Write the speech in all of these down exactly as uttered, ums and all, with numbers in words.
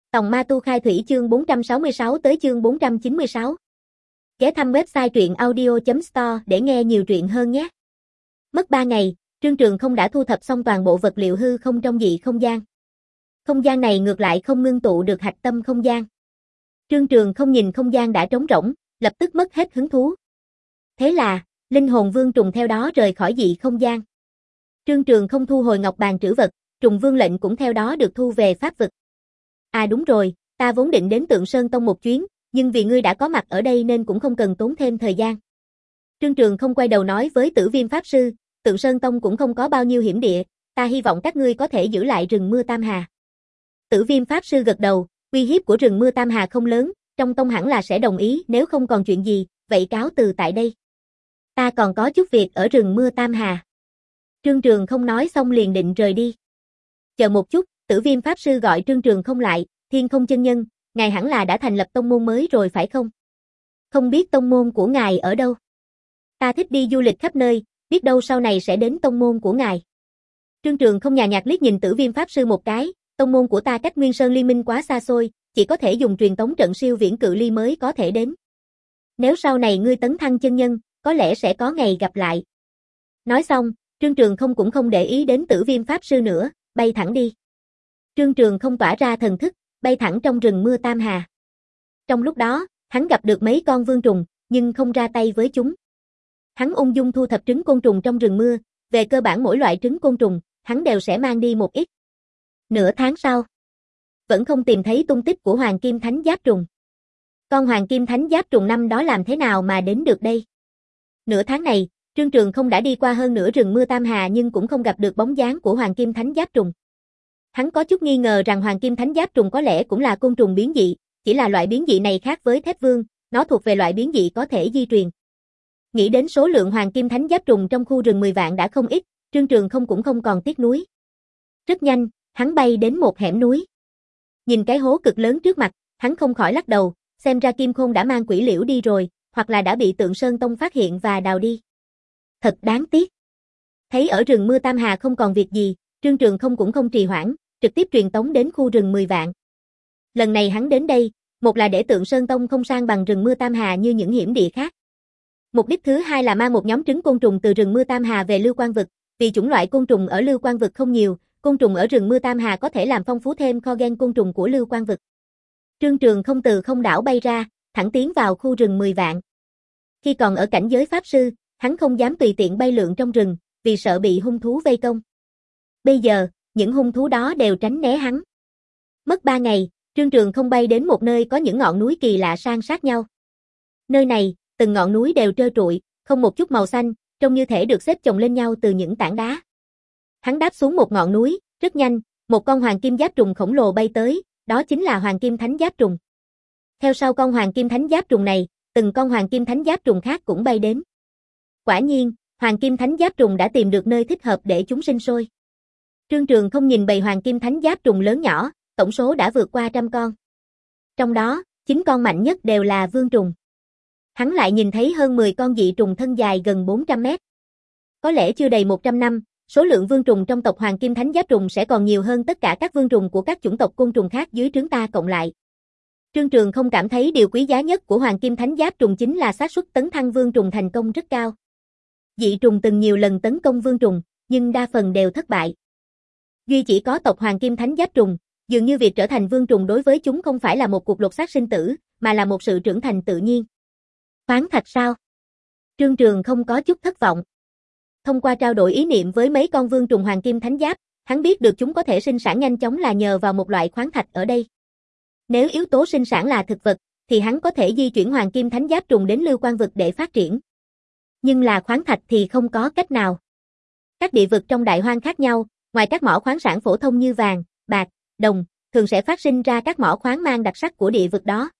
Tòng Ma Tu Khai Thủy chương bốn trăm sáu mươi sáu tới chương bốn trăm chín mươi sáu. Ghé thăm website truyện audio chấm store để nghe nhiều truyện hơn nhé. Mất ba ngày, Trương Trường không đã thu thập xong toàn bộ vật liệu hư không trong dị không gian. Không gian này ngược lại không ngưng tụ được hạch tâm không gian. Trương Trường không nhìn không gian đã trống rỗng, lập tức mất hết hứng thú. Thế là, linh hồn vương trùng theo đó rời khỏi dị không gian. Trương Trường không thu hồi ngọc bàn trữ vật, trùng vương lệnh cũng theo đó được thu về pháp vực. À đúng rồi, ta vốn định đến Tượng Sơn Tông một chuyến, nhưng vì ngươi đã có mặt ở đây nên cũng không cần tốn thêm thời gian. Trương Trường không quay đầu nói với Tử Viêm Pháp Sư, Tượng Sơn Tông cũng không có bao nhiêu hiểm địa, ta hy vọng các ngươi có thể giữ lại rừng mưa Tam Hà. Tử Viêm Pháp Sư gật đầu, uy hiếp của rừng mưa Tam Hà không lớn, trong tông hẳn là sẽ đồng ý, nếu không còn chuyện gì, vậy cáo từ tại đây. Ta còn có chút việc ở rừng mưa Tam Hà. Trương Trường không nói xong liền định rời đi. Chờ một chút, Tử Viêm Pháp Sư gọi Trương Trường không lại, Thiên Không chân nhân, ngài hẳn là đã thành lập tông môn mới rồi phải không? Không biết tông môn của ngài ở đâu? Ta thích đi du lịch khắp nơi, biết đâu sau này sẽ đến tông môn của ngài. Trương Trường không nhàn nhạt liếc nhìn Tử Viêm Pháp Sư một cái, tông môn của ta cách Nguyên Sơn Liên Minh quá xa xôi, chỉ có thể dùng truyền tống trận siêu viễn cự ly mới có thể đến. Nếu sau này ngươi tấn thăng chân nhân, có lẽ sẽ có ngày gặp lại. Nói xong, Trương Trường không cũng không để ý đến Tử Viêm Pháp Sư nữa, bay thẳng đi. Trương Trường không tỏa ra thần thức, bay thẳng trong rừng mưa Tam Hà. Trong lúc đó, hắn gặp được mấy con vương trùng, nhưng không ra tay với chúng. Hắn ung dung thu thập trứng côn trùng trong rừng mưa, về cơ bản mỗi loại trứng côn trùng, hắn đều sẽ mang đi một ít. Nửa tháng sau, vẫn không tìm thấy tung tích của Hoàng Kim Thánh Giáp Trùng. Con Hoàng Kim Thánh Giáp Trùng năm đó làm thế nào mà đến được đây? Nửa tháng này, Trương Trường không đã đi qua hơn nửa rừng mưa Tam Hà nhưng cũng không gặp được bóng dáng của Hoàng Kim Thánh Giáp Trùng. Hắn có chút nghi ngờ rằng Hoàng Kim Thánh Giáp Trùng có lẽ cũng là côn trùng biến dị, chỉ là loại biến dị này khác với Thép Vương, nó thuộc về loại biến dị có thể di truyền. Nghĩ đến số lượng Hoàng Kim Thánh Giáp Trùng trong khu rừng mười vạn đã không ít, Trương Trường không cũng không còn tiếc nuối. Rất nhanh, hắn bay đến một hẻm núi. Nhìn cái hố cực lớn trước mặt, hắn không khỏi lắc đầu, xem ra Kim Khôn đã mang quỷ liễu đi rồi, hoặc là đã bị Tượng Sơn Tông phát hiện và đào đi. Thật đáng tiếc. Thấy ở rừng mưa Tam Hà không còn việc gì, Trương Trường không cũng không trì hoãn, trực tiếp truyền tống đến khu rừng mười vạn. Lần này hắn đến đây, một là để Tượng Sơn Tông không sang bằng rừng mưa Tam Hà như những hiểm địa khác. Mục đích thứ hai là mang một nhóm trứng côn trùng từ rừng mưa Tam Hà về Lưu Quang Vực, vì chủng loại côn trùng ở Lưu Quang Vực không nhiều, côn trùng ở rừng mưa Tam Hà có thể làm phong phú thêm kho gen côn trùng của Lưu Quang Vực. Trương Trường không từ không đảo bay ra, thẳng tiến vào khu rừng mười vạn. Khi còn ở cảnh giới pháp sư, hắn không dám tùy tiện bay lượn trong rừng, vì sợ bị hung thú vây công. Bây giờ, những hung thú đó đều tránh né hắn. Mất ba ngày, Trương Trường không bay đến một nơi có những ngọn núi kỳ lạ san sát nhau. Nơi này, từng ngọn núi đều trơ trụi, không một chút màu xanh, trông như thể được xếp chồng lên nhau từ những tảng đá. Hắn đáp xuống một ngọn núi, rất nhanh, một con Hoàng Kim Giáp Trùng khổng lồ bay tới, đó chính là Hoàng Kim Thánh Giáp Trùng. Theo sau con Hoàng Kim Thánh Giáp Trùng này, từng con Hoàng Kim Thánh Giáp Trùng khác cũng bay đến. Quả nhiên, Hoàng Kim Thánh Giáp Trùng đã tìm được nơi thích hợp để chúng sinh sôi. Trương Trường không nhìn bầy Hoàng Kim Thánh Giáp Trùng lớn nhỏ, tổng số đã vượt qua trăm con. Trong đó, chín con mạnh nhất đều là vương trùng. Hắn lại nhìn thấy hơn mười con dị trùng thân dài gần bốn trăm mét. Có lẽ chưa đầy một trăm năm, số lượng vương trùng trong tộc Hoàng Kim Thánh Giáp Trùng sẽ còn nhiều hơn tất cả các vương trùng của các chủng tộc côn trùng khác dưới trướng ta cộng lại. Trương Trường không cảm thấy điều quý giá nhất của Hoàng Kim Thánh Giáp Trùng chính là xác suất tấn thăng vương trùng thành công rất cao. Dị trùng từng nhiều lần tấn công vương trùng, nhưng đa phần đều thất bại. Duy chỉ có tộc Hoàng Kim Thánh Giáp Trùng, dường như việc trở thành vương trùng đối với chúng không phải là một cuộc lột xác sinh tử, mà là một sự trưởng thành tự nhiên. Khoáng thạch sao? Trương Trường không có chút thất vọng. Thông qua trao đổi ý niệm với mấy con vương trùng Hoàng Kim Thánh Giáp, hắn biết được chúng có thể sinh sản nhanh chóng là nhờ vào một loại khoáng thạch ở đây. Nếu yếu tố sinh sản là thực vật, thì hắn có thể di chuyển Hoàng Kim Thánh Giáp Trùng đến Lưu Quang Vực để phát triển. Nhưng là khoáng thạch thì không có cách nào. Các địa vực trong Đại Hoang khác nhau, ngoài các mỏ khoáng sản phổ thông như vàng, bạc, đồng, thường sẽ phát sinh ra các mỏ khoáng mang đặc sắc của địa vực đó.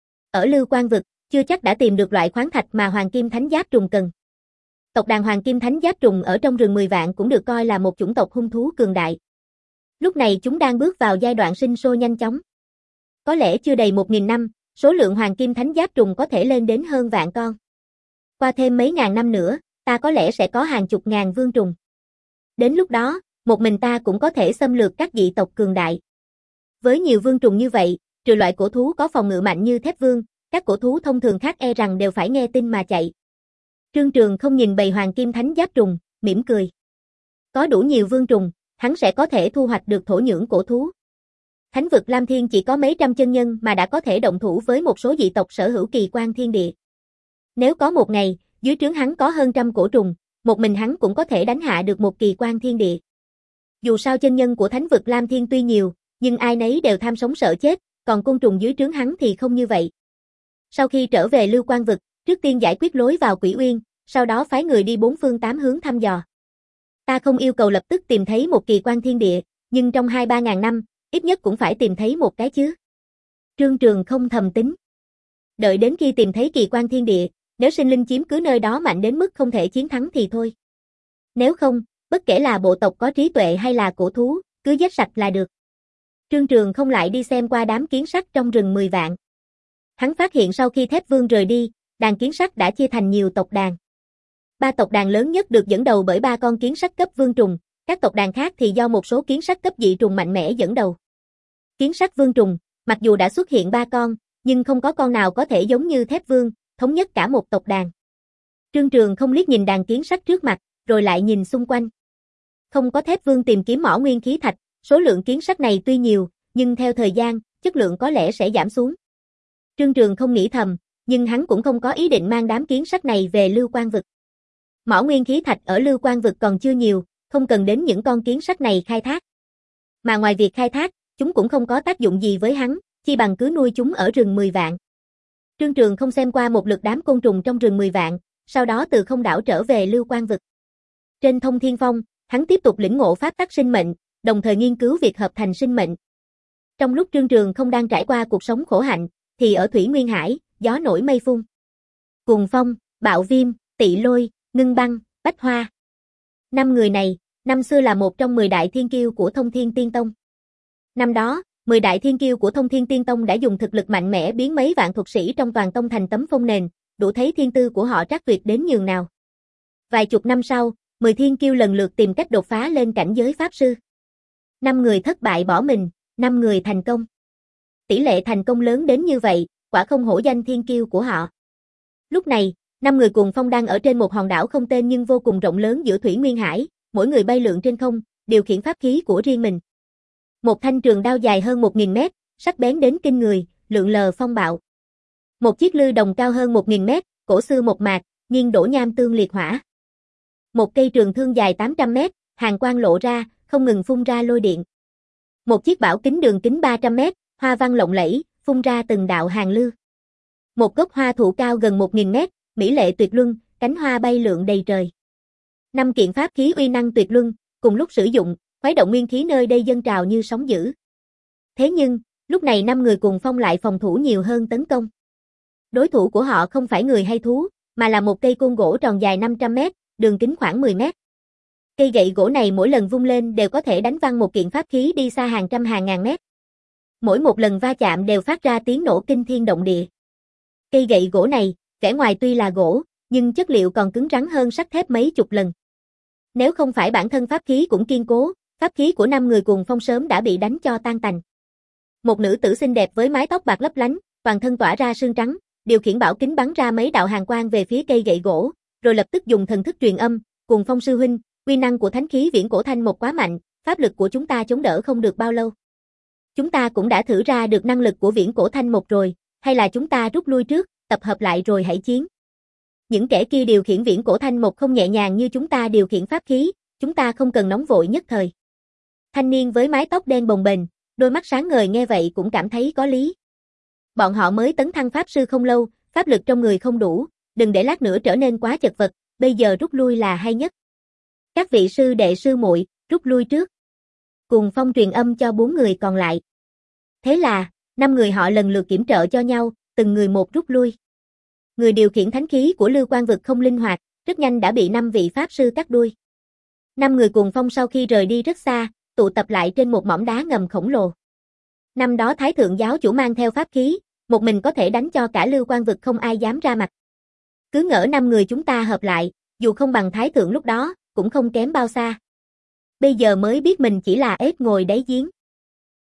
Ở Lưu Quang Vực, chưa chắc đã tìm được loại khoáng thạch mà Hoàng Kim Thánh Giáp Trùng cần. Tộc đàn Hoàng Kim Thánh Giáp Trùng ở trong rừng mười vạn cũng được coi là một chủng tộc hung thú cường đại. Lúc này chúng đang bước vào giai đoạn sinh sôi nhanh chóng. Có lẽ chưa đầy một nghìn năm, số lượng Hoàng Kim Thánh Giáp Trùng có thể lên đến hơn vạn con. Qua thêm mấy ngàn năm nữa, ta có lẽ sẽ có hàng chục ngàn vương trùng. Đến lúc đó, một mình ta cũng có thể xâm lược các dị tộc cường đại. Với nhiều vương trùng như vậy, trừ loại cổ thú có phòng ngự mạnh như thép vương, các cổ thú thông thường khác e rằng đều phải nghe tin mà chạy. Trương Trường không nhìn bầy hoàng kim thánh giáp trùng, mỉm cười. Có đủ nhiều vương trùng, hắn sẽ có thể thu hoạch được thổ nhưỡng cổ thú. Thánh vực Lam Thiên chỉ có mấy trăm chân nhân mà đã có thể động thủ với một số dị tộc sở hữu kỳ quan thiên địa. Nếu có một ngày, dưới trướng hắn có hơn trăm cổ trùng, một mình hắn cũng có thể đánh hạ được một kỳ quan thiên địa. Dù sao chân nhân của thánh vực Lam Thiên tuy nhiều, nhưng ai nấy đều tham sống sợ chết, còn côn trùng dưới trướng hắn thì không như vậy. Sau khi trở về Lưu Quan vực, trước tiên giải quyết lối vào Quỷ Uyên, sau đó phái người đi bốn phương tám hướng thăm dò. Ta không yêu cầu lập tức tìm thấy một kỳ quan thiên địa, nhưng trong hai ba ngàn năm, ít nhất cũng phải tìm thấy một cái chứ. Trương Trường không thầm tính. Đợi đến khi tìm thấy kỳ quan thiên địa, nếu sinh linh chiếm cứ nơi đó mạnh đến mức không thể chiến thắng thì thôi. Nếu không, bất kể là bộ tộc có trí tuệ hay là cổ thú, cứ giết sạch là được. Trương Trường không lại đi xem qua đám kiến sắt trong rừng mười vạn. Hắn phát hiện sau khi Thép Vương rời đi, đàn kiến sắt đã chia thành nhiều tộc đàn. Ba tộc đàn lớn nhất được dẫn đầu bởi ba con kiến sắt cấp vương trùng, các tộc đàn khác thì do một số kiến sắt cấp dị trùng mạnh mẽ dẫn đầu. Kiến sắt vương trùng, mặc dù đã xuất hiện ba con, nhưng không có con nào có thể giống như Thép Vương, thống nhất cả một tộc đàn. Trương Trường không liếc nhìn đàn kiến sắt trước mặt, rồi lại nhìn xung quanh. Không có Thép Vương tìm kiếm mỏ nguyên khí thạch, số lượng kiến sắt này tuy nhiều, nhưng theo thời gian, chất lượng có lẽ sẽ giảm xuống. Trương Trường không nghĩ thầm, nhưng hắn cũng không có ý định mang đám kiến sắt này về Lưu Quan vực. Mỏ nguyên khí thạch ở Lưu Quan vực còn chưa nhiều, không cần đến những con kiến sắt này khai thác. Mà ngoài việc khai thác, chúng cũng không có tác dụng gì với hắn, chi bằng cứ nuôi chúng ở rừng mười vạn. Trương Trường không xem qua một lượt đám côn trùng trong rừng mười vạn, sau đó từ không đảo trở về Lưu Quan vực. Trên Thông Thiên Phong, hắn tiếp tục lĩnh ngộ pháp tắc sinh mệnh, đồng thời nghiên cứu việc hợp thành sinh mệnh. Trong lúc Trương Trường không đang trải qua cuộc sống khổ hạnh, thì ở Thủy Nguyên Hải, gió nổi mây phun. Cuồng phong, bạo viêm, tị lôi, ngưng băng, bách hoa. Năm người này, năm xưa là một trong mười đại thiên kiêu của Thông Thiên Tiên Tông. Năm đó, mười đại thiên kiêu của Thông Thiên Tiên Tông đã dùng thực lực mạnh mẽ biến mấy vạn thuật sĩ trong toàn tông thành tấm phong nền, đủ thấy thiên tư của họ trác tuyệt đến nhường nào. Vài chục năm sau, mười thiên kiêu lần lượt tìm cách đột phá lên cảnh giới pháp sư. Năm người thất bại bỏ mình, năm người thành công. Tỷ lệ thành công lớn đến như vậy, quả không hổ danh thiên kiêu của họ. Lúc này, năm người cuồng phong đang ở trên một hòn đảo không tên nhưng vô cùng rộng lớn giữa Thủy Nguyên Hải, mỗi người bay lượn trên không, điều khiển pháp khí của riêng mình. Một thanh trường đao dài hơn một nghìn mét, sắc bén đến kinh người, lượn lờ phong bạo. Một chiếc lư đồng cao hơn một nghìn mét, cổ xưa một mạc, nghiêng đổ nham tương liệt hỏa. Một cây trường thương dài tám trăm mét, hàn quang lộ ra, không ngừng phun ra lôi điện. Một chiếc bảo kính đường kính ba trăm mét, hoa văn lộng lẫy, phun ra từng đạo hàn lư. Một gốc hoa thụ cao gần một nghìn mét, mỹ lệ tuyệt luân, cánh hoa bay lượn đầy trời. Năm kiện pháp khí uy năng tuyệt luân, cùng lúc sử dụng, khuấy động nguyên khí nơi đây dâng trào như sóng dữ. Thế nhưng, lúc này năm người cùng phong lại phòng thủ nhiều hơn tấn công. Đối thủ của họ không phải người hay thú, mà là một cây côn gỗ tròn dài năm trăm mét, đường kính khoảng mười mét. Cây gậy gỗ này mỗi lần vung lên đều có thể đánh văng một kiện pháp khí đi xa hàng trăm hàng ngàn mét. Mỗi một lần va chạm đều phát ra tiếng nổ kinh thiên động địa. Cây gậy gỗ này, vẻ ngoài tuy là gỗ, nhưng chất liệu còn cứng rắn hơn sắt thép mấy chục lần. Nếu không phải bản thân pháp khí cũng kiên cố, pháp khí của năm người cuồng phong sớm đã bị đánh cho tan tành. Một nữ tử xinh đẹp với mái tóc bạc lấp lánh, toàn thân tỏa ra sương trắng, điều khiển bảo kính bắn ra mấy đạo hàn quang về phía cây gậy gỗ, rồi lập tức dùng thần thức truyền âm, "Cuồng Phong sư huynh, uy năng của thánh khí Viễn Cổ Thanh một quá mạnh, pháp lực của chúng ta chống đỡ không được bao lâu. Chúng ta cũng đã thử ra được năng lực của Viễn Cổ Thanh một rồi, hay là chúng ta rút lui trước, tập hợp lại rồi hãy chiến. Những kẻ kia điều khiển Viễn Cổ Thanh một không nhẹ nhàng như chúng ta điều khiển pháp khí, chúng ta không cần nóng vội nhất thời." Thanh niên với mái tóc đen bồng bềnh, đôi mắt sáng ngời nghe vậy cũng cảm thấy có lý. Bọn họ mới tấn thăng pháp sư không lâu, pháp lực trong người không đủ, đừng để lát nữa trở nên quá chật vật, bây giờ rút lui là hay nhất. Các vị sư đệ sư muội, rút lui trước. Cuồng phong truyền âm cho bốn người còn lại. Thế là, năm người họ lần lượt kiểm trợ cho nhau, từng người một rút lui. Người điều khiển thánh khí của Lưu Quan vực không linh hoạt, rất nhanh đã bị năm vị pháp sư cắt đuôi. Năm người cuồng phong sau khi rời đi rất xa, tụ tập lại trên một mỏm đá ngầm khổng lồ. Năm đó Thái Thượng giáo chủ mang theo pháp khí, một mình có thể đánh cho cả Lưu Quan vực không ai dám ra mặt. Cứ ngỡ năm người chúng ta hợp lại, dù không bằng Thái Thượng lúc đó, cũng không kém bao xa. Bây giờ mới biết mình chỉ là ếch ngồi đáy giếng.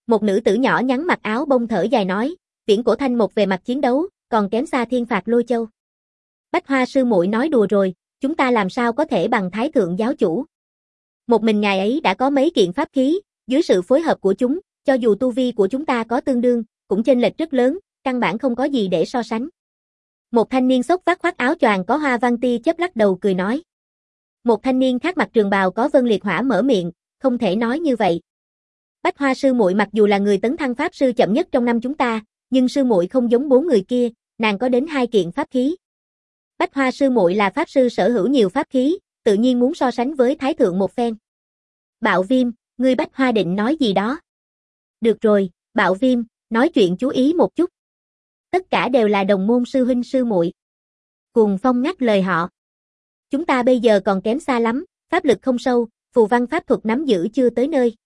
Một nữ tử nhỏ nhắn mặc áo bông thở dài nói, Viễn Cổ Thanh Một về mặt chiến đấu, còn kém xa Thiên Phạt Lôi Châu. Bách Hoa sư muội nói đùa rồi, chúng ta làm sao có thể bằng Thái Thượng giáo chủ. Một mình ngài ấy đã có mấy kiện pháp khí, dưới sự phối hợp của chúng, cho dù tu vi của chúng ta có tương đương, cũng chênh lệch rất lớn, căn bản không có gì để so sánh. Một thanh niên xốc vác khoác áo choàng có hoa văn tia chớp lắc đầu cười nói. Một thanh niên khác mặc trường bào có vân liệt hỏa mở miệng, không thể nói như vậy. Bách Hoa sư muội mặc dù là người tấn thăng pháp sư chậm nhất trong năm chúng ta, nhưng sư muội không giống bốn người kia, nàng có đến hai kiện pháp khí. Bách Hoa sư muội là pháp sư sở hữu nhiều pháp khí, tự nhiên muốn so sánh với Thái Thượng một phen. Bạo Viêm, ngươi Bách Hoa định nói gì đó? Được rồi, Bạo Viêm, nói chuyện chú ý một chút. Tất cả đều là đồng môn sư huynh sư muội. Cuồng Phong ngắt lời họ. Chúng ta bây giờ còn kém xa lắm, pháp lực không sâu, phù văn pháp thuật nắm giữ chưa tới nơi.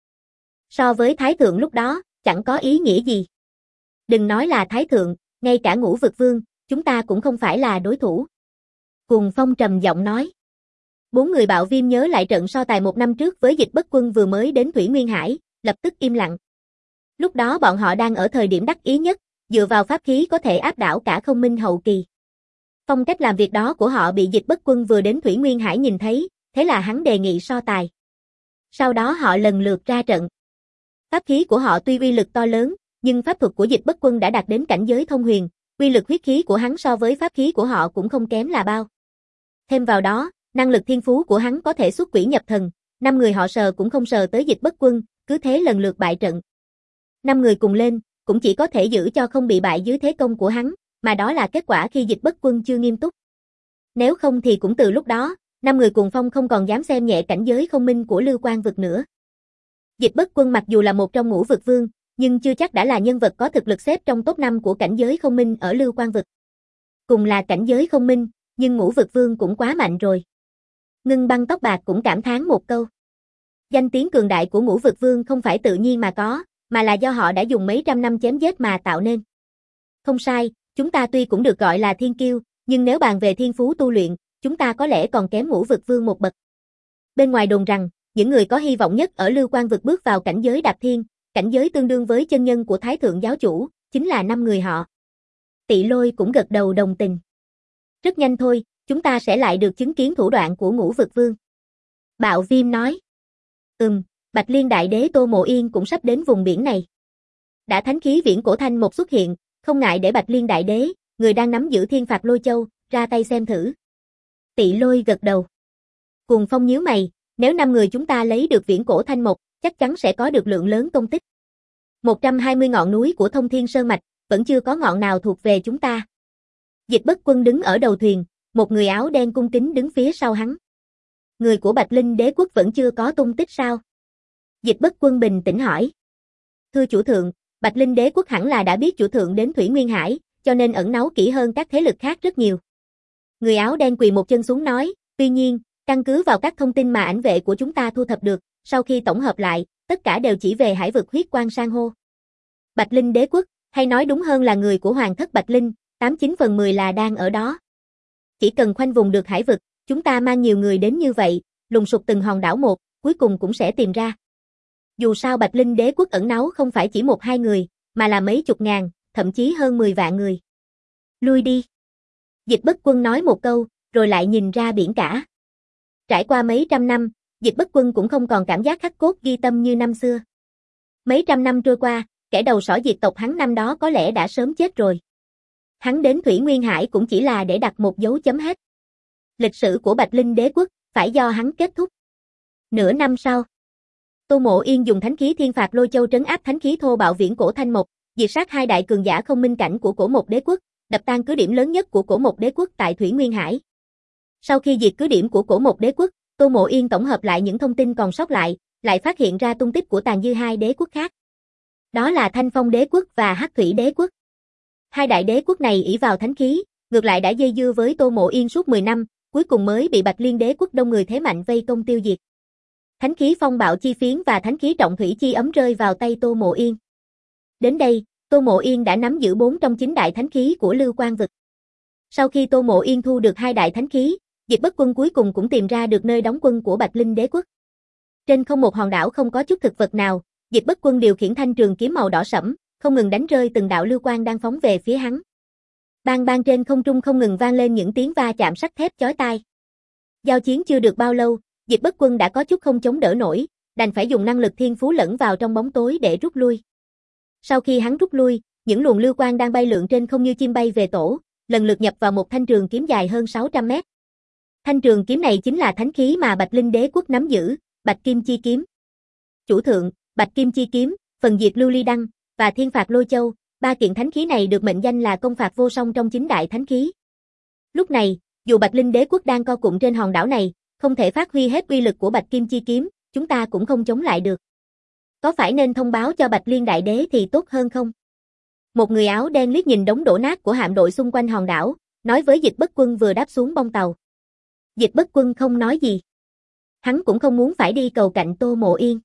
So với Thái Thượng lúc đó, chẳng có ý nghĩa gì. Đừng nói là Thái Thượng, ngay cả Ngũ Vực Vương, chúng ta cũng không phải là đối thủ. Cuồng Phong trầm giọng nói. Bốn người Bạo Viêm nhớ lại trận so tài một năm trước với Dịch Bất Quân vừa mới đến Thủy Nguyên Hải, lập tức im lặng. Lúc đó bọn họ đang ở thời điểm đắc ý nhất, dựa vào pháp khí có thể áp đảo cả Không Minh hậu kỳ. Phong cách làm việc đó của họ bị Dịch Bất Quân vừa đến Thủy Nguyên Hải nhìn thấy, thế là hắn đề nghị so tài. Sau đó họ lần lượt ra trận. Pháp khí của họ tuy uy lực to lớn, nhưng pháp thuật của Dịch Bất Quân đã đạt đến cảnh giới thông huyền, uy lực huyết khí của hắn so với pháp khí của họ cũng không kém là bao. Thêm vào đó, năng lực thiên phú của hắn có thể xuất quỷ nhập thần, năm người họ sờ cũng không sờ tới Dịch Bất Quân, cứ thế lần lượt bại trận. Năm người cùng lên, cũng chỉ có thể giữ cho không bị bại dưới thế công của hắn, mà đó là kết quả khi Dịch Bất Quân chưa nghiêm túc. Nếu không thì cũng từ lúc đó, năm người Cuồng Phong không còn dám xem nhẹ cảnh giới không minh của Lưu Quang Vực nữa. Dịch Bất Quân mặc dù là một trong Ngũ Vực Vương, nhưng chưa chắc đã là nhân vật có thực lực xếp trong top năm của cảnh giới không minh ở Lưu Quang Vực. Cùng là cảnh giới không minh, nhưng Ngũ Vực Vương cũng quá mạnh rồi. Ngưng Băng tóc bạc cũng cảm thán một câu. Danh tiếng cường đại của Ngũ Vực Vương không phải tự nhiên mà có, mà là do họ đã dùng mấy trăm năm chém giết mà tạo nên. Không sai, chúng ta tuy cũng được gọi là thiên kiêu, nhưng nếu bàn về thiên phú tu luyện, chúng ta có lẽ còn kém Ngũ Vực Vương một bậc. Bên ngoài đồn rằng, những người có hy vọng nhất ở Lưu Quang Vực bước vào cảnh giới đạp thiên, cảnh giới tương đương với chân nhân của Thái Thượng giáo chủ, chính là năm người họ. Tị Lôi cũng gật đầu đồng tình. Rất nhanh thôi, chúng ta sẽ lại được chứng kiến thủ đoạn của Ngũ Vực Vương. Bạo Viêm nói. Ừm, Bạch Liên Đại Đế Tô Mộ Yên cũng sắp đến vùng biển này. Đã thánh khí Viễn Cổ Thanh Một xuất hiện, không ngại để Bạch Liên Đại Đế, người đang nắm giữ Thiên Phạt Lôi Châu, ra tay xem thử. Tị Lôi gật đầu. Cuồng Phong nhíu mày, nếu năm người chúng ta lấy được Viễn Cổ Thanh Một, chắc chắn sẽ có được lượng lớn công tích. một trăm hai mươi ngọn núi của Thông Thiên Sơn Mạch, vẫn chưa có ngọn nào thuộc về chúng ta. Dịch Bất Quân đứng ở đầu thuyền, một người áo đen cung kính đứng phía sau hắn. Người của Bạch Linh Đế Quốc vẫn chưa có tung tích sao? Dịch Bất Quân bình tĩnh hỏi. Thưa chủ thượng, Bạch Linh Đế Quốc hẳn là đã biết chủ thượng đến Thủy Nguyên Hải, cho nên ẩn náu kỹ hơn các thế lực khác rất nhiều. Người áo đen quỳ một chân xuống nói, tuy nhiên, căn cứ vào các thông tin mà ảnh vệ của chúng ta thu thập được, sau khi tổng hợp lại, tất cả đều chỉ về hải vực huyết quang san hô. Bạch Linh Đế Quốc, hay nói đúng hơn là người của Hoàng thất Bạch Linh, tám chín phần mười là đang ở đó. Chỉ cần khoanh vùng được hải vực, chúng ta mang nhiều người đến như vậy, lùng sục từng hòn đảo một, cuối cùng cũng sẽ tìm ra. Dù sao Bạch Linh Đế Quốc ẩn náu không phải chỉ một hai người, mà là mấy chục ngàn, thậm chí hơn mười vạn người. Lui đi. Dịch Bất Quân nói một câu, rồi lại nhìn ra biển cả. Trải qua mấy trăm năm, Dịch Bất Quân cũng không còn cảm giác khắc cốt ghi tâm như năm xưa. Mấy trăm năm trôi qua, kẻ đầu sỏ diệt tộc hắn năm đó có lẽ đã sớm chết rồi. Hắn đến Thủy Nguyên Hải cũng chỉ là để đặt một dấu chấm hết. Lịch sử của Bạch Linh Đế Quốc phải do hắn kết thúc. Nửa năm sau, Tô Mộ Yên dùng thánh khí Thiên Phạt Lôi Châu trấn áp thánh khí thô bạo Viễn Cổ Thanh Một, diệt sát hai đại cường giả không minh cảnh của Cổ Một Đế Quốc, đập tan cứ điểm lớn nhất của Cổ Một Đế Quốc tại Thủy Nguyên Hải. Sau khi diệt cứ điểm của Cổ Một Đế Quốc, Tô Mộ Yên tổng hợp lại những thông tin còn sót lại, lại phát hiện ra tung tích của tàn dư hai đế quốc khác. Đó là Thanh Phong Đế Quốc và Hắc Thủy Đế Quốc. Hai đại đế quốc này ỷ vào thánh khí, ngược lại đã dây dưa với Tô Mộ Yên suốt mười năm, cuối cùng mới bị Bạch Liên Đế Quốc đông người thế mạnh vây công tiêu diệt. Thánh khí Phong Bạo Chi Phiến và thánh khí Trọng Thủy Chi Ấm rơi vào tay Tô Mộ Yên. Đến đây, Tô Mộ Yên đã nắm giữ bốn trong chín đại thánh khí của Lưu Quang Vực. Sau khi Tô Mộ Yên thu được hai đại thánh khí, Dịch Bất Quân cuối cùng cũng tìm ra được nơi đóng quân của Bạch Linh Đế Quốc. Trên không một hòn đảo không có chút thực vật nào, Dịch Bất Quân điều khiển thanh trường kiếm màu đỏ sẫm, không ngừng đánh rơi từng đạo lưu quang đang phóng về phía hắn. Bang bang trên không trung không ngừng vang lên những tiếng va chạm sắt thép chói tai. Giao chiến chưa được bao lâu, Dịch Bất Quân đã có chút không chống đỡ nổi, đành phải dùng năng lực thiên phú lẫn vào trong bóng tối để rút lui. Sau khi hắn rút lui, những luồng lưu quang đang bay lượn trên không như chim bay về tổ, lần lượt nhập vào một thanh trường kiếm dài hơn sáu trăm mét. Thanh trường kiếm này chính là thánh khí mà Bạch Linh Đế Quốc nắm giữ, Bạch Kim Chi Kiếm. Chủ thượng, Bạch Kim Chi Kiếm, phần diệt Lưu Ly Đăng và thiên phạt Lôi Châu, ba kiện thánh khí này được mệnh danh là công phạt vô song trong chín đại thánh khí. Lúc này, dù Bạch Linh Đế Quốc đang co cụm trên hòn đảo này, không thể phát huy hết uy lực của Bạch Kim Chi Kiếm, chúng ta cũng không chống lại được. Có phải nên thông báo cho Bạch Liên Đại Đế thì tốt hơn không? Một người áo đen liếc nhìn đống đổ nát của hạm đội xung quanh hòn đảo, nói với Dịch Bất Quân vừa đáp xuống bông tàu. Dịch Bất Quân không nói gì. Hắn cũng không muốn phải đi cầu cạnh Tô Mộ Yên.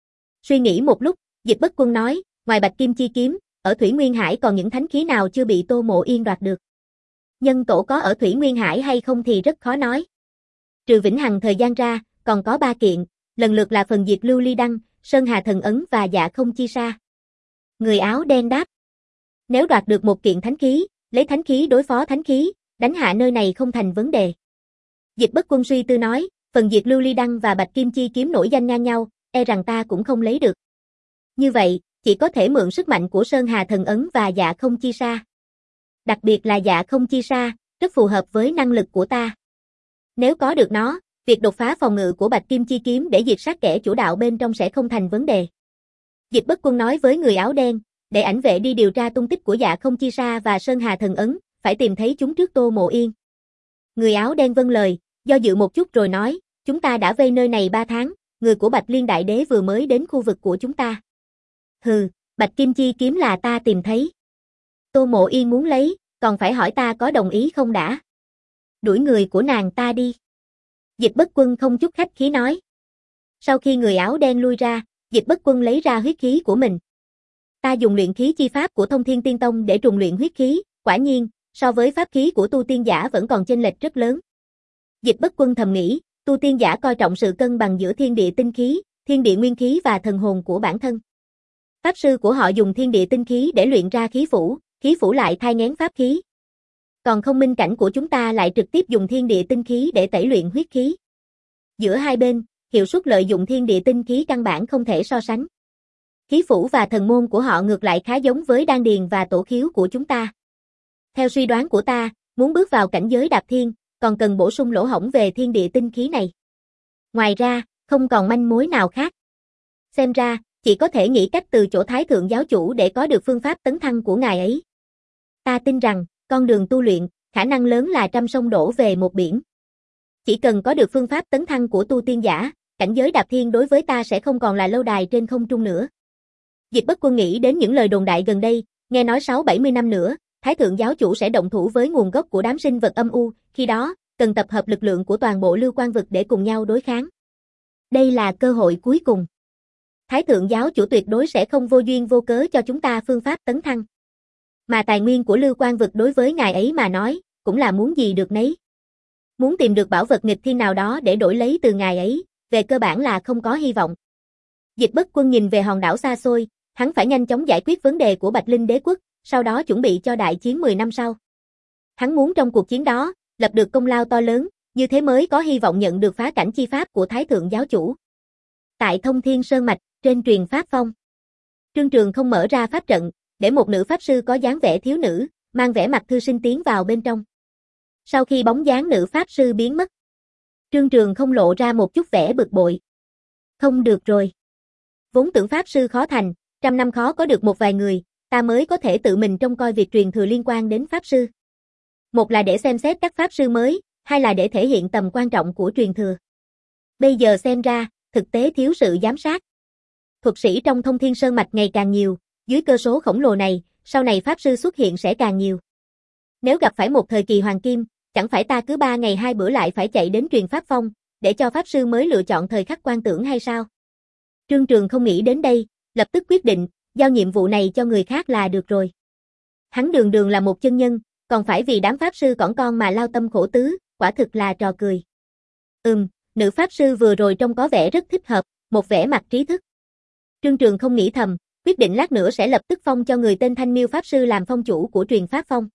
Suy nghĩ một lúc, Dịch Bất Quân nói, ngoài Bạch Kim Chi Kiếm, ở Thủy Nguyên Hải còn những thánh khí nào chưa bị Tô Mộ Yên đoạt được. Nhân tổ có ở Thủy Nguyên Hải hay không thì rất khó nói. Trừ Vĩnh Hằng thời gian ra, còn có ba kiện, lần lượt là phần diệt Lưu Ly Đăng, Sơn Hà Thần Ấn và Dạ Không Chi Sa. Người áo đen đáp. Nếu đoạt được một kiện thánh khí, lấy thánh khí đối phó thánh khí, đánh hạ nơi này không thành vấn đề. Dịch Bất Quân suy tư nói, phần diệt Lưu Ly Đăng và Bạch Kim Chi Kiếm nổi danh ngang nhau, e rằng ta cũng không lấy được. Như vậy, chỉ có thể mượn sức mạnh của Sơn Hà Thần Ấn và Dạ Không Chi Sa. Đặc biệt là Dạ Không Chi Sa, rất phù hợp với năng lực của ta. Nếu có được nó, việc đột phá phòng ngự của Bạch Kim Chi Kiếm để diệt sát kẻ chủ đạo bên trong sẽ không thành vấn đề. Dịch Bất Quân nói với người áo đen, để ảnh vệ đi điều tra tung tích của Dạ Không Chi Sa và Sơn Hà Thần Ấn, phải tìm thấy chúng trước Tô Mộ Yên. Người áo đen vâng lời, do dự một chút rồi nói, chúng ta đã vây nơi này ba tháng, người của Bạch Liên Đại Đế vừa mới đến khu vực của chúng ta. Hừ, Bạch Kim Chi Kiếm là ta tìm thấy. Tô Mộ Yên muốn lấy, còn phải hỏi ta có đồng ý không đã. Đuổi người của nàng ta đi. Dịch Bất Quân không chút khách khí nói. Sau khi người áo đen lui ra, Dịch Bất Quân lấy ra huyết khí của mình. Ta dùng luyện khí chi pháp của Thông Thiên Tiên Tông để trùng luyện huyết khí, quả nhiên, so với pháp khí của tu tiên giả vẫn còn chênh lệch rất lớn. Dịch Bất Quân thầm nghĩ, tu tiên giả coi trọng sự cân bằng giữa thiên địa tinh khí, thiên địa nguyên khí và thần hồn của bản thân. Pháp sư của họ dùng thiên địa tinh khí để luyện ra khí phủ, khí phủ lại thai nghén pháp khí. Còn không minh cảnh của chúng ta lại trực tiếp dùng thiên địa tinh khí để tẩy luyện huyết khí. Giữa hai bên, hiệu suất lợi dụng thiên địa tinh khí căn bản không thể so sánh. Khí phủ và thần môn của họ ngược lại khá giống với đan điền và tổ khiếu của chúng ta. Theo suy đoán của ta, muốn bước vào cảnh giới đạp thiên, còn cần bổ sung lỗ hổng về thiên địa tinh khí này. Ngoài ra, không còn manh mối nào khác. Xem ra, chỉ có thể nghĩ cách từ chỗ Thái Thượng giáo chủ để có được phương pháp tấn thăng của ngài ấy. Ta tin rằng, con đường tu luyện, khả năng lớn là trăm sông đổ về một biển. Chỉ cần có được phương pháp tấn thăng của tu tiên giả, cảnh giới đạp thiên đối với ta sẽ không còn là lâu đài trên không trung nữa. Dịch Bất Quân nghĩ đến những lời đồn đại gần đây, nghe nói sáu bảy mươi năm nữa, Thái Thượng giáo chủ sẽ động thủ với nguồn gốc của đám sinh vật âm u, khi đó, cần tập hợp lực lượng của toàn bộ Lưu Quan vực để cùng nhau đối kháng. Đây là cơ hội cuối cùng. Thái Thượng giáo chủ tuyệt đối sẽ không vô duyên vô cớ cho chúng ta phương pháp tấn thăng. Mà tài nguyên của Lưu Quan vực đối với ngài ấy mà nói, cũng là muốn gì được nấy. Muốn tìm được bảo vật nghịch thiên nào đó để đổi lấy từ ngài ấy, về cơ bản là không có hy vọng. Dịch Bất Quân nhìn về hòn đảo xa xôi, hắn phải nhanh chóng giải quyết vấn đề của Bạch Linh Đế Quốc, sau đó chuẩn bị cho đại chiến mười năm sau. Hắn muốn trong cuộc chiến đó, lập được công lao to lớn, như thế mới có hy vọng nhận được phá cảnh chi pháp của Thái Thượng giáo chủ. Tại Thông Thiên Sơn Mạch, trên truyền pháp phong. Trương Trường không mở ra pháp trận, để một nữ pháp sư có dáng vẻ thiếu nữ, mang vẻ mặt thư sinh tiến vào bên trong. Sau khi bóng dáng nữ pháp sư biến mất, Trương Trường không lộ ra một chút vẻ bực bội. Không được rồi. Vốn tưởng pháp sư khó thành, trăm năm khó có được một vài người, ta mới có thể tự mình trông coi việc truyền thừa liên quan đến pháp sư. Một là để xem xét các pháp sư mới, hai là để thể hiện tầm quan trọng của truyền thừa. Bây giờ xem ra, thực tế thiếu sự giám sát. Thuật sĩ trong Thông Thiên Sơn Mạch ngày càng nhiều, dưới cơ số khổng lồ này, sau này pháp sư xuất hiện sẽ càng nhiều. Nếu gặp phải một thời kỳ hoàng kim, chẳng phải ta cứ ba ngày hai bữa lại phải chạy đến truyền pháp phong, để cho pháp sư mới lựa chọn thời khắc quan tưởng hay sao? Trương Trường không nghĩ đến đây, lập tức quyết định, giao nhiệm vụ này cho người khác là được rồi. Hắn đường đường là một chân nhân, còn phải vì đám pháp sư cỏn con mà lao tâm khổ tứ, quả thực là trò cười. Ừm, nữ pháp sư vừa rồi trông có vẻ rất thích hợp, một vẻ mặt trí thức. Trương Trường không nghĩ thầm, quyết định lát nữa sẽ lập tức phong cho người tên Thanh Miêu Pháp Sư làm phong chủ của truyền Pháp Phong.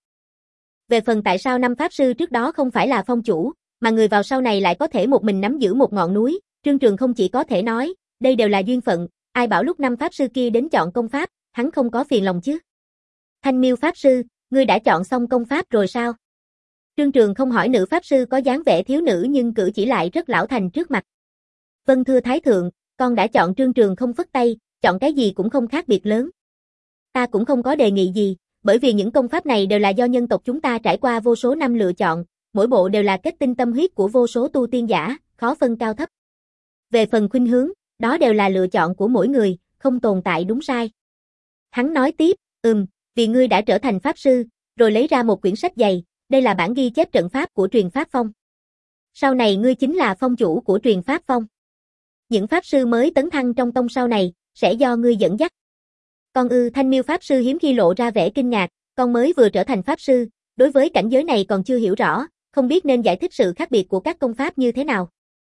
Về phần tại sao năm Pháp Sư trước đó không phải là phong chủ, mà người vào sau này lại có thể một mình nắm giữ một ngọn núi, Trương Trường không chỉ có thể nói, đây đều là duyên phận, ai bảo lúc năm Pháp Sư kia đến chọn công pháp, hắn không có phiền lòng chứ. Thanh Miêu Pháp Sư, ngươi đã chọn xong công pháp rồi sao? Trương Trường không hỏi nữ Pháp Sư có dáng vẻ thiếu nữ nhưng cử chỉ lại rất lão thành trước mặt. Vâng thưa Thái Thượng, con đã chọn. Trương Trường không phất tay, chọn cái gì cũng không khác biệt lớn. Ta cũng không có đề nghị gì, bởi vì những công pháp này đều là do nhân tộc chúng ta trải qua vô số năm lựa chọn, mỗi bộ đều là kết tinh tâm huyết của vô số tu tiên giả, khó phân cao thấp. Về phần khuynh hướng, đó đều là lựa chọn của mỗi người, không tồn tại đúng sai. Hắn nói tiếp, ừm, vì ngươi đã trở thành Pháp Sư, rồi lấy ra một quyển sách dày, đây là bản ghi chép trận pháp của truyền Pháp Phong. Sau này ngươi chính là phong chủ của truyền Pháp Phong. Những Pháp Sư mới tấn thăng trong tông sau này, sẽ do ngươi dẫn dắt. Con ư? Thanh Miêu Pháp Sư hiếm khi lộ ra vẻ kinh ngạc, con mới vừa trở thành Pháp Sư, đối với cảnh giới này còn chưa hiểu rõ, không biết nên giải thích sự khác biệt của các công pháp như thế nào.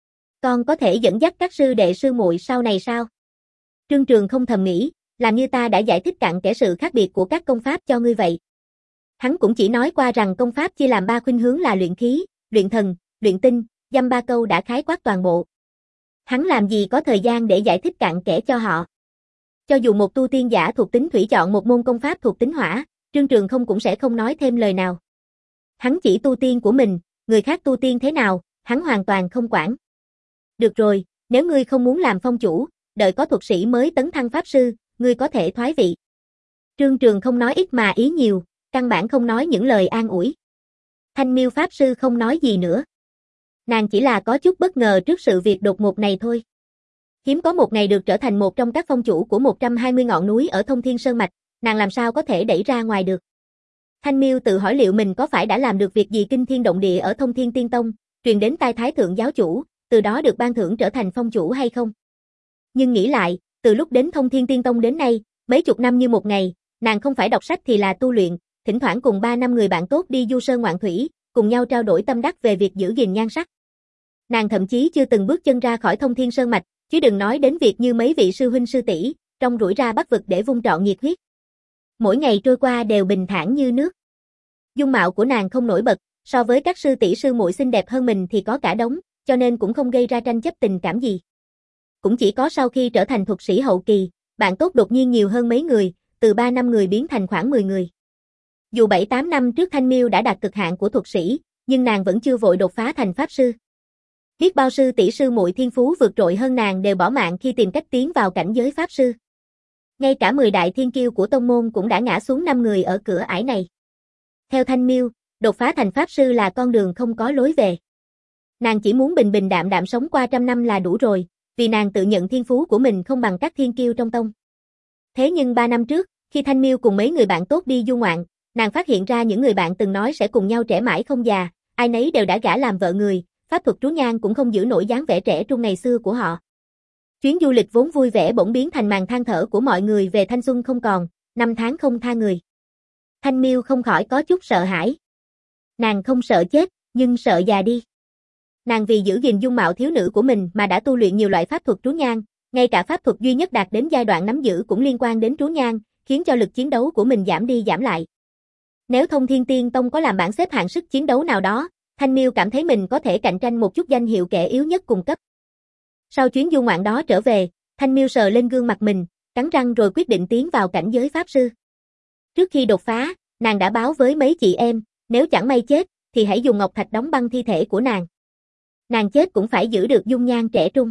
Con có thể dẫn dắt các sư đệ sư muội sau này sao? Trương Trường không thầm nghĩ, làm như ta đã giải thích cặn kẽ sự khác biệt của các công pháp cho ngươi vậy. Hắn cũng chỉ nói qua rằng công pháp chia làm ba khuynh hướng là luyện khí, luyện thần, luyện tinh, dăm ba câu đã khái quát toàn bộ. Hắn làm gì có thời gian để giải thích cặn kẽ cho họ. Cho dù một tu tiên giả thuộc tính thủy chọn một môn công pháp thuộc tính hỏa, Trương Trường không cũng sẽ không nói thêm lời nào. Hắn chỉ tu tiên của mình, người khác tu tiên thế nào, hắn hoàn toàn không quản. Được rồi, nếu ngươi không muốn làm phong chủ, đợi có thuật sĩ mới tấn thăng Pháp Sư, ngươi có thể thoái vị. Trương Trường không nói ít mà ý nhiều, căn bản không nói những lời an ủi. Thanh Miêu Pháp Sư không nói gì nữa. Nàng chỉ là có chút bất ngờ trước sự việc đột ngột này thôi. Hiếm có một ngày được trở thành một trong các phong chủ của một trăm hai mươi ngọn núi ở Thông Thiên Sơn Mạch, nàng làm sao có thể đẩy ra ngoài được. Thanh Miêu tự hỏi liệu mình có phải đã làm được việc gì kinh thiên động địa ở Thông Thiên Tiên Tông, truyền đến tai Thái Thượng giáo chủ, từ đó được ban thưởng trở thành phong chủ hay không. Nhưng nghĩ lại, từ lúc đến Thông Thiên Tiên Tông đến nay, mấy chục năm như một ngày, nàng không phải đọc sách thì là tu luyện, thỉnh thoảng cùng ba năm người bạn tốt đi du sơn ngoạn thủy, cùng nhau trao đổi tâm đắc về việc giữ gìn nhan sắc. Nàng thậm chí chưa từng bước chân ra khỏi Thông Thiên Sơn Mạch, chứ đừng nói đến việc như mấy vị sư huynh sư tỷ, trong rủi ra bắt vực để vung trọn nhiệt huyết. Mỗi ngày trôi qua đều bình thản như nước. Dung mạo của nàng không nổi bật, so với các sư tỷ sư muội xinh đẹp hơn mình thì có cả đống, cho nên cũng không gây ra tranh chấp tình cảm gì. Cũng chỉ có sau khi trở thành thuật sĩ hậu kỳ, bạn tốt đột nhiên nhiều hơn mấy người, từ ba năm người biến thành khoảng mười người. Dù bảy tám năm trước Thanh Miêu đã đạt cực hạn của thuật sĩ, nhưng nàng vẫn chưa vội đột phá thành Pháp Sư. Biết bao sư tỷ sư muội thiên phú vượt trội hơn nàng đều bỏ mạng khi tìm cách tiến vào cảnh giới Pháp Sư. Ngay cả mười đại thiên kiêu của tông môn cũng đã ngã xuống năm người ở cửa ải này. Theo Thanh Miêu, đột phá thành Pháp Sư là con đường không có lối về. Nàng chỉ muốn bình bình đạm đạm sống qua trăm năm là đủ rồi, vì nàng tự nhận thiên phú của mình không bằng các thiên kiêu trong tông. Thế nhưng ba năm trước, khi Thanh Miêu cùng mấy người bạn tốt đi du ngoạn, nàng phát hiện ra những người bạn từng nói sẽ cùng nhau trẻ mãi không già, ai nấy đều đã gả làm vợ người, pháp thuật trú nhang cũng không giữ nổi dáng vẻ trẻ trung ngày xưa của họ. Chuyến du lịch vốn vui vẻ bỗng biến thành màn than thở của mọi người về thanh xuân không còn, năm tháng không tha người. Thanh Miêu không khỏi có chút sợ hãi. Nàng không sợ chết, nhưng sợ già đi. Nàng vì giữ gìn dung mạo thiếu nữ của mình mà đã tu luyện nhiều loại pháp thuật trú nhang, ngay cả pháp thuật duy nhất đạt đến giai đoạn nắm giữ cũng liên quan đến trú nhang, khiến cho lực chiến đấu của mình giảm đi giảm lại. Nếu Thông Thiên Tiên Tông có làm bảng xếp hạng sức chiến đấu nào đó, Thanh Miêu cảm thấy mình có thể cạnh tranh một chút danh hiệu kẻ yếu nhất cùng cấp. Sau chuyến du ngoạn đó trở về, Thanh Miêu sờ lên gương mặt mình, cắn răng rồi quyết định tiến vào cảnh giới Pháp Sư. Trước khi đột phá, nàng đã báo với mấy chị em, nếu chẳng may chết, thì hãy dùng ngọc thạch đóng băng thi thể của nàng. Nàng chết cũng phải giữ được dung nhan trẻ trung.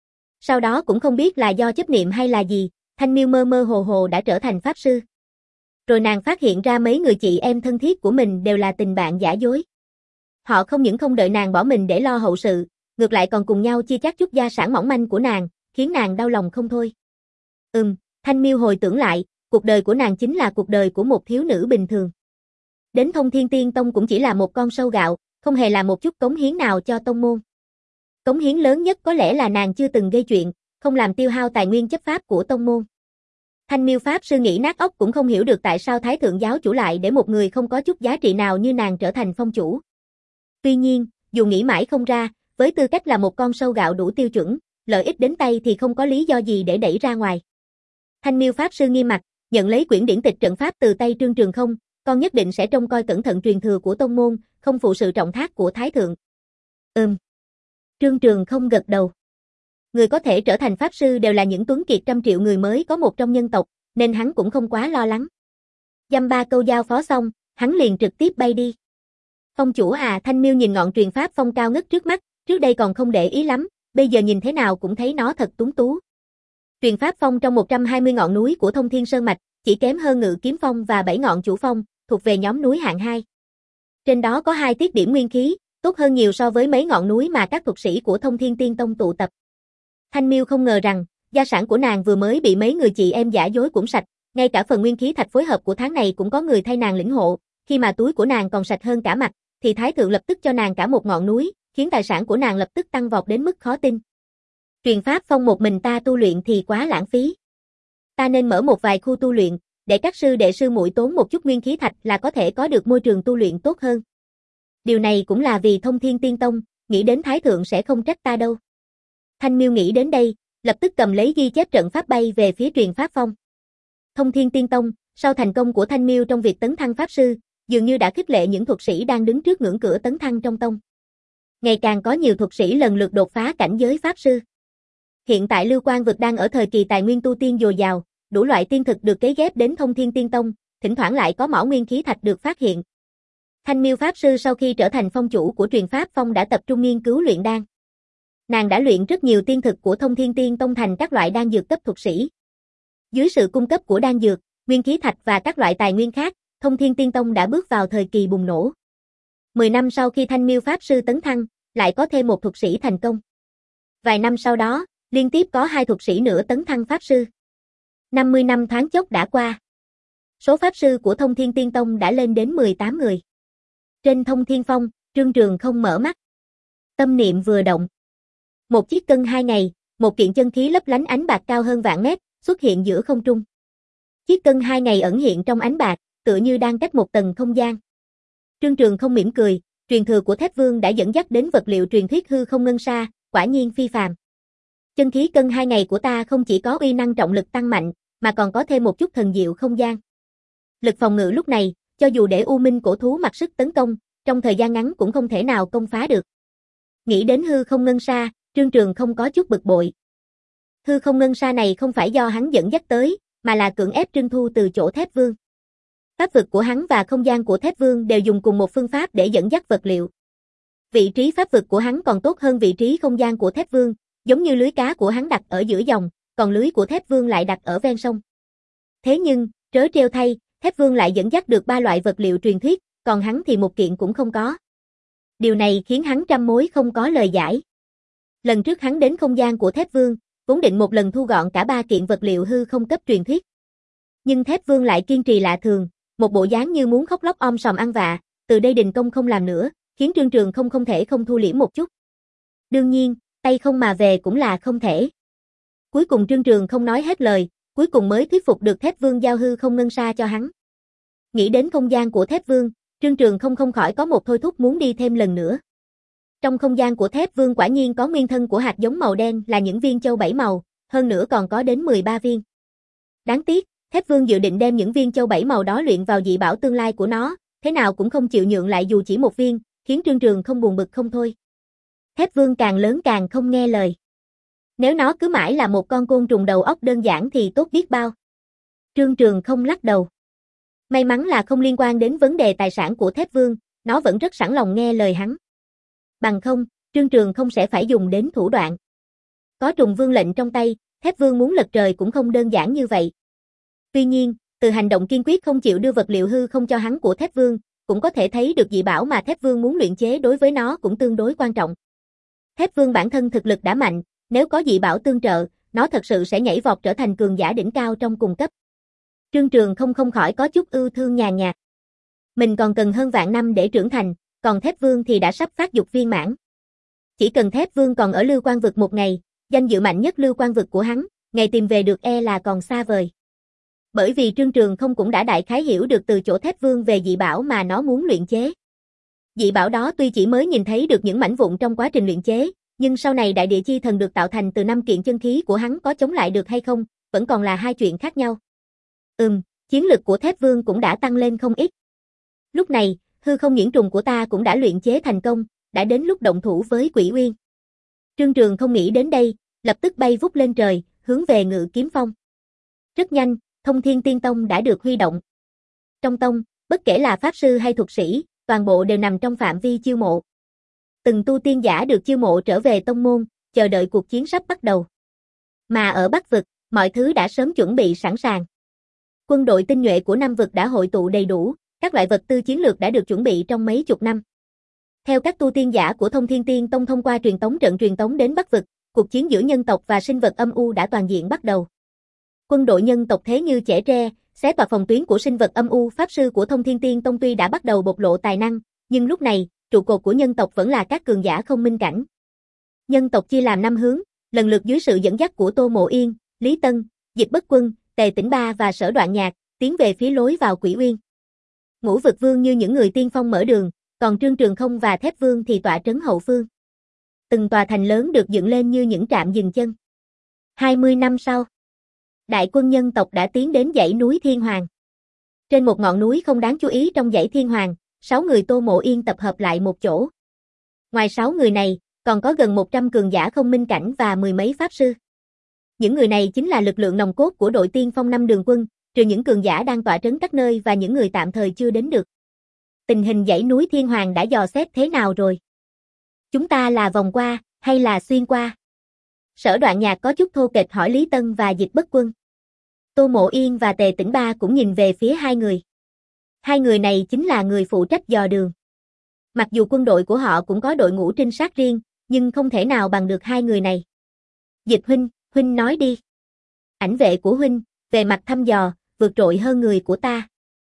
Sau đó cũng không biết là do chấp niệm hay là gì, Thanh Miêu mơ mơ hồ hồ đã trở thành Pháp Sư. Rồi nàng phát hiện ra mấy người chị em thân thiết của mình đều là tình bạn giả dối. Họ không những không đợi nàng bỏ mình để lo hậu sự, ngược lại còn cùng nhau chia chác chút gia sản mỏng manh của nàng, khiến nàng đau lòng không thôi. Ừm, Thanh Miêu hồi tưởng lại, cuộc đời của nàng chính là cuộc đời của một thiếu nữ bình thường. Đến Thông Thiên Tiên Tông cũng chỉ là một con sâu gạo, không hề làm một chút cống hiến nào cho tông môn. Cống hiến lớn nhất có lẽ là nàng chưa từng gây chuyện, không làm tiêu hao tài nguyên chấp pháp của tông môn. Thanh Miêu Pháp Sư nghĩ nát óc cũng không hiểu được tại sao Thái Thượng giáo chủ lại để một người không có chút giá trị nào như nàng trở thành phong chủ. Tuy nhiên, dù nghĩ mãi không ra, với tư cách là một con sâu gạo đủ tiêu chuẩn, lợi ích đến tay thì không có lý do gì để đẩy ra ngoài. Thanh Miêu Pháp Sư nghiêm mặt, nhận lấy quyển điển tịch trận pháp từ tay Trương Trường Không, con nhất định sẽ trông coi cẩn thận truyền thừa của tông môn, không phụ sự trọng thác của Thái Thượng. Ừm. Trương Trường Không gật đầu. Người có thể trở thành Pháp Sư đều là những tuấn kiệt trăm triệu người mới có một trong nhân tộc, nên hắn cũng không quá lo lắng. Dăm ba câu giao phó xong, hắn liền trực tiếp bay đi. Phong chủ à, Thanh Miêu nhìn ngọn truyền pháp phong cao ngất trước mắt, trước đây còn không để ý lắm, bây giờ nhìn thế nào cũng thấy nó thật tuấn tú. Truyền pháp phong trong một trăm hai mươi ngọn núi của Thông Thiên Sơn Mạch, chỉ kém hơn Ngự Kiếm Phong và bảy ngọn chủ phong, thuộc về nhóm núi hạng hai. Trên đó có hai tiết điểm nguyên khí, tốt hơn nhiều so với mấy ngọn núi mà các thuật sĩ của Thông Thiên Tiên Tông tụ tập. Thanh Miêu không ngờ rằng, gia sản của nàng vừa mới bị mấy người chị em giả dối cũng sạch, ngay cả phần nguyên khí thạch phối hợp của tháng này cũng có người thay nàng lĩnh hộ, khi mà túi của nàng còn sạch hơn cả mặt, thì Thái Thượng lập tức cho nàng cả một ngọn núi, khiến tài sản của nàng lập tức tăng vọt đến mức khó tin. Truyền pháp phong một mình ta tu luyện thì quá lãng phí. Ta nên mở một vài khu tu luyện, để các sư đệ sư muội tốn một chút nguyên khí thạch là có thể có được môi trường tu luyện tốt hơn. Điều này cũng là vì Thông Thiên Tiên Tông, nghĩ đến Thái Thượng sẽ không trách ta đâu. Thanh Miêu nghĩ đến đây, lập tức cầm lấy ghi chép trận pháp bay về phía truyền pháp phong. Thông Thiên Tiên Tông, sau thành công của Thanh Miêu trong việc tấn thăng Pháp Sư, dường như đã khích lệ những thuật sĩ đang đứng trước ngưỡng cửa tấn thăng trong tông. Ngày càng có nhiều thuật sĩ lần lượt đột phá cảnh giới Pháp Sư. Hiện tại Lưu Quang Vực đang ở thời kỳ tài nguyên tu tiên dồi dào, đủ loại tiên thực được cấy ghép đến Thông Thiên Tiên Tông, thỉnh thoảng lại có mỏ nguyên khí thạch được phát hiện. Thanh Miêu Pháp Sư sau khi trở thành phong chủ của truyền pháp phong đã tập trung nghiên cứu luyện đan. Nàng đã luyện rất nhiều tiên thực của Thông Thiên Tiên Tông thành các loại đan dược cấp thuật sĩ. Dưới sự cung cấp của đan dược, nguyên khí thạch và các loại tài nguyên khác, Thông Thiên Tiên Tông đã bước vào thời kỳ bùng nổ. Mười năm sau khi Thanh Miêu Pháp Sư tấn thăng, lại có thêm một thuật sĩ thành công. Vài năm sau đó, liên tiếp có hai thuật sĩ nữa tấn thăng Pháp Sư. năm mươi năm thoáng chốc đã qua. Số Pháp Sư của Thông Thiên Tiên Tông đã lên đến mười tám người. Trên Thông Thiên Phong, Trương Trường không mở mắt. Tâm niệm vừa động. Một chiếc cân hai ngày, một kiện chân khí lấp lánh ánh bạc cao hơn vạn mét, xuất hiện giữa không trung. Chiếc cân hai ngày ẩn hiện trong ánh bạc, tựa như đang cách một tầng không gian. Trương Trường không mỉm cười, truyền thừa của Thép Vương đã dẫn dắt đến vật liệu truyền thuyết hư không ngân sa, quả nhiên phi phàm. Chân khí cân hai ngày của ta không chỉ có uy năng trọng lực tăng mạnh, mà còn có thêm một chút thần diệu không gian. Lực phòng ngự lúc này, cho dù để U Minh cổ thú mặc sức tấn công, trong thời gian ngắn cũng không thể nào công phá được. Nghĩ đến hư không ngân sa, Trương Trường không có chút bực bội. Hư không ngân sa này không phải do hắn dẫn dắt tới, mà là cưỡng ép trưng thu từ chỗ Thép Vương. Pháp vực của hắn và không gian của Thép Vương đều dùng cùng một phương pháp để dẫn dắt vật liệu. Vị trí pháp vực của hắn còn tốt hơn vị trí không gian của Thép Vương, giống như lưới cá của hắn đặt ở giữa dòng, còn lưới của Thép Vương lại đặt ở ven sông. Thế nhưng, trớ trêu thay, Thép Vương lại dẫn dắt được ba loại vật liệu truyền thuyết, còn hắn thì một kiện cũng không có. Điều này khiến hắn trăm mối không có lời giải. Lần trước hắn đến không gian của Thép Vương, vốn định một lần thu gọn cả ba kiện vật liệu hư không cấp truyền thuyết. Nhưng Thép Vương lại kiên trì lạ thường, một bộ dáng như muốn khóc lóc om sòm ăn vạ, từ đây đình công không làm nữa, khiến Trương Trường không không thể không thu liễm một chút. Đương nhiên, tay không mà về cũng là không thể. Cuối cùng Trương Trường không nói hết lời, cuối cùng mới thuyết phục được Thép Vương giao hư không ngân sa cho hắn. Nghĩ đến không gian của Thép Vương, Trương Trường không không khỏi có một thôi thúc muốn đi thêm lần nữa. Trong không gian của Thép Vương quả nhiên có nguyên thân của hạt giống màu đen là những viên châu bảy màu, hơn nữa còn có đến mười ba viên. Đáng tiếc, Thép Vương dự định đem những viên châu bảy màu đó luyện vào dị bảo tương lai của nó, thế nào cũng không chịu nhượng lại dù chỉ một viên, khiến Trương Trường không buồn bực không thôi. Thép Vương càng lớn càng không nghe lời. Nếu nó cứ mãi là một con côn trùng đầu óc đơn giản thì tốt biết bao. Trương Trường không lắc đầu. May mắn là không liên quan đến vấn đề tài sản của Thép Vương, nó vẫn rất sẵn lòng nghe lời hắn. Bằng không, Trương Trường không sẽ phải dùng đến thủ đoạn. Có trùng vương lệnh trong tay, Thép Vương muốn lật trời cũng không đơn giản như vậy. Tuy nhiên, từ hành động kiên quyết không chịu đưa vật liệu hư không cho hắn của Thép Vương, cũng có thể thấy được dị bảo mà Thép Vương muốn luyện chế đối với nó cũng tương đối quan trọng. Thép Vương bản thân thực lực đã mạnh, nếu có dị bảo tương trợ, nó thật sự sẽ nhảy vọt trở thành cường giả đỉnh cao trong cùng cấp. Trương Trường không không khỏi có chút ưu thương nhàn nhạt. Mình còn cần hơn vạn năm để trưởng thành, còn Thép Vương thì đã sắp phát dục viên mãn. Chỉ cần Thép Vương còn ở Lưu Quang Vực một ngày, danh dự mạnh nhất Lưu Quang Vực của hắn, ngày tìm về được e là còn xa vời. Bởi vì Trương Trường không cũng đã đại khái hiểu được từ chỗ Thép Vương về dị bảo mà nó muốn luyện chế. Dị bảo đó tuy chỉ mới nhìn thấy được những mảnh vụn trong quá trình luyện chế, nhưng sau này đại địa chi thần được tạo thành từ năm kiện chân khí của hắn có chống lại được hay không, vẫn còn là hai chuyện khác nhau. Ừm, chiến lực của Thép Vương cũng đã tăng lên không ít. Lúc này, hư không nhuyễn trùng của ta cũng đã luyện chế thành công, đã đến lúc động thủ với Quỷ Uyên. Trương Trường không nghĩ đến đây, lập tức bay vút lên trời, hướng về Ngự Kiếm Phong. Rất nhanh, Thông Thiên Tiên Tông đã được huy động. Trong tông, bất kể là pháp sư hay thuật sĩ, toàn bộ đều nằm trong phạm vi chiêu mộ. Từng tu tiên giả được chiêu mộ trở về tông môn, chờ đợi cuộc chiến sắp bắt đầu. Mà ở Bắc vực, mọi thứ đã sớm chuẩn bị sẵn sàng. Quân đội tinh nhuệ của Nam vực đã hội tụ đầy đủ, các loại vật tư chiến lược đã được chuẩn bị trong mấy chục năm. Theo các tu tiên giả của Thông Thiên Tiên Tông thông qua truyền tống trận truyền tống đến Bắc vực, cuộc chiến giữa nhân tộc và sinh vật âm u đã toàn diện bắt đầu. Quân đội nhân tộc thế như chẻ tre, xé toạc phòng tuyến của sinh vật âm u. Pháp sư của Thông Thiên Tiên Tông tuy đã bắt đầu bộc lộ tài năng, nhưng lúc này, trụ cột của nhân tộc vẫn là các cường giả không minh cảnh. Nhân tộc chia làm năm hướng, lần lượt dưới sự dẫn dắt của Tô Mộ Yên, Lý Tân, Dịch Bất Quân, Tề Tĩnh Ba và Sở Đoạn Nhạc, tiến về phía lối vào Quỷ Uyên. Ngũ vực vương như những người tiên phong mở đường, còn Trương Trường Không và Thép Vương thì tọa trấn hậu phương. Từng tòa thành lớn được dựng lên như những trạm dừng chân. hai mươi năm sau, đại quân nhân tộc đã tiến đến dãy núi Thiên Hoàng. Trên một ngọn núi không đáng chú ý trong dãy Thiên Hoàng, sáu người Tô Mộ Yên tập hợp lại một chỗ. Ngoài sáu người này, còn có gần một trăm cường giả không minh cảnh và mười mấy pháp sư. Những người này chính là lực lượng nòng cốt của đội tiên phong năm đường quân, trừ những cường giả đang tọa trấn các nơi và những người tạm thời chưa đến được. Tình hình dãy núi Thiên Hoàng đã dò xét thế nào rồi? Chúng ta là vòng qua, hay là xuyên qua? Sở Đoạn Nhạc có chút thô kệch hỏi Lý Tân và Dịch Bất Quân. Tô Mộ Yên và Tề Tĩnh Ba cũng nhìn về phía hai người. Hai người này chính là người phụ trách dò đường. Mặc dù quân đội của họ cũng có đội ngũ trinh sát riêng, nhưng không thể nào bằng được hai người này. Dịch huynh, huynh nói đi. Ảnh vệ của huynh, về mặt thăm dò, vượt trội hơn người của ta.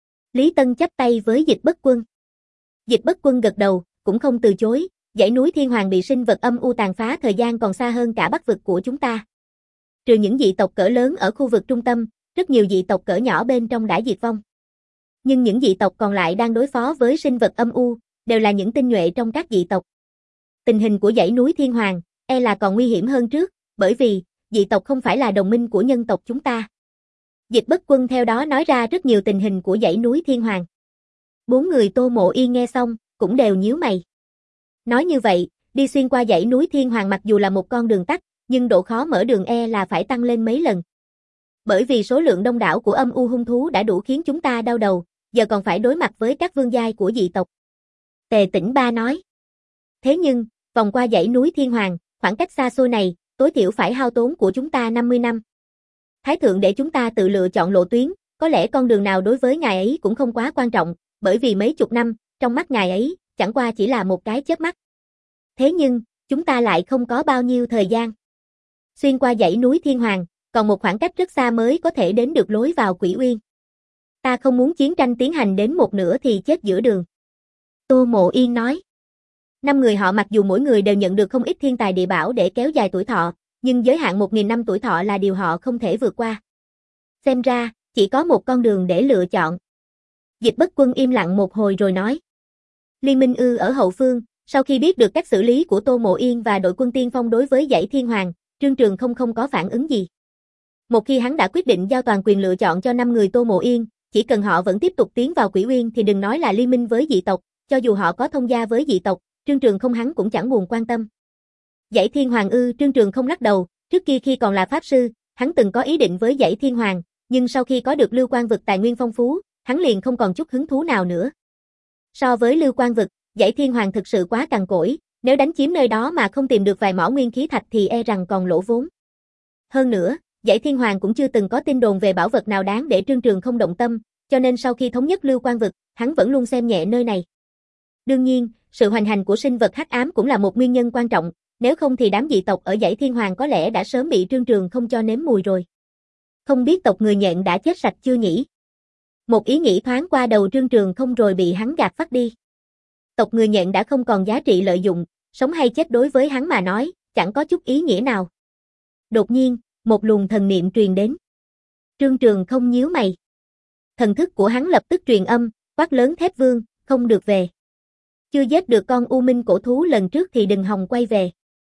Lý Tân chắp tay với Dịch Bất Quân. Dịch Bất Quân gật đầu, cũng không từ chối, dãy núi Thiên Hoàng bị sinh vật âm u tàn phá thời gian còn xa hơn cả Bắc vực của chúng ta. Trừ những dị tộc cỡ lớn ở khu vực trung tâm, rất nhiều dị tộc cỡ nhỏ bên trong đã diệt vong. Nhưng những dị tộc còn lại đang đối phó với sinh vật âm u, đều là những tinh nhuệ trong các dị tộc. Tình hình của dãy núi Thiên Hoàng, e là còn nguy hiểm hơn trước, bởi vì, dị tộc không phải là đồng minh của nhân tộc chúng ta. Dịch Bất Quân theo đó nói ra rất nhiều tình hình của dãy núi Thiên Hoàng. Bốn người Tô Mộ Yên nghe xong, cũng đều nhíu mày. Nói như vậy, đi xuyên qua dãy núi Thiên Hoàng mặc dù là một con đường tắt, nhưng độ khó mở đường e là phải tăng lên mấy lần. Bởi vì số lượng đông đảo của âm u hung thú đã đủ khiến chúng ta đau đầu, giờ còn phải đối mặt với các vương giai của dị tộc. Tề Tĩnh Ba nói. Thế nhưng, vòng qua dãy núi Thiên Hoàng, khoảng cách xa xôi này, tối thiểu phải hao tốn của chúng ta năm mươi năm. Thái thượng để chúng ta tự lựa chọn lộ tuyến, có lẽ con đường nào đối với ngài ấy cũng không quá quan trọng, bởi vì mấy chục năm, trong mắt ngài ấy, chẳng qua chỉ là một cái chớp mắt. Thế nhưng, chúng ta lại không có bao nhiêu thời gian. Xuyên qua dãy núi Thiên Hoàng, còn một khoảng cách rất xa mới có thể đến được lối vào Quỷ Uyên. Ta không muốn chiến tranh tiến hành đến một nửa thì chết giữa đường. Tô Mộ Yên nói. Năm người họ mặc dù mỗi người đều nhận được không ít thiên tài địa bảo để kéo dài tuổi thọ, nhưng giới hạn một nghìn năm tuổi thọ là điều họ không thể vượt qua. Xem ra, chỉ có một con đường để lựa chọn. Dịch Bất Quân im lặng một hồi rồi nói. Liên Minh Ư ở hậu phương, sau khi biết được cách xử lý của Tô Mộ Yên và đội quân tiên phong đối với dãy Thiên Hoàng, Trương Trường không không có phản ứng gì. Một khi hắn đã quyết định giao toàn quyền lựa chọn cho năm người Tô Mộ Yên, chỉ cần họ vẫn tiếp tục tiến vào Quỷ Uyên thì đừng nói là liên minh với dị tộc, cho dù họ có thông gia với dị tộc, Trương Trường không hắn cũng chẳng buồn quan tâm. Dãy Thiên Hoàng ư? Trương Trường không lắc đầu, trước kia khi còn là pháp sư, hắn từng có ý định với dãy Thiên Hoàng, nhưng sau khi có được Lưu Quan vực tài nguyên phong phú, hắn liền không còn chút hứng thú nào nữa. So với Lưu Quan vực, dãy Thiên Hoàng thực sự quá cằn cỗi, nếu đánh chiếm nơi đó mà không tìm được vài mỏ nguyên khí thạch thì e rằng còn lỗ vốn. Hơn nữa, dãy Thiên Hoàng cũng chưa từng có tin đồn về bảo vật nào đáng để Trương Trường không động tâm, cho nên sau khi thống nhất Lưu Quan vực, hắn vẫn luôn xem nhẹ nơi này. Đương nhiên, sự hoành hành của sinh vật hắc ám cũng là một nguyên nhân quan trọng, nếu không thì đám dị tộc ở dãy Thiên Hoàng có lẽ đã sớm bị Trương Trường không cho nếm mùi rồi. Không biết tộc người nhện đã chết sạch chưa nhỉ? Một ý nghĩ thoáng qua đầu Trương Trường không rồi bị hắn gạt phắt đi. Tộc người nhện đã không còn giá trị lợi dụng, sống hay chết đối với hắn mà nói, chẳng có chút ý nghĩa nào. Đột nhiên, một luồng thần niệm truyền đến. Trương Trường không nhíu mày. Thần thức của hắn lập tức truyền âm, quát lớn Thép Vương, không được về. Chưa giết được con U Minh cổ thú lần trước thì đừng hòng quay về.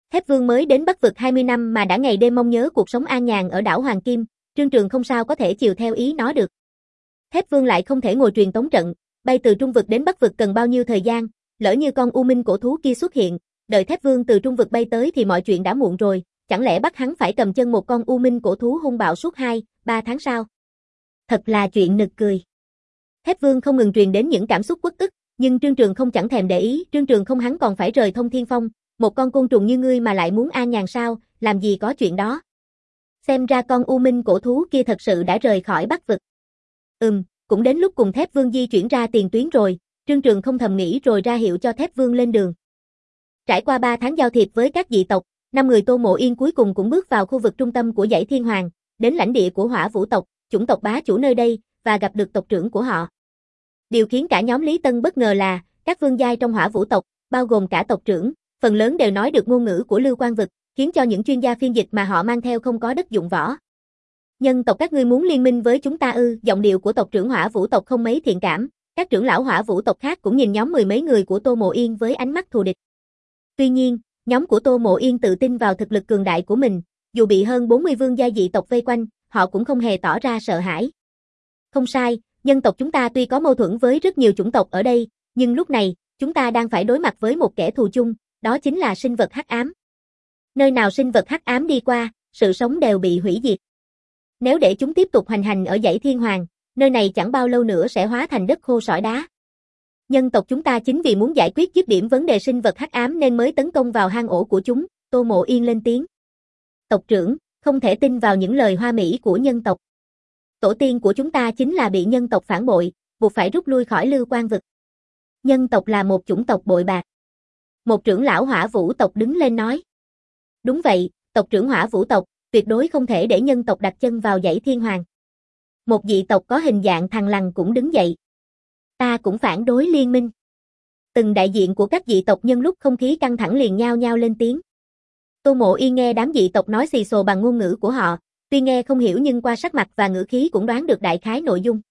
Thép Vương mới đến Bắc vực hai mươi năm mà đã ngày đêm mong nhớ cuộc sống an nhàn ở đảo Hoàng Kim, Trương Trường không sao có thể chiều theo ý nó được. Thép Vương lại không thể ngồi truyền tống trận, bay từ Trung vực đến Bắc vực cần bao nhiêu thời gian, lỡ như con U Minh cổ thú kia xuất hiện, đợi Thép Vương từ Trung vực bay tới thì mọi chuyện đã muộn rồi, chẳng lẽ bắt hắn phải cầm chân một con U Minh cổ thú hung bạo suốt hai, ba tháng sao? Thật là chuyện nực cười. Thép Vương không ngừng truyền đến những cảm xúc uất ức, nhưng Trương Trường không chẳng thèm để ý, Trương Trường không hắn còn phải rời Thông Thiên Phong, một con côn trùng như ngươi mà lại muốn an nhàn sao, làm gì có chuyện đó. Xem ra con U Minh cổ thú kia thật sự đã rời khỏi Bắc vực. Ừm, cũng đến lúc cùng Thép Vương di chuyển ra tiền tuyến rồi, Trương Trường không thầm nghĩ rồi ra hiệu cho Thép Vương lên đường. Trải qua ba tháng giao thiệp với các dị tộc, năm người Tô Mộ Yên cuối cùng cũng bước vào khu vực trung tâm của dãy Thiên Hoàng, đến lãnh địa của Hỏa Vũ tộc, chủng tộc bá chủ nơi đây, và gặp được tộc trưởng của họ. Điều khiến cả nhóm Lý Tân bất ngờ là, các vương giai trong Hỏa Vũ tộc, bao gồm cả tộc trưởng, phần lớn đều nói được ngôn ngữ của Lưu Quan vực, khiến cho những chuyên gia phiên dịch mà họ mang theo không có đất dụng võ. Nhân tộc các ngươi muốn liên minh với chúng ta ư? Giọng điệu của tộc trưởng Hỏa Vũ tộc không mấy thiện cảm, các trưởng lão Hỏa Vũ tộc khác cũng nhìn nhóm mười mấy người của Tô Mộ Yên với ánh mắt thù địch. Tuy nhiên, nhóm của Tô Mộ Yên tự tin vào thực lực cường đại của mình, dù bị hơn bốn mươi vương gia dị tộc vây quanh, họ cũng không hề tỏ ra sợ hãi. Không sai, nhân tộc chúng ta tuy có mâu thuẫn với rất nhiều chủng tộc ở đây, nhưng lúc này, chúng ta đang phải đối mặt với một kẻ thù chung, đó chính là sinh vật hắc ám. Nơi nào sinh vật hắc ám đi qua, sự sống đều bị hủy diệt. Nếu để chúng tiếp tục hoành hành ở dãy Thiên Hoàng, nơi này chẳng bao lâu nữa sẽ hóa thành đất khô sỏi đá. Nhân tộc chúng ta chính vì muốn giải quyết dứt điểm vấn đề sinh vật hắc ám nên mới tấn công vào hang ổ của chúng, Tô Mộ Yên lên tiếng. Tộc trưởng, không thể tin vào những lời hoa mỹ của nhân tộc. Tổ tiên của chúng ta chính là bị nhân tộc phản bội, buộc phải rút lui khỏi Lưu Quan vực. Nhân tộc là một chủng tộc bội bạc. Một trưởng lão Hỏa Vũ tộc đứng lên nói. Đúng vậy, tộc trưởng Hỏa Vũ tộc, tuyệt đối không thể để nhân tộc đặt chân vào dãy Thiên Hoàng. Một dị tộc có hình dạng thằn lằn cũng đứng dậy. Ta cũng phản đối liên minh. Từng đại diện của các dị tộc nhân lúc không khí căng thẳng liền nhao nhao lên tiếng. Tô Mộ Yên nghe đám dị tộc nói xì xồ bằng ngôn ngữ của họ, tuy nghe không hiểu nhưng qua sắc mặt và ngữ khí cũng đoán được đại khái nội dung.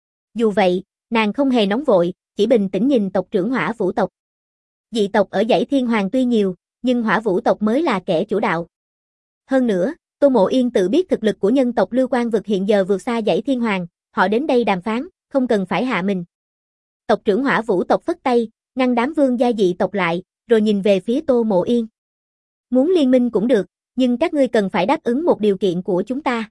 Dù vậy, nàng không hề nóng vội, chỉ bình tĩnh nhìn tộc trưởng Hỏa Vũ tộc. Dị tộc ở dãy Thiên Hoàng tuy nhiều, nhưng Hỏa Vũ tộc mới là kẻ chủ đạo. Hơn nữa, Tô Mộ Yên tự biết thực lực của nhân tộc Lưu Quan vực hiện giờ vượt xa dãy Thiên Hoàng, họ đến đây đàm phán, không cần phải hạ mình. Tộc trưởng Hỏa Vũ tộc phất tay, ngăn đám vương gia dị tộc lại, rồi nhìn về phía Tô Mộ Yên. Muốn liên minh cũng được, nhưng các ngươi cần phải đáp ứng một điều kiện của chúng ta.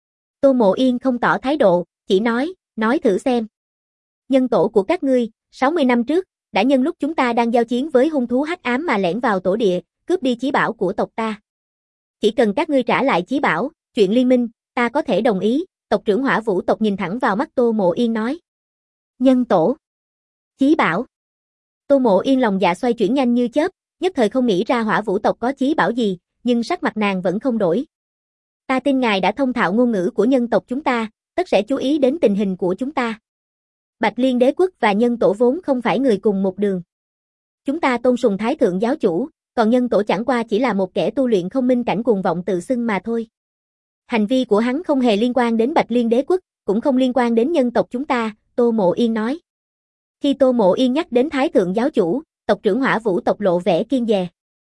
Tô Mộ Yên không tỏ thái độ, chỉ nói, nói thử xem. Nhân tổ của các ngươi, sáu mươi năm trước, đã nhân lúc chúng ta đang giao chiến với hung thú hắc ám mà lẻn vào tổ địa, cướp đi chí bảo của tộc ta. Chỉ cần các ngươi trả lại chí bảo, chuyện liên minh, ta có thể đồng ý, tộc trưởng Hỏa Vũ tộc nhìn thẳng vào mắt Tô Mộ Yên nói. Nhân tổ. Chí bảo. Tô Mộ Yên lòng dạ xoay chuyển nhanh như chớp, nhất thời không nghĩ ra Hỏa Vũ tộc có chí bảo gì, nhưng sắc mặt nàng vẫn không đổi. Ta tin ngài đã thông thạo ngôn ngữ của nhân tộc chúng ta, tất sẽ chú ý đến tình hình của chúng ta. Bạch Liên đế quốc và nhân tổ vốn không phải người cùng một đường. Chúng ta tôn sùng thái thượng giáo chủ, còn nhân tổ chẳng qua chỉ là một kẻ tu luyện không minh cảnh cuồng vọng tự xưng mà thôi. Hành vi của hắn không hề liên quan đến Bạch Liên đế quốc, cũng không liên quan đến nhân tộc chúng ta, Tô Mộ Yên nói. Khi Tô Mộ Yên nhắc đến thái thượng giáo chủ, tộc trưởng Hỏa Vũ tộc lộ vẻ kiên dè.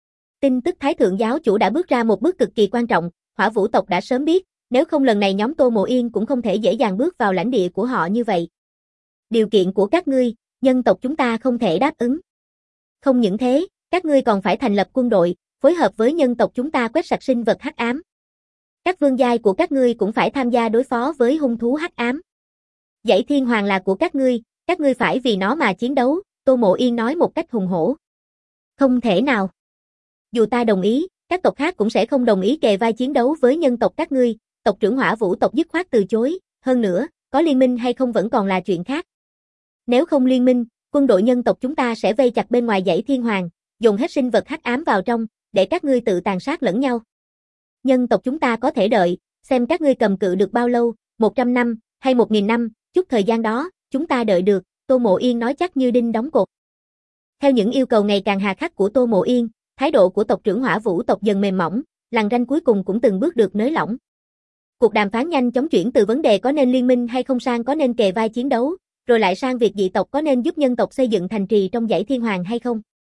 Tin tức thái thượng giáo chủ đã bước ra một bước cực kỳ quan trọng, Hỏa Vũ tộc đã sớm biết, nếu không lần này nhóm Tô Mộ Yên cũng không thể dễ dàng bước vào lãnh địa của họ như vậy. Điều kiện của các ngươi, nhân tộc chúng ta không thể đáp ứng. Không những thế, các ngươi còn phải thành lập quân đội, phối hợp với nhân tộc chúng ta quét sạch sinh vật hắc ám. Các vương giai của các ngươi cũng phải tham gia đối phó với hung thú hắc ám. Dãy Thiên Hoàng là của các ngươi, các ngươi phải vì nó mà chiến đấu, Tô Mộ Yên nói một cách hùng hổ. Không thể nào. Dù ta đồng ý, các tộc khác cũng sẽ không đồng ý kề vai chiến đấu với nhân tộc các ngươi, tộc trưởng Hỏa Vũ tộc dứt khoát từ chối, hơn nữa, có liên minh hay không vẫn còn là chuyện khác. Nếu không liên minh, quân đội nhân tộc chúng ta sẽ vây chặt bên ngoài dãy Thiên Hoàng, dùng hết sinh vật hắc ám vào trong, để các ngươi tự tàn sát lẫn nhau. Nhân tộc chúng ta có thể đợi, xem các ngươi cầm cự được bao lâu, một trăm năm, hay một nghìn năm, chút thời gian đó, chúng ta đợi được, Tô Mộ Yên nói chắc như đinh đóng cột. Theo những yêu cầu ngày càng hà khắc của Tô Mộ Yên, thái độ của tộc trưởng Hỏa Vũ tộc dần mềm mỏng, lằn ranh cuối cùng cũng từng bước được nới lỏng. Cuộc đàm phán nhanh chóng chuyển từ vấn đề có nên liên minh hay không sang có nên kề vai chiến đấu, rồi lại sang việc dị tộc có nên giúp nhân tộc xây dựng thành trì trong dãy Thiên Hoàng hay không.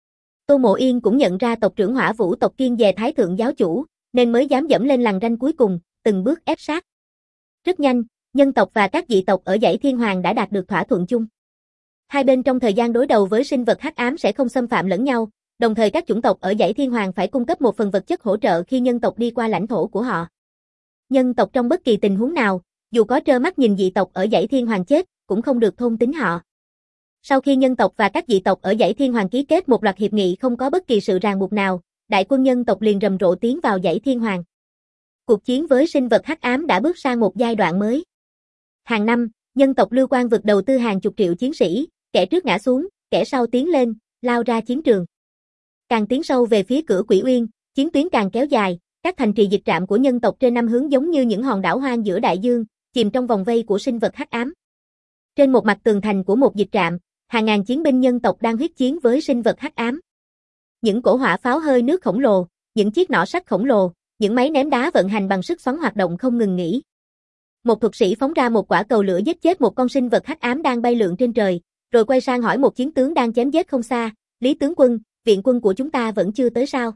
Tô Mộ Yên cũng nhận ra tộc trưởng Hỏa Vũ tộc kiên dè Thái thượng giáo chủ, nên mới dám dẫm lên lằn ranh cuối cùng, từng bước ép sát. Rất nhanh, nhân tộc và các dị tộc ở dãy Thiên Hoàng đã đạt được thỏa thuận chung. Hai bên trong thời gian đối đầu với sinh vật hắc ám sẽ không xâm phạm lẫn nhau, đồng thời các chủng tộc ở dãy Thiên Hoàng phải cung cấp một phần vật chất hỗ trợ khi nhân tộc đi qua lãnh thổ của họ. Nhân tộc trong bất kỳ tình huống nào, dù có trơ mắt nhìn dị tộc ở dãy Thiên Hoàng chết, cũng không được thôn tính họ. Sau khi nhân tộc và các dị tộc ở dãy Thiên Hoàng ký kết một loạt hiệp nghị không có bất kỳ sự ràng buộc nào, đại quân nhân tộc liền rầm rộ tiến vào dãy Thiên Hoàng. Cuộc chiến với sinh vật hắc ám đã bước sang một giai đoạn mới. Hàng năm, nhân tộc Lưu Quang vực đầu tư hàng chục triệu chiến sĩ, kẻ trước ngã xuống, kẻ sau tiến lên, lao ra chiến trường. Càng tiến sâu về phía cửa Quỷ Uyên, chiến tuyến càng kéo dài, các thành trì dịch trạm của nhân tộc trên năm hướng giống như những hòn đảo hoang giữa đại dương, chìm trong vòng vây của sinh vật hắc ám. Trên một mặt tường thành của một dịch trạm, hàng ngàn chiến binh nhân tộc đang huyết chiến với sinh vật hắc ám. Những cổ hỏa pháo hơi nước khổng lồ, những chiếc nỏ sắt khổng lồ, những máy ném đá vận hành bằng sức xoắn hoạt động không ngừng nghỉ. Một thuật sĩ phóng ra một quả cầu lửa giết chết một con sinh vật hắc ám đang bay lượn trên trời, rồi quay sang hỏi một chiến tướng đang chém giết không xa, Lý tướng quân, viện quân của chúng ta vẫn chưa tới sao?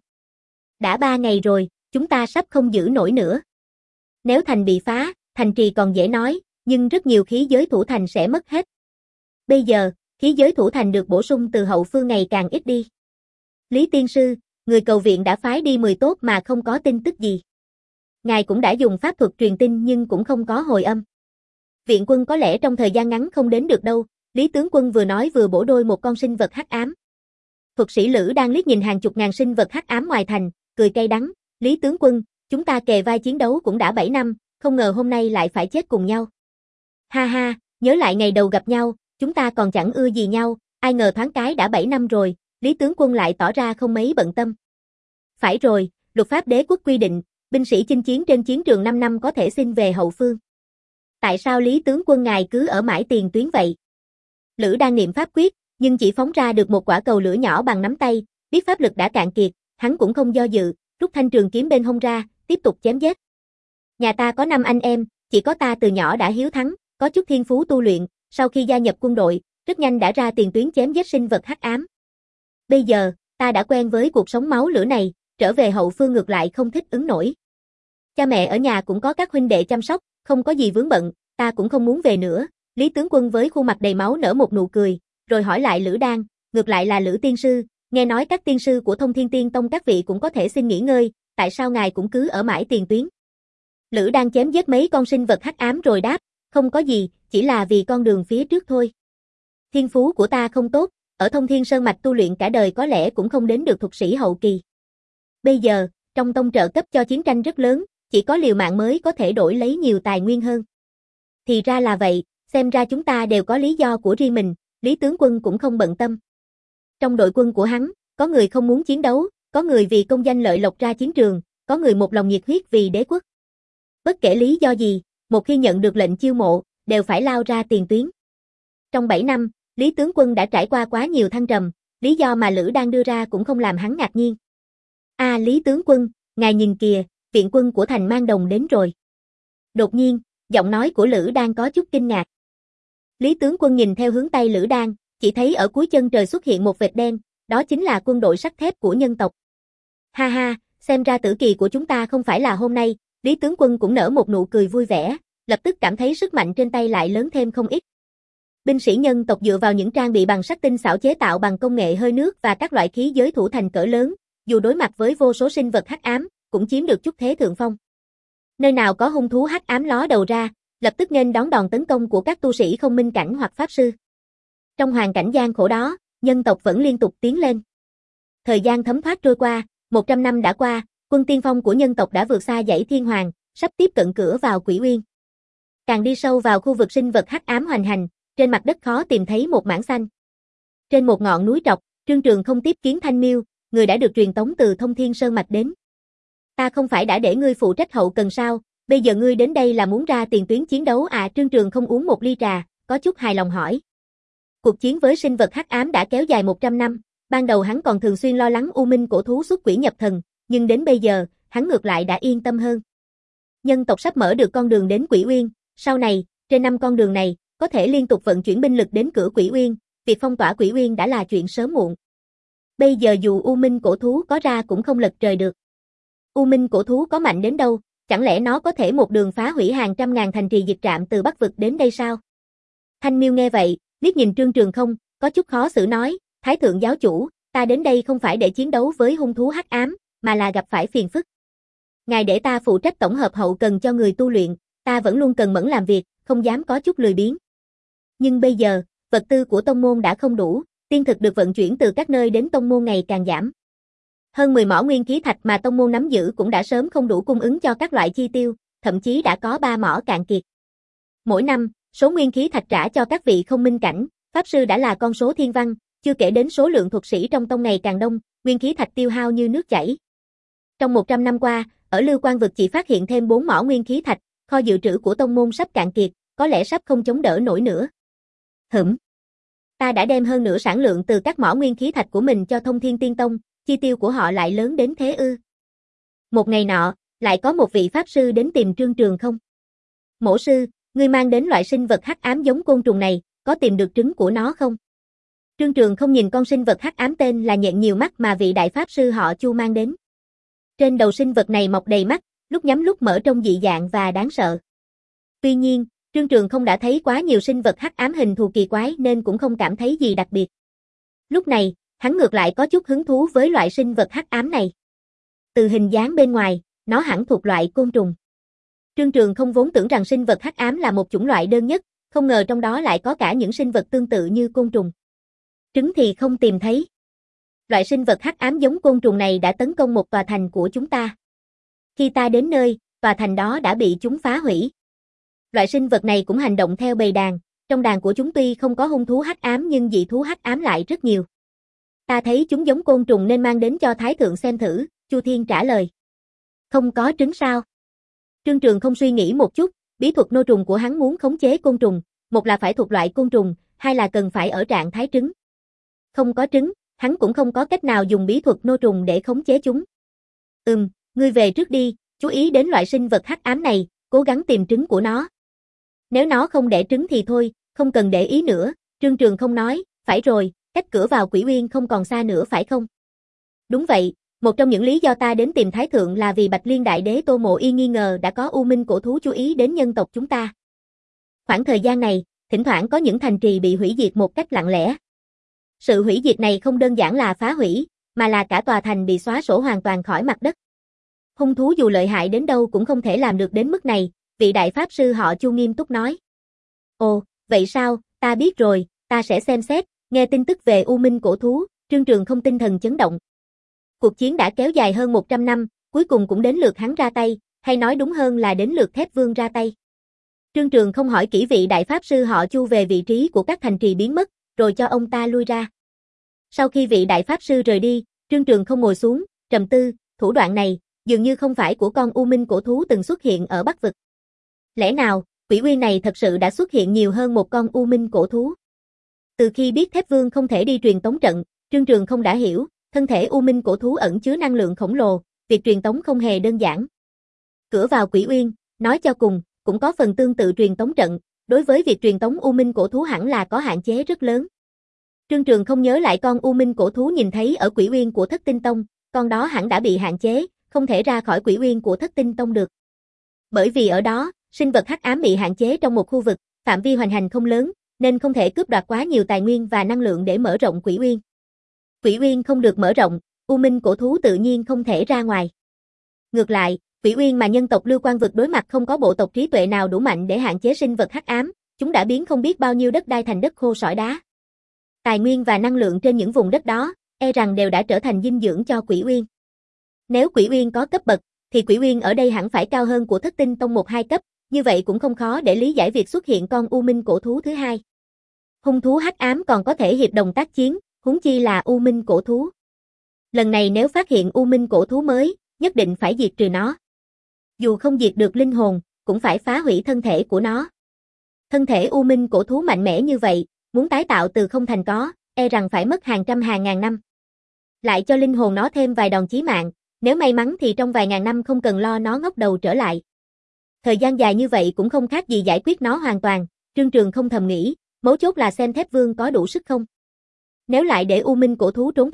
Đã ba ngày rồi, chúng ta sắp không giữ nổi nữa. Nếu thành bị phá, thành trì còn dễ nói, nhưng rất nhiều khí giới thủ thành sẽ mất hết. Bây giờ, khí giới thủ thành được bổ sung từ hậu phương ngày càng ít đi. Lý tiên sư, người cầu viện đã phái đi mười tốt mà không có tin tức gì. Ngài cũng đã dùng pháp thuật truyền tin nhưng cũng không có hồi âm. Viện quân có lẽ trong thời gian ngắn không đến được đâu, Lý tướng quân vừa nói vừa bổ đôi một con sinh vật hắc ám. Thuật sĩ Lữ đang liếc nhìn hàng chục ngàn sinh vật hắc ám ngoài thành, cười cay đắng, Lý tướng quân, chúng ta kề vai chiến đấu cũng đã bảy năm, không ngờ hôm nay lại phải chết cùng nhau. Ha ha, nhớ lại ngày đầu gặp nhau, chúng ta còn chẳng ưa gì nhau, ai ngờ thoáng cái đã bảy năm rồi, Lý tướng quân lại tỏ ra không mấy bận tâm. Phải rồi, luật pháp đế quốc quy định, binh sĩ chinh chiến trên chiến trường năm năm có thể xin về hậu phương. Tại sao Lý tướng quân ngài cứ ở mãi tiền tuyến vậy? Lữ đang niệm pháp quyết, nhưng chỉ phóng ra được một quả cầu lửa nhỏ bằng nắm tay, biết pháp lực đã cạn kiệt, hắn cũng không do dự, rút thanh trường kiếm bên hông ra, tiếp tục chém giết. Nhà ta có năm anh em, chỉ có ta từ nhỏ đã hiếu thắng, có chút thiên phú tu luyện, sau khi gia nhập quân đội, rất nhanh đã ra tiền tuyến chém giết sinh vật hắc ám. Bây giờ, ta đã quen với cuộc sống máu lửa này, trở về hậu phương ngược lại không thích ứng nổi. Cha mẹ ở nhà cũng có các huynh đệ chăm sóc, không có gì vướng bận, ta cũng không muốn về nữa. Lý tướng quân với khuôn mặt đầy máu nở một nụ cười, rồi hỏi lại Lữ Đan, ngược lại là Lữ tiên sư, nghe nói các tiên sư của Thông Thiên Tiên Tông các vị cũng có thể xin nghỉ ngơi, tại sao ngài cũng cứ ở mãi tiền tuyến? Lữ Đan chém giết mấy con sinh vật hắc ám rồi đáp, không có gì, chỉ là vì con đường phía trước thôi. Thiên phú của ta không tốt, ở Thông Thiên Sơn mạch tu luyện cả đời có lẽ cũng không đến được thuật sĩ hậu kỳ. Bây giờ, trong tông trợ cấp cho chiến tranh rất lớn, chỉ có liều mạng mới có thể đổi lấy nhiều tài nguyên hơn. Thì ra là vậy, xem ra chúng ta đều có lý do của riêng mình, Lý tướng quân cũng không bận tâm. Trong đội quân của hắn, có người không muốn chiến đấu, có người vì công danh lợi lộc ra chiến trường, có người một lòng nhiệt huyết vì đế quốc. Bất kể lý do gì, một khi nhận được lệnh chiêu mộ, đều phải lao ra tiền tuyến. Trong bảy năm, Lý tướng quân đã trải qua quá nhiều thăng trầm, lý do mà Lữ đang đưa ra cũng không làm hắn ngạc nhiên. À Lý tướng quân, ngài nhìn kìa, viện quân của thành Mang Đồng đến rồi. Đột nhiên, giọng nói của Lữ đang có chút kinh ngạc. Lý tướng quân nhìn theo hướng tay Lữ Đan, chỉ thấy ở cuối chân trời xuất hiện một vệt đen, đó chính là quân đội sắt thép của nhân tộc. Ha ha, xem ra tử kỳ của chúng ta không phải là hôm nay, Lý tướng quân cũng nở một nụ cười vui vẻ, lập tức cảm thấy sức mạnh trên tay lại lớn thêm không ít. Binh sĩ nhân tộc dựa vào những trang bị bằng sắt tinh xảo chế tạo bằng công nghệ hơi nước và các loại khí giới thủ thành cỡ lớn, dù đối mặt với vô số sinh vật hắc ám, cũng chiếm được chút thế thượng phong. Nơi nào có hung thú hắc ám ló đầu ra, lập tức nên đón đòn tấn công của các tu sĩ không minh cảnh hoặc pháp sư. Trong hoàn cảnh gian khổ đó, nhân tộc vẫn liên tục tiến lên. Thời gian thấm thoát trôi qua, một trăm năm đã qua, quân tiên phong của nhân tộc đã vượt xa dãy Thiên Hoàng, sắp tiếp cận cửa vào Quỷ Uyên. Càng đi sâu vào khu vực sinh vật hắc ám hoành hành, trên mặt đất khó tìm thấy một mảng xanh. Trên một ngọn núi trọc, Trương Trường không tiếp kiến Thanh Miêu, người đã được truyền tống từ Thông Thiên Sơn mạch đến. Ta không phải đã để ngươi phụ trách hậu cần sao, bây giờ ngươi đến đây là muốn ra tiền tuyến chiến đấu à? Trương Trường không uống một ly trà, có chút hài lòng hỏi. Cuộc chiến với sinh vật hắc ám đã kéo dài một trăm năm, ban đầu hắn còn thường xuyên lo lắng U Minh cổ thú xuất quỷ nhập thần, nhưng đến bây giờ, hắn ngược lại đã yên tâm hơn. Nhân tộc sắp mở được con đường đến Quỷ Uyên, sau này, trên năm con đường này, có thể liên tục vận chuyển binh lực đến cửa Quỷ Uyên, việc phong tỏa Quỷ Uyên đã là chuyện sớm muộn. Bây giờ dù U Minh cổ thú có ra cũng không lật trời được. U Minh cổ thú có mạnh đến đâu, chẳng lẽ nó có thể một đường phá hủy hàng trăm ngàn thành trì diệt trạm từ Bắc vực đến đây sao? Thanh Miêu nghe vậy, liếc nhìn Trương Trường Không, có chút khó xử nói, Thái thượng giáo chủ, ta đến đây không phải để chiến đấu với hung thú hắc ám, mà là gặp phải phiền phức. Ngài để ta phụ trách tổng hợp hậu cần cho người tu luyện, ta vẫn luôn cần mẫn làm việc, không dám có chút lười biếng. Nhưng bây giờ, vật tư của tông môn đã không đủ, tiên thực được vận chuyển từ các nơi đến tông môn ngày càng giảm. Hơn mười mỏ nguyên khí thạch mà tông môn nắm giữ cũng đã sớm không đủ cung ứng cho các loại chi tiêu, thậm chí đã có ba mỏ cạn kiệt. Mỗi năm, số nguyên khí thạch trả cho các vị không minh cảnh, pháp sư đã là con số thiên văn, chưa kể đến số lượng thuật sĩ trong tông ngày càng đông, nguyên khí thạch tiêu hao như nước chảy. Trong một trăm năm qua, ở Lưu Quan vực chỉ phát hiện thêm bốn mỏ nguyên khí thạch, kho dự trữ của tông môn sắp cạn kiệt, có lẽ sắp không chống đỡ nổi nữa. Hửm. Ta đã đem hơn nửa sản lượng từ các mỏ nguyên khí thạch của mình cho Thông Thiên Tiên Tông, chi tiêu của họ lại lớn đến thế ư? Một ngày nọ, lại có một vị pháp sư đến tìm Trương Trường Không. Mỗ sư, ngươi mang đến loại sinh vật hắc ám giống côn trùng này, có tìm được trứng của nó không? Trương Trường Không nhìn con sinh vật hắc ám tên là nhện nhiều mắt mà vị đại pháp sư họ Chu mang đến. Trên đầu sinh vật này mọc đầy mắt, lúc nhắm lúc mở trông dị dạng và đáng sợ. Tuy nhiên, Trương Trường Không đã thấy quá nhiều sinh vật hắc ám hình thù kỳ quái nên cũng không cảm thấy gì đặc biệt. Lúc này, hắn ngược lại có chút hứng thú với loại sinh vật hắc ám này. Từ hình dáng bên ngoài, nó hẳn thuộc loại côn trùng. Trương Trường Không vốn tưởng rằng sinh vật hắc ám là một chủng loại đơn nhất, không ngờ trong đó lại có cả những sinh vật tương tự như côn trùng. Trứng thì không tìm thấy. Loại sinh vật hắc ám giống côn trùng này đã tấn công một tòa thành của chúng ta. Khi ta đến nơi, tòa thành đó đã bị chúng phá hủy. Loại sinh vật này cũng hành động theo bầy đàn, trong đàn của chúng tuy không có hung thú hắc ám nhưng dị thú hắc ám lại rất nhiều. Ta thấy chúng giống côn trùng nên mang đến cho Thái thượng xem thử, Chu Thiên trả lời. Không có trứng sao? Trương Trường Không suy nghĩ một chút, bí thuật nô trùng của hắn muốn khống chế côn trùng, một là phải thuộc loại côn trùng, hai là cần phải ở trạng thái trứng. Không có trứng, hắn cũng không có cách nào dùng bí thuật nô trùng để khống chế chúng. Ừm, ngươi về trước đi, chú ý đến loại sinh vật hắc ám này, cố gắng tìm trứng của nó. Nếu nó không đẻ trứng thì thôi, không cần để ý nữa, Trương Trường Không nói, phải rồi, cách cửa vào Quỷ Uyên không còn xa nữa phải không? Đúng vậy, một trong những lý do ta đến tìm Thái thượng là vì Bạch Liên Đại Đế Tô Mộ Y nghi ngờ đã có U Minh cổ thú chú ý đến nhân tộc chúng ta. Khoảng thời gian này, thỉnh thoảng có những thành trì bị hủy diệt một cách lặng lẽ. Sự hủy diệt này không đơn giản là phá hủy, mà là cả tòa thành bị xóa sổ hoàn toàn khỏi mặt đất. Hung thú dù lợi hại đến đâu cũng không thể làm được đến mức này, vị đại pháp sư họ Chu nghiêm túc nói. Ồ, vậy sao, ta biết rồi, ta sẽ xem xét, nghe tin tức về U Minh cổ thú, Trương Trường Không tinh thần chấn động. Cuộc chiến đã kéo dài hơn một trăm năm, cuối cùng cũng đến lượt hắn ra tay, hay nói đúng hơn là đến lượt Thép Vương ra tay. Trương Trường Không hỏi kỹ vị đại pháp sư họ Chu về vị trí của các thành trì biến mất, rồi cho ông ta lui ra. Sau khi vị đại pháp sư rời đi, Trương Trường Không ngồi xuống, trầm tư, thủ đoạn này, dường như không phải của con U Minh cổ thú từng xuất hiện ở Bắc vực. Lẽ nào, Quỷ Uyên này thật sự đã xuất hiện nhiều hơn một con U Minh cổ thú? Từ khi biết Thép Vương không thể đi truyền tống trận, Trương Trường Không đã hiểu, thân thể U Minh cổ thú ẩn chứa năng lượng khổng lồ, việc truyền tống không hề đơn giản. Cửa vào Quỷ Uyên, nói cho cùng, cũng có phần tương tự truyền tống trận, đối với việc truyền tống U Minh cổ thú hẳn là có hạn chế rất lớn. Trương Trường Không nhớ lại con U Minh cổ thú nhìn thấy ở Quỷ Uyên của Thất Tinh Tông, con đó hẳn đã bị hạn chế, không thể ra khỏi Quỷ Uyên của Thất Tinh Tông được. Bởi vì ở đó, sinh vật hắc ám bị hạn chế trong một khu vực, phạm vi hoành hành không lớn, nên không thể cướp đoạt quá nhiều tài nguyên và năng lượng để mở rộng Quỷ Uyên. Quỷ Uyên không được mở rộng, U Minh cổ thú tự nhiên không thể ra ngoài. Ngược lại, Quỷ Uyên mà nhân tộc Lưu Quan vực đối mặt không có bộ tộc trí tuệ nào đủ mạnh để hạn chế sinh vật hắc ám, chúng đã biến không biết bao nhiêu đất đai thành đất khô sỏi đá. Tài nguyên và năng lượng trên những vùng đất đó, e rằng đều đã trở thành dinh dưỡng cho Quỷ Uyên. Nếu Quỷ Uyên có cấp bậc, thì Quỷ Uyên ở đây hẳn phải cao hơn của Thất Tinh Tông một hai cấp, như vậy cũng không khó để lý giải việc xuất hiện con U Minh cổ thú thứ hai. Hung thú hắc ám còn có thể hiệp đồng tác chiến, huống chi là U Minh cổ thú. Lần này nếu phát hiện U Minh cổ thú mới, nhất định phải diệt trừ nó. Dù không diệt được linh hồn, cũng phải phá hủy thân thể của nó. Thân thể U Minh cổ thú mạnh mẽ như vậy, muốn tái tạo từ không thành có, e rằng phải mất hàng trăm hàng ngàn năm. Lại cho linh hồn nó thêm vài đòn chí mạng, nếu may mắn thì trong vài ngàn năm không cần lo nó ngóc đầu trở lại. Thời gian dài như vậy cũng không khác gì giải quyết nó hoàn toàn, Trương Trường Không thầm nghĩ, mấu chốt là xem Thép Vương có đủ sức không. Nếu lại để U Minh cổ thú trốn thoát,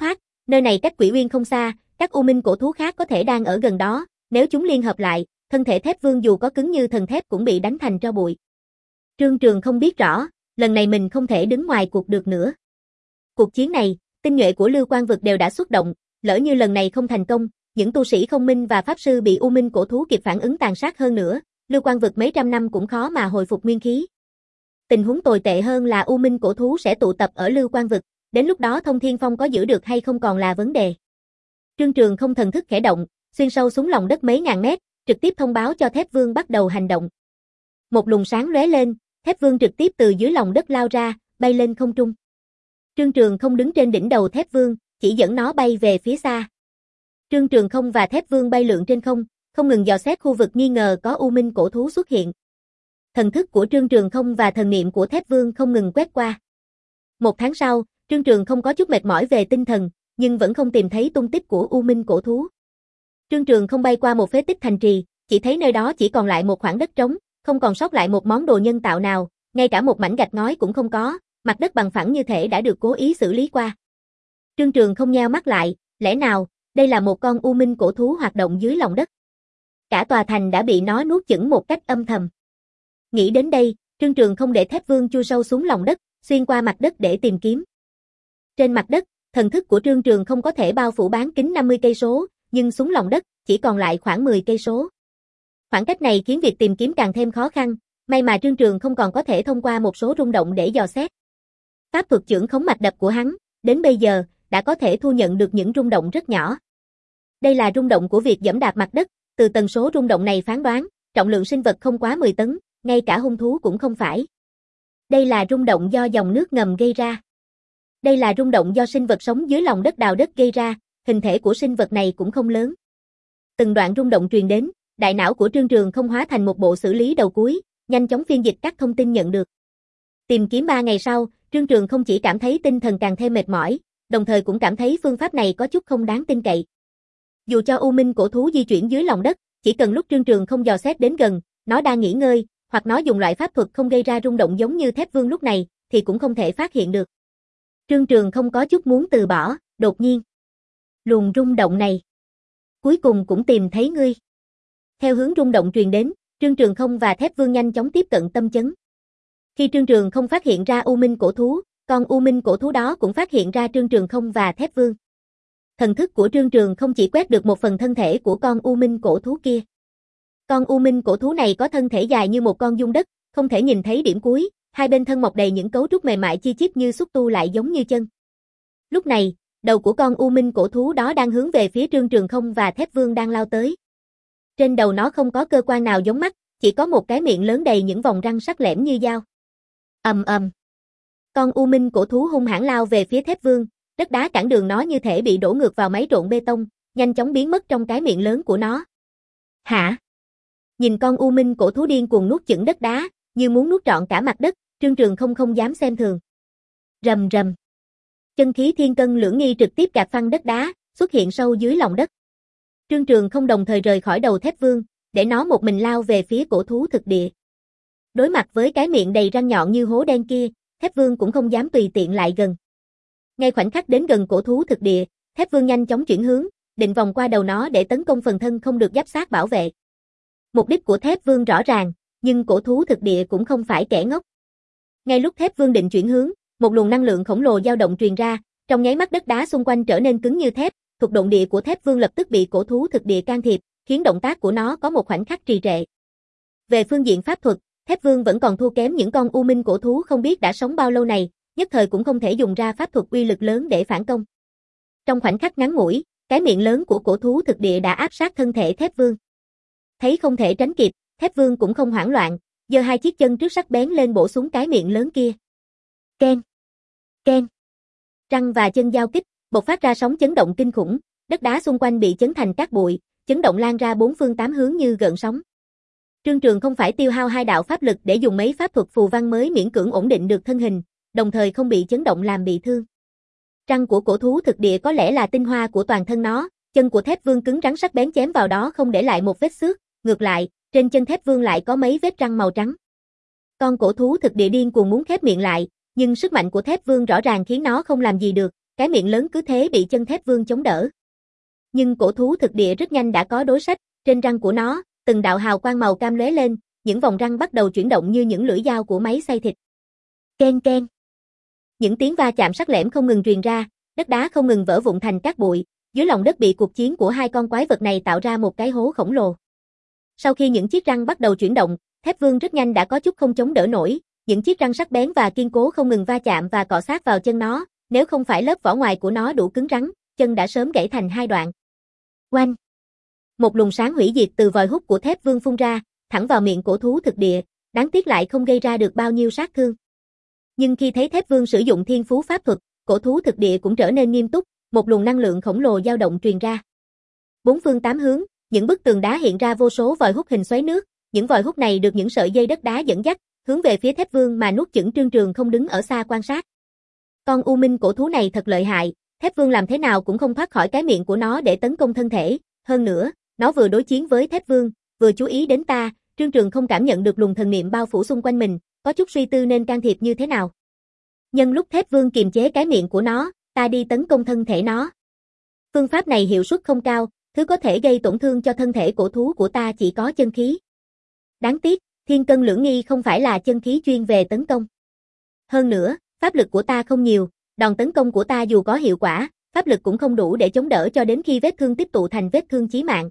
Nơi này cách Quỷ Uyên không xa, các U Minh cổ thú khác có thể đang ở gần đó, nếu chúng liên hợp lại, thân thể Thép Vương dù có cứng như thần thép cũng bị đánh thành tro bụi. Trương Trường không biết rõ, lần này mình không thể đứng ngoài cuộc được nữa. Cuộc chiến này, tinh nhuệ của Lưu Quang Vực đều đã xuất động, lỡ như lần này không thành công, những tu sĩ không minh và pháp sư bị U Minh cổ thú kịp phản ứng tàn sát hơn nữa, Lưu Quang Vực mấy trăm năm cũng khó mà hồi phục nguyên khí. Tình huống tồi tệ hơn là U Minh cổ thú sẽ tụ tập ở Lưu Quang Vực, đến lúc đó Thông Thiên Phong có giữ được hay không còn là vấn đề. Trương Trường không thần thức khẽ động, xuyên sâu xuống lòng đất mấy ngàn mét, trực tiếp thông báo cho Thép Vương bắt đầu hành động. Một luồng sáng lóe lên, Thép Vương trực tiếp từ dưới lòng đất lao ra, bay lên không trung. Trương Trường không đứng trên đỉnh đầu Thép Vương, chỉ dẫn nó bay về phía xa. Trương Trường không và Thép Vương bay lượn trên không, không ngừng dò xét khu vực nghi ngờ có U Minh cổ thú xuất hiện. Thần thức của Trương Trường không và thần niệm của Thép Vương không ngừng quét qua. Một tháng sau, Trương Trường không có chút mệt mỏi về tinh thần, nhưng vẫn không tìm thấy tung tích của U Minh cổ thú. Trương Trường không bay qua một phế tích thành trì, chỉ thấy nơi đó chỉ còn lại một khoảng đất trống, không còn sót lại một món đồ nhân tạo nào, ngay cả một mảnh gạch ngói cũng không có, mặt đất bằng phẳng như thể đã được cố ý xử lý qua. Trương Trường không nheo mắt lại, lẽ nào, đây là một con U Minh cổ thú hoạt động dưới lòng đất. Cả tòa thành đã bị nó nuốt chửng một cách âm thầm. Nghĩ đến đây, Trương Trường không để Thép Vương chui sâu xuống lòng đất, xuyên qua mặt đất để tìm kiếm. Trên mặt đất, thần thức của Trương Trường không có thể bao phủ bán kính năm mươi cây số, nhưng xuống lòng đất chỉ còn lại khoảng mười cây số. Khoảng cách này khiến việc tìm kiếm càng thêm khó khăn, may mà Trương Trường không còn có thể thông qua một số rung động để dò xét. Pháp thuật chưởng khống mạch đập của hắn, đến bây giờ, đã có thể thu nhận được những rung động rất nhỏ. Đây là rung động của việc giẫm đạp mặt đất, từ tần số rung động này phán đoán, trọng lượng sinh vật không quá mười tấn, ngay cả hung thú cũng không phải. Đây là rung động do dòng nước ngầm gây ra. Đây là rung động do sinh vật sống dưới lòng đất đào đất gây ra, hình thể của sinh vật này cũng không lớn. Từng đoạn rung động truyền đến, đại não của Trương Trường không hóa thành một bộ xử lý đầu cuối, nhanh chóng phiên dịch các thông tin nhận được. Tìm kiếm ba ngày sau, Trương Trường không chỉ cảm thấy tinh thần càng thêm mệt mỏi, đồng thời cũng cảm thấy phương pháp này có chút không đáng tin cậy. Dù cho U Minh cổ thú di chuyển dưới lòng đất, chỉ cần lúc Trương Trường không dò xét đến gần, nó đang nghỉ ngơi, hoặc nó dùng loại pháp thuật không gây ra rung động giống như Thép Vương lúc này, thì cũng không thể phát hiện được. Trương Trường không có chút muốn từ bỏ, đột nhiên. Luồng rung động này. Cuối cùng cũng tìm thấy ngươi. Theo hướng rung động truyền đến, Trương Trường không và Thép Vương nhanh chóng tiếp cận tâm chấn. Khi Trương Trường không phát hiện ra U Minh cổ thú, con U Minh cổ thú đó cũng phát hiện ra Trương Trường không và Thép Vương. Thần thức của Trương Trường không chỉ quét được một phần thân thể của con U Minh cổ thú kia. Con U Minh cổ thú này có thân thể dài như một con dung đất, không thể nhìn thấy điểm cuối, hai bên thân mọc đầy những cấu trúc mềm mại chi chít như xúc tu lại giống như chân. Lúc này, đầu của con U Minh cổ thú đó đang hướng về phía Trương Trường không và Thép Vương đang lao tới. Trên đầu nó không có cơ quan nào giống mắt, chỉ có một cái miệng lớn đầy những vòng răng sắc lẻm như dao. Ầm ầm. Con U Minh cổ thú hung hãn lao về phía Thép Vương, đất đá cản đường nó như thể bị đổ ngược vào máy trộn bê tông, nhanh chóng biến mất trong cái miệng lớn của nó. Hả? Nhìn con U Minh cổ thú điên cuồng nuốt chửng đất đá, như muốn nuốt trọn cả mặt đất, Trương Trường không không dám xem thường. Rầm rầm. Chân khí thiên cân lưỡng nghi trực tiếp gạt phăng đất đá, xuất hiện sâu dưới lòng đất. Trương Trường không đồng thời rời khỏi đầu Thép Vương, để nó một mình lao về phía cổ thú thực địa. Đối mặt với cái miệng đầy răng nhọn như hố đen kia, Thép Vương cũng không dám tùy tiện lại gần. Ngay khoảnh khắc đến gần cổ thú thực địa, Thép Vương nhanh chóng chuyển hướng, định vòng qua đầu nó để tấn công phần thân không được giáp xác bảo vệ. Mục đích của Thép Vương rõ ràng, nhưng cổ thú thực địa cũng không phải kẻ ngốc. Ngay lúc Thép Vương định chuyển hướng, một luồng năng lượng khổng lồ dao động truyền ra, trong nháy mắt đất đá xung quanh trở nên cứng như thép, thuộc động địa của Thép Vương lập tức bị cổ thú thực địa can thiệp, khiến động tác của nó có một khoảnh khắc trì trệ. Về phương diện pháp thuật, Thép Vương vẫn còn thua kém những con U Minh cổ thú không biết đã sống bao lâu này, nhất thời cũng không thể dùng ra pháp thuật uy lực lớn để phản công. Trong khoảnh khắc ngắn ngủi, cái miệng lớn của cổ thú thực địa đã áp sát thân thể Thép Vương. Thấy không thể tránh kịp, Thép Vương cũng không hoảng loạn, giơ hai chiếc chân trước sắc bén lên bổ xuống cái miệng lớn kia. Keng, keng. Răng và chân giao kích, bộc phát ra sóng chấn động kinh khủng, đất đá xung quanh bị chấn thành cát bụi, chấn động lan ra bốn phương tám hướng như gợn sóng. Trương Trường không phải tiêu hao hai đạo pháp lực để dùng mấy pháp thuật phù văn mới miễn cưỡng ổn định được thân hình, đồng thời không bị chấn động làm bị thương. Răng của cổ thú thực địa có lẽ là tinh hoa của toàn thân nó, chân của Thép Vương cứng rắn sắc bén chém vào đó không để lại một vết xước, ngược lại, trên chân Thép Vương lại có mấy vết răng màu trắng. Con cổ thú thực địa điên cuồng muốn khép miệng lại, nhưng sức mạnh của Thép Vương rõ ràng khiến nó không làm gì được, cái miệng lớn cứ thế bị chân thép vương chống đỡ. Nhưng cổ thú thực địa rất nhanh đã có đối sách, trên răng của nó, từng đạo hào quang màu cam lóe lên, những vòng răng bắt đầu chuyển động như những lưỡi dao của máy xay thịt. Ken ken. Những tiếng va chạm sắc lẻm không ngừng truyền ra, đất đá không ngừng vỡ vụn thành cát bụi, dưới lòng đất bị cuộc chiến của hai con quái vật này tạo ra một cái hố khổng lồ. Sau khi những chiếc răng bắt đầu chuyển động, thép vương rất nhanh đã có chút không chống đỡ nổi, những chiếc răng sắc bén và kiên cố không ngừng va chạm và cọ sát vào chân nó, nếu không phải lớp vỏ ngoài của nó đủ cứng rắn, chân đã sớm gãy thành hai đoạn. Oanh! Một luồng sáng hủy diệt từ vòi hút của thép vương phun ra, thẳng vào miệng cổ thú thực địa, đáng tiếc lại không gây ra được bao nhiêu sát thương. Nhưng khi thấy thép vương sử dụng thiên phú pháp thuật, cổ thú thực địa cũng trở nên nghiêm túc, một luồng năng lượng khổng lồ dao động truyền ra. Bốn phương tám hướng, những bức tường đá hiện ra vô số vòi hút hình xoáy nước, những vòi hút này được những sợi dây đất đá dẫn dắt, hướng về phía thép vương mà nuốt chửng. Trương Trường không đứng ở xa quan sát. Con u minh cổ thú này thật lợi hại, thép vương làm thế nào cũng không thoát khỏi cái miệng của nó để tấn công thân thể, hơn nữa, nó vừa đối chiến với thép vương, vừa chú ý đến ta. Trương Trường không cảm nhận được luồng thần niệm bao phủ xung quanh mình, có chút suy tư nên can thiệp như thế nào. Nhân lúc thép vương kiềm chế cái miệng của nó, ta đi tấn công thân thể nó. Phương pháp này hiệu suất không cao, thứ có thể gây tổn thương cho thân thể cổ thú của ta chỉ có chân khí. Đáng tiếc, thiên cân lưỡng nghi không phải là chân khí chuyên về tấn công. Hơn nữa, pháp lực của ta không nhiều, đòn tấn công của ta dù có hiệu quả, pháp lực cũng không đủ để chống đỡ cho đến khi vết thương tích tụ thành vết thương chí mạng.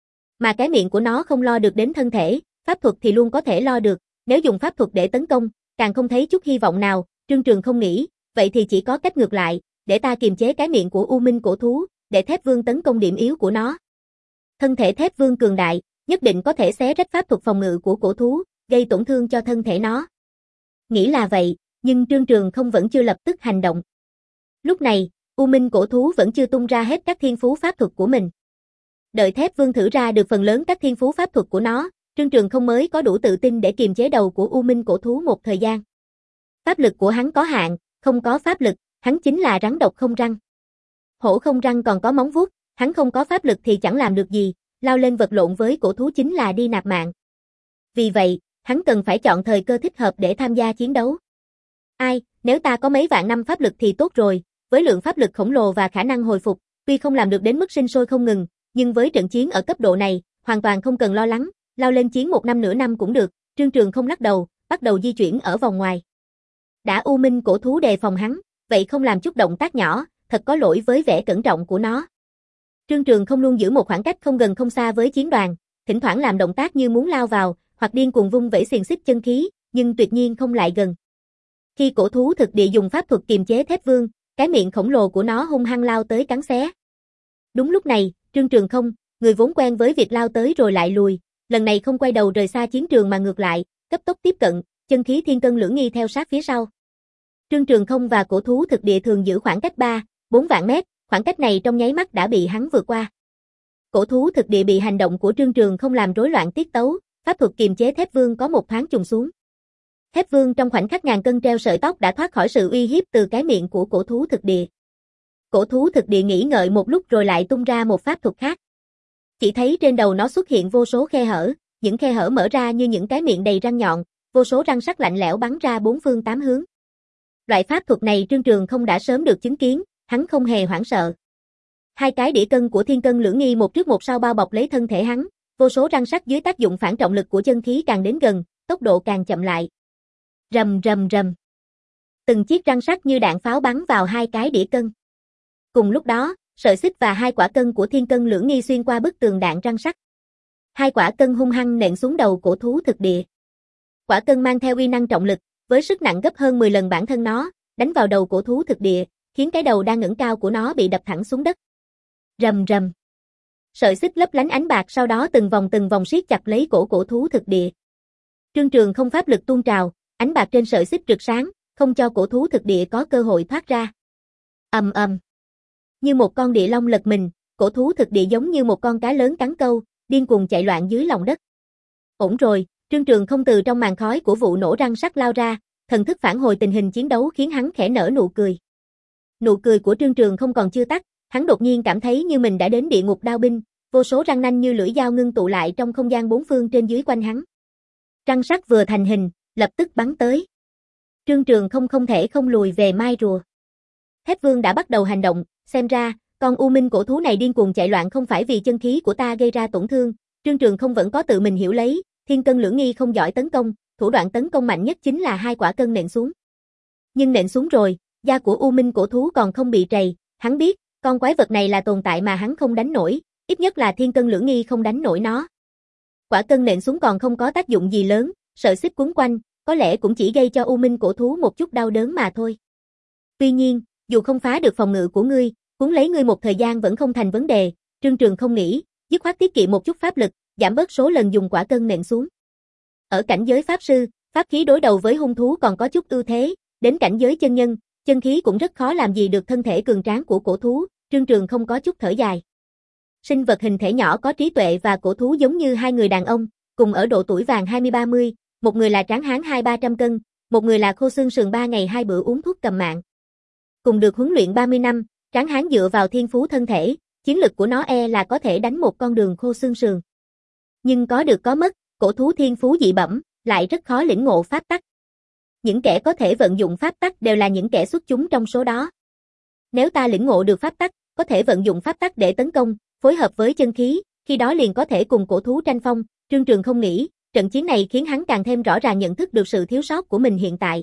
Mà cái miệng của nó không lo được đến thân thể, pháp thuật thì luôn có thể lo được, nếu dùng pháp thuật để tấn công, càng không thấy chút hy vọng nào. Trương Trường không nghĩ, vậy thì chỉ có cách ngược lại, để ta kiềm chế cái miệng của u minh cổ thú, để thép vương tấn công điểm yếu của nó. Thân thể thép vương cường đại, nhất định có thể xé rách pháp thuật phòng ngự của cổ thú, gây tổn thương cho thân thể nó. Nghĩ là vậy, nhưng Trương Trường không vẫn chưa lập tức hành động. Lúc này, u minh cổ thú vẫn chưa tung ra hết các thiên phú pháp thuật của mình. Đợi thép vương thử ra được phần lớn các thiên phú pháp thuật của nó, Trương Trường không mới có đủ tự tin để kiềm chế đầu của u minh cổ thú một thời gian. Pháp lực của hắn có hạn, không có pháp lực, hắn chính là rắn độc không răng. Hổ không răng còn có móng vuốt, hắn không có pháp lực thì chẳng làm được gì, lao lên vật lộn với cổ thú chính là đi nạp mạng. Vì vậy, hắn cần phải chọn thời cơ thích hợp để tham gia chiến đấu. Ai, nếu ta có mấy vạn năm pháp lực thì tốt rồi, với lượng pháp lực khổng lồ và khả năng hồi phục, tuy không làm được đến mức sinh sôi không ngừng, nhưng với trận chiến ở cấp độ này, hoàn toàn không cần lo lắng, lao lên chiến một năm nửa năm cũng được. Trương Trường không lắc đầu, bắt đầu di chuyển ở vòng ngoài. Đã u minh cổ thú đề phòng hắn, vậy không làm chút động tác nhỏ, thật có lỗi với vẻ cẩn trọng của nó. Trương Trường không luôn giữ một khoảng cách không gần không xa với chiến đoàn, thỉnh thoảng làm động tác như muốn lao vào, hoặc điên cuồng vung vẩy xiềng xích chân khí, nhưng tuyệt nhiên không lại gần. Khi cổ thú thực địa dùng pháp thuật kiềm chế thép vương, cái miệng khổng lồ của nó hung hăng lao tới cắn xé. Đúng lúc này, Trương Trường không, người vốn quen với việc lao tới rồi lại lùi, lần này không quay đầu rời xa chiến trường mà ngược lại, cấp tốc tiếp cận, chân khí thiên cân lưỡng nghi theo sát phía sau. Trương Trường không và cổ thú thực địa thường giữ khoảng cách ba, bốn vạn mét, khoảng cách này trong nháy mắt đã bị hắn vượt qua. Cổ thú thực địa bị hành động của Trương Trường không làm rối loạn tiết tấu, pháp thuật kiềm chế thép vương có một thoáng trùng xuống. Thép vương trong khoảnh khắc ngàn cân treo sợi tóc đã thoát khỏi sự uy hiếp từ cái miệng của cổ thú thực địa. Cổ thú thực địa nghĩ ngợi một lúc rồi lại tung ra một pháp thuật khác. Chỉ thấy trên đầu nó xuất hiện vô số khe hở, những khe hở mở ra như những cái miệng đầy răng nhọn, vô số răng sắc lạnh lẽo bắn ra bốn phương tám hướng. Loại pháp thuật này Trương Trường không đã sớm được chứng kiến, hắn không hề hoảng sợ. Hai cái đĩa cân của thiên cân lưỡng nghi một trước một sau bao bọc lấy thân thể hắn, vô số răng sắc dưới tác dụng phản trọng lực của chân khí càng đến gần, tốc độ càng chậm lại. Rầm rầm rầm. Từng chiếc răng sắc như đạn pháo bắn vào hai cái đĩa cân. Cùng lúc đó, sợi xích và hai quả cân của thiên cân lưỡng nghi xuyên qua bức tường đạn răng sắc. Hai quả cân hung hăng nện xuống đầu cổ thú thực địa. Quả cân mang theo uy năng trọng lực, với sức nặng gấp hơn mười lần bản thân nó, đánh vào đầu cổ thú thực địa, khiến cái đầu đang ngẩng cao của nó bị đập thẳng xuống đất. Rầm rầm. Sợi xích lấp lánh ánh bạc sau đó từng vòng từng vòng siết chặt lấy cổ cổ thú thực địa. Trương Trường không pháp lực tuôn trào, ánh bạc trên sợi xích rực sáng, không cho cổ thú thực địa có cơ hội thoát ra. Ầm ầm. Như một con địa long lật mình, cổ thú thực địa giống như một con cá lớn cắn câu, điên cuồng chạy loạn dưới lòng đất. Ổn rồi, Trương Trường không từ trong màn khói của vụ nổ răng sắt lao ra, thần thức phản hồi tình hình chiến đấu khiến hắn khẽ nở nụ cười. Nụ cười của Trương Trường không còn chưa tắt, hắn đột nhiên cảm thấy như mình đã đến địa ngục đao binh, vô số răng nanh như lưỡi dao ngưng tụ lại trong không gian bốn phương trên dưới quanh hắn. Răng sắt vừa thành hình, lập tức bắn tới. Trương Trường không không thể không lùi về mai rùa. Thép Vương đã bắt đầu hành động, xem ra, con U Minh cổ thú này điên cuồng chạy loạn không phải vì chân khí của ta gây ra tổn thương, Trương Trường không vẫn có tự mình hiểu lấy, Thiên Cân Lưỡng Nghi không giỏi tấn công, thủ đoạn tấn công mạnh nhất chính là hai quả cân nện xuống. Nhưng nện xuống rồi, da của U Minh cổ thú còn không bị trầy, hắn biết, con quái vật này là tồn tại mà hắn không đánh nổi, ít nhất là Thiên Cân Lưỡng Nghi không đánh nổi nó. Quả cân nện xuống còn không có tác dụng gì lớn, sợi xích quấn quanh, có lẽ cũng chỉ gây cho U Minh cổ thú một chút đau đớn mà thôi. Tuy nhiên, dù không phá được phòng ngự của ngươi, cuốn lấy ngươi một thời gian vẫn không thành vấn đề, Trương Trường không nghĩ, dứt khoát tiết kiệm một chút pháp lực, giảm bớt số lần dùng quả cân nện xuống. Ở cảnh giới pháp sư, pháp khí đối đầu với hung thú còn có chút ưu thế, đến cảnh giới chân nhân, chân khí cũng rất khó làm gì được thân thể cường tráng của cổ thú, Trương Trường không có chút thở dài. Sinh vật hình thể nhỏ có trí tuệ và cổ thú giống như hai người đàn ông, cùng ở độ tuổi vàng hai mươi ba mươi, một người là tráng hán hai ba trăm cân, một người là khô xương sườn ba ngày hai bữa uống thuốc cầm mạng. Cùng được huấn luyện ba mươi năm, tráng hán dựa vào thiên phú thân thể, chiến lực của nó e là có thể đánh một con đường khô xương sườn. Nhưng có được có mất, cổ thú thiên phú dị bẩm, lại rất khó lĩnh ngộ pháp tắc. Những kẻ có thể vận dụng pháp tắc đều là những kẻ xuất chúng trong số đó. Nếu ta lĩnh ngộ được pháp tắc, có thể vận dụng pháp tắc để tấn công, phối hợp với chân khí, khi đó liền có thể cùng cổ thú tranh phong, Trương Trường không nghĩ, trận chiến này khiến hắn càng thêm rõ ràng nhận thức được sự thiếu sót của mình hiện tại.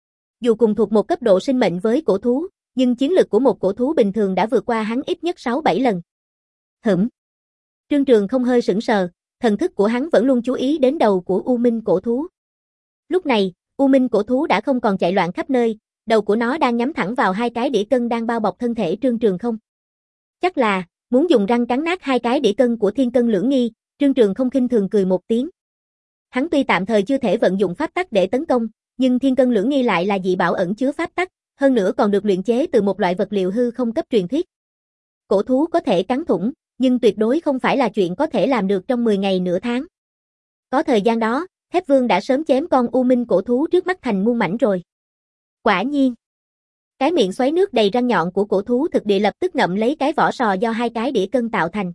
Dù cùng thuộc một cấp độ sinh mệnh với cổ thú, nhưng chiến lực của một cổ thú bình thường đã vượt qua hắn ít nhất sáu bảy lần. Hửm. Trương Trường không hơi sững sờ, thần thức của hắn vẫn luôn chú ý đến đầu của U Minh cổ thú. Lúc này, U Minh cổ thú đã không còn chạy loạn khắp nơi, đầu của nó đang nhắm thẳng vào hai cái đĩa cân đang bao bọc thân thể Trương Trường không. Chắc là, muốn dùng răng cắn nát hai cái đĩa cân của Thiên Cân Lưỡng Nghi, Trương Trường không khinh thường cười một tiếng. Hắn tuy tạm thời chưa thể vận dụng pháp tắc để tấn công, nhưng Thiên Cân Lưỡng Nghi lại là dị bảo ẩn chứa pháp tắc, hơn nữa còn được luyện chế từ một loại vật liệu hư không cấp truyền thuyết. Cổ thú có thể cắn thủng, nhưng tuyệt đối không phải là chuyện có thể làm được trong mười ngày nửa tháng. Có thời gian đó, Thép Vương đã sớm chém con U Minh cổ thú trước mắt thành muôn mảnh rồi. Quả nhiên, cái miệng xoáy nước đầy răng nhọn của cổ thú thực địa lập tức ngậm lấy cái vỏ sò do hai cái đĩa cân tạo thành.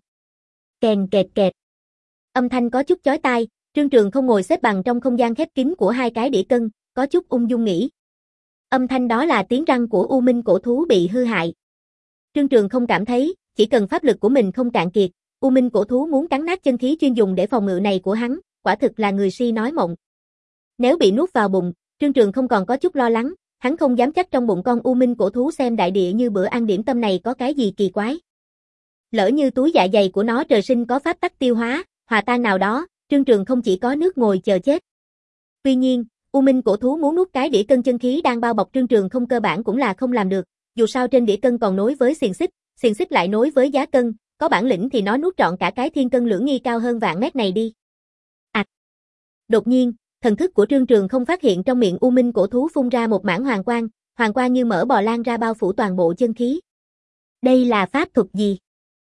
Kèn kẹt kẹt. Âm thanh có chút chói tai, Trương Trường không ngồi xếp bằng trong không gian khép kín của hai cái đĩa cân, có chút ung dung nghĩ. Âm thanh đó là tiếng răng của U Minh cổ thú bị hư hại. Trương Trường không cảm thấy, chỉ cần pháp lực của mình không cạn kiệt, U Minh cổ thú muốn cắn nát chân khí chuyên dùng để phòng ngự này của hắn, quả thực là người si nói mộng. Nếu bị nuốt vào bụng, Trương Trường không còn có chút lo lắng, hắn không dám chắc trong bụng con U Minh cổ thú xem đại địa như bữa ăn điểm tâm này có cái gì kỳ quái. Lỡ như túi dạ dày của nó trời sinh có pháp tắc tiêu hóa, hòa tan nào đó, Trương Trường không chỉ có nước ngồi chờ chết. Tuy nhiên, U Minh cổ thú muốn nuốt cái đĩa cân chân khí đang bao bọc Trương Trường không cơ bản cũng là không làm được, dù sao trên đĩa cân còn nối với xiềng xích, xiềng xích lại nối với giá cân, có bản lĩnh thì nó nuốt trọn cả cái Thiên Cân Lưỡng Nghi cao hơn vạn mét này đi. À. Đột nhiên, thần thức của Trương Trường không phát hiện trong miệng U Minh cổ thú phun ra một mảng hoàng quang, hoàng quang như mỡ bò lan ra bao phủ toàn bộ chân khí. Đây là pháp thuật gì?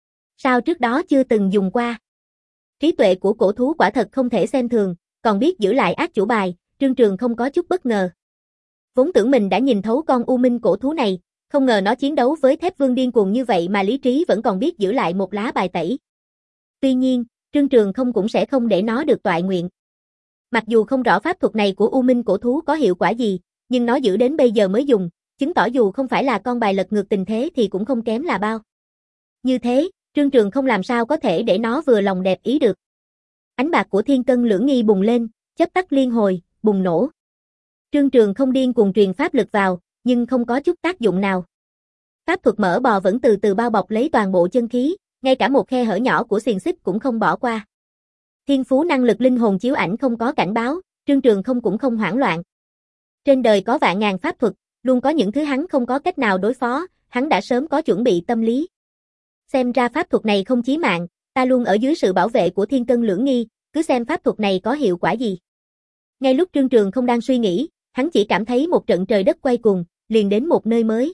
Sao trước đó chưa từng dùng qua? Trí tuệ của cổ thú quả thật không thể xem thường, còn biết giữ lại át chủ bài, Trương Trường không có chút bất ngờ. Vốn tưởng mình đã nhìn thấu con U Minh cổ thú này, không ngờ nó chiến đấu với Thép Vương điên cuồng như vậy mà lý trí vẫn còn biết giữ lại một lá bài tẩy. Tuy nhiên, Trương Trường không cũng sẽ không để nó được toại nguyện. Mặc dù không rõ pháp thuật này của U Minh cổ thú có hiệu quả gì, nhưng nó giữ đến bây giờ mới dùng, chứng tỏ dù không phải là con bài lật ngược tình thế thì cũng không kém là bao. Như thế, Trương Trường không làm sao có thể để nó vừa lòng đẹp ý được. Ánh bạc của Thiên Cân Lưỡng Nghi bùng lên, chớp tắt liên hồi, bùng nổ. Trương Trường không điên cuồng truyền pháp lực vào, nhưng không có chút tác dụng nào. Pháp thuật mỡ bò vẫn từ từ bao bọc lấy toàn bộ chân khí, ngay cả một khe hở nhỏ của xiềng xích cũng không bỏ qua. Thiên phú năng lực linh hồn chiếu ảnh không có cảnh báo, Trương Trường không cũng không hoảng loạn. Trên đời có vạn ngàn pháp thuật, luôn có những thứ hắn không có cách nào đối phó, hắn đã sớm có chuẩn bị tâm lý. Xem ra pháp thuật này không chí mạng, ta luôn ở dưới sự bảo vệ của Thiên Cân Lưỡng Nghi, cứ xem pháp thuật này có hiệu quả gì. Ngay lúc Trương Trường không đang suy nghĩ, hắn chỉ cảm thấy một trận trời đất quay cuồng, liền đến một nơi mới.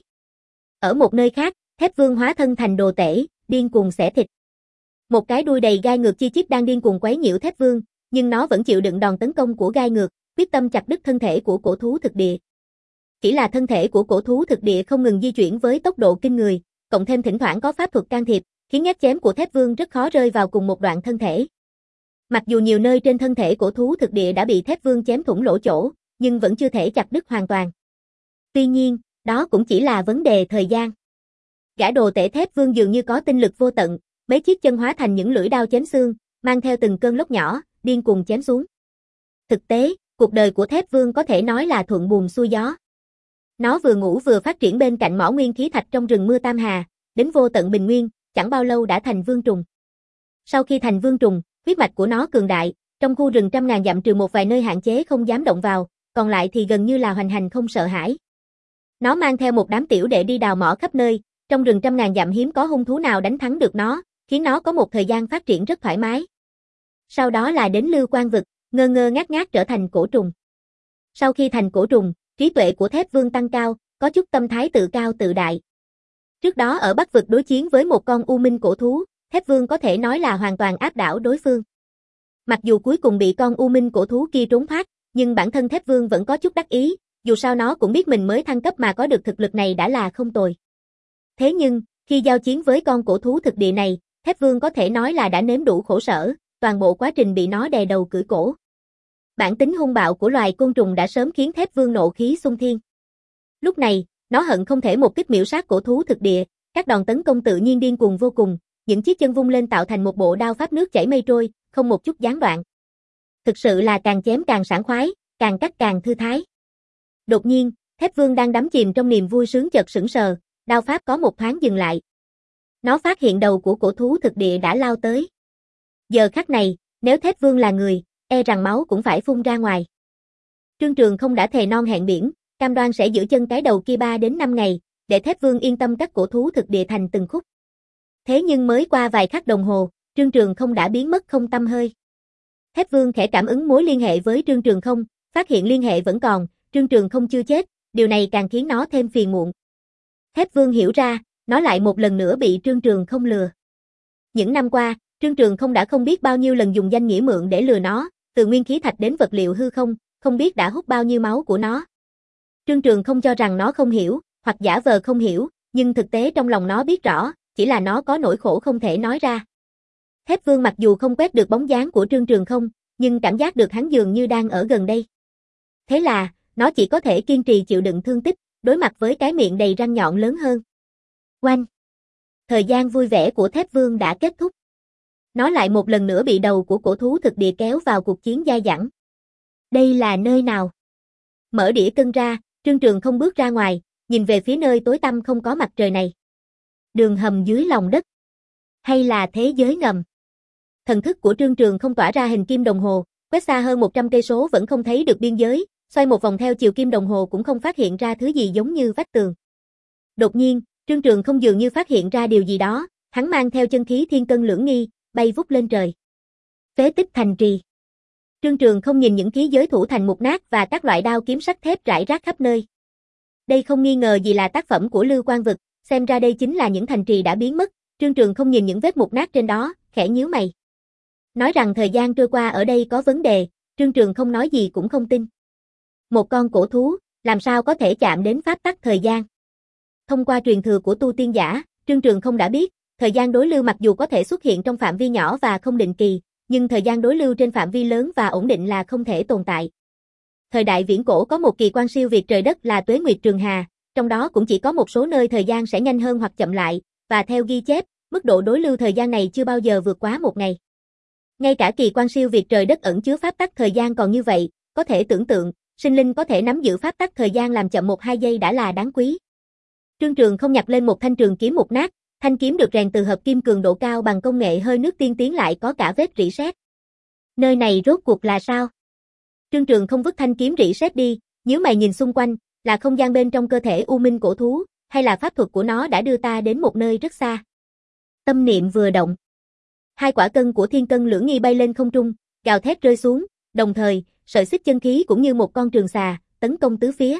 Ở một nơi khác, Thép Vương hóa thân thành đồ tể, điên cuồng xẻ thịt. Một cái đuôi đầy gai ngược chi chít đang điên cuồng quấy nhiễu Thép Vương, nhưng nó vẫn chịu đựng đòn tấn công của gai ngược, quyết tâm chặt đứt thân thể của cổ thú thực địa. Chỉ là thân thể của cổ thú thực địa không ngừng di chuyển với tốc độ kinh người, cộng thêm thỉnh thoảng có pháp thuật can thiệp, khiến nhát chém của Thép Vương rất khó rơi vào cùng một đoạn thân thể. Mặc dù nhiều nơi trên thân thể cổ thú thực địa đã bị Thép Vương chém thủng lỗ chỗ, nhưng vẫn chưa thể chặt đứt hoàn toàn. Tuy nhiên, Đó cũng chỉ là vấn đề thời gian. Gã đồ tể Thép Vương dường như có tinh lực vô tận, mấy chiếc chân hóa thành những lưỡi đao chém xương, mang theo từng cơn lốc nhỏ, điên cuồng chém xuống. Thực tế, cuộc đời của Thép Vương có thể nói là thuận buồm xuôi gió. Nó vừa ngủ vừa phát triển bên cạnh mỏ nguyên khí thạch trong rừng mưa Tam Hà, đến vô tận bình nguyên, chẳng bao lâu đã thành vương trùng. Sau khi thành vương trùng, huyết mạch của nó cường đại, trong khu rừng trăm ngàn dặm trừ một vài nơi hạn chế không dám động vào, còn lại thì gần như là hoành hành không sợ hãi. Nó mang theo một đám tiểu đệ đi đào mỏ khắp nơi, trong rừng trăm ngàn dặm hiếm có hung thú nào đánh thắng được nó, khiến nó có một thời gian phát triển rất thoải mái. Sau đó là đến Lưu Quan vực, ngơ ngơ ngác ngác trở thành cổ trùng. Sau khi thành cổ trùng, trí tuệ của Thép Vương tăng cao, có chút tâm thái tự cao tự đại. Trước đó ở Bắc vực đối chiến với một con U Minh cổ thú, Thép Vương có thể nói là hoàn toàn áp đảo đối phương. Mặc dù cuối cùng bị con U Minh cổ thú kia trốn thoát, nhưng bản thân Thép Vương vẫn có chút đắc ý, dù sao nó cũng biết mình mới thăng cấp mà có được thực lực này đã là không tồi. Thế nhưng, khi giao chiến với con cổ thú thực địa này, Thép Vương có thể nói là đã nếm đủ khổ sở, toàn bộ quá trình bị nó đè đầu cưỡi cổ. Bản tính hung bạo của loài côn trùng đã sớm khiến Thép Vương nộ khí xung thiên. Lúc này, nó hận không thể một kích miểu sát cổ thú thực địa, các đòn tấn công tự nhiên điên cuồng vô cùng, những chiếc chân vung lên tạo thành một bộ đao pháp nước chảy mây trôi, không một chút gián đoạn. Thực sự là càng chém càng sảng khoái, càng cắt càng thư thái. Đột nhiên, Thép Vương đang đắm chìm trong niềm vui sướng chợt sững sờ, đao pháp có một thoáng dừng lại. Nó phát hiện đầu của cổ thú thực địa đã lao tới. Giờ khắc này, nếu Thép Vương là người, e rằng máu cũng phải phun ra ngoài. Trương Trường không đã thề non hẹn biển, cam đoan sẽ giữ chân cái đầu kia ba đến năm ngày, để Thép Vương yên tâm cắt cổ thú thực địa thành từng khúc. Thế nhưng mới qua vài khắc đồng hồ, Trương Trường không đã biến mất không tăm hơi. Thép Vương khẽ cảm ứng mối liên hệ với Trương Trường không, phát hiện liên hệ vẫn còn, Trương Trường không chưa chết, điều này càng khiến nó thêm phiền muộn. Thép Vương hiểu ra, nó lại một lần nữa bị Trương Trường không lừa. Những năm qua, Trương Trường không đã không biết bao nhiêu lần dùng danh nghĩa mượn để lừa nó, từ nguyên khí thạch đến vật liệu hư không, không biết đã hút bao nhiêu máu của nó. Trương Trường không cho rằng nó không hiểu, hoặc giả vờ không hiểu, nhưng thực tế trong lòng nó biết rõ, chỉ là nó có nỗi khổ không thể nói ra. Thép Vương mặc dù không quét được bóng dáng của Trương Trường không, nhưng cảm giác được hắn dường như đang ở gần đây. Thế là, nó chỉ có thể kiên trì chịu đựng thương tích, đối mặt với cái miệng đầy răng nhọn lớn hơn. Oanh! Thời gian vui vẻ của Thép Vương đã kết thúc. Nó lại một lần nữa bị đầu của cổ thú thực địa kéo vào cuộc chiến dai dẳng. Đây là nơi nào? Mở đĩa cân ra, Trương Trường không bước ra ngoài, nhìn về phía nơi tối tăm không có mặt trời này. Đường hầm dưới lòng đất. Hay là thế giới ngầm? Thần thức của Trương Trường không tỏa ra hình kim đồng hồ, quét xa hơn một trăm cây số vẫn không thấy được biên giới, xoay một vòng theo chiều kim đồng hồ cũng không phát hiện ra thứ gì giống như vách tường. Đột nhiên, Trương Trường không dường như phát hiện ra điều gì đó, hắn mang theo chân khí thiên cân lưỡng nghi, bay vút lên trời. Phế tích thành trì. Trương Trường không nhìn những ký giới thủ thành mục nát và các loại đao kiếm sắt thép rải rác khắp nơi. Đây không nghi ngờ gì là tác phẩm của Lưu Quan vực, xem ra đây chính là những thành trì đã biến mất. Trương Trường không nhìn những vết mục nát trên đó, khẽ nhíu mày. Nói rằng thời gian trôi qua ở đây có vấn đề, Trương Trường không nói gì cũng không tin. Một con cổ thú, làm sao có thể chạm đến pháp tắc thời gian? Thông qua truyền thừa của tu tiên giả, Trương Trường không đã biết, thời gian đối lưu mặc dù có thể xuất hiện trong phạm vi nhỏ và không định kỳ, nhưng thời gian đối lưu trên phạm vi lớn và ổn định là không thể tồn tại. Thời đại viễn cổ có một kỳ quan siêu việt trời đất là Tuế Nguyệt Trường Hà, trong đó cũng chỉ có một số nơi thời gian sẽ nhanh hơn hoặc chậm lại, và theo ghi chép, mức độ đối lưu thời gian này chưa bao giờ vượt quá một ngày. Ngay cả kỳ quan siêu việt trời đất ẩn chứa pháp tắc thời gian còn như vậy, có thể tưởng tượng, sinh linh có thể nắm giữ pháp tắc thời gian làm chậm một hai giây đã là đáng quý. Trương Trường không nhặt lên một thanh trường kiếm mục nát, thanh kiếm được rèn từ hợp kim cường độ cao bằng công nghệ hơi nước tiên tiến lại có cả vết rỉ sét. Nơi này rốt cuộc là sao? Trương Trường không vứt thanh kiếm rỉ sét đi, nhíu mày nhìn xung quanh, là không gian bên trong cơ thể U Minh cổ thú, hay là pháp thuật của nó đã đưa ta đến một nơi rất xa. Tâm niệm vừa động. Hai quả cân của thiên cân lưỡng nghi bay lên không trung, gào thét rơi xuống, đồng thời, sợi xích chân khí cũng như một con trường xà, tấn công tứ phía.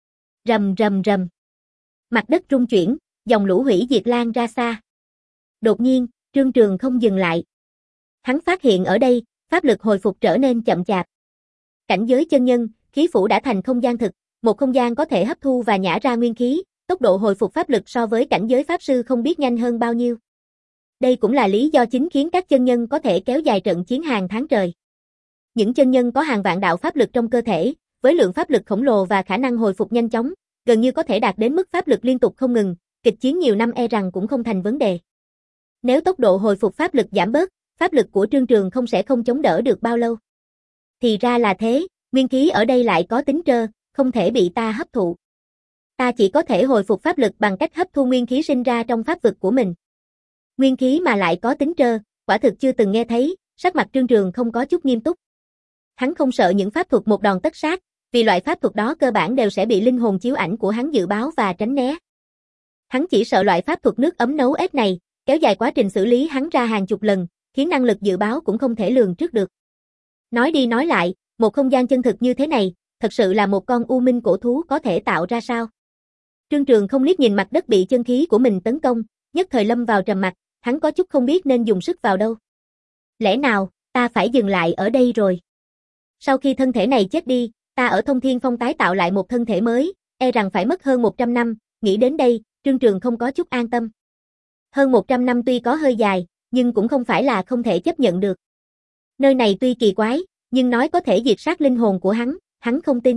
Rầm rầm rầm. Mặt đất rung chuyển, dòng lũ hủy diệt lan ra xa. Đột nhiên, Trương Trường không dừng lại. Hắn phát hiện ở đây, pháp lực hồi phục trở nên chậm chạp. Cảnh giới chân nhân, khí phủ đã thành không gian thực, một không gian có thể hấp thu và nhả ra nguyên khí, tốc độ hồi phục pháp lực so với cảnh giới pháp sư không biết nhanh hơn bao nhiêu. Đây cũng là lý do chính khiến các chân nhân có thể kéo dài trận chiến hàng tháng trời. Những chân nhân có hàng vạn đạo pháp lực trong cơ thể, với lượng pháp lực khổng lồ và khả năng hồi phục nhanh chóng, gần như có thể đạt đến mức pháp lực liên tục không ngừng, kịch chiến nhiều năm e rằng cũng không thành vấn đề. Nếu tốc độ hồi phục pháp lực giảm bớt, pháp lực của Trương Trường không sẽ không chống đỡ được bao lâu. Thì ra là thế, nguyên khí ở đây lại có tính trơ, không thể bị ta hấp thụ. Ta chỉ có thể hồi phục pháp lực bằng cách hấp thu nguyên khí sinh ra trong pháp vực của mình. Nguyên khí mà lại có tính trơ, quả thực chưa từng nghe thấy, sắc mặt Trương Trường không có chút nghiêm túc. Hắn không sợ những pháp thuật một đòn tất sát, vì loại pháp thuật đó cơ bản đều sẽ bị linh hồn chiếu ảnh của hắn dự báo và tránh né. Hắn chỉ sợ loại pháp thuật nước ấm nấu ếch này, kéo dài quá trình xử lý hắn ra hàng chục lần, khiến năng lực dự báo cũng không thể lường trước được. Nói đi nói lại, một không gian chân thực như thế này, thật sự là một con u minh cổ thú có thể tạo ra sao? Trương Trường không liếc nhìn mặt đất bị chân khí của mình tấn công, nhất thời lâm vào trầm mặc, hắn có chút không biết nên dùng sức vào đâu. Lẽ nào, ta phải dừng lại ở đây rồi? Sau khi thân thể này chết đi, ta ở Thông Thiên Phong tái tạo lại một thân thể mới, e rằng phải mất hơn một trăm năm, nghĩ đến đây, Trương Trường không có chút an tâm. Hơn một trăm năm tuy có hơi dài, nhưng cũng không phải là không thể chấp nhận được. Nơi này tuy kỳ quái, nhưng nói có thể diệt sát linh hồn của hắn, hắn không tin.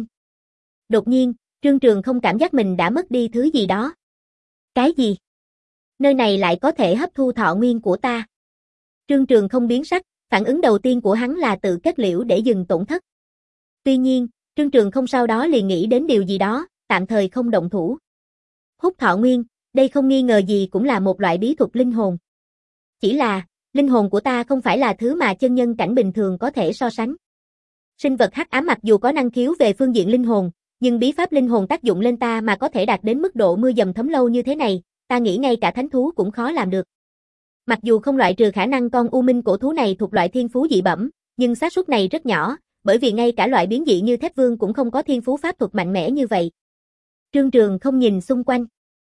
Đột nhiên, Trương Trường không cảm giác mình đã mất đi thứ gì đó. Cái gì? Nơi này lại có thể hấp thu thọ nguyên của ta. Trương Trường không biến sắc, phản ứng đầu tiên của hắn là tự kết liễu để dừng tổn thất. Tuy nhiên, Trương Trường không sau đó liền nghĩ đến điều gì đó, tạm thời không động thủ. Hút thọ nguyên, đây không nghi ngờ gì cũng là một loại bí thuật linh hồn. Chỉ là, linh hồn của ta không phải là thứ mà chân nhân cảnh bình thường có thể so sánh. Sinh vật hắc ám mặc dù có năng khiếu về phương diện linh hồn, nhưng bí pháp linh hồn tác dụng lên ta mà có thể đạt đến mức độ mưa dầm thấm lâu như thế này, ta nghĩ ngay cả thánh thú cũng khó làm được. Mặc dù không loại trừ khả năng con u minh cổ thú này thuộc loại thiên phú dị bẩm, nhưng xác suất này rất nhỏ, bởi vì ngay cả loại biến dị như Thép Vương cũng không có thiên phú pháp thuật mạnh mẽ như vậy. Trương Trường không nhìn xung quanh.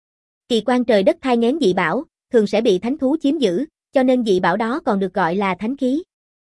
Kỳ quan trời đất thai nghén dị bảo, thường sẽ bị thánh thú chiếm giữ, cho nên dị bảo đó còn được gọi là thánh khí.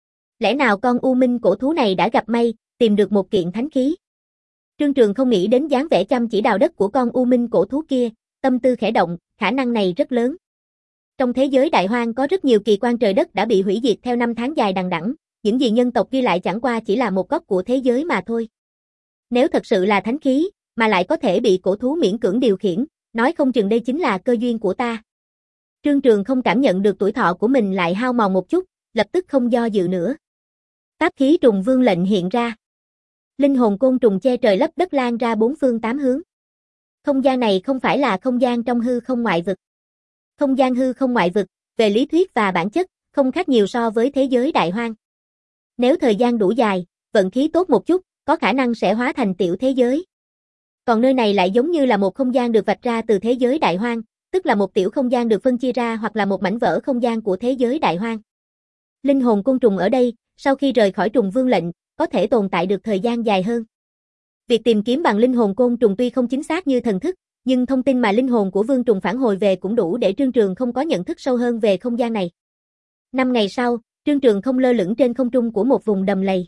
Lẽ nào con u minh cổ thú này đã gặp may, tìm được một kiện thánh khí? Trương Trường không nghĩ đến dáng vẻ chăm chỉ đào đất của con u minh cổ thú kia, tâm tư khẽ động, khả năng này rất lớn. Trong thế giới đại hoang có rất nhiều kỳ quan trời đất đã bị hủy diệt theo năm tháng dài đằng đẵng, những gì nhân tộc ghi lại chẳng qua chỉ là một góc của thế giới mà thôi. Nếu thật sự là thánh khí, mà lại có thể bị cổ thú miễn cưỡng điều khiển, nói không chừng đây chính là cơ duyên của ta. Trương Trường không cảm nhận được tuổi thọ của mình lại hao mòn một chút, lập tức không do dự nữa. Pháp khí trùng vương lệnh hiện ra. Linh hồn côn trùng che trời lấp đất lan ra bốn phương tám hướng. Không gian này không phải là không gian trong hư không ngoại vực. Không gian hư không ngoại vực, về lý thuyết và bản chất, không khác nhiều so với thế giới đại hoang. Nếu thời gian đủ dài, vận khí tốt một chút, có khả năng sẽ hóa thành tiểu thế giới. Còn nơi này lại giống như là một không gian được vạch ra từ thế giới đại hoang, tức là một tiểu không gian được phân chia ra hoặc là một mảnh vỡ không gian của thế giới đại hoang. Linh hồn côn trùng ở đây, sau khi rời khỏi trùng vương lệnh, có thể tồn tại được thời gian dài hơn. Việc tìm kiếm bằng linh hồn côn trùng tuy không chính xác như thần thức, nhưng thông tin mà linh hồn của vương trùng phản hồi về cũng đủ để Trương Trường không có nhận thức sâu hơn về không gian này. Năm ngày sau, Trương Trường không lơ lửng trên không trung của một vùng đầm lầy.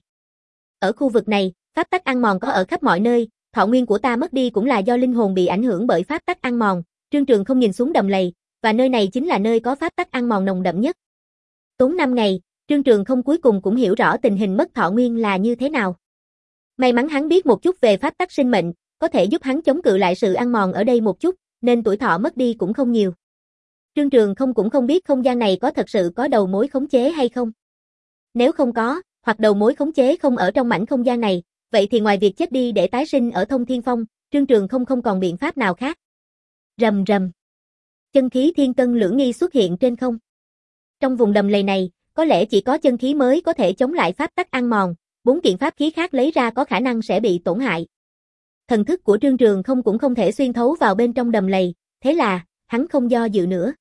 Ở khu vực này, pháp tắc ăn mòn có ở khắp mọi nơi, thọ nguyên của ta mất đi cũng là do linh hồn bị ảnh hưởng bởi pháp tắc ăn mòn. Trương Trường không nhìn xuống đầm lầy, và nơi này chính là nơi có pháp tắc ăn mòn nồng đậm nhất. Tốn năm ngày, Trương Trường không cuối cùng cũng hiểu rõ tình hình mất thọ nguyên là như thế nào. May mắn hắn biết một chút về pháp tắc sinh mệnh, có thể giúp hắn chống cự lại sự ăn mòn ở đây một chút, nên tuổi thọ mất đi cũng không nhiều. Trương Trường không cũng không biết không gian này có thật sự có đầu mối khống chế hay không. Nếu không có, hoặc đầu mối khống chế không ở trong mảnh không gian này, vậy thì ngoài việc chết đi để tái sinh ở Thông Thiên Phong, Trương Trường không không còn biện pháp nào khác. Rầm rầm. Chân khí thiên cân lưỡng nghi xuất hiện trên không. Trong vùng đầm lầy này, có lẽ chỉ có chân khí mới có thể chống lại pháp tắc ăn mòn, bốn kiện pháp khí khác lấy ra có khả năng sẽ bị tổn hại. Thần thức của Trương Trường không cũng không thể xuyên thấu vào bên trong đầm lầy, thế là, hắn không do dự nữa.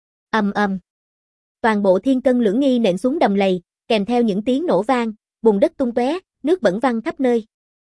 Ầm ầm. Toàn bộ thiên cân lưỡng nghi nện xuống đầm lầy, kèm theo những tiếng nổ vang, bùn đất tung tóe, nước bẩn văng khắp nơi.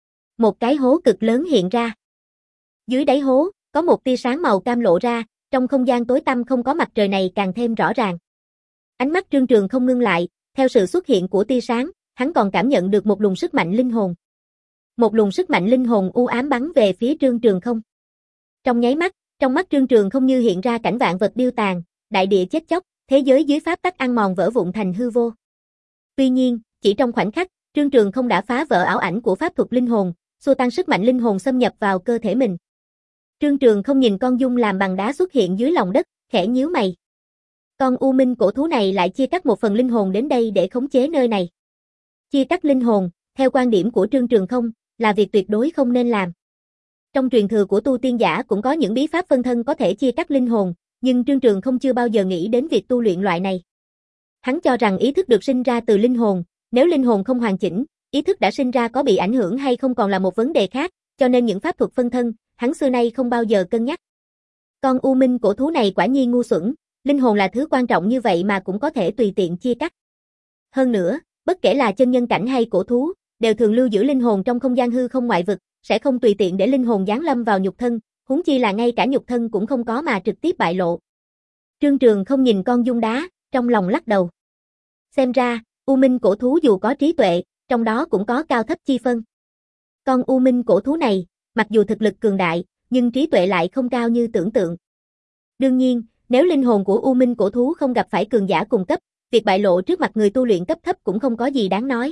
Một cái hố cực lớn hiện ra. Dưới đáy hố, có một tia sáng màu cam lộ ra, trong không gian tối tăm không có mặt trời này càng thêm rõ ràng. Ánh mắt Trương Trường không ngưng lại, theo sự xuất hiện của tia sáng, hắn còn cảm nhận được một luồng sức mạnh linh hồn. Một luồng sức mạnh linh hồn u ám bắn về phía Trương Trường không. Trong nháy mắt, trong mắt Trương Trường không như hiện ra cảnh vạn vật điêu tàn, đại địa chết chóc, thế giới dưới pháp tắc ăn mòn vỡ vụn thành hư vô. Tuy nhiên, chỉ trong khoảnh khắc, Trương Trường không đã phá vỡ ảo ảnh của pháp thuật linh hồn, xua tan sức mạnh linh hồn xâm nhập vào cơ thể mình. Trương Trường không nhìn con dung làm bằng đá xuất hiện dưới lòng đất, khẽ nhíu mày. Con U Minh cổ thú này lại chia cắt một phần linh hồn đến đây để khống chế nơi này. Chia cắt linh hồn, theo quan điểm của Trương Trường không, là việc tuyệt đối không nên làm. Trong truyền thừa của tu tiên giả cũng có những bí pháp phân thân có thể chia cắt linh hồn, nhưng Trương Trường không chưa bao giờ nghĩ đến việc tu luyện loại này. Hắn cho rằng ý thức được sinh ra từ linh hồn, nếu linh hồn không hoàn chỉnh, ý thức đã sinh ra có bị ảnh hưởng hay không còn là một vấn đề khác, cho nên những pháp thuật phân thân, hắn xưa nay không bao giờ cân nhắc. Con U Minh cổ thú này quả nhiên ngu xuẩn, linh hồn là thứ quan trọng như vậy mà cũng có thể tùy tiện chia cắt. Hơn nữa, bất kể là chân nhân cảnh hay cổ thú, đều thường lưu giữ linh hồn trong không gian hư không ngoại vực, sẽ không tùy tiện để linh hồn giáng lâm vào nhục thân, huống chi là ngay cả nhục thân cũng không có mà trực tiếp bại lộ. Trương Trường không nhìn con dung đá, trong lòng lắc đầu. Xem ra, U Minh cổ thú dù có trí tuệ, trong đó cũng có cao thấp chi phân. Con U Minh cổ thú này, mặc dù thực lực cường đại, nhưng trí tuệ lại không cao như tưởng tượng. Đương nhiên, nếu linh hồn của U Minh cổ thú không gặp phải cường giả cùng cấp, việc bại lộ trước mặt người tu luyện cấp thấp cũng không có gì đáng nói.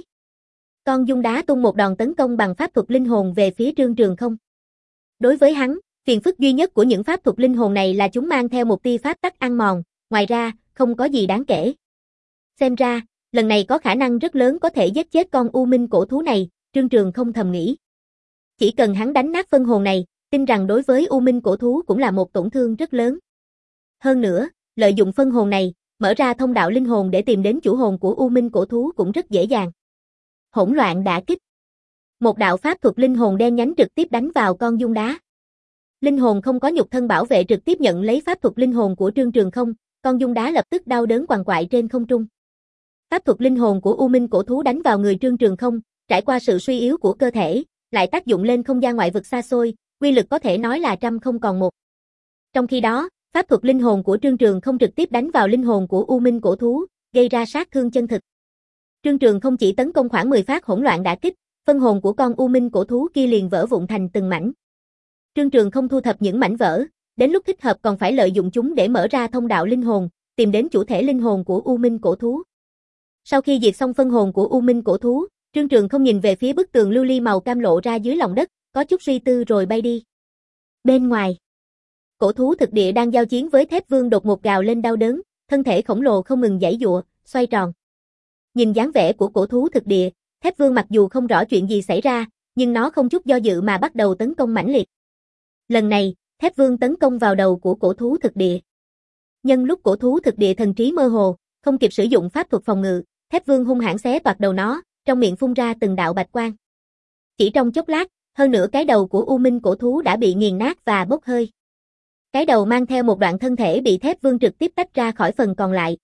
Con dung đá tung một đòn tấn công bằng pháp thuật linh hồn về phía Trương Trường không. Đối với hắn, phiền phức duy nhất của những pháp thuật linh hồn này là chúng mang theo một tia pháp tắc ăn mòn, ngoài ra, không có gì đáng kể. Xem ra, lần này có khả năng rất lớn có thể giết chết con U Minh cổ thú này, Trương Trường không thầm nghĩ. Chỉ cần hắn đánh nát phân hồn này, tin rằng đối với U Minh cổ thú cũng là một tổn thương rất lớn. Hơn nữa, lợi dụng phân hồn này, mở ra thông đạo linh hồn để tìm đến chủ hồn của U Minh cổ thú cũng rất dễ dàng. Hỗn loạn đả kích. Một đạo pháp thuật linh hồn đen nhánh trực tiếp đánh vào con dung đá. Linh hồn không có nhục thân bảo vệ trực tiếp nhận lấy pháp thuật linh hồn của Trương Trường không, con dung đá lập tức đau đớn quằn quại trên không trung. Pháp thuật linh hồn của U Minh cổ thú đánh vào người Trương Trường không, trải qua sự suy yếu của cơ thể, lại tác dụng lên không gian ngoại vực xa xôi, uy lực có thể nói là trăm không còn một. Trong khi đó, pháp thuật linh hồn của Trương Trường không trực tiếp đánh vào linh hồn của U Minh cổ thú, gây ra sát thương chân thực. Trương Trường không chỉ tấn công khoảng mười phát hỗn loạn đả kích, phân hồn của con U Minh cổ thú kia liền vỡ vụn thành từng mảnh. Trương Trường không thu thập những mảnh vỡ, đến lúc thích hợp còn phải lợi dụng chúng để mở ra thông đạo linh hồn, tìm đến chủ thể linh hồn của U Minh cổ thú. Sau khi diệt xong phân hồn của U Minh cổ thú, Trương Trường không nhìn về phía bức tường lưu ly màu cam lộ ra dưới lòng đất, có chút suy tư rồi bay đi. Bên ngoài, cổ thú thực địa đang giao chiến với Thép Vương đột ngột gào lên đau đớn, thân thể khổng lồ không ngừng giãy giụa, xoay tròn. Nhìn dáng vẻ của cổ thú thực địa, Thép Vương mặc dù không rõ chuyện gì xảy ra, nhưng nó không chút do dự mà bắt đầu tấn công mãnh liệt. Lần này, Thép Vương tấn công vào đầu của cổ thú thực địa. Nhân lúc cổ thú thực địa thần trí mơ hồ, không kịp sử dụng pháp thuật phòng ngự, Thép Vương hung hãn xé toạc đầu nó, trong miệng phun ra từng đạo bạch quang. Chỉ trong chốc lát, hơn nửa cái đầu của U Minh cổ thú đã bị nghiền nát và bốc hơi. Cái đầu mang theo một đoạn thân thể bị Thép Vương trực tiếp tách ra khỏi phần còn lại.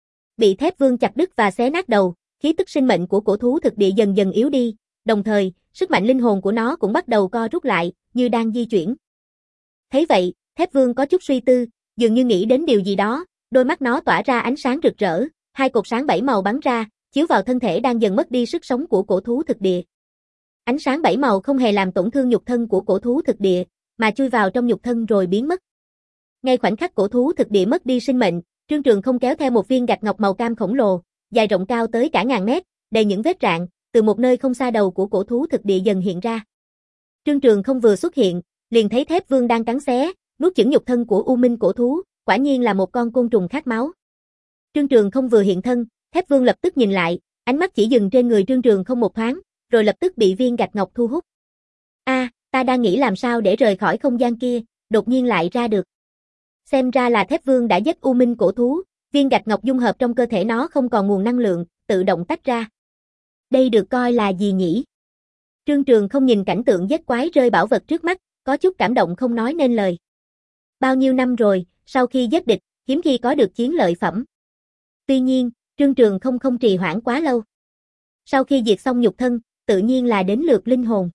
Bị Thép Vương chặt đứt và xé nát đầu, khí tức sinh mệnh của cổ thú thực địa dần dần yếu đi, đồng thời, sức mạnh linh hồn của nó cũng bắt đầu co rút lại, như đang di chuyển. Thấy vậy, Thép Vương có chút suy tư, dường như nghĩ đến điều gì đó, đôi mắt nó tỏa ra ánh sáng rực rỡ, hai cột sáng bảy màu bắn ra, chiếu vào thân thể đang dần mất đi sức sống của cổ thú thực địa. Ánh sáng bảy màu không hề làm tổn thương nhục thân của cổ thú thực địa, mà chui vào trong nhục thân rồi biến mất. Ngay khoảnh khắc cổ thú thực địa mất đi sinh mệnh, Trương Trường không kéo theo một viên gạch ngọc màu cam khổng lồ, dài rộng cao tới cả ngàn mét, đầy những vết rạn, từ một nơi không xa đầu của cổ thú thực địa dần hiện ra. Trương Trường không vừa xuất hiện, liền thấy Thép Vương đang cắn xé, nuốt chửng nhục thân của U Minh cổ thú, quả nhiên là một con côn trùng khát máu. Trương Trường không vừa hiện thân, Thép Vương lập tức nhìn lại, ánh mắt chỉ dừng trên người Trương Trường không một thoáng, rồi lập tức bị viên gạch ngọc thu hút. A, à, ta đang nghĩ làm sao để rời khỏi không gian kia, đột nhiên lại ra được. Xem ra là Thép Vương đã giết U Minh cổ thú, viên gạch ngọc dung hợp trong cơ thể nó không còn nguồn năng lượng, tự động tách ra. Đây được coi là gì nhỉ? Trương Trường không nhìn cảnh tượng giết quái rơi bảo vật trước mắt, có chút cảm động không nói nên lời. Bao nhiêu năm rồi, sau khi giết địch, hiếm khi có được chiến lợi phẩm. Tuy nhiên, Trương Trường không không trì hoãn quá lâu. Sau khi diệt xong nhục thân, tự nhiên là đến lượt linh hồn.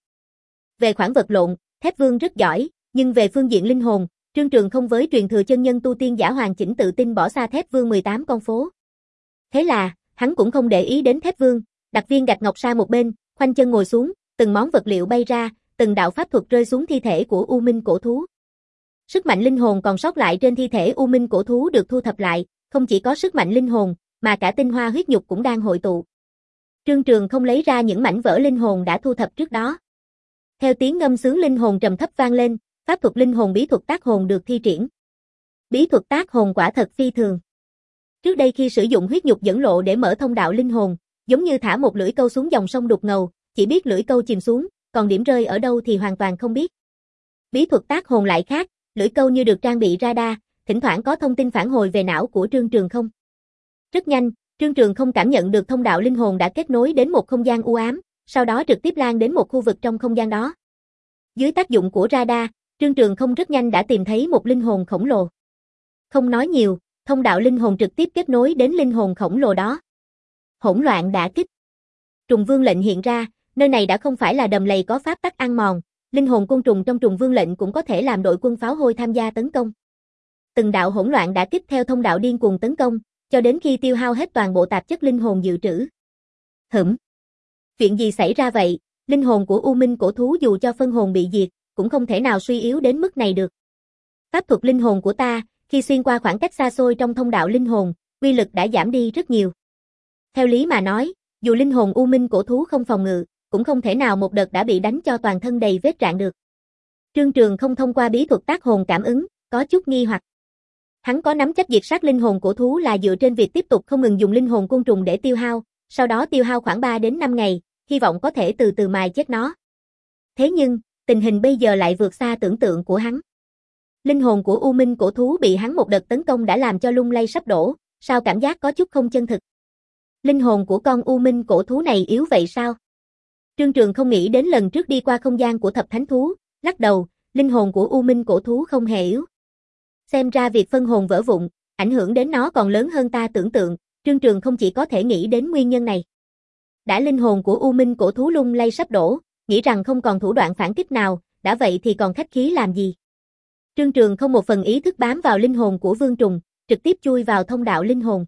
Về khoản vật lộn, Thép Vương rất giỏi, nhưng về phương diện linh hồn, Trương Trường không với truyền thừa chân nhân tu tiên giả hoàn chỉnh tự tin bỏ xa Thép Vương mười tám con phố. Thế là, hắn cũng không để ý đến Thép Vương, đặt viên gạch ngọc sang một bên, khoanh chân ngồi xuống, từng món vật liệu bay ra, từng đạo pháp thuật rơi xuống thi thể của U Minh cổ thú. Sức mạnh linh hồn còn sót lại trên thi thể U Minh cổ thú được thu thập lại, không chỉ có sức mạnh linh hồn, mà cả tinh hoa huyết nhục cũng đang hội tụ. Trương Trường không lấy ra những mảnh vỡ linh hồn đã thu thập trước đó. Theo tiếng ngâm sướng linh hồn trầm thấp vang lên, Pháp thuật linh hồn bí thuật tác hồn được thi triển. Bí thuật tác hồn quả thật phi thường. Trước đây khi sử dụng huyết nhục dẫn lộ để mở thông đạo linh hồn, giống như thả một lưỡi câu xuống dòng sông đục ngầu, chỉ biết lưỡi câu chìm xuống, còn điểm rơi ở đâu thì hoàn toàn không biết. Bí thuật tác hồn lại khác, lưỡi câu như được trang bị radar, thỉnh thoảng có thông tin phản hồi về não của Trương Trường Không. Rất nhanh, Trương Trường Không cảm nhận được thông đạo linh hồn đã kết nối đến một không gian u ám, sau đó trực tiếp lan đến một khu vực trong không gian đó. Dưới tác dụng của radar, Trương Trường Không rất nhanh đã tìm thấy một linh hồn khổng lồ. Không nói nhiều, thông đạo linh hồn trực tiếp kết nối đến linh hồn khổng lồ đó. Hỗn loạn đả kích. Trùng vương lệnh hiện ra, nơi này đã không phải là đầm lầy có pháp tắc ăn mòn, linh hồn côn trùng trong trùng vương lệnh cũng có thể làm đội quân pháo hôi tham gia tấn công. Từng đạo hỗn loạn đả kích theo thông đạo điên cuồng tấn công, cho đến khi tiêu hao hết toàn bộ tạp chất linh hồn dự trữ. Hửm. Chuyện gì xảy ra vậy? Linh hồn của U Minh cổ thú dù cho phân hồn bị diệt, cũng không thể nào suy yếu đến mức này được. Pháp thuật linh hồn của ta, khi xuyên qua khoảng cách xa xôi trong thông đạo linh hồn, uy lực đã giảm đi rất nhiều. Theo lý mà nói, dù linh hồn U Minh cổ thú không phòng ngự, cũng không thể nào một đợt đã bị đánh cho toàn thân đầy vết rạn được. Trương Trường Không thông qua bí thuật tác hồn cảm ứng, có chút nghi hoặc. Hắn có nắm chắc diệt sát linh hồn cổ thú là dựa trên việc tiếp tục không ngừng dùng linh hồn côn trùng để tiêu hao, sau đó tiêu hao khoảng ba đến năm ngày, hy vọng có thể từ từ mài chết nó. Thế nhưng, tình hình bây giờ lại vượt xa tưởng tượng của hắn. Linh hồn của U Minh cổ thú bị hắn một đợt tấn công đã làm cho lung lay sắp đổ, sao cảm giác có chút không chân thực. Linh hồn của con U Minh cổ thú này yếu vậy sao? Trương Trường không nghĩ đến lần trước đi qua không gian của thập thánh thú, lắc đầu, linh hồn của U Minh cổ thú không hề yếu. Xem ra việc phân hồn vỡ vụn, ảnh hưởng đến nó còn lớn hơn ta tưởng tượng, Trương Trường không chỉ có thể nghĩ đến nguyên nhân này. Đã linh hồn của U Minh cổ thú lung lay sắp đổ, nghĩ rằng không còn thủ đoạn phản kích nào, đã vậy thì còn khách khí làm gì? Trương Trường không một phần ý thức bám vào linh hồn của Vương Trùng, trực tiếp chui vào thông đạo linh hồn.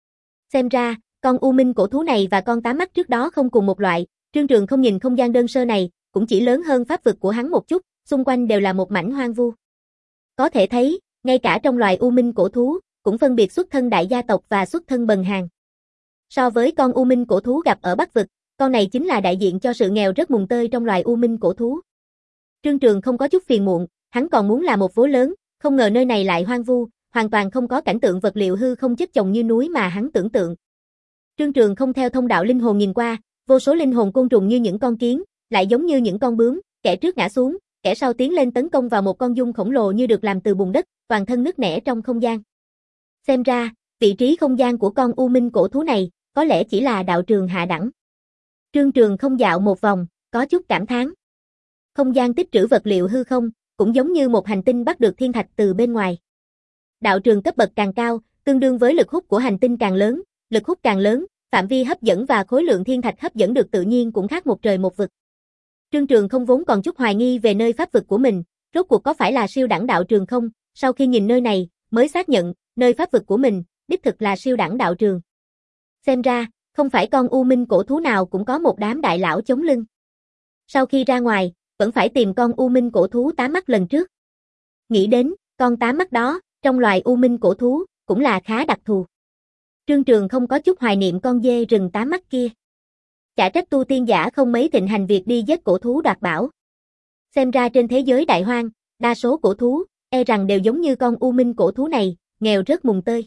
Xem ra, con U Minh cổ thú này và con tám mắt trước đó không cùng một loại, Trương Trường không nhìn không gian đơn sơ này, cũng chỉ lớn hơn pháp vực của hắn một chút, xung quanh đều là một mảnh hoang vu. Có thể thấy, ngay cả trong loài U Minh cổ thú, cũng phân biệt xuất thân đại gia tộc và xuất thân bần hàn. So với con U Minh cổ thú gặp ở Bắc vực, con này chính là đại diện cho sự nghèo rất mùng tơi trong loài U Minh cổ thú. Trương Trường không có chút phiền muộn, hắn còn muốn là một vố lớn, không ngờ nơi này lại hoang vu, hoàn toàn không có cảnh tượng vật liệu hư không chất chồng như núi mà hắn tưởng tượng. Trương Trường không theo thông đạo linh hồn nhìn qua, vô số linh hồn côn trùng như những con kiến, lại giống như những con bướm, kẻ trước ngã xuống, kẻ sau tiến lên tấn công vào một con dung khổng lồ như được làm từ bùn đất, toàn thân nứt nẻ trong không gian. Xem ra, vị trí không gian của con U Minh cổ thú này, có lẽ chỉ là đạo trường hạ đẳng. Trương Trường không dạo một vòng, có chút cảm thán. Không gian tích trữ vật liệu hư không, cũng giống như một hành tinh bắt được thiên thạch từ bên ngoài. Đạo trường cấp bậc càng cao, tương đương với lực hút của hành tinh càng lớn, lực hút càng lớn, phạm vi hấp dẫn và khối lượng thiên thạch hấp dẫn được tự nhiên cũng khác một trời một vực. Trương Trường không vốn còn chút hoài nghi về nơi pháp vực của mình, rốt cuộc có phải là siêu đẳng đạo trường không, sau khi nhìn nơi này, mới xác nhận, nơi pháp vực của mình, đích thực là siêu đẳng đạo trường. Xem ra, không phải con U Minh cổ thú nào cũng có một đám đại lão chống lưng. Sau khi ra ngoài, vẫn phải tìm con U Minh cổ thú tám mắt lần trước. Nghĩ đến, con tám mắt đó, trong loài U Minh cổ thú, cũng là khá đặc thù. Trương Trường không có chút hoài niệm con dê rừng tám mắt kia. Chả trách tu tiên giả không mấy thịnh hành việc đi giết cổ thú đoạt bảo. Xem ra trên thế giới đại hoang, đa số cổ thú, e rằng đều giống như con U Minh cổ thú này, nghèo rớt mùng tơi.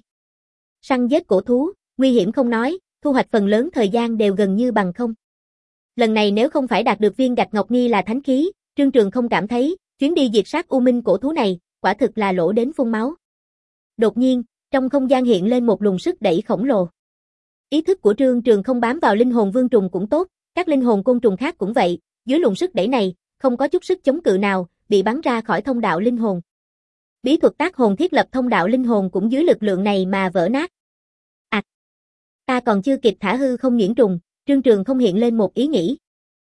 Săn giết cổ thú, nguy hiểm không nói, thu hoạch phần lớn thời gian đều gần như bằng không. Lần này nếu không phải đạt được viên gạch ngọc nghi là thánh khí, Trương Trường không cảm thấy, chuyến đi diệt sát U Minh cổ thú này, quả thực là lỗ đến phun máu. Đột nhiên, trong không gian hiện lên một luồng sức đẩy khổng lồ. Ý thức của Trương Trường không bám vào linh hồn vương trùng cũng tốt, các linh hồn côn trùng khác cũng vậy, dưới luồng sức đẩy này, không có chút sức chống cự nào, bị bắn ra khỏi thông đạo linh hồn. Bí thuật tác hồn thiết lập thông đạo linh hồn cũng dưới lực lượng này mà vỡ nát. À, ta còn chưa kịp thả hư không nghiễn trùng, Trương Trường không hiện lên một ý nghĩ.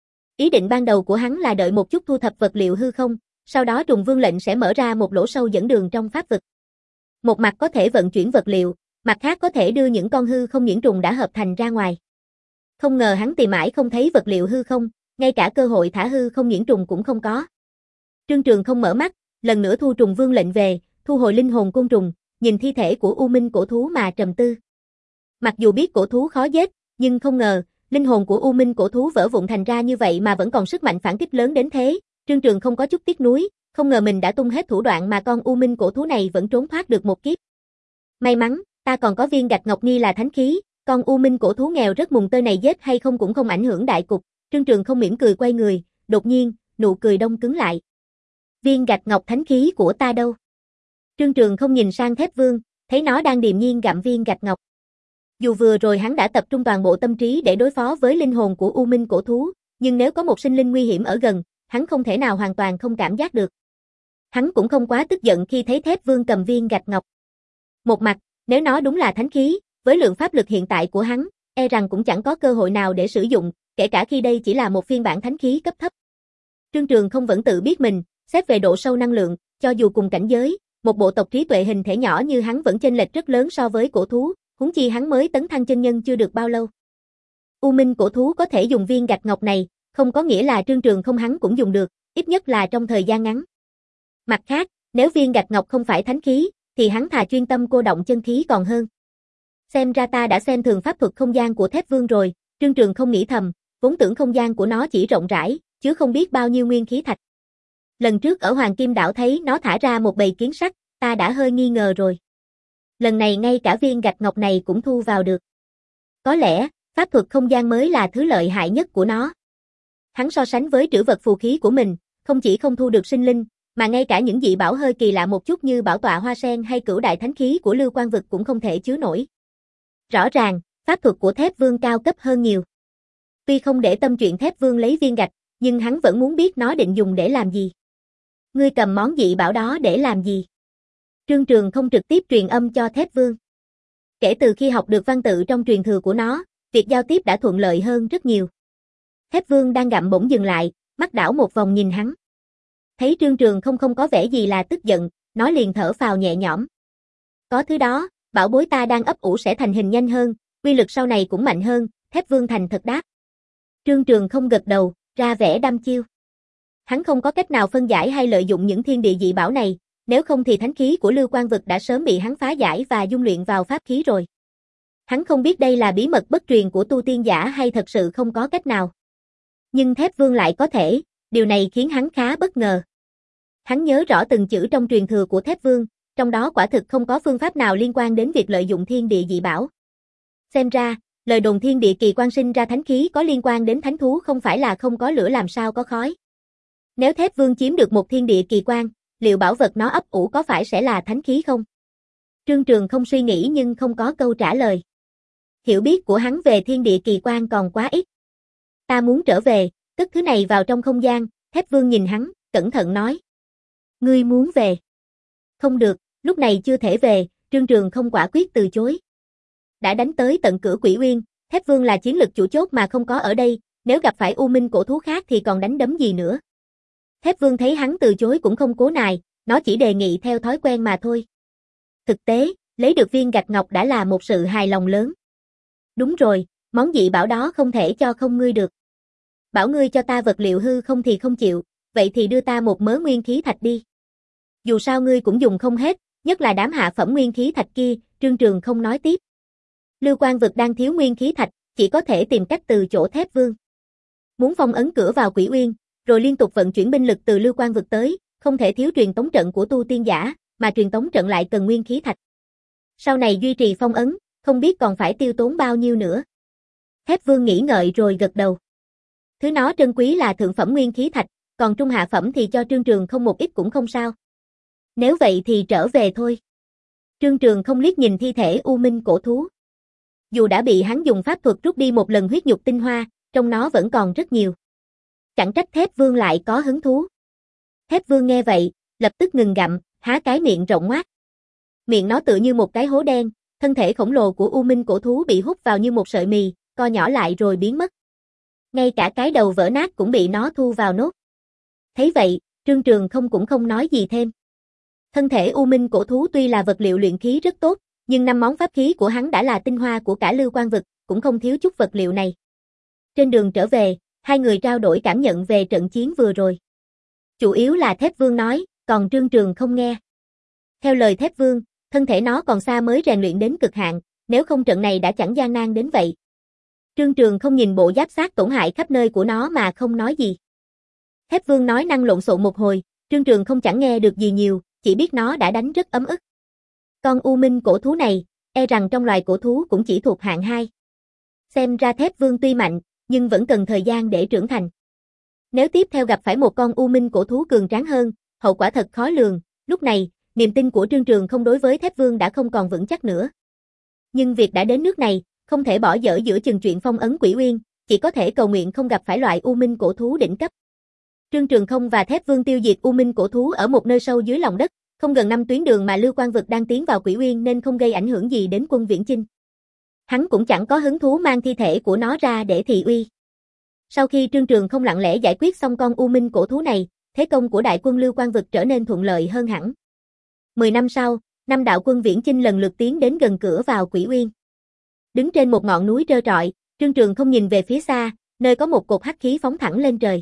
Ý định ban đầu của hắn là đợi một chút thu thập vật liệu hư không, sau đó trùng vương lệnh sẽ mở ra một lỗ sâu dẫn đường trong pháp vực. Một mặt có thể vận chuyển vật liệu, mặt khác có thể đưa những con hư không nghiễn trùng đã hợp thành ra ngoài. Không ngờ hắn tìm mãi không thấy vật liệu hư không, ngay cả cơ hội thả hư không nghiễn trùng cũng không có. Trương Trường không mở mắt, lần nữa thu trùng vương lệnh về, thu hồi linh hồn côn trùng, nhìn thi thể của U Minh cổ thú mà trầm tư. Mặc dù biết cổ thú khó giết, nhưng không ngờ, linh hồn của U Minh cổ thú vỡ vụn thành ra như vậy mà vẫn còn sức mạnh phản kích lớn đến thế, Trương Trường không có chút tiếc nuối, không ngờ mình đã tung hết thủ đoạn mà con U Minh cổ thú này vẫn trốn thoát được một kiếp. May mắn, ta còn có viên gạch ngọc nghi là thánh khí, con U Minh cổ thú nghèo rất mùng tơi này giết hay không cũng không ảnh hưởng đại cục. Trương Trường không mỉm cười quay người, đột nhiên, nụ cười đông cứng lại. Viên gạch ngọc thánh khí của ta đâu? Trương Trường không nhìn sang Thép Vương, thấy nó đang điềm nhiên gặm viên gạch ngọc. Dù vừa rồi hắn đã tập trung toàn bộ tâm trí để đối phó với linh hồn của U Minh cổ thú, nhưng nếu có một sinh linh nguy hiểm ở gần, hắn không thể nào hoàn toàn không cảm giác được. Hắn cũng không quá tức giận khi thấy Thép Vương cầm viên gạch ngọc. Một mặt, nếu nó đúng là thánh khí, với lượng pháp lực hiện tại của hắn, e rằng cũng chẳng có cơ hội nào để sử dụng, kể cả khi đây chỉ là một phiên bản thánh khí cấp thấp. Trương Trường không vẫn tự biết mình, xét về độ sâu năng lượng, cho dù cùng cảnh giới, một bộ tộc trí tuệ hình thể nhỏ như hắn vẫn chênh lệch rất lớn so với cổ thú, huống chi hắn mới tấn thăng chân nhân chưa được bao lâu. U Minh cổ thú có thể dùng viên gạch ngọc này, không có nghĩa là Trương Trường không hắn cũng dùng được, ít nhất là trong thời gian ngắn. Mặt khác, nếu viên gạch ngọc không phải thánh khí, thì hắn thà chuyên tâm cô động chân khí còn hơn. Xem ra ta đã xem thường pháp thuật không gian của Thép Vương rồi, Trương Trường không nghĩ thầm, vốn tưởng không gian của nó chỉ rộng rãi, chứ không biết bao nhiêu nguyên khí thạch. Lần trước ở Hoàng Kim Đảo thấy nó thả ra một bầy kiến sắt, ta đã hơi nghi ngờ rồi. Lần này ngay cả viên gạch ngọc này cũng thu vào được. Có lẽ, pháp thuật không gian mới là thứ lợi hại nhất của nó. Hắn so sánh với trữ vật phù khí của mình, không chỉ không thu được sinh linh, mà ngay cả những dị bảo hơi kỳ lạ một chút như bảo tọa hoa sen hay cửu đại thánh khí của Lưu Quang Vực cũng không thể chứa nổi. Rõ ràng, pháp thuật của Thép Vương cao cấp hơn nhiều. Tuy không để tâm chuyện Thép Vương lấy viên gạch, nhưng hắn vẫn muốn biết nó định dùng để làm gì. Ngươi cầm món dị bảo đó để làm gì? Trương Trường không trực tiếp truyền âm cho Thép Vương. Kể từ khi học được văn tự trong truyền thừa của nó, việc giao tiếp đã thuận lợi hơn rất nhiều. Thép Vương đang gặm bỗng dừng lại, mắt đảo một vòng nhìn hắn. Thấy Trương Trường không không có vẻ gì là tức giận, nó liền thở phào nhẹ nhõm. Có thứ đó, bảo bối ta đang ấp ủ sẽ thành hình nhanh hơn, uy lực sau này cũng mạnh hơn, Thép Vương thành thật đáp. Trương Trường không gật đầu, ra vẻ đăm chiêu. Hắn không có cách nào phân giải hay lợi dụng những thiên địa dị bảo này, nếu không thì thánh khí của Lưu Quang Vực đã sớm bị hắn phá giải và dung luyện vào pháp khí rồi. Hắn không biết đây là bí mật bất truyền của tu tiên giả hay thật sự không có cách nào. Nhưng Thép Vương lại có thể, điều này khiến hắn khá bất ngờ. Hắn nhớ rõ từng chữ trong truyền thừa của Thép Vương, trong đó quả thực không có phương pháp nào liên quan đến việc lợi dụng thiên địa dị bảo. Xem ra, lời đồn thiên địa kỳ quan sinh ra thánh khí có liên quan đến thánh thú không phải là không có lửa làm sao có khói. Nếu Thép Vương chiếm được một thiên địa kỳ quan, liệu bảo vật nó ấp ủ có phải sẽ là thánh khí không? Trương Trường không suy nghĩ nhưng không có câu trả lời. Hiểu biết của hắn về thiên địa kỳ quan còn quá ít. Ta muốn trở về, cất thứ này vào trong không gian, Thép Vương nhìn hắn, cẩn thận nói. Ngươi muốn về? Không được, lúc này chưa thể về, Trương Trường không quả quyết từ chối. Đã đánh tới tận cửa Quỷ Uyên, Thép Vương là chiến lực chủ chốt mà không có ở đây, nếu gặp phải U Minh cổ thú khác thì còn đánh đấm gì nữa. Thép Vương thấy hắn từ chối cũng không cố nài, nó chỉ đề nghị theo thói quen mà thôi. Thực tế, lấy được viên gạch ngọc đã là một sự hài lòng lớn. Đúng rồi, món dị bảo đó không thể cho không ngươi được. Bảo ngươi cho ta vật liệu hư không thì không chịu, vậy thì đưa ta một mớ nguyên khí thạch đi. Dù sao ngươi cũng dùng không hết, nhất là đám hạ phẩm nguyên khí thạch kia, Trương Trường không nói tiếp. Lưu Quang Vực đang thiếu nguyên khí thạch, chỉ có thể tìm cách từ chỗ Thép Vương. Muốn phong ấn cửa vào Quỷ Uyên, rồi liên tục vận chuyển binh lực từ Lưu Quang Vực tới, không thể thiếu truyền tống trận của tu tiên giả, mà truyền tống trận lại cần nguyên khí thạch. Sau này duy trì phong ấn, không biết còn phải tiêu tốn bao nhiêu nữa. Thép Vương nghĩ ngợi rồi gật đầu. Thứ nó trân quý là thượng phẩm nguyên khí thạch, còn trung hạ phẩm thì cho Trương Trường không một ít cũng không sao. Nếu vậy thì trở về thôi. Trương Trường không liếc nhìn thi thể U Minh cổ thú. Dù đã bị hắn dùng pháp thuật rút đi một lần huyết nhục tinh hoa, trong nó vẫn còn rất nhiều. Chẳng trách Thép Vương lại có hứng thú. Thép Vương nghe vậy, lập tức ngừng gặm, há cái miệng rộng ngoác. Miệng nó tựa như một cái hố đen, thân thể khổng lồ của U Minh cổ thú bị hút vào như một sợi mì, co nhỏ lại rồi biến mất. Ngay cả cái đầu vỡ nát cũng bị nó thu vào nốt. Thấy vậy, Trương Trường không cũng không nói gì thêm. Thân thể U Minh cổ thú tuy là vật liệu luyện khí rất tốt, nhưng năm món pháp khí của hắn đã là tinh hoa của cả Lưu Quang Vực, cũng không thiếu chút vật liệu này. Trên đường trở về, hai người trao đổi cảm nhận về trận chiến vừa rồi. Chủ yếu là Thép Vương nói, còn Trương Trường không nghe. Theo lời Thép Vương, thân thể nó còn xa mới rèn luyện đến cực hạn, nếu không trận này đã chẳng gian nan đến vậy. Trương Trường không nhìn bộ giáp xác tổn hại khắp nơi của nó mà không nói gì. Thép Vương nói năng lộn xộn một hồi, Trương Trường không chẳng nghe được gì nhiều, chỉ biết nó đã đánh rất ấm ức. Con U Minh cổ thú này, e rằng trong loài cổ thú cũng chỉ thuộc hạng hai. Xem ra Thép Vương tuy mạnh, nhưng vẫn cần thời gian để trưởng thành. Nếu tiếp theo gặp phải một con U Minh cổ thú cường tráng hơn, hậu quả thật khó lường. Lúc này, niềm tin của Trương Trường không đối với Thép Vương đã không còn vững chắc nữa. Nhưng việc đã đến nước này, không thể bỏ dở giữa chừng chuyện phong ấn Quỷ Uyên, chỉ có thể cầu nguyện không gặp phải loại U Minh cổ thú đỉnh cấp. Trương Trường không và Thép Vương tiêu diệt U Minh cổ thú ở một nơi sâu dưới lòng đất, không gần năm tuyến đường mà Lưu Quang Vực đang tiến vào Quỷ Uyên nên không gây ảnh hưởng gì đến quân Viễn Chinh. Hắn cũng chẳng có hứng thú mang thi thể của nó ra để thị uy. Sau khi Trương Trường không lặng lẽ giải quyết xong con U Minh cổ thú này, thế công của đại quân Lưu Quang Vực trở nên thuận lợi hơn hẳn. Mười năm sau, năm đạo quân Viễn Chinh lần lượt tiến đến gần cửa vào Quỷ Uyên. Đứng trên một ngọn núi trơ trọi, Trương Trường không nhìn về phía xa, nơi có một cột hắc khí phóng thẳng lên trời.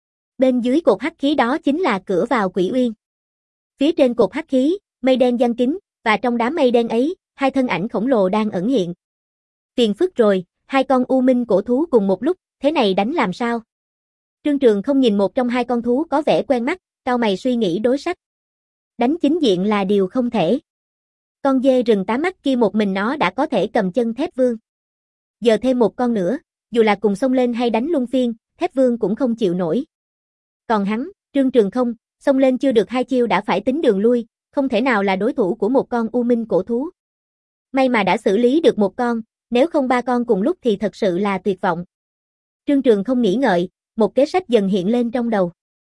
Bên dưới cột hắc khí đó chính là cửa vào Quỷ Uyên. Phía trên cột hắc khí, mây đen giăng kín, và trong đám mây đen ấy, hai thân ảnh khổng lồ đang ẩn hiện. Phiền phức rồi, hai con U Minh cổ thú cùng một lúc, thế này đánh làm sao? Trương Trường không nhìn một trong hai con thú có vẻ quen mắt, cau mày suy nghĩ đối sách. Đánh chính diện là điều không thể. Con dê rừng tá mắt kia một mình nó đã có thể cầm chân Thép Vương. Giờ thêm một con nữa, dù là cùng xông lên hay đánh luân phiên, Thép Vương cũng không chịu nổi. Còn hắn, Trương Trường không, xông lên chưa được hai chiêu đã phải tính đường lui, không thể nào là đối thủ của một con U Minh cổ thú. May mà đã xử lý được một con, nếu không ba con cùng lúc thì thật sự là tuyệt vọng. Trương Trường không nghĩ ngợi, một kế sách dần hiện lên trong đầu.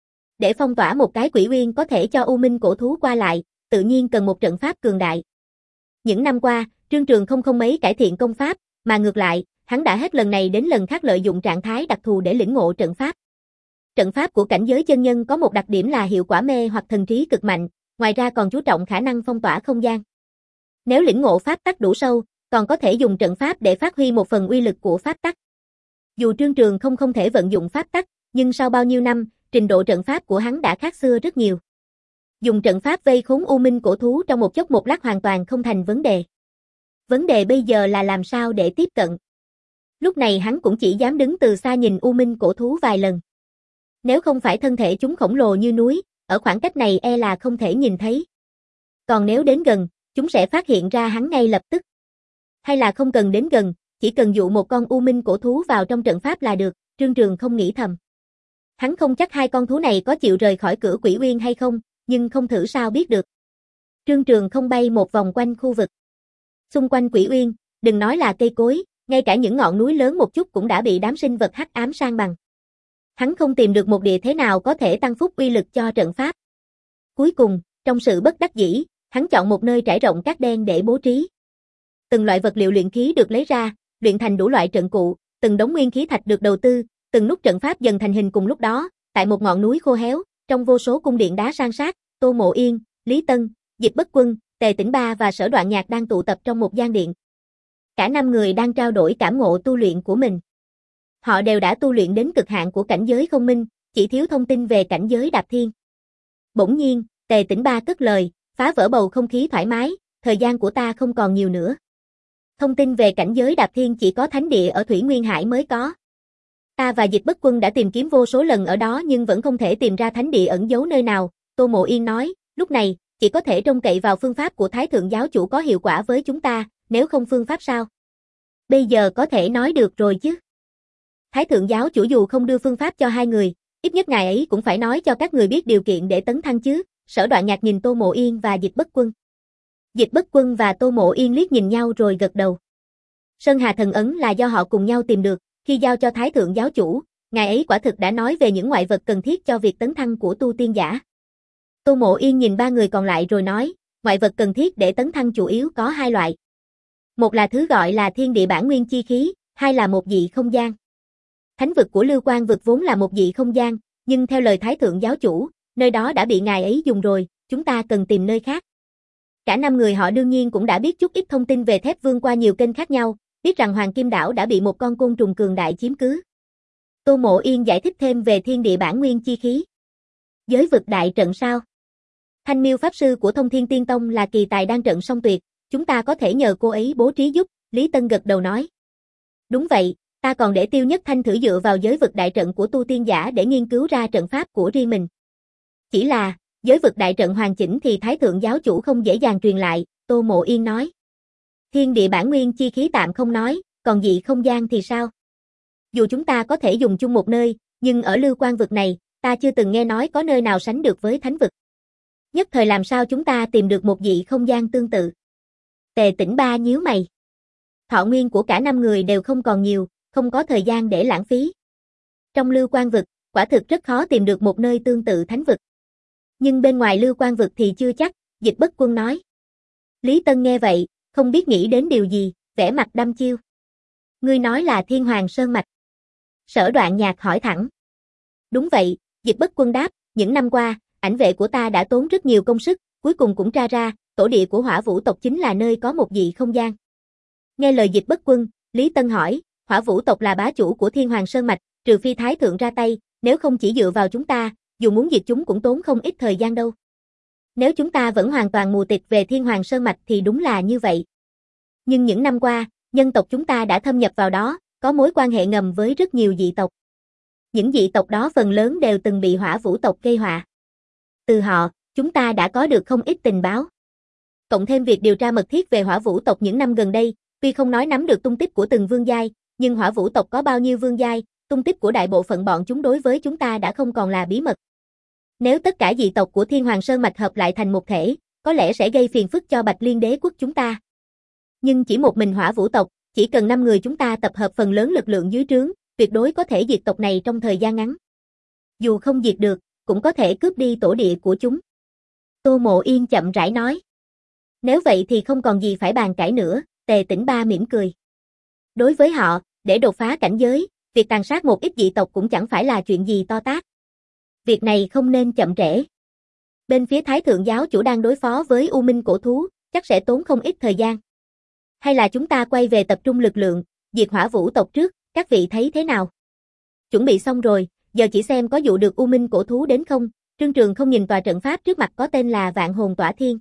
Để phong tỏa một cái Quỷ Uyên có thể cho U Minh cổ thú qua lại, tự nhiên cần một trận pháp cường đại. Những năm qua, Trương Trường không không mấy cải thiện công pháp, mà ngược lại, hắn đã hết lần này đến lần khác lợi dụng trạng thái đặc thù để lĩnh ngộ trận pháp. Trận pháp của cảnh giới chân nhân có một đặc điểm là hiệu quả mê hoặc thần trí cực mạnh, ngoài ra còn chú trọng khả năng phong tỏa không gian. Nếu lĩnh ngộ pháp tắc đủ sâu, còn có thể dùng trận pháp để phát huy một phần uy lực của pháp tắc. Dù Trương Trường không không thể vận dụng pháp tắc, nhưng sau bao nhiêu năm, trình độ trận pháp của hắn đã khác xưa rất nhiều. Dùng trận pháp vây khốn U Minh cổ thú trong một chốc một lát hoàn toàn không thành vấn đề. Vấn đề bây giờ là làm sao để tiếp cận. Lúc này hắn cũng chỉ dám đứng từ xa nhìn U Minh cổ thú vài lần. Nếu không phải thân thể chúng khổng lồ như núi, ở khoảng cách này e là không thể nhìn thấy. Còn nếu đến gần, chúng sẽ phát hiện ra hắn ngay lập tức. Hay là không cần đến gần, chỉ cần dụ một con U Minh cổ thú vào trong trận pháp là được, Trương Trường không nghĩ thầm. Hắn không chắc hai con thú này có chịu rời khỏi cửa Quỷ Uyên hay không, nhưng không thử sao biết được. Trương Trường không bay một vòng quanh khu vực. Xung quanh Quỷ Uyên, đừng nói là cây cối, ngay cả những ngọn núi lớn một chút cũng đã bị đám sinh vật hắc ám san bằng. Hắn không tìm được một địa thế nào có thể tăng phúc uy lực cho trận pháp. Cuối cùng, trong sự bất đắc dĩ, hắn chọn một nơi trải rộng cát đen để bố trí. Từng loại vật liệu luyện khí được lấy ra, luyện thành đủ loại trận cụ, từng đống nguyên khí thạch được đầu tư, từng nút trận pháp dần thành hình cùng lúc đó, tại một ngọn núi khô héo, trong vô số cung điện đá san sát, Tô Mộ Yên, Lý Tân, Dịch Bất Quân, Tề Tĩnh Ba và Sở Đoạn Nhạc đang tụ tập trong một gian điện. Cả năm người đang trao đổi cảm ngộ tu luyện của mình. Họ đều đã tu luyện đến cực hạn của cảnh giới không minh, chỉ thiếu thông tin về cảnh giới đạp thiên. Bỗng nhiên, Tề Tĩnh Ba cất lời, phá vỡ bầu không khí thoải mái, thời gian của ta không còn nhiều nữa. Thông tin về cảnh giới đạp thiên chỉ có thánh địa ở Thủy Nguyên Hải mới có. Ta và Dịch Bất Quân đã tìm kiếm vô số lần ở đó nhưng vẫn không thể tìm ra thánh địa ẩn giấu nơi nào, Tô Mộ Yên nói, lúc này, chỉ có thể trông cậy vào phương pháp của Thái Thượng giáo chủ có hiệu quả với chúng ta, nếu không phương pháp sao? Bây giờ có thể nói được rồi chứ. Thái Thượng giáo chủ dù không đưa phương pháp cho hai người, ít nhất ngài ấy cũng phải nói cho các người biết điều kiện để tấn thăng chứ, Sở Đoạn Nhạc nhìn Tô Mộ Yên và Dịch Bất Quân. Dịch Bất Quân và Tô Mộ Yên liếc nhìn nhau rồi gật đầu. Sơn Hà thần ấn là do họ cùng nhau tìm được, khi giao cho Thái Thượng giáo chủ, ngài ấy quả thực đã nói về những ngoại vật cần thiết cho việc tấn thăng của tu tiên giả. Tô Mộ Yên nhìn ba người còn lại rồi nói, ngoại vật cần thiết để tấn thăng chủ yếu có hai loại. Một là thứ gọi là thiên địa bản nguyên chi khí, hai là một dị không gian. Thánh vực của Lưu Quang vực vốn là một dị không gian, nhưng theo lời Thái Thượng giáo chủ, nơi đó đã bị ngài ấy dùng rồi, chúng ta cần tìm nơi khác. Cả năm người họ đương nhiên cũng đã biết chút ít thông tin về Thép Vương qua nhiều kênh khác nhau, biết rằng Hoàng Kim Đảo đã bị một con côn trùng cường đại chiếm cứ. Tô Mộ Yên giải thích thêm về thiên địa bản nguyên chi khí. Giới vực đại trận sao? Thanh Miêu pháp sư của Thông Thiên Tiên Tông là kỳ tài đan trận song tuyệt, chúng ta có thể nhờ cô ấy bố trí giúp, Lý Tân gật đầu nói. Đúng vậy, ta còn để Tiêu Nhất Thanh thử dựa vào giới vực đại trận của tu tiên giả để nghiên cứu ra trận pháp của riêng mình. Chỉ là, giới vực đại trận hoàn chỉnh thì Thái Thượng giáo chủ không dễ dàng truyền lại, Tô Mộ Yên nói. Thiên địa bản nguyên chi khí tạm không nói, còn dị không gian thì sao? Dù chúng ta có thể dùng chung một nơi, nhưng ở Lưu Quan vực này, ta chưa từng nghe nói có nơi nào sánh được với thánh vực. Nhất thời làm sao chúng ta tìm được một dị không gian tương tự? Tề Tĩnh Ba nhíu mày. Thọ nguyên của cả năm người đều không còn nhiều, không có thời gian để lãng phí. Trong Lưu Quan vực, quả thực rất khó tìm được một nơi tương tự thánh vực. Nhưng bên ngoài Lưu Quan vực thì chưa chắc, Dịch Bất Quân nói. Lý Tân nghe vậy, không biết nghĩ đến điều gì, vẻ mặt đăm chiêu. Ngươi nói là Thiên Hoàng Sơn Mạch. Sở Đoạn Nhạc hỏi thẳng. Đúng vậy, Dịch Bất Quân đáp, những năm qua, ảnh vệ của ta đã tốn rất nhiều công sức, cuối cùng cũng tra ra, tổ địa của Hỏa Vũ tộc chính là nơi có một dị không gian. Nghe lời Dịch Bất Quân, Lý Tân hỏi, Hỏa Vũ tộc là bá chủ của Thiên Hoàng Sơn Mạch, trừ phi Thái Thượng ra tay, nếu không chỉ dựa vào chúng ta, dù muốn diệt chúng cũng tốn không ít thời gian đâu. Nếu chúng ta vẫn hoàn toàn mù tịt về Thiên Hoàng Sơn Mạch thì đúng là như vậy. Nhưng những năm qua, nhân tộc chúng ta đã thâm nhập vào đó, có mối quan hệ ngầm với rất nhiều dị tộc. Những dị tộc đó phần lớn đều từng bị Hỏa Vũ tộc gây họa. Từ họ, chúng ta đã có được không ít tình báo. Cộng thêm việc điều tra mật thiết về Hỏa Vũ tộc những năm gần đây, tuy không nói nắm được tung tích của từng vương giai, nhưng Hỏa Vũ tộc có bao nhiêu vương giai, tung tích của đại bộ phận bọn chúng đối với chúng ta đã không còn là bí mật. Nếu tất cả dị tộc của Thiên Hoàng Sơn Mạch hợp lại thành một thể, có lẽ sẽ gây phiền phức cho Bạch Liên Đế quốc chúng ta. Nhưng chỉ một mình Hỏa Vũ tộc, chỉ cần năm người chúng ta tập hợp phần lớn lực lượng dưới trướng, tuyệt đối có thể diệt tộc này trong thời gian ngắn. Dù không diệt được, cũng có thể cướp đi tổ địa của chúng. Tô Mộ Yên chậm rãi nói. Nếu vậy thì không còn gì phải bàn cãi nữa, Tề Tĩnh Ba mỉm cười. Đối với họ, để đột phá cảnh giới, việc tàn sát một ít dị tộc cũng chẳng phải là chuyện gì to tát. Việc này không nên chậm trễ. Bên phía Thái Thượng giáo chủ đang đối phó với U Minh cổ thú, chắc sẽ tốn không ít thời gian. Hay là chúng ta quay về tập trung lực lượng, diệt Hỏa Vũ tộc trước, các vị thấy thế nào? Chuẩn bị xong rồi, giờ chỉ xem có dụ được U Minh cổ thú đến không. Trương Trường không nhìn tòa trận pháp trước mặt có tên là Vạn Hồn Tỏa Thiên.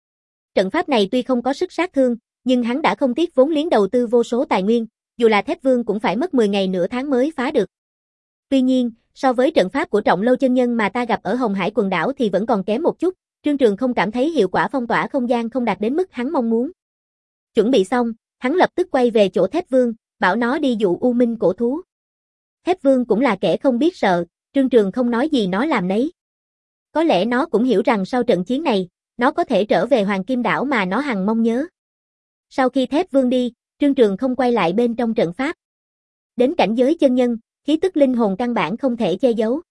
Trận pháp này tuy không có sức sát thương, nhưng hắn đã không tiếc vốn liếng đầu tư vô số tài nguyên, dù là Thép Vương cũng phải mất mười ngày nửa tháng mới phá được. Tuy nhiên, so với trận pháp của Trọng Lâu chân nhân mà ta gặp ở Hồng Hải quần đảo thì vẫn còn kém một chút, Trương Trường không cảm thấy hiệu quả phong tỏa không gian không đạt đến mức hắn mong muốn. Chuẩn bị xong, hắn lập tức quay về chỗ Thép Vương, bảo nó đi dụ U Minh cổ thú. Thép Vương cũng là kẻ không biết sợ, Trương Trường không nói gì nó làm nấy. Có lẽ nó cũng hiểu rằng sau trận chiến này, nó có thể trở về Hoàng Kim Đảo mà nó hằng mong nhớ. Sau khi Thép Vương đi, Trương Trường không quay lại bên trong trận pháp. Đến cảnh giới chân nhân, khí tức linh hồn căn bản không thể che giấu.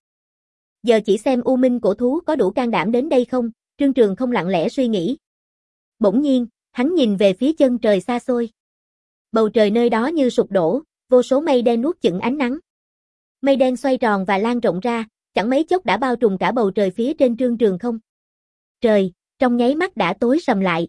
Giờ chỉ xem U Minh cổ thú có đủ can đảm đến đây không, Trương Trường không lặng lẽ suy nghĩ. Bỗng nhiên, hắn nhìn về phía chân trời xa xôi. Bầu trời nơi đó như sụp đổ, vô số mây đen nuốt chửng ánh nắng. Mây đen xoay tròn và lan rộng ra, chẳng mấy chốc đã bao trùm cả bầu trời phía trên Trương Trường không. Trời, trong nháy mắt đã tối sầm lại.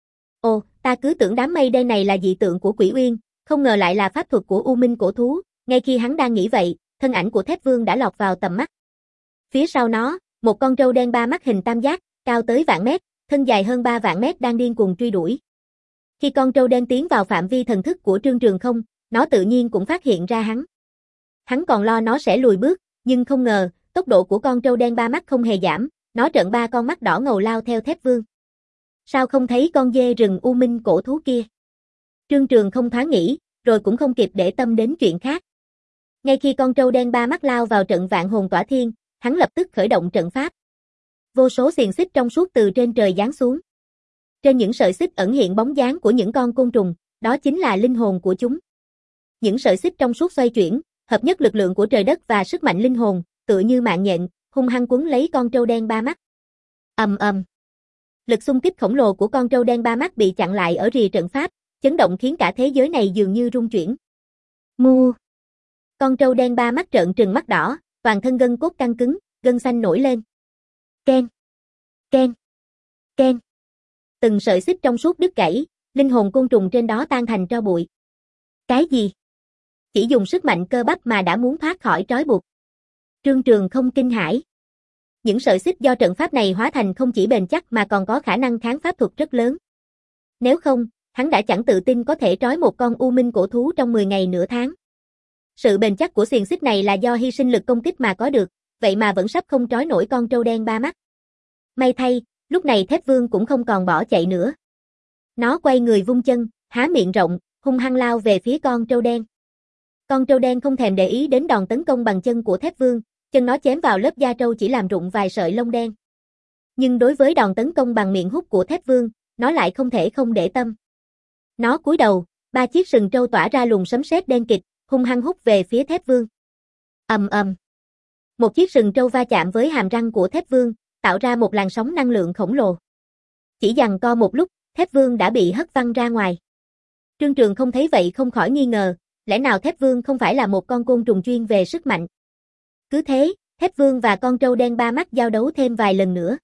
Ồ, ta cứ tưởng đám mây đen này là dị tượng của Quỷ Uyên, không ngờ lại là pháp thuật của U Minh cổ thú. Ngay khi hắn đang nghĩ vậy, thân ảnh của Thép Vương đã lọt vào tầm mắt. Phía sau nó, một con trâu đen ba mắt hình tam giác, cao tới vạn mét, thân dài hơn ba vạn mét đang điên cuồng truy đuổi. Khi con trâu đen tiến vào phạm vi thần thức của Trương Trường không, nó tự nhiên cũng phát hiện ra hắn. Hắn còn lo nó sẽ lùi bước, nhưng không ngờ, tốc độ của con trâu đen ba mắt không hề giảm, nó trợn ba con mắt đỏ ngầu lao theo Thép Vương. Sao không thấy con dê rừng U Minh cổ thú kia? Trương Trường không thoáng nghĩ, rồi cũng không kịp để tâm đến chuyện khác. Ngay khi con trâu đen ba mắt lao vào trận Vạn Hồn Tỏa Thiên, hắn lập tức khởi động trận pháp. Vô số xiềng xích trong suốt từ trên trời giáng xuống. Trên những sợi xích ẩn hiện bóng dáng của những con côn trùng, đó chính là linh hồn của chúng. Những sợi xích trong suốt xoay chuyển, hợp nhất lực lượng của trời đất và sức mạnh linh hồn, tựa như mạng nhện, hung hăng quấn lấy con trâu đen ba mắt. Ầm ầm. Lực xung kích khổng lồ của con trâu đen ba mắt bị chặn lại ở rìa trận pháp, chấn động khiến cả thế giới này dường như rung chuyển. Mu. Con trâu đen ba mắt trợn trừng mắt đỏ, toàn thân gân cốt căng cứng, gân xanh nổi lên. Ken, ken, ken. Từng sợi xích trong suốt đứt gãy, linh hồn côn trùng trên đó tan thành tro bụi. Cái gì? Chỉ dùng sức mạnh cơ bắp mà đã muốn thoát khỏi trói buộc. Trương Trường không kinh hãi. Những sợi xích do trận pháp này hóa thành không chỉ bền chắc mà còn có khả năng kháng pháp thuật rất lớn. Nếu không, hắn đã chẳng tự tin có thể trói một con U Minh cổ thú trong mười ngày nửa tháng. Sự bền chắc của xiềng xích này là do hy sinh lực công kích mà có được, vậy mà vẫn sắp không trói nổi con trâu đen ba mắt. May thay, lúc này Thép Vương cũng không còn bỏ chạy nữa. Nó quay người vung chân, há miệng rộng, hung hăng lao về phía con trâu đen. Con trâu đen không thèm để ý đến đòn tấn công bằng chân của Thép Vương, chân nó chém vào lớp da trâu chỉ làm rụng vài sợi lông đen. Nhưng đối với đòn tấn công bằng miệng hút của Thép Vương, nó lại không thể không để tâm. Nó cúi đầu, ba chiếc sừng trâu tỏa ra luồng sấm sét đen kịt, hung hăng hút về phía Thép Vương. Ầm ầm. Một chiếc sừng trâu va chạm với hàm răng của Thép Vương, tạo ra một làn sóng năng lượng khổng lồ. Chỉ giằng co một lúc, Thép Vương đã bị hất văng ra ngoài. Trương Trường không thấy vậy không khỏi nghi ngờ, lẽ nào Thép Vương không phải là một con côn trùng chuyên về sức mạnh? Cứ thế, Thép Vương và con trâu đen ba mắt giao đấu thêm vài lần nữa.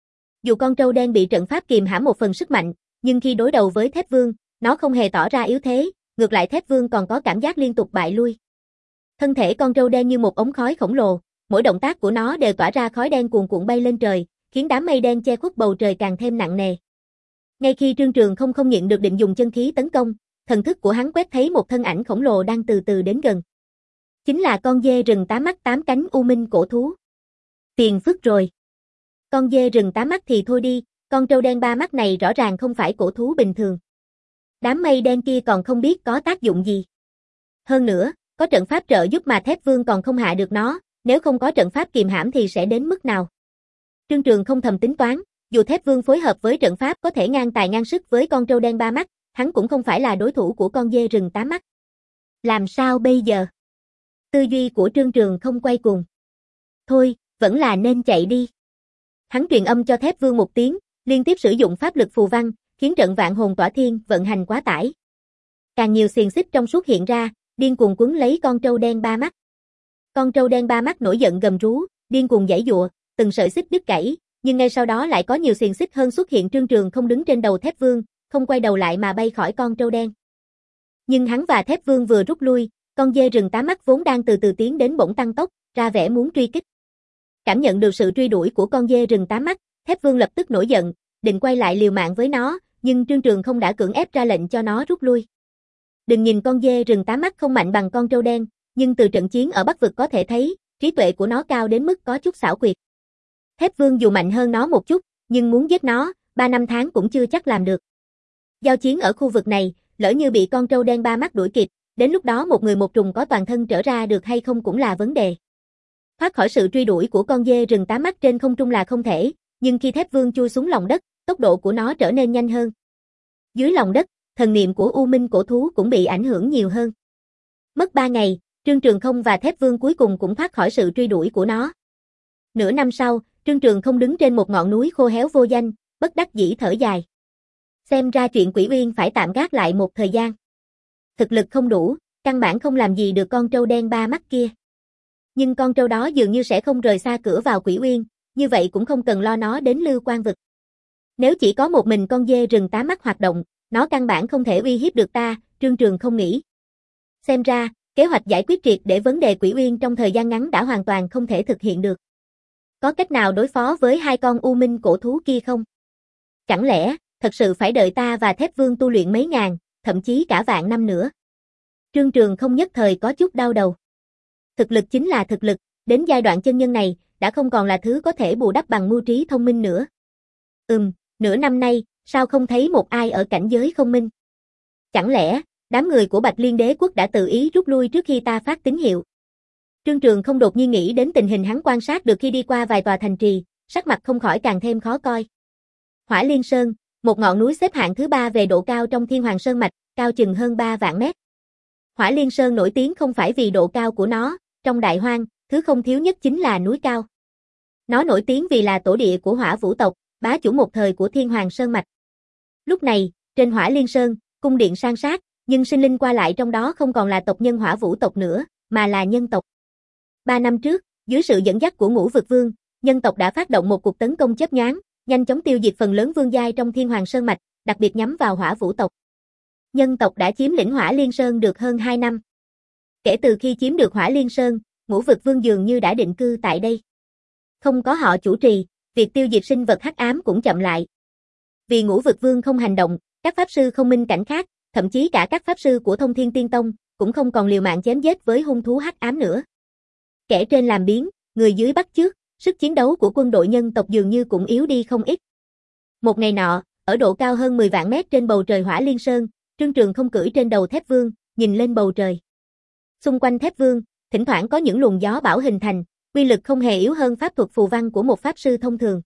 Dù con trâu đen bị trận pháp kìm hãm một phần sức mạnh, nhưng khi đối đầu với Thép Vương, nó không hề tỏ ra yếu thế, ngược lại Thép Vương còn có cảm giác liên tục bại lui. Thân thể con trâu đen như một ống khói khổng lồ, mỗi động tác của nó đều tỏa ra khói đen cuồn cuộn bay lên trời, khiến đám mây đen che khuất bầu trời càng thêm nặng nề. Ngay khi Trương Trường không không nhịn được định dùng chân khí tấn công, thần thức của hắn quét thấy một thân ảnh khổng lồ đang từ từ đến gần. Chính là con dê rừng tám mắt tám cánh U Minh cổ thú. Tiền phức rồi. Con dê rừng tám mắt thì thôi đi, con trâu đen ba mắt này rõ ràng không phải cổ thú bình thường. Đám mây đen kia còn không biết có tác dụng gì. Hơn nữa, có trận pháp trợ giúp mà Thép Vương còn không hạ được nó, nếu không có trận pháp kìm hãm thì sẽ đến mức nào. Trương Trường không thầm tính toán, dù Thép Vương phối hợp với trận pháp có thể ngang tài ngang sức với con trâu đen ba mắt, hắn cũng không phải là đối thủ của con dê rừng tám mắt. Làm sao bây giờ? Tư duy của Trương Trường không quay cuồng. Thôi, vẫn là nên chạy đi. Hắn truyền âm cho Thép Vương một tiếng, liên tiếp sử dụng pháp lực phù văn, khiến trận vạn hồn tỏa thiên vận hành quá tải. Càng nhiều xiềng xích trong suốt hiện ra, điên cuồng quấn lấy con trâu đen ba mắt. Con trâu đen ba mắt nổi giận gầm rú, điên cuồng giãy giụa, từng sợi xích đứt gãy, nhưng ngay sau đó lại có nhiều xiềng xích hơn xuất hiện. Trương Trường không đứng trên đầu Thép Vương, không quay đầu lại mà bay khỏi con trâu đen. Nhưng hắn và Thép Vương vừa rút lui, con dê rừng tám mắt vốn đang từ từ tiến đến bỗng tăng tốc, ra vẻ muốn truy kích. Cảm nhận được sự truy đuổi của con dê rừng tám mắt, Thép Vương lập tức nổi giận, định quay lại liều mạng với nó, nhưng Trương Trường không đã cưỡng ép ra lệnh cho nó rút lui. Đừng nhìn con dê rừng tám mắt không mạnh bằng con trâu đen, nhưng từ trận chiến ở Bắc Vực có thể thấy, trí tuệ của nó cao đến mức có chút xảo quyệt. Thép Vương dù mạnh hơn nó một chút, nhưng muốn giết nó, ba năm tháng cũng chưa chắc làm được. Giao chiến ở khu vực này, lỡ như bị con trâu đen ba mắt đuổi kịp, đến lúc đó một người một trùng có toàn thân trở ra được hay không cũng là vấn đề. Thoát khỏi sự truy đuổi của con dê rừng tám mắt trên không trung là không thể, nhưng khi Thép Vương chui xuống lòng đất, tốc độ của nó trở nên nhanh hơn. Dưới lòng đất, thần niệm của U Minh cổ thú cũng bị ảnh hưởng nhiều hơn. Mất ba ngày, Trương Trường Không và Thép Vương cuối cùng cũng thoát khỏi sự truy đuổi của nó. Nửa năm sau, Trương Trường Không đứng trên một ngọn núi khô héo vô danh, bất đắc dĩ thở dài. Xem ra chuyện Quỷ Uyên phải tạm gác lại một thời gian. Thực lực không đủ, căn bản không làm gì được con trâu đen ba mắt kia. Nhưng con trâu đó dường như sẽ không rời xa cửa vào Quỷ Uyên, như vậy cũng không cần lo nó đến Lưu Quan Vực. Nếu chỉ có một mình con dê rừng tám mắt hoạt động, nó căn bản không thể uy hiếp được ta, Trương Trường không nghĩ. Xem ra, kế hoạch giải quyết triệt để vấn đề Quỷ Uyên trong thời gian ngắn đã hoàn toàn không thể thực hiện được. Có cách nào đối phó với hai con U Minh cổ thú kia không? Chẳng lẽ, thật sự phải đợi ta và Thép Vương tu luyện mấy ngàn, thậm chí cả vạn năm nữa? Trương Trường không nhất thời có chút đau đầu. Thực lực chính là thực lực, đến giai đoạn chân nhân này, đã không còn là thứ có thể bù đắp bằng mưu trí thông minh nữa. Ừm, nửa năm nay, sao không thấy một ai ở cảnh giới không minh? Chẳng lẽ, đám người của Bạch Liên Đế Quốc đã tự ý rút lui trước khi ta phát tín hiệu? Trương Trường không đột nhiên nghĩ đến tình hình hắn quan sát được khi đi qua vài tòa thành trì, sắc mặt không khỏi càng thêm khó coi. Hỏa Liên Sơn, một ngọn núi xếp hạng thứ ba về độ cao trong Thiên Hoàng Sơn mạch, cao chừng hơn ba vạn mét. Hỏa Liên Sơn nổi tiếng không phải vì độ cao của nó, trong Đại Hoang, thứ không thiếu nhất chính là núi cao. Nó nổi tiếng vì là tổ địa của Hỏa Vũ tộc, bá chủ một thời của Thiên Hoàng Sơn mạch. Lúc này, trên Hỏa Liên Sơn, cung điện san sát, nhưng sinh linh qua lại trong đó không còn là tộc nhân Hỏa Vũ tộc nữa, mà là nhân tộc. Ba năm trước, dưới sự dẫn dắt của Ngũ Vực Vương, nhân tộc đã phát động một cuộc tấn công chớp nhoáng, nhanh chóng tiêu diệt phần lớn vương giai trong Thiên Hoàng Sơn mạch, đặc biệt nhắm vào Hỏa Vũ tộc. Nhân tộc đã chiếm lĩnh Hỏa Liên Sơn được hơn hai năm. Kể từ khi chiếm được Hỏa Liên Sơn, Ngũ Vực Vương dường như đã định cư tại đây. Không có họ chủ trì, việc tiêu diệt sinh vật hắc ám cũng chậm lại. Vì Ngũ Vực Vương không hành động, các pháp sư không minh cảnh khác, thậm chí cả các pháp sư của Thông Thiên Tiên Tông, cũng không còn liều mạng chém giết với hung thú hắc ám nữa. Kẻ trên làm biến, người dưới bắt chước, sức chiến đấu của quân đội nhân tộc dường như cũng yếu đi không ít. Một ngày nọ, ở độ cao hơn mười vạn mét trên bầu trời Hỏa Liên Sơn, Trương Trường không cưỡi trên đầu Thép Vương, nhìn lên bầu trời. Xung quanh Thép Vương, thỉnh thoảng có những luồng gió bão hình thành, uy lực không hề yếu hơn pháp thuật phù văn của một pháp sư thông thường.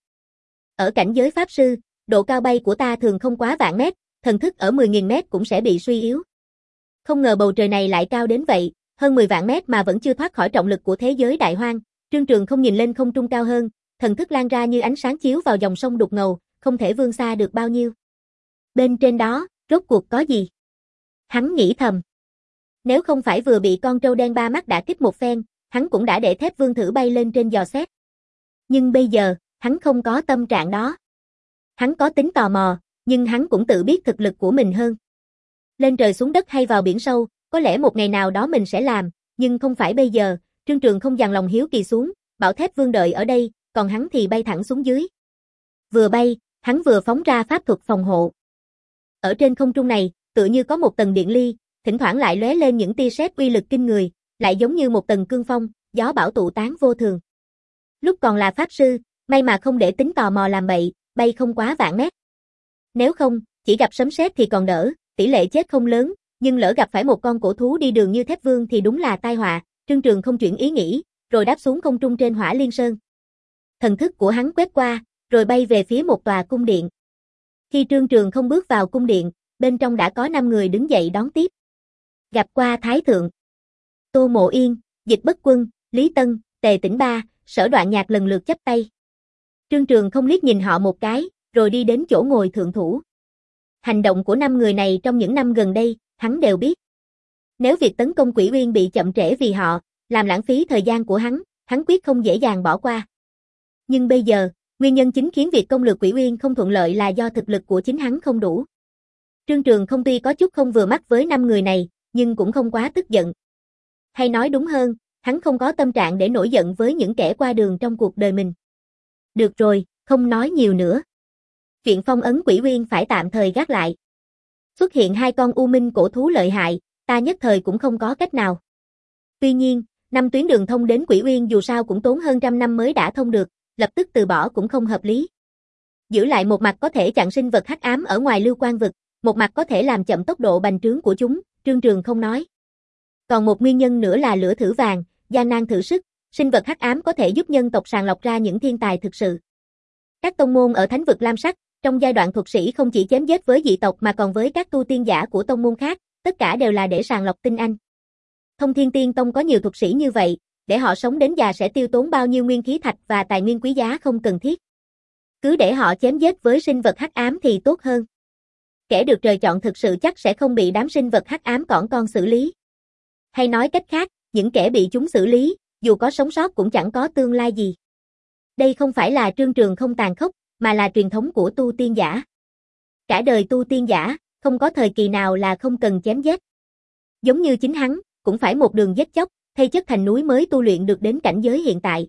Ở cảnh giới pháp sư, độ cao bay của ta thường không quá vạn mét, thần thức ở mười nghìn mét cũng sẽ bị suy yếu. Không ngờ bầu trời này lại cao đến vậy, hơn mười vạn mét mà vẫn chưa thoát khỏi trọng lực của thế giới đại hoang. Trương Trường không nhìn lên không trung cao hơn, thần thức lan ra như ánh sáng chiếu vào dòng sông đục ngầu, không thể vươn xa được bao nhiêu. Bên trên đó, rốt cuộc có gì? Hắn nghĩ thầm. Nếu không phải vừa bị con trâu đen ba mắt đã kích một phen, hắn cũng đã để Thép Vương thử bay lên trên dò xét. Nhưng bây giờ, hắn không có tâm trạng đó. Hắn có tính tò mò, nhưng hắn cũng tự biết thực lực của mình hơn. Lên trời xuống đất hay vào biển sâu, có lẽ một ngày nào đó mình sẽ làm, nhưng không phải bây giờ. Trương Trường không dằn lòng hiếu kỳ xuống, bảo Thép Vương đợi ở đây, còn hắn thì bay thẳng xuống dưới. Vừa bay, hắn vừa phóng ra pháp thuật phòng hộ. Ở trên không trung này, tựa như có một tầng điện ly, thỉnh thoảng lại lóe lên những tia sét uy lực kinh người, lại giống như một tầng cương phong, gió bão tụ tán vô thường. Lúc còn là pháp sư, may mà không để tính tò mò làm bậy, bay không quá vạn mét. Nếu không, chỉ gặp sấm sét thì còn đỡ, tỷ lệ chết không lớn, nhưng lỡ gặp phải một con cổ thú đi đường như Thép Vương thì đúng là tai họa. Trương Trường không chuyển ý nghĩ, rồi đáp xuống không trung trên Hỏa Liên Sơn. Thần thức của hắn quét qua, rồi bay về phía một tòa cung điện. Khi Trương Trường không bước vào cung điện, bên trong đã có năm người đứng dậy đón tiếp. Gặp qua Thái Thượng. Tô Mộ Yên, Dịch Bất Quân, Lý Tân, Tề Tĩnh Ba, Sở Đoạn Nhạc lần lượt chắp tay. Trương Trường không liếc nhìn họ một cái, rồi đi đến chỗ ngồi thượng thủ. Hành động của năm người này trong những năm gần đây, hắn đều biết. Nếu việc tấn công Quỷ Uyên bị chậm trễ vì họ, làm lãng phí thời gian của hắn, hắn quyết không dễ dàng bỏ qua. Nhưng bây giờ, nguyên nhân chính khiến việc công lược Quỷ Uyên không thuận lợi là do thực lực của chính hắn không đủ. Trương Trường không tuy có chút không vừa mắt với năm người này, nhưng cũng không quá tức giận. Hay nói đúng hơn, hắn không có tâm trạng để nổi giận với những kẻ qua đường trong cuộc đời mình. Được rồi, không nói nhiều nữa. Chuyện phong ấn Quỷ Uyên phải tạm thời gác lại. Xuất hiện hai con u minh cổ thú lợi hại, ta nhất thời cũng không có cách nào. Tuy nhiên, năm tuyến đường thông đến Quỷ Uyên dù sao cũng tốn hơn trăm năm mới đã thông được, lập tức từ bỏ cũng không hợp lý. Giữ lại một mặt có thể chặn sinh vật hắc ám ở ngoài lưu quan vực, một mặt có thể làm chậm tốc độ bành trướng của chúng, Trương Trường không nói. Còn một nguyên nhân nữa là lửa thử vàng, gian nan thử sức, sinh vật hắc ám có thể giúp nhân tộc sàng lọc ra những thiên tài thực sự. Các tông môn ở Thánh vực Lam Sắc, trong giai đoạn thuật sĩ không chỉ chém giết với dị tộc mà còn với các tu tiên giả của tông môn khác, tất cả đều là để sàng lọc tinh anh. Thông Thiên Tiên Tông có nhiều thuật sĩ như vậy, để họ sống đến già sẽ tiêu tốn bao nhiêu nguyên khí thạch và tài nguyên quý giá không cần thiết. Cứ để họ chém giết với sinh vật hắc ám thì tốt hơn. Kẻ được trời chọn thực sự chắc sẽ không bị đám sinh vật hắc ám cỏn con xử lý. Hay nói cách khác, những kẻ bị chúng xử lý, dù có sống sót cũng chẳng có tương lai gì. Đây không phải là Trương Trường không tàn khốc, mà là truyền thống của tu tiên giả. Cả đời tu tiên giả, không có thời kỳ nào là không cần chém giết. Giống như chính hắn, cũng phải một đường giết chóc, thay chất thành núi mới tu luyện được đến cảnh giới hiện tại.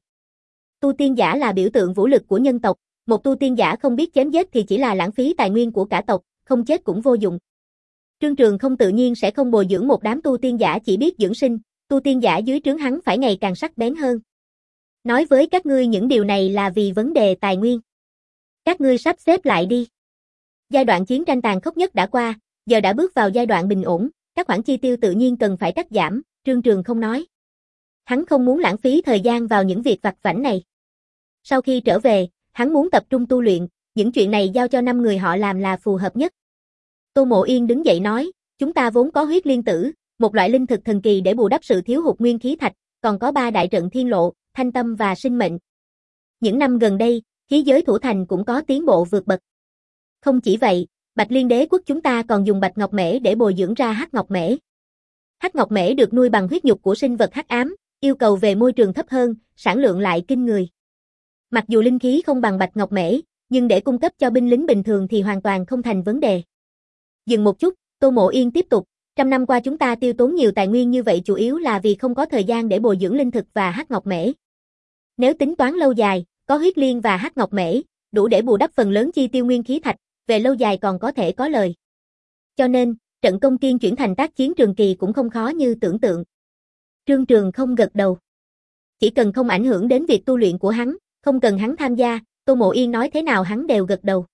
Tu tiên giả là biểu tượng vũ lực của nhân tộc, một tu tiên giả không biết chém giết thì chỉ là lãng phí tài nguyên của cả tộc, không chết cũng vô dụng. Trương Trường không tự nhiên sẽ không bồi dưỡng một đám tu tiên giả chỉ biết dưỡng sinh, tu tiên giả dưới trướng hắn phải ngày càng sắc bén hơn. Nói với các ngươi những điều này là vì vấn đề tài nguyên. Các ngươi sắp xếp lại đi. Giai đoạn chiến tranh tàn khốc nhất đã qua, giờ đã bước vào giai đoạn bình ổn, các khoản chi tiêu tự nhiên cần phải cắt giảm, Trương Trường không nói. Hắn không muốn lãng phí thời gian vào những việc vặt vãnh này. Sau khi trở về, hắn muốn tập trung tu luyện, những chuyện này giao cho năm người họ làm là phù hợp nhất. Tô Mộ Yên đứng dậy nói, chúng ta vốn có huyết liên tử, một loại linh thực thần kỳ để bù đắp sự thiếu hụt nguyên khí thạch, còn có ba đại trận thiên lộ, thanh tâm và sinh mệnh. Những năm gần đây, khí giới thủ thành cũng có tiến bộ vượt bậc. Không chỉ vậy, Bạch Liên Đế quốc chúng ta còn dùng bạch ngọc mễ để bồi dưỡng ra hắc ngọc mễ. Hắc ngọc mễ được nuôi bằng huyết nhục của sinh vật hắc ám, yêu cầu về môi trường thấp hơn, sản lượng lại kinh người. Mặc dù linh khí không bằng bạch ngọc mễ, nhưng để cung cấp cho binh lính bình thường thì hoàn toàn không thành vấn đề. Dừng một chút, Tô Mộ Yên tiếp tục, trăm năm qua chúng ta tiêu tốn nhiều tài nguyên như vậy chủ yếu là vì không có thời gian để bồi dưỡng linh thực và hắc ngọc mễ. Nếu tính toán lâu dài, có huyết liên và hắc ngọc mễ, đủ để bù đắp phần lớn chi tiêu nguyên khí thạch, về lâu dài còn có thể có lời. Cho nên, trận công tiên chuyển thành tác chiến trường kỳ cũng không khó như tưởng tượng. Trương Trường không gật đầu. Chỉ cần không ảnh hưởng đến việc tu luyện của hắn, không cần hắn tham gia, Tô Mộ Yên nói thế nào hắn đều gật đầu.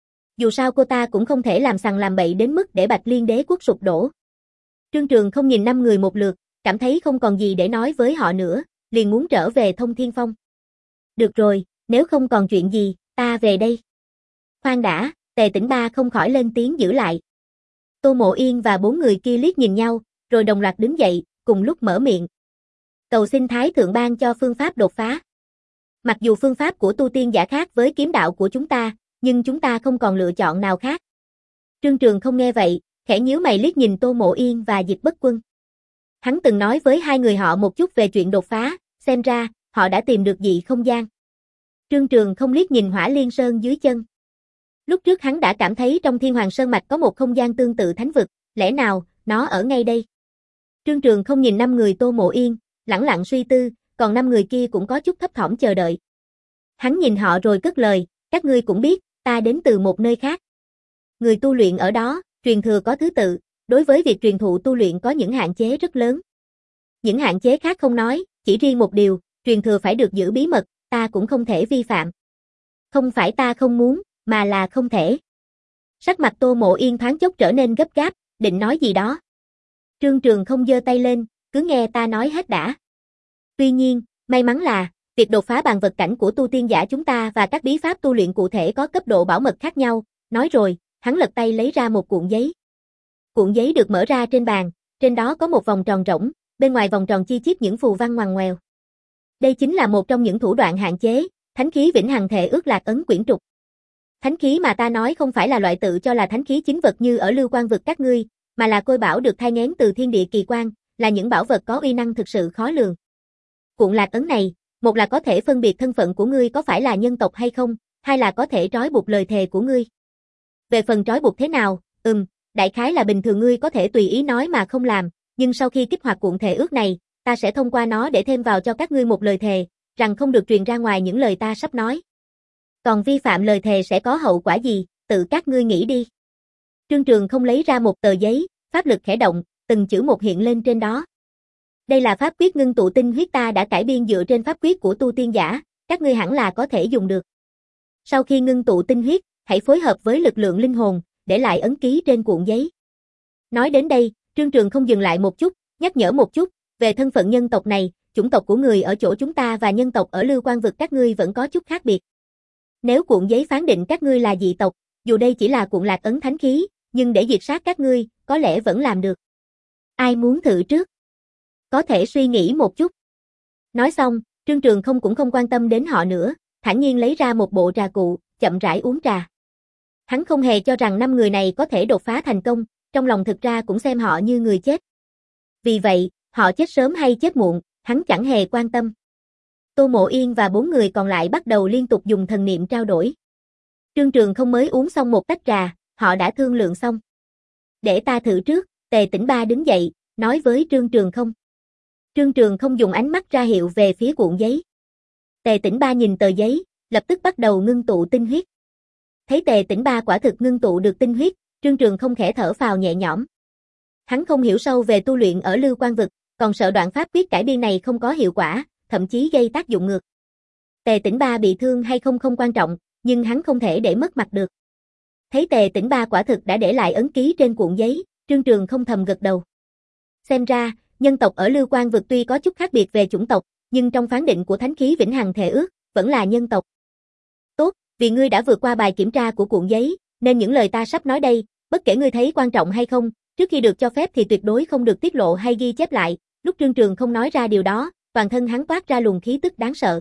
Dù sao cô ta cũng không thể làm sằng làm bậy đến mức để Bạch Liên Đế quốc sụp đổ. Trương Trường không nhìn năm người một lượt, cảm thấy không còn gì để nói với họ nữa, liền muốn trở về Thông Thiên Phong. Được rồi, nếu không còn chuyện gì, ta về đây. Khoan đã, Tề Tĩnh Ba không khỏi lên tiếng giữ lại. Tô Mộ Yên và bốn người kia liếc nhìn nhau, rồi đồng loạt đứng dậy, cùng lúc mở miệng. Cầu xin Thái Thượng ban cho phương pháp đột phá. Mặc dù phương pháp của tu tiên giả khác với kiếm đạo của chúng ta, nhưng chúng ta không còn lựa chọn nào khác. Trương Trường không nghe vậy, khẽ nhíu mày liếc nhìn Tô Mộ Yên và Dịch Bất Quân. Hắn từng nói với hai người họ một chút về chuyện đột phá, xem ra, họ đã tìm được dị không gian. Trương Trường không liếc nhìn Hỏa Liên Sơn dưới chân. Lúc trước hắn đã cảm thấy trong Thiên Hoàng Sơn Mạch có một không gian tương tự thánh vực, lẽ nào, nó ở ngay đây? Trương Trường không nhìn năm người Tô Mộ Yên, lẳng lặng suy tư, còn năm người kia cũng có chút thấp thỏm chờ đợi. Hắn nhìn họ rồi cất lời, các ngươi cũng biết, ta đến từ một nơi khác. Người tu luyện ở đó, truyền thừa có thứ tự, đối với việc truyền thụ tu luyện có những hạn chế rất lớn. Những hạn chế khác không nói, chỉ riêng một điều, truyền thừa phải được giữ bí mật, ta cũng không thể vi phạm. Không phải ta không muốn, mà là không thể. Sắc mặt Tô Mộ Yên thoáng chốc trở nên gấp gáp, định nói gì đó. Trương Trường không giơ tay lên, cứ nghe ta nói hết đã. Tuy nhiên, may mắn là, việc đột phá bàn vật cảnh của tu tiên giả chúng ta và các bí pháp tu luyện cụ thể có cấp độ bảo mật khác nhau, nói rồi, hắn lật tay lấy ra một cuộn giấy. Cuộn giấy được mở ra trên bàn, trên đó có một vòng tròn rỗng, bên ngoài vòng tròn chi chít những phù văn ngoằn ngoèo. Đây chính là một trong những thủ đoạn hạn chế, thánh khí vĩnh hằng thể ước lạc ấn quyển trục. Thánh khí mà ta nói không phải là loại tự cho là thánh khí chính vật như ở Lưu Quan vực các ngươi, mà là côi bảo được thai nghén từ thiên địa kỳ quan, là những bảo vật có uy năng thực sự khó lường. Cuộn lạc ấn này, một là có thể phân biệt thân phận của ngươi có phải là nhân tộc hay không, hai là có thể trói buộc lời thề của ngươi. Về phần trói buộc thế nào, ừm, đại khái là bình thường ngươi có thể tùy ý nói mà không làm, nhưng sau khi kích hoạt cuộn thể ước này, ta sẽ thông qua nó để thêm vào cho các ngươi một lời thề, rằng không được truyền ra ngoài những lời ta sắp nói. Còn vi phạm lời thề sẽ có hậu quả gì, tự các ngươi nghĩ đi. Trương Trường không lấy ra một tờ giấy, pháp lực khẽ động, từng chữ một hiện lên trên đó. Đây là pháp quyết ngưng tụ tinh huyết ta đã cải biên dựa trên pháp quyết của tu tiên giả, các ngươi hẳn là có thể dùng được. Sau khi ngưng tụ tinh huyết, hãy phối hợp với lực lượng linh hồn, để lại ấn ký trên cuộn giấy. Nói đến đây, Trương Trường không dừng lại một chút, nhắc nhở một chút, về thân phận nhân tộc này, chủng tộc của người ở chỗ chúng ta và nhân tộc ở Lưu Quan vực các ngươi vẫn có chút khác biệt. Nếu cuộn giấy phán định các ngươi là dị tộc, dù đây chỉ là cuộn lạc ấn thánh khí, nhưng để diệt sát các ngươi, có lẽ vẫn làm được. Ai muốn thử trước? Có thể suy nghĩ một chút. Nói xong, Trương Trường không cũng không quan tâm đến họ nữa, thản nhiên lấy ra một bộ trà cụ, chậm rãi uống trà. Hắn không hề cho rằng năm người này có thể đột phá thành công, trong lòng thực ra cũng xem họ như người chết. Vì vậy, họ chết sớm hay chết muộn, hắn chẳng hề quan tâm. Tô Mộ Yên và bốn người còn lại bắt đầu liên tục dùng thần niệm trao đổi. Trương Trường không mới uống xong một tách trà, họ đã thương lượng xong. Để ta thử trước, Tề Tĩnh Ba đứng dậy, nói với Trương Trường không. Trương Trường không dùng ánh mắt ra hiệu về phía cuộn giấy. Tề Tĩnh Ba nhìn tờ giấy, lập tức bắt đầu ngưng tụ tinh huyết. Thấy Tề Tĩnh Ba quả thực ngưng tụ được tinh huyết, Trương Trường không khẽ thở phào nhẹ nhõm. Hắn không hiểu sâu về tu luyện ở Lưu Quan vực, còn sợ đoạn pháp quyết cải biên này không có hiệu quả, thậm chí gây tác dụng ngược. Tề Tĩnh Ba bị thương hay không không quan trọng, nhưng hắn không thể để mất mặt được. Thấy Tề Tĩnh Ba quả thực đã để lại ấn ký trên cuộn giấy, Trương Trường không thầm gật đầu. Xem ra, nhân tộc ở Lưu Quan vực tuy có chút khác biệt về chủng tộc, nhưng trong phán định của thánh khí vĩnh hằng thể ước, vẫn là nhân tộc. Tốt, vì ngươi đã vượt qua bài kiểm tra của cuộn giấy, nên những lời ta sắp nói đây, bất kể ngươi thấy quan trọng hay không, trước khi được cho phép thì tuyệt đối không được tiết lộ hay ghi chép lại. Lúc Trương Trường không nói ra điều đó, toàn thân hắn toát ra luồng khí tức đáng sợ.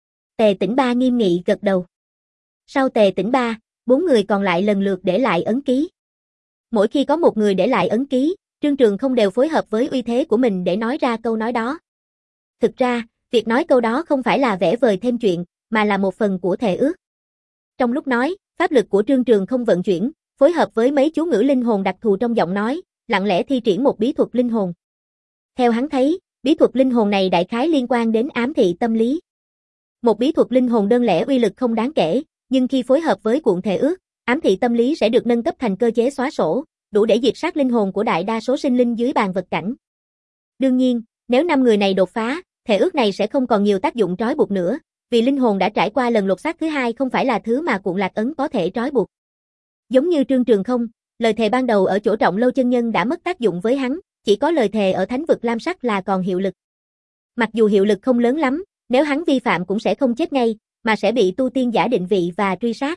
Tề Tĩnh Ba nghiêm nghị gật đầu. Sau Tề Tĩnh Ba, bốn người còn lại lần lượt để lại ấn ký. Mỗi khi có một người để lại ấn ký, Trương Trường không đều phối hợp với uy thế của mình để nói ra câu nói đó. Thực ra, việc nói câu đó không phải là vẽ vời thêm chuyện, mà là một phần của thề ước. Trong lúc nói, pháp lực của Trương Trường không vận chuyển, phối hợp với mấy chú ngữ linh hồn đặc thù trong giọng nói, lặng lẽ thi triển một bí thuật linh hồn. Theo hắn thấy, bí thuật linh hồn này đại khái liên quan đến ám thị tâm lý. Một bí thuật linh hồn đơn lẻ uy lực không đáng kể, nhưng khi phối hợp với cuộn thể ước, ám thị tâm lý sẽ được nâng cấp thành cơ chế xóa sổ, đủ để diệt sát linh hồn của đại đa số sinh linh dưới bàn vật cảnh. Đương nhiên, nếu năm người này đột phá, thể ước này sẽ không còn nhiều tác dụng trói buộc nữa, vì linh hồn đã trải qua lần lột xác thứ hai không phải là thứ mà cuộn lạc ấn có thể trói buộc. Giống như Trương Trường Không, lời thề ban đầu ở chỗ Trọng Lâu chân nhân đã mất tác dụng với hắn, chỉ có lời thề ở Thánh vực Lam Sắc là còn hiệu lực. Mặc dù hiệu lực không lớn lắm, nếu hắn vi phạm cũng sẽ không chết ngay, mà sẽ bị tu tiên giả định vị và truy sát.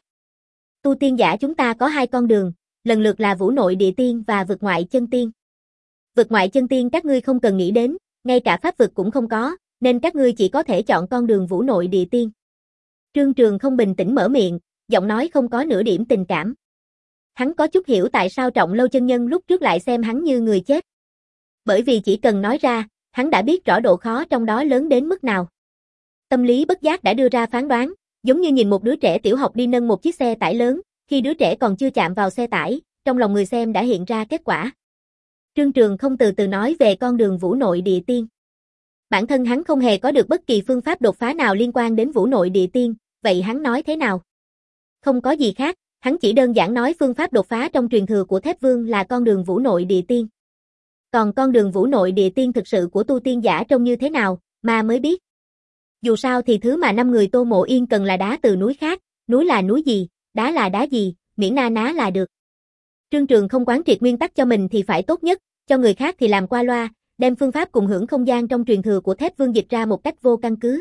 Tu tiên giả chúng ta có hai con đường, lần lượt là Vũ Nội Địa Tiên và Vực Ngoại Chân Tiên. Vực Ngoại Chân Tiên các ngươi không cần nghĩ đến, ngay cả pháp vực cũng không có, nên các ngươi chỉ có thể chọn con đường Vũ Nội Địa Tiên. Trương Trường Không bình tĩnh mở miệng, giọng nói không có nửa điểm tình cảm. Hắn có chút hiểu tại sao Trọng Lâu chân nhân lúc trước lại xem hắn như người chết. Bởi vì chỉ cần nói ra, hắn đã biết rõ độ khó trong đó lớn đến mức nào. Tâm lý bất giác đã đưa ra phán đoán, giống như nhìn một đứa trẻ tiểu học đi nâng một chiếc xe tải lớn, khi đứa trẻ còn chưa chạm vào xe tải, trong lòng người xem đã hiện ra kết quả. Trương Trường Không từ từ nói về con đường Vũ Nội Địa Tiên. Bản thân hắn không hề có được bất kỳ phương pháp đột phá nào liên quan đến Vũ Nội Địa Tiên, vậy hắn nói thế nào? Không có gì khác, hắn chỉ đơn giản nói phương pháp đột phá trong truyền thừa của Thép Vương là con đường Vũ Nội Địa Tiên. Còn con đường Vũ Nội Địa Tiên thực sự của tu tiên giả trông như thế nào, ma mới biết. Dù sao thì thứ mà năm người Tô Mộ Yên cần là đá từ núi khác, núi là núi gì, đá là đá gì, miễn na ná là được. Trương Trường Không quán triệt nguyên tắc cho mình thì phải tốt nhất, cho người khác thì làm qua loa, đem phương pháp cùng hưởng không gian trong truyền thừa của Thép Vương dịch ra một cách vô căn cứ.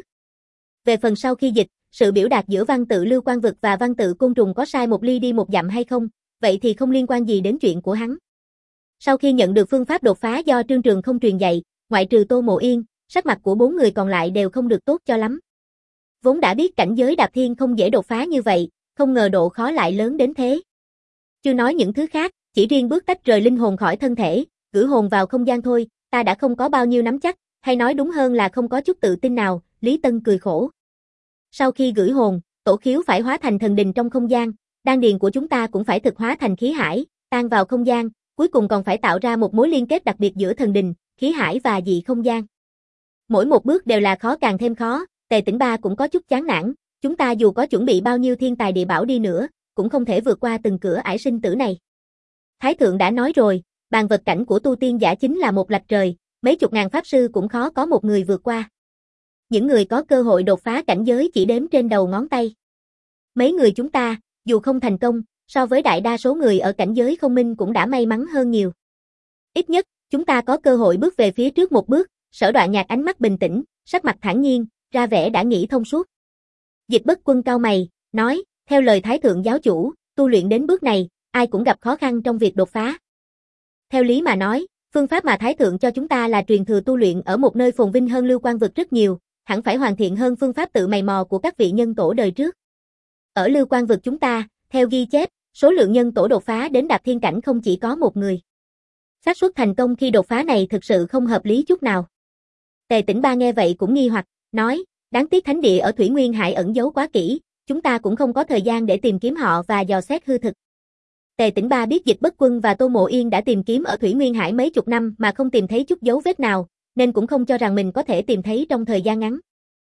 Về phần sau khi dịch, sự biểu đạt giữa văn tự Lưu Quang Vực và văn tự Côn Trùng có sai một ly đi một dặm hay không, vậy thì không liên quan gì đến chuyện của hắn. Sau khi nhận được phương pháp đột phá do Trương Trường Không truyền dạy, ngoại trừ Tô Mộ Yên, sắc mặt của bốn người còn lại đều không được tốt cho lắm. Vốn đã biết cảnh giới đạp thiên không dễ đột phá như vậy, không ngờ độ khó lại lớn đến thế. Chưa nói những thứ khác, chỉ riêng bước tách rời linh hồn khỏi thân thể, gửi hồn vào không gian thôi, ta đã không có bao nhiêu nắm chắc, hay nói đúng hơn là không có chút tự tin nào, Lý Tân cười khổ. Sau khi gửi hồn, tổ khiếu phải hóa thành thần đình trong không gian, đan điền của chúng ta cũng phải thực hóa thành khí hải, tan vào không gian, cuối cùng còn phải tạo ra một mối liên kết đặc biệt giữa thần đình, khí hải và dị không gian. Mỗi một bước đều là khó càng thêm khó, Tề Tĩnh Ba cũng có chút chán nản, chúng ta dù có chuẩn bị bao nhiêu thiên tài địa bảo đi nữa, cũng không thể vượt qua từng cửa ải sinh tử này. Thái thượng đã nói rồi, bàn vật cảnh của tu tiên giả chính là một lạch trời, mấy chục ngàn pháp sư cũng khó có một người vượt qua. Những người có cơ hội đột phá cảnh giới chỉ đếm trên đầu ngón tay. Mấy người chúng ta, dù không thành công, so với đại đa số người ở cảnh giới không minh cũng đã may mắn hơn nhiều. Ít nhất, chúng ta có cơ hội bước về phía trước một bước. Sở Đoạn Nhạc ánh mắt bình tĩnh, sắc mặt thản nhiên, ra vẻ đã nghĩ thông suốt. Dịch Bất Quân cau mày, nói, theo lời Thái thượng giáo chủ, tu luyện đến bước này, ai cũng gặp khó khăn trong việc đột phá. Theo lý mà nói, phương pháp mà Thái thượng cho chúng ta là truyền thừa tu luyện ở một nơi phồn vinh hơn Lưu Quang Vực rất nhiều, hẳn phải hoàn thiện hơn phương pháp tự mày mò của các vị nhân tổ đời trước. Ở Lưu Quang Vực chúng ta, theo ghi chép, số lượng nhân tổ đột phá đến đạp thiên cảnh không chỉ có một người. Xác suất thành công khi đột phá này thực sự không hợp lý chút nào. Tề Tĩnh Ba nghe vậy cũng nghi hoặc, nói, đáng tiếc thánh địa ở Thủy Nguyên Hải ẩn giấu quá kỹ, chúng ta cũng không có thời gian để tìm kiếm họ và dò xét hư thực. Tề Tĩnh Ba biết Dịch Bất Quân và Tô Mộ Yên đã tìm kiếm ở Thủy Nguyên Hải mấy chục năm mà không tìm thấy chút dấu vết nào, nên cũng không cho rằng mình có thể tìm thấy trong thời gian ngắn.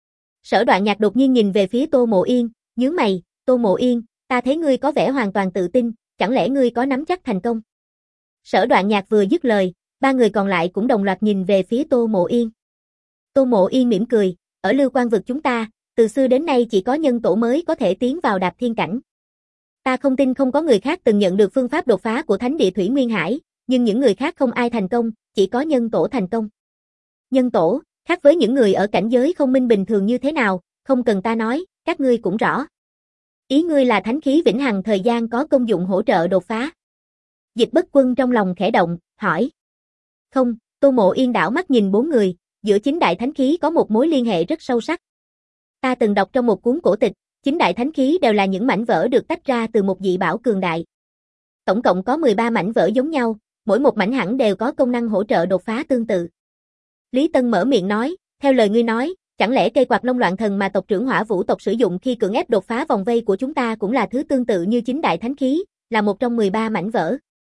Sở Đoạn Nhạc đột nhiên nhìn về phía Tô Mộ Yên, nhướng mày, Tô Mộ Yên, ta thấy ngươi có vẻ hoàn toàn tự tin, chẳng lẽ ngươi có nắm chắc thành công? Sở Đoạn Nhạc vừa dứt lời, ba người còn lại cũng đồng loạt nhìn về phía Tô Mộ Yên. Tô Mộ Yên mỉm cười, ở Lưu Quang Vực chúng ta, từ xưa đến nay chỉ có nhân tổ mới có thể tiến vào đạp thiên cảnh. Ta không tin không có người khác từng nhận được phương pháp đột phá của Thánh địa Thủy Nguyên Hải, nhưng những người khác không ai thành công, chỉ có nhân tổ thành công. Nhân tổ, khác với những người ở cảnh giới không minh bình thường như thế nào, không cần ta nói, các ngươi cũng rõ. Ý ngươi là thánh khí vĩnh hằng thời gian có công dụng hỗ trợ đột phá. Dịch Bất Quân trong lòng khẽ động, hỏi. Không, Tô Mộ Yên đảo mắt nhìn bốn người, giữa chính đại thánh khí có một mối liên hệ rất sâu sắc. Ta từng đọc trong một cuốn cổ tịch, chính đại thánh khí đều là những mảnh vỡ được tách ra từ một dị bảo cường đại. Tổng cộng có mười ba mảnh vỡ giống nhau, mỗi một mảnh hẳn đều có công năng hỗ trợ đột phá tương tự. Lý Tân mở miệng nói, theo lời ngươi nói, chẳng lẽ cây quạt Long Loạn Thần mà tộc trưởng Hỏa Vũ tộc sử dụng khi cưỡng ép đột phá vòng vây của chúng ta cũng là thứ tương tự như chính đại thánh khí, là một trong mười ba mảnh vỡ.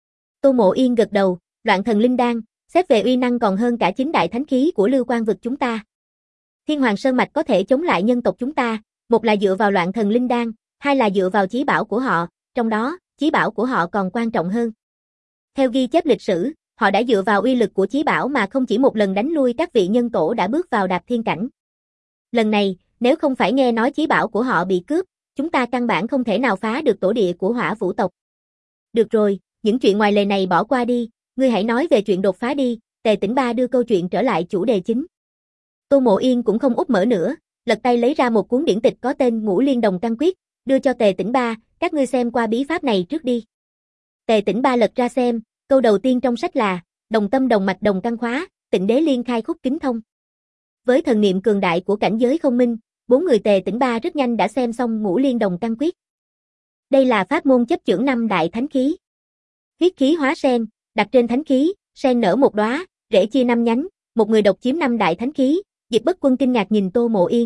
Tô Mộ Yên gật đầu, Loạn Thần Linh Đan, xét về uy năng còn hơn cả chính đại thánh khí của Lưu Quang Vực chúng ta. Thiên Hoàng Sơn Mạch có thể chống lại nhân tộc chúng ta, một là dựa vào Loạn Thần Linh Đan, hai là dựa vào chí bảo của họ, trong đó, chí bảo của họ còn quan trọng hơn. Theo ghi chép lịch sử, họ đã dựa vào uy lực của chí bảo mà không chỉ một lần đánh lui các vị nhân tổ đã bước vào đạp thiên cảnh. Lần này, Nếu không phải nghe nói chí bảo của họ bị cướp, chúng ta căn bản không thể nào phá được tổ địa của Hỏa Vũ tộc. Được rồi, những chuyện ngoài lề này bỏ qua đi, ngươi hãy nói về chuyện đột phá đi. Tề Tĩnh Ba đưa câu chuyện trở lại chủ đề chính. Tô Mộ Yên cũng không úp mở nữa, lật tay lấy ra một cuốn điển tịch có tên Ngũ Liên Đồng Căn Quyết, đưa cho Tề Tĩnh Ba, các ngươi xem qua bí pháp này trước đi. Tề Tĩnh Ba lật ra xem, câu đầu tiên trong sách là, đồng tâm đồng mạch đồng căn khóa, Tịnh Đế Liên khai khúc kính thông. Với thần niệm cường đại của cảnh giới không minh, bốn người Tề Tĩnh Ba rất nhanh đã xem xong Ngũ Liên Đồng Căn Quyết. Đây là pháp môn chấp chưởng năm đại thánh khí. Huyết khí hóa sen, đặt trên thánh khí, sen nở một đóa, rễ chia năm nhánh, một người độc chiếm năm đại thánh khí. Diệp Bất Quân kinh ngạc nhìn Tô Mộ Yên.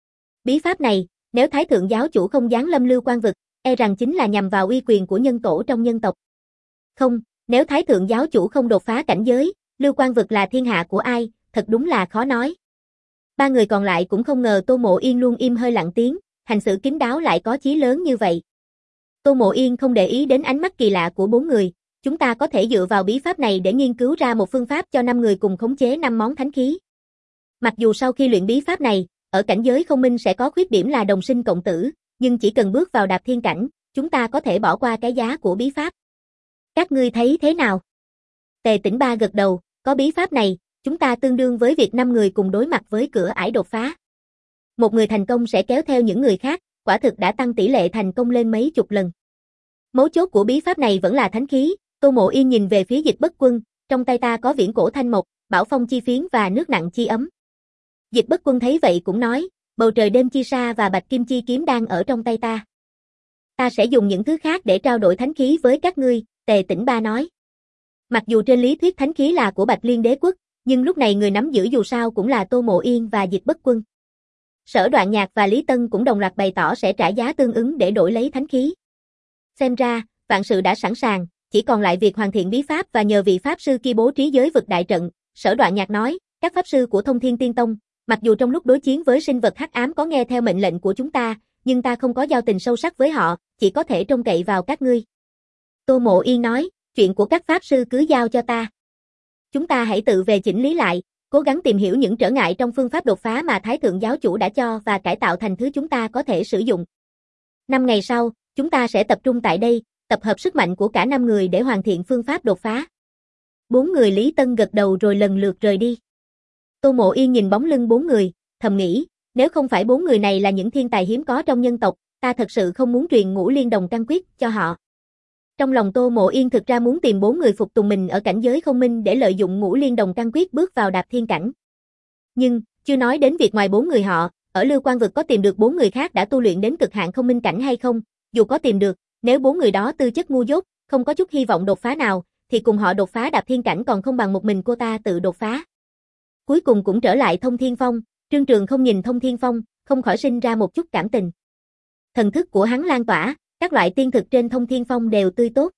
Bí pháp này, nếu Thái Thượng giáo chủ không giáng lâm Lưu Quan vực, e rằng chính là nhằm vào uy quyền của nhân tổ trong nhân tộc. Không, nếu Thái Thượng giáo chủ không đột phá cảnh giới, Lưu Quan vực là thiên hạ của ai, thật đúng là khó nói. Ba người còn lại cũng không ngờ Tô Mộ Yên luôn im hơi lặng tiếng, hành xử kín đáo lại có chí lớn như vậy. Tô Mộ Yên không để ý đến ánh mắt kỳ lạ của bốn người, chúng ta có thể dựa vào bí pháp này để nghiên cứu ra một phương pháp cho năm người cùng khống chế năm món thánh khí. Mặc dù sau khi luyện bí pháp này, ở cảnh giới không minh sẽ có khuyết điểm là đồng sinh cộng tử, nhưng chỉ cần bước vào đạp thiên cảnh, chúng ta có thể bỏ qua cái giá của bí pháp. Các ngươi thấy thế nào? Tề Tĩnh Ba gật đầu, có bí pháp này, chúng ta tương đương với việc năm người cùng đối mặt với cửa ải đột phá. Một người thành công sẽ kéo theo những người khác, quả thực đã tăng tỷ lệ thành công lên mấy chục lần. Mấu chốt của bí pháp này vẫn là thánh khí. Tô Mộ Yên nhìn về phía Dịch Bất Quân, trong tay ta có viễn cổ thanh mộc, bảo phong chi phiến và nước nặng chi ấm. Dịch Bất Quân thấy vậy cũng nói, bầu trời đêm chi sa và bạch kim chi kiếm đang ở trong tay ta. Ta sẽ dùng những thứ khác để trao đổi thánh khí với các ngươi, Tề Tĩnh Ba nói. Mặc dù trên lý thuyết thánh khí là của Bạch Liên Đế quốc, nhưng lúc này người nắm giữ dù sao cũng là Tô Mộ Yên và Dịch Bất Quân. Sở Đoạn Nhạc và Lý Tân cũng đồng loạt bày tỏ sẽ trả giá tương ứng để đổi lấy thánh khí. Xem ra, vạn sự đã sẵn sàng, chỉ còn lại việc hoàn thiện bí pháp và nhờ vị pháp sư kia bố trí giới vực đại trận. Sở Đoạn Nhạc nói, các pháp sư của Thông Thiên Tiên Tông, mặc dù trong lúc đối chiến với sinh vật hắc ám có nghe theo mệnh lệnh của chúng ta, nhưng ta không có giao tình sâu sắc với họ, chỉ có thể trông cậy vào các ngươi. Tô Mộ Yên nói, chuyện của các pháp sư cứ giao cho ta. Chúng ta hãy tự về chỉnh lý lại, cố gắng tìm hiểu những trở ngại trong phương pháp đột phá mà Thái Thượng giáo chủ đã cho và cải tạo thành thứ chúng ta có thể sử dụng. Năm ngày sau, chúng ta sẽ tập trung tại đây, tập hợp sức mạnh của cả năm người để hoàn thiện phương pháp đột phá. Bốn người Lý Tân gật đầu rồi lần lượt rời đi. Tô Mộ Yên nhìn bóng lưng bốn người, thầm nghĩ, nếu không phải bốn người này là những thiên tài hiếm có trong nhân tộc, ta thật sự không muốn truyền Ngũ Liên Đồng Căn Quyết cho họ. Trong lòng Tô Mộ Yên thực ra muốn tìm bốn người phục tùng mình ở cảnh giới không minh để lợi dụng Ngũ Liên Đồng Căn Quyết bước vào đạp thiên cảnh. Nhưng, chưa nói đến việc ngoài bốn người họ, ở Lưu Quan vực có tìm được bốn người khác đã tu luyện đến cực hạn không minh cảnh hay không, dù có tìm được, nếu bốn người đó tư chất ngu dốt, không có chút hy vọng đột phá nào, thì cùng họ đột phá đạp thiên cảnh còn không bằng một mình cô ta tự đột phá. Cuối cùng cũng trở lại Thông Thiên Phong, Trương Trường không nhìn Thông Thiên Phong, không khỏi sinh ra một chút cảm tình. Thần thức của hắn lan tỏa, các loại tiên thực trên Thông Thiên Phong đều tươi tốt.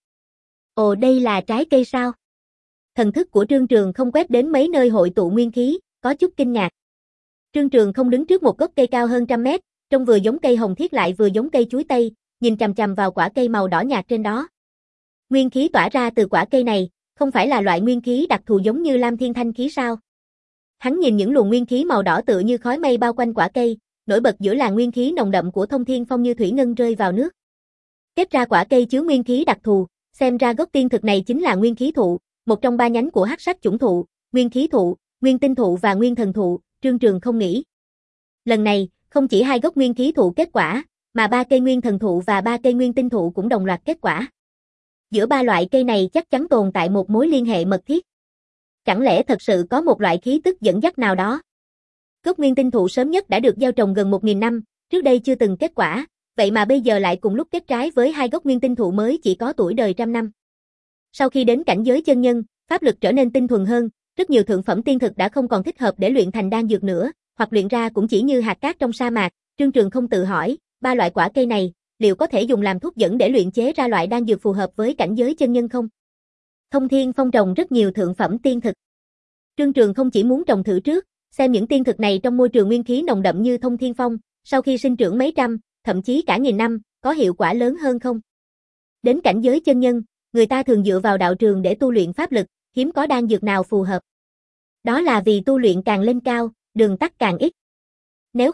Ồ, đây là trái cây sao? Thần thức của Trương Trường không quét đến mấy nơi hội tụ nguyên khí, có chút kinh ngạc. Trương Trường không đứng trước một gốc cây cao hơn trăm mét, trông vừa giống cây hồng thiết lại vừa giống cây chuối tây, nhìn chằm chằm vào quả cây màu đỏ nhạt trên đó. Nguyên khí tỏa ra từ quả cây này, không phải là loại nguyên khí đặc thù giống như Lam Thiên Thanh khí sao? Hắn nhìn những luồng nguyên khí màu đỏ tựa như khói mây bao quanh quả cây, nổi bật giữa làn nguyên khí nồng đậm của Thông Thiên Phong như thủy ngân rơi vào nước. Kết ra quả cây chứa nguyên khí đặc thù, xem ra gốc tiên thực này chính là nguyên khí thụ, một trong ba nhánh của hắc sắc chủng thụ, nguyên khí thụ, nguyên tinh thụ và nguyên thần thụ, Trương Trường không nghĩ. Lần này, không chỉ hai gốc nguyên khí thụ kết quả, mà ba cây nguyên thần thụ và ba cây nguyên tinh thụ cũng đồng loạt kết quả. Giữa ba loại cây này chắc chắn tồn tại một mối liên hệ mật thiết. Chẳng lẽ thật sự có một loại khí tức dẫn dắt nào đó? Gốc nguyên tinh thụ sớm nhất đã được gieo trồng gần một nghìn năm, trước đây chưa từng kết quả, vậy mà bây giờ lại cùng lúc kết trái với hai gốc nguyên tinh thụ mới chỉ có tuổi đời trăm năm. Sau khi đến cảnh giới chân nhân, pháp lực trở nên tinh thuần hơn, rất nhiều thượng phẩm tiên thực đã không còn thích hợp để luyện thành đan dược nữa, hoặc luyện ra cũng chỉ như hạt cát trong sa mạc. Trương Trường không tự hỏi, ba loại quả cây này, liệu có thể dùng làm thuốc dẫn để luyện chế ra loại đan dược phù hợp với cảnh giới chân nhân không? Thông Thiên Phong trồng rất nhiều thượng phẩm tiên thực. Trương Trường không chỉ muốn trồng thử trước, xem những tiên thực này trong môi trường nguyên khí nồng đậm như Thông Thiên Phong, sau khi sinh trưởng mấy trăm, thậm chí cả nghìn năm, có hiệu quả lớn hơn không? Đến cảnh giới chân nhân, người ta thường dựa vào đạo trường để tu luyện pháp lực, hiếm có đan dược nào phù hợp. Đó là vì tu luyện càng lên cao, đường tắt càng ít. Nếu không,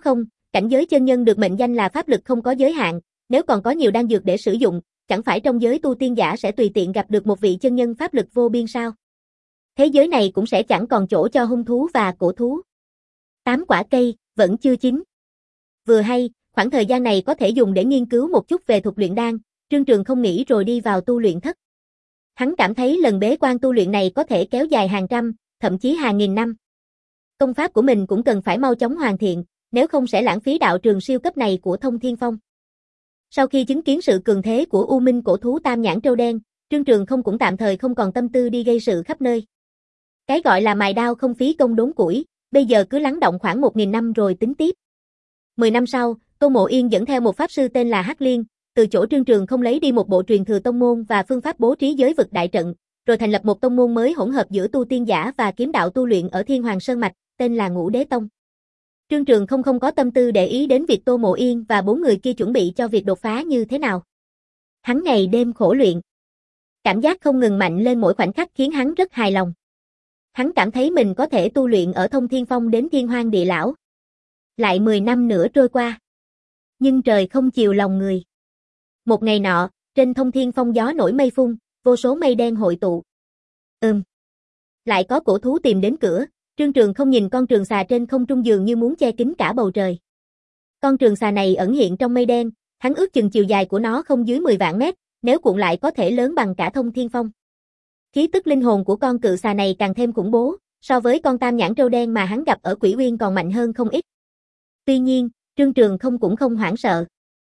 cảnh giới chân nhân được mệnh danh là pháp lực không có giới hạn, nếu còn có nhiều đan dược để sử dụng, chẳng phải trong giới tu tiên giả sẽ tùy tiện gặp được một vị chân nhân pháp lực vô biên sao? Thế giới này cũng sẽ chẳng còn chỗ cho hung thú và cổ thú. Tám quả cây, vẫn chưa chín. Vừa hay, khoảng thời gian này có thể dùng để nghiên cứu một chút về thuật luyện đan, Trương Trường không nghĩ rồi đi vào tu luyện thất. Hắn cảm thấy lần bế quan tu luyện này có thể kéo dài hàng trăm, thậm chí hàng nghìn năm. Công pháp của mình cũng cần phải mau chóng hoàn thiện, nếu không sẽ lãng phí đạo trường siêu cấp này của Thông Thiên Phong. Sau khi chứng kiến sự cường thế của U Minh cổ thú Tam Nhãn Trâu Đen, Trương Trường không cũng tạm thời không còn tâm tư đi gây sự khắp nơi. Cái gọi là mài đao không phí công đốn củi, bây giờ cứ lắng động khoảng một nghìn năm rồi tính tiếp. Mười năm sau, Tô Mộ Yên dẫn theo một pháp sư tên là Hắc Liên, từ chỗ Trương Trường không lấy đi một bộ truyền thừa tông môn và phương pháp bố trí giới vực đại trận, rồi thành lập một tông môn mới hỗn hợp giữa tu tiên giả và kiếm đạo tu luyện ở Thiên Hoàng Sơn Mạch, tên là Ngũ Đế Tông. Trương Trường không không có tâm tư để ý đến việc Tô Mộ Yên và bốn người kia chuẩn bị cho việc đột phá như thế nào. Hắn ngày đêm khổ luyện. Cảm giác không ngừng mạnh lên mỗi khoảnh khắc khiến hắn rất hài lòng. Hắn cảm thấy mình có thể tu luyện ở Thông Thiên Phong đến thiên hoang địa lão. Lại mười năm nữa trôi qua. Nhưng trời không chiều lòng người. Một ngày nọ, trên Thông Thiên Phong gió nổi mây phun, vô số mây đen hội tụ. Ừm. Lại có cổ thú tìm đến cửa, Trương Trường không nhìn con trường xà trên không trung dường như muốn che kín cả bầu trời. Con trường xà này ẩn hiện trong mây đen, hắn ước chừng chiều dài của nó không dưới mười vạn mét, nếu cuộn lại có thể lớn bằng cả Thông Thiên Phong. Khí tức linh hồn của con cự xà này càng thêm khủng bố, so với con Tam Nhãn Trâu Đen mà hắn gặp ở Quỷ Uyên còn mạnh hơn không ít. Tuy nhiên, Trương Trường không cũng không hoảng sợ.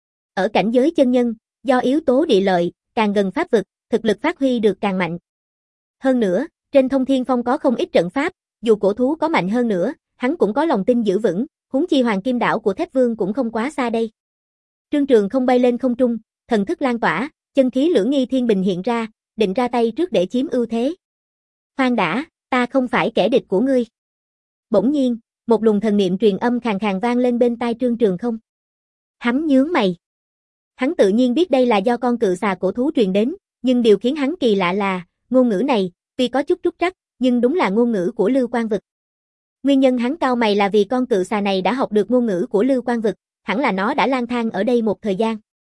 Ở cảnh giới chân nhân, do yếu tố địa lợi, càng gần pháp vực, thực lực phát huy được càng mạnh. Hơn nữa, trên Thông Thiên Phong có không ít trận pháp, dù cổ thú có mạnh hơn nữa, hắn cũng có lòng tin giữ vững, huống chi Hoàng Kim Đảo của Thép Vương cũng không quá xa đây. Trương Trường không bay lên không trung, thần thức lan tỏa, chân khí Lưỡng Nghi Thiên Bình hiện ra, định ra tay trước để chiếm ưu thế. Khoan đã, ta không phải kẻ địch của ngươi. Bỗng nhiên, một luồng thần niệm truyền âm khàn khàn vang lên bên tai Trương Trường không. Hắn nhướng mày. Hắn tự nhiên biết đây là do con cự xà cổ thú truyền đến, nhưng điều khiến hắn kỳ lạ là, ngôn ngữ này, tuy có chút trúc trắc, nhưng đúng là ngôn ngữ của Lưu Quang Vực. Nguyên nhân hắn cau mày là vì con cự xà này đã học được ngôn ngữ của Lưu Quang Vực, hẳn là nó đã lang thang ở đây một thời gian.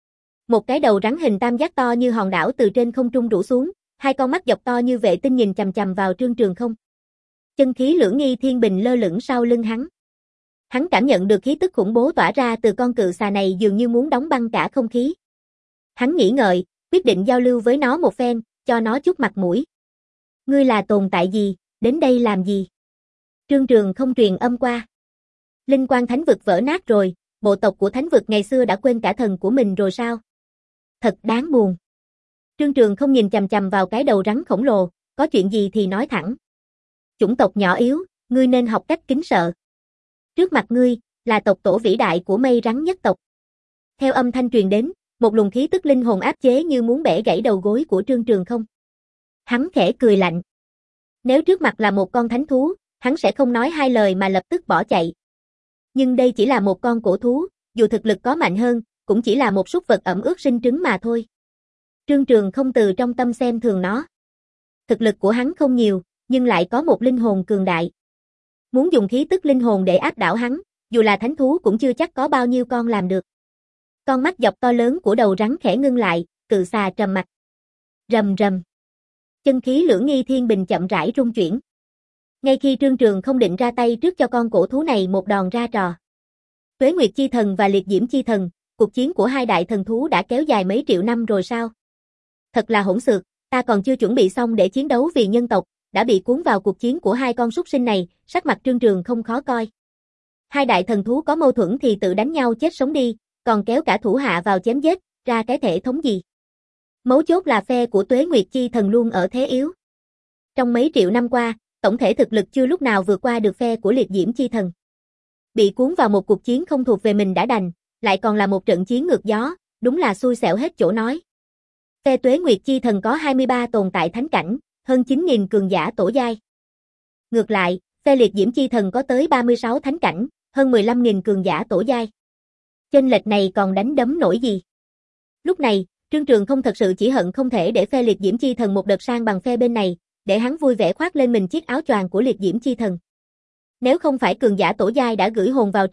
Một cái đầu rắn hình tam giác to như hòn đảo từ trên không trung rủ xuống, hai con mắt dọc to như vệ tinh nhìn chằm chằm vào Trương Trường không. Chân khí Lưỡng Nghi Thiên Bình lơ lửng sau lưng hắn. Hắn cảm nhận được khí tức khủng bố tỏa ra từ con cự xà này dường như muốn đóng băng cả không khí. Hắn nghĩ ngợi, quyết định giao lưu với nó một phen, cho nó chút mặt mũi. Ngươi là tồn tại gì, đến đây làm gì? Trương Trường không truyền âm qua. Linh Quang Thánh Vực vỡ nát rồi, bộ tộc của Thánh Vực ngày xưa đã quên cả thần của mình rồi sao? Thật đáng buồn. Trương Trường không nhìn chằm chằm vào cái đầu rắn khổng lồ, có chuyện gì thì nói thẳng. Chủng tộc nhỏ yếu, ngươi nên học cách kính sợ. Trước mặt ngươi, là tộc tổ vĩ đại của mây rắn nhất tộc. Theo âm thanh truyền đến, một luồng khí tức linh hồn áp chế như muốn bẻ gãy đầu gối của Trương Trường không. Hắn khẽ cười lạnh. Nếu trước mặt là một con thánh thú, hắn sẽ không nói hai lời mà lập tức bỏ chạy. Nhưng đây chỉ là một con cổ thú, dù thực lực có mạnh hơn, cũng chỉ là một súc vật ẩm ướt sinh trứng mà thôi. Trương Trường không từ trong tâm xem thường nó. Thực lực của hắn không nhiều, nhưng lại có một linh hồn cường đại. Muốn dùng khí tức linh hồn để áp đảo hắn, dù là thánh thú cũng chưa chắc có bao nhiêu con làm được. Con mắt dọc to lớn của đầu rắn khẽ ngưng lại, cự xà trầm mặt. Rầm rầm. Chân khí Lưỡng Nghi Thiên Bình chậm rãi rung chuyển. Ngay khi Trương Trường không định ra tay trước cho con cổ thú này một đòn ra trò. Tuế Nguyệt Chi Thần và Liệt Diễm Chi Thần, cuộc chiến của hai đại thần thú đã kéo dài mấy triệu năm rồi sao? Thật là hỗn xược, ta còn chưa chuẩn bị xong để chiến đấu vì nhân tộc, đã bị cuốn vào cuộc chiến của hai con súc sinh này, sắc mặt Trương Trường không khó coi. Hai đại thần thú có mâu thuẫn thì tự đánh nhau chết sống đi, còn kéo cả thủ hạ vào chém giết, ra cái thể thống gì? Mấu chốt là phe của Tuế Nguyệt Chi Thần luôn ở thế yếu. Trong mấy triệu năm qua, tổng thể thực lực chưa lúc nào vượt qua được phe của Liệt Diễm Chi Thần. Bị cuốn vào một cuộc chiến không thuộc về mình đã đành, lại còn là một trận chiến ngược gió, đúng là xui xẻo hết chỗ nói. Phe Tuế Nguyệt Chi Thần có hai mươi ba tồn tại thánh cảnh, hơn chín nghìn cường giả tổ giai. Ngược lại, phe Liệt Diễm Chi Thần có tới ba mươi sáu thánh cảnh, hơn mười lăm nghìn cường giả tổ giai. Chênh lệch này còn đánh đấm nổi gì? Lúc này, Trương Trường không thật sự chỉ hận không thể để phe Liệt Diễm Chi Thần một đợt sang bằng phe bên này, để hắn vui vẻ khoác lên mình chiếc áo choàng của Liệt Diễm Chi Thần. Nếu không phải cường giả tổ giai đã gửi hồn vào trời đất,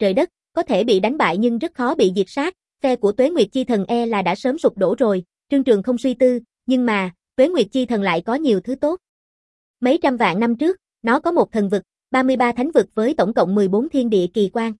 có thể bị đánh bại nhưng rất khó bị diệt sát, phe của Tuế Nguyệt Chi Thần e là đã sớm sụp đổ rồi, Trương Trường không suy tư, nhưng mà, Tuế Nguyệt Chi Thần lại có nhiều thứ tốt. Mấy trăm vạn năm trước, nó có một thần vực, ba mươi ba thánh vực với tổng cộng mười bốn thiên địa kỳ quan.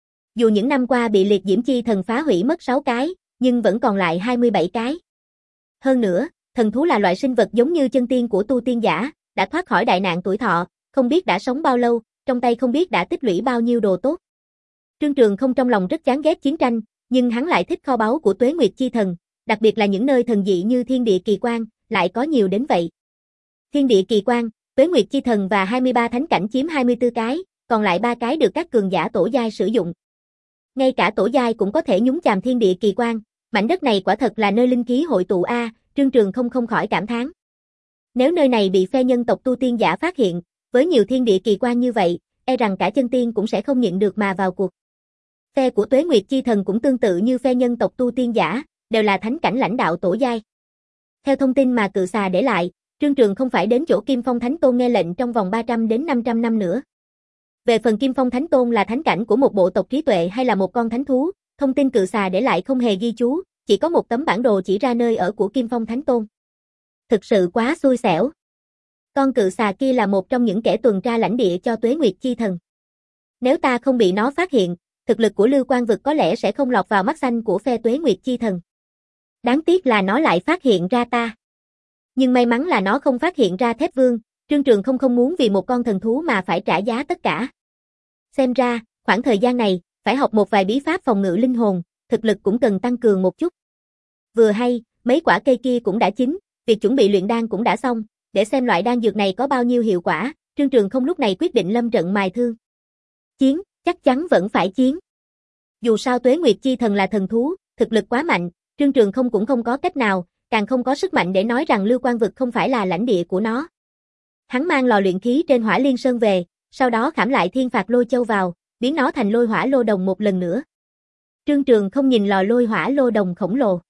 Dù những năm qua bị liệt diễm chi thần phá hủy mất sáu cái, nhưng vẫn còn lại hai mươi bảy cái. Hơn nữa, thần thú là loại sinh vật giống như chân tiên của tu tiên giả, đã thoát khỏi đại nạn tuổi thọ, không biết đã sống bao lâu, trong tay không biết đã tích lũy bao nhiêu đồ tốt. Trương Trường không trong lòng rất chán ghét chiến tranh, nhưng hắn lại thích kho báu của Tuế Nguyệt Chi Thần, đặc biệt là những nơi thần dị như thiên địa kỳ quan, lại có nhiều đến vậy. Thiên địa kỳ quan, Tuế Nguyệt Chi Thần và hai mươi ba thánh cảnh chiếm hai mươi tư cái, còn lại ba cái được các cường giả tổ giai sử dụng. Ngay cả tổ giai cũng có thể nhúng chàm thiên địa kỳ quan, mảnh đất này quả thật là nơi linh khí hội tụ a, Trương Trường không không khỏi cảm thán. Nếu nơi này bị phe nhân tộc tu tiên giả phát hiện, với nhiều thiên địa kỳ quan như vậy, e rằng cả chân tiên cũng sẽ không nhịn được mà vào cuộc. Phe của Tuế Nguyệt Chi Thần cũng tương tự như phe nhân tộc tu tiên giả, đều là thánh cảnh lãnh đạo tổ giai. Theo thông tin mà Cự Xà để lại, Trương Trường không phải đến chỗ Kim Phong Thánh Tôn nghe lệnh trong vòng ba trăm đến năm trăm năm nữa. Về phần Kim Phong Thánh Tôn là thánh cảnh của một bộ tộc trí tuệ hay là một con thánh thú, thông tin Cự Xà để lại không hề ghi chú, chỉ có một tấm bản đồ chỉ ra nơi ở của Kim Phong Thánh Tôn. Thực sự quá xui xẻo. Con Cự Xà kia là một trong những kẻ tuần tra lãnh địa cho Tuế Nguyệt Chi Thần. Nếu ta không bị nó phát hiện, thực lực của Lưu Quang Vực có lẽ sẽ không lọt vào mắt xanh của phe Tuế Nguyệt Chi Thần. Đáng tiếc là nó lại phát hiện ra ta. Nhưng may mắn là nó không phát hiện ra Thép Vương, Trương Trường không không muốn vì một con thần thú mà phải trả giá tất cả. Xem ra, khoảng thời gian này, phải học một vài bí pháp phòng ngự linh hồn, thực lực cũng cần tăng cường một chút. Vừa hay, mấy quả cây kia cũng đã chín, việc chuẩn bị luyện đan cũng đã xong, để xem loại đan dược này có bao nhiêu hiệu quả, Trương Trường không lúc này quyết định lâm trận mài thương. Chiến, chắc chắn vẫn phải chiến. Dù sao Tuế Nguyệt Chi Thần là thần thú, thực lực quá mạnh, Trương Trường không cũng không có cách nào, càng không có sức mạnh để nói rằng Lưu Quang Vực không phải là lãnh địa của nó. Hắn mang lò luyện khí trên Hỏa Liên Sơn về, sau đó khảm lại Thiên Phạt Lôi Châu vào, biến nó thành lôi hỏa lô đồng một lần nữa. Trương Trường không nhìn lò lôi hỏa lô đồng khổng lồ.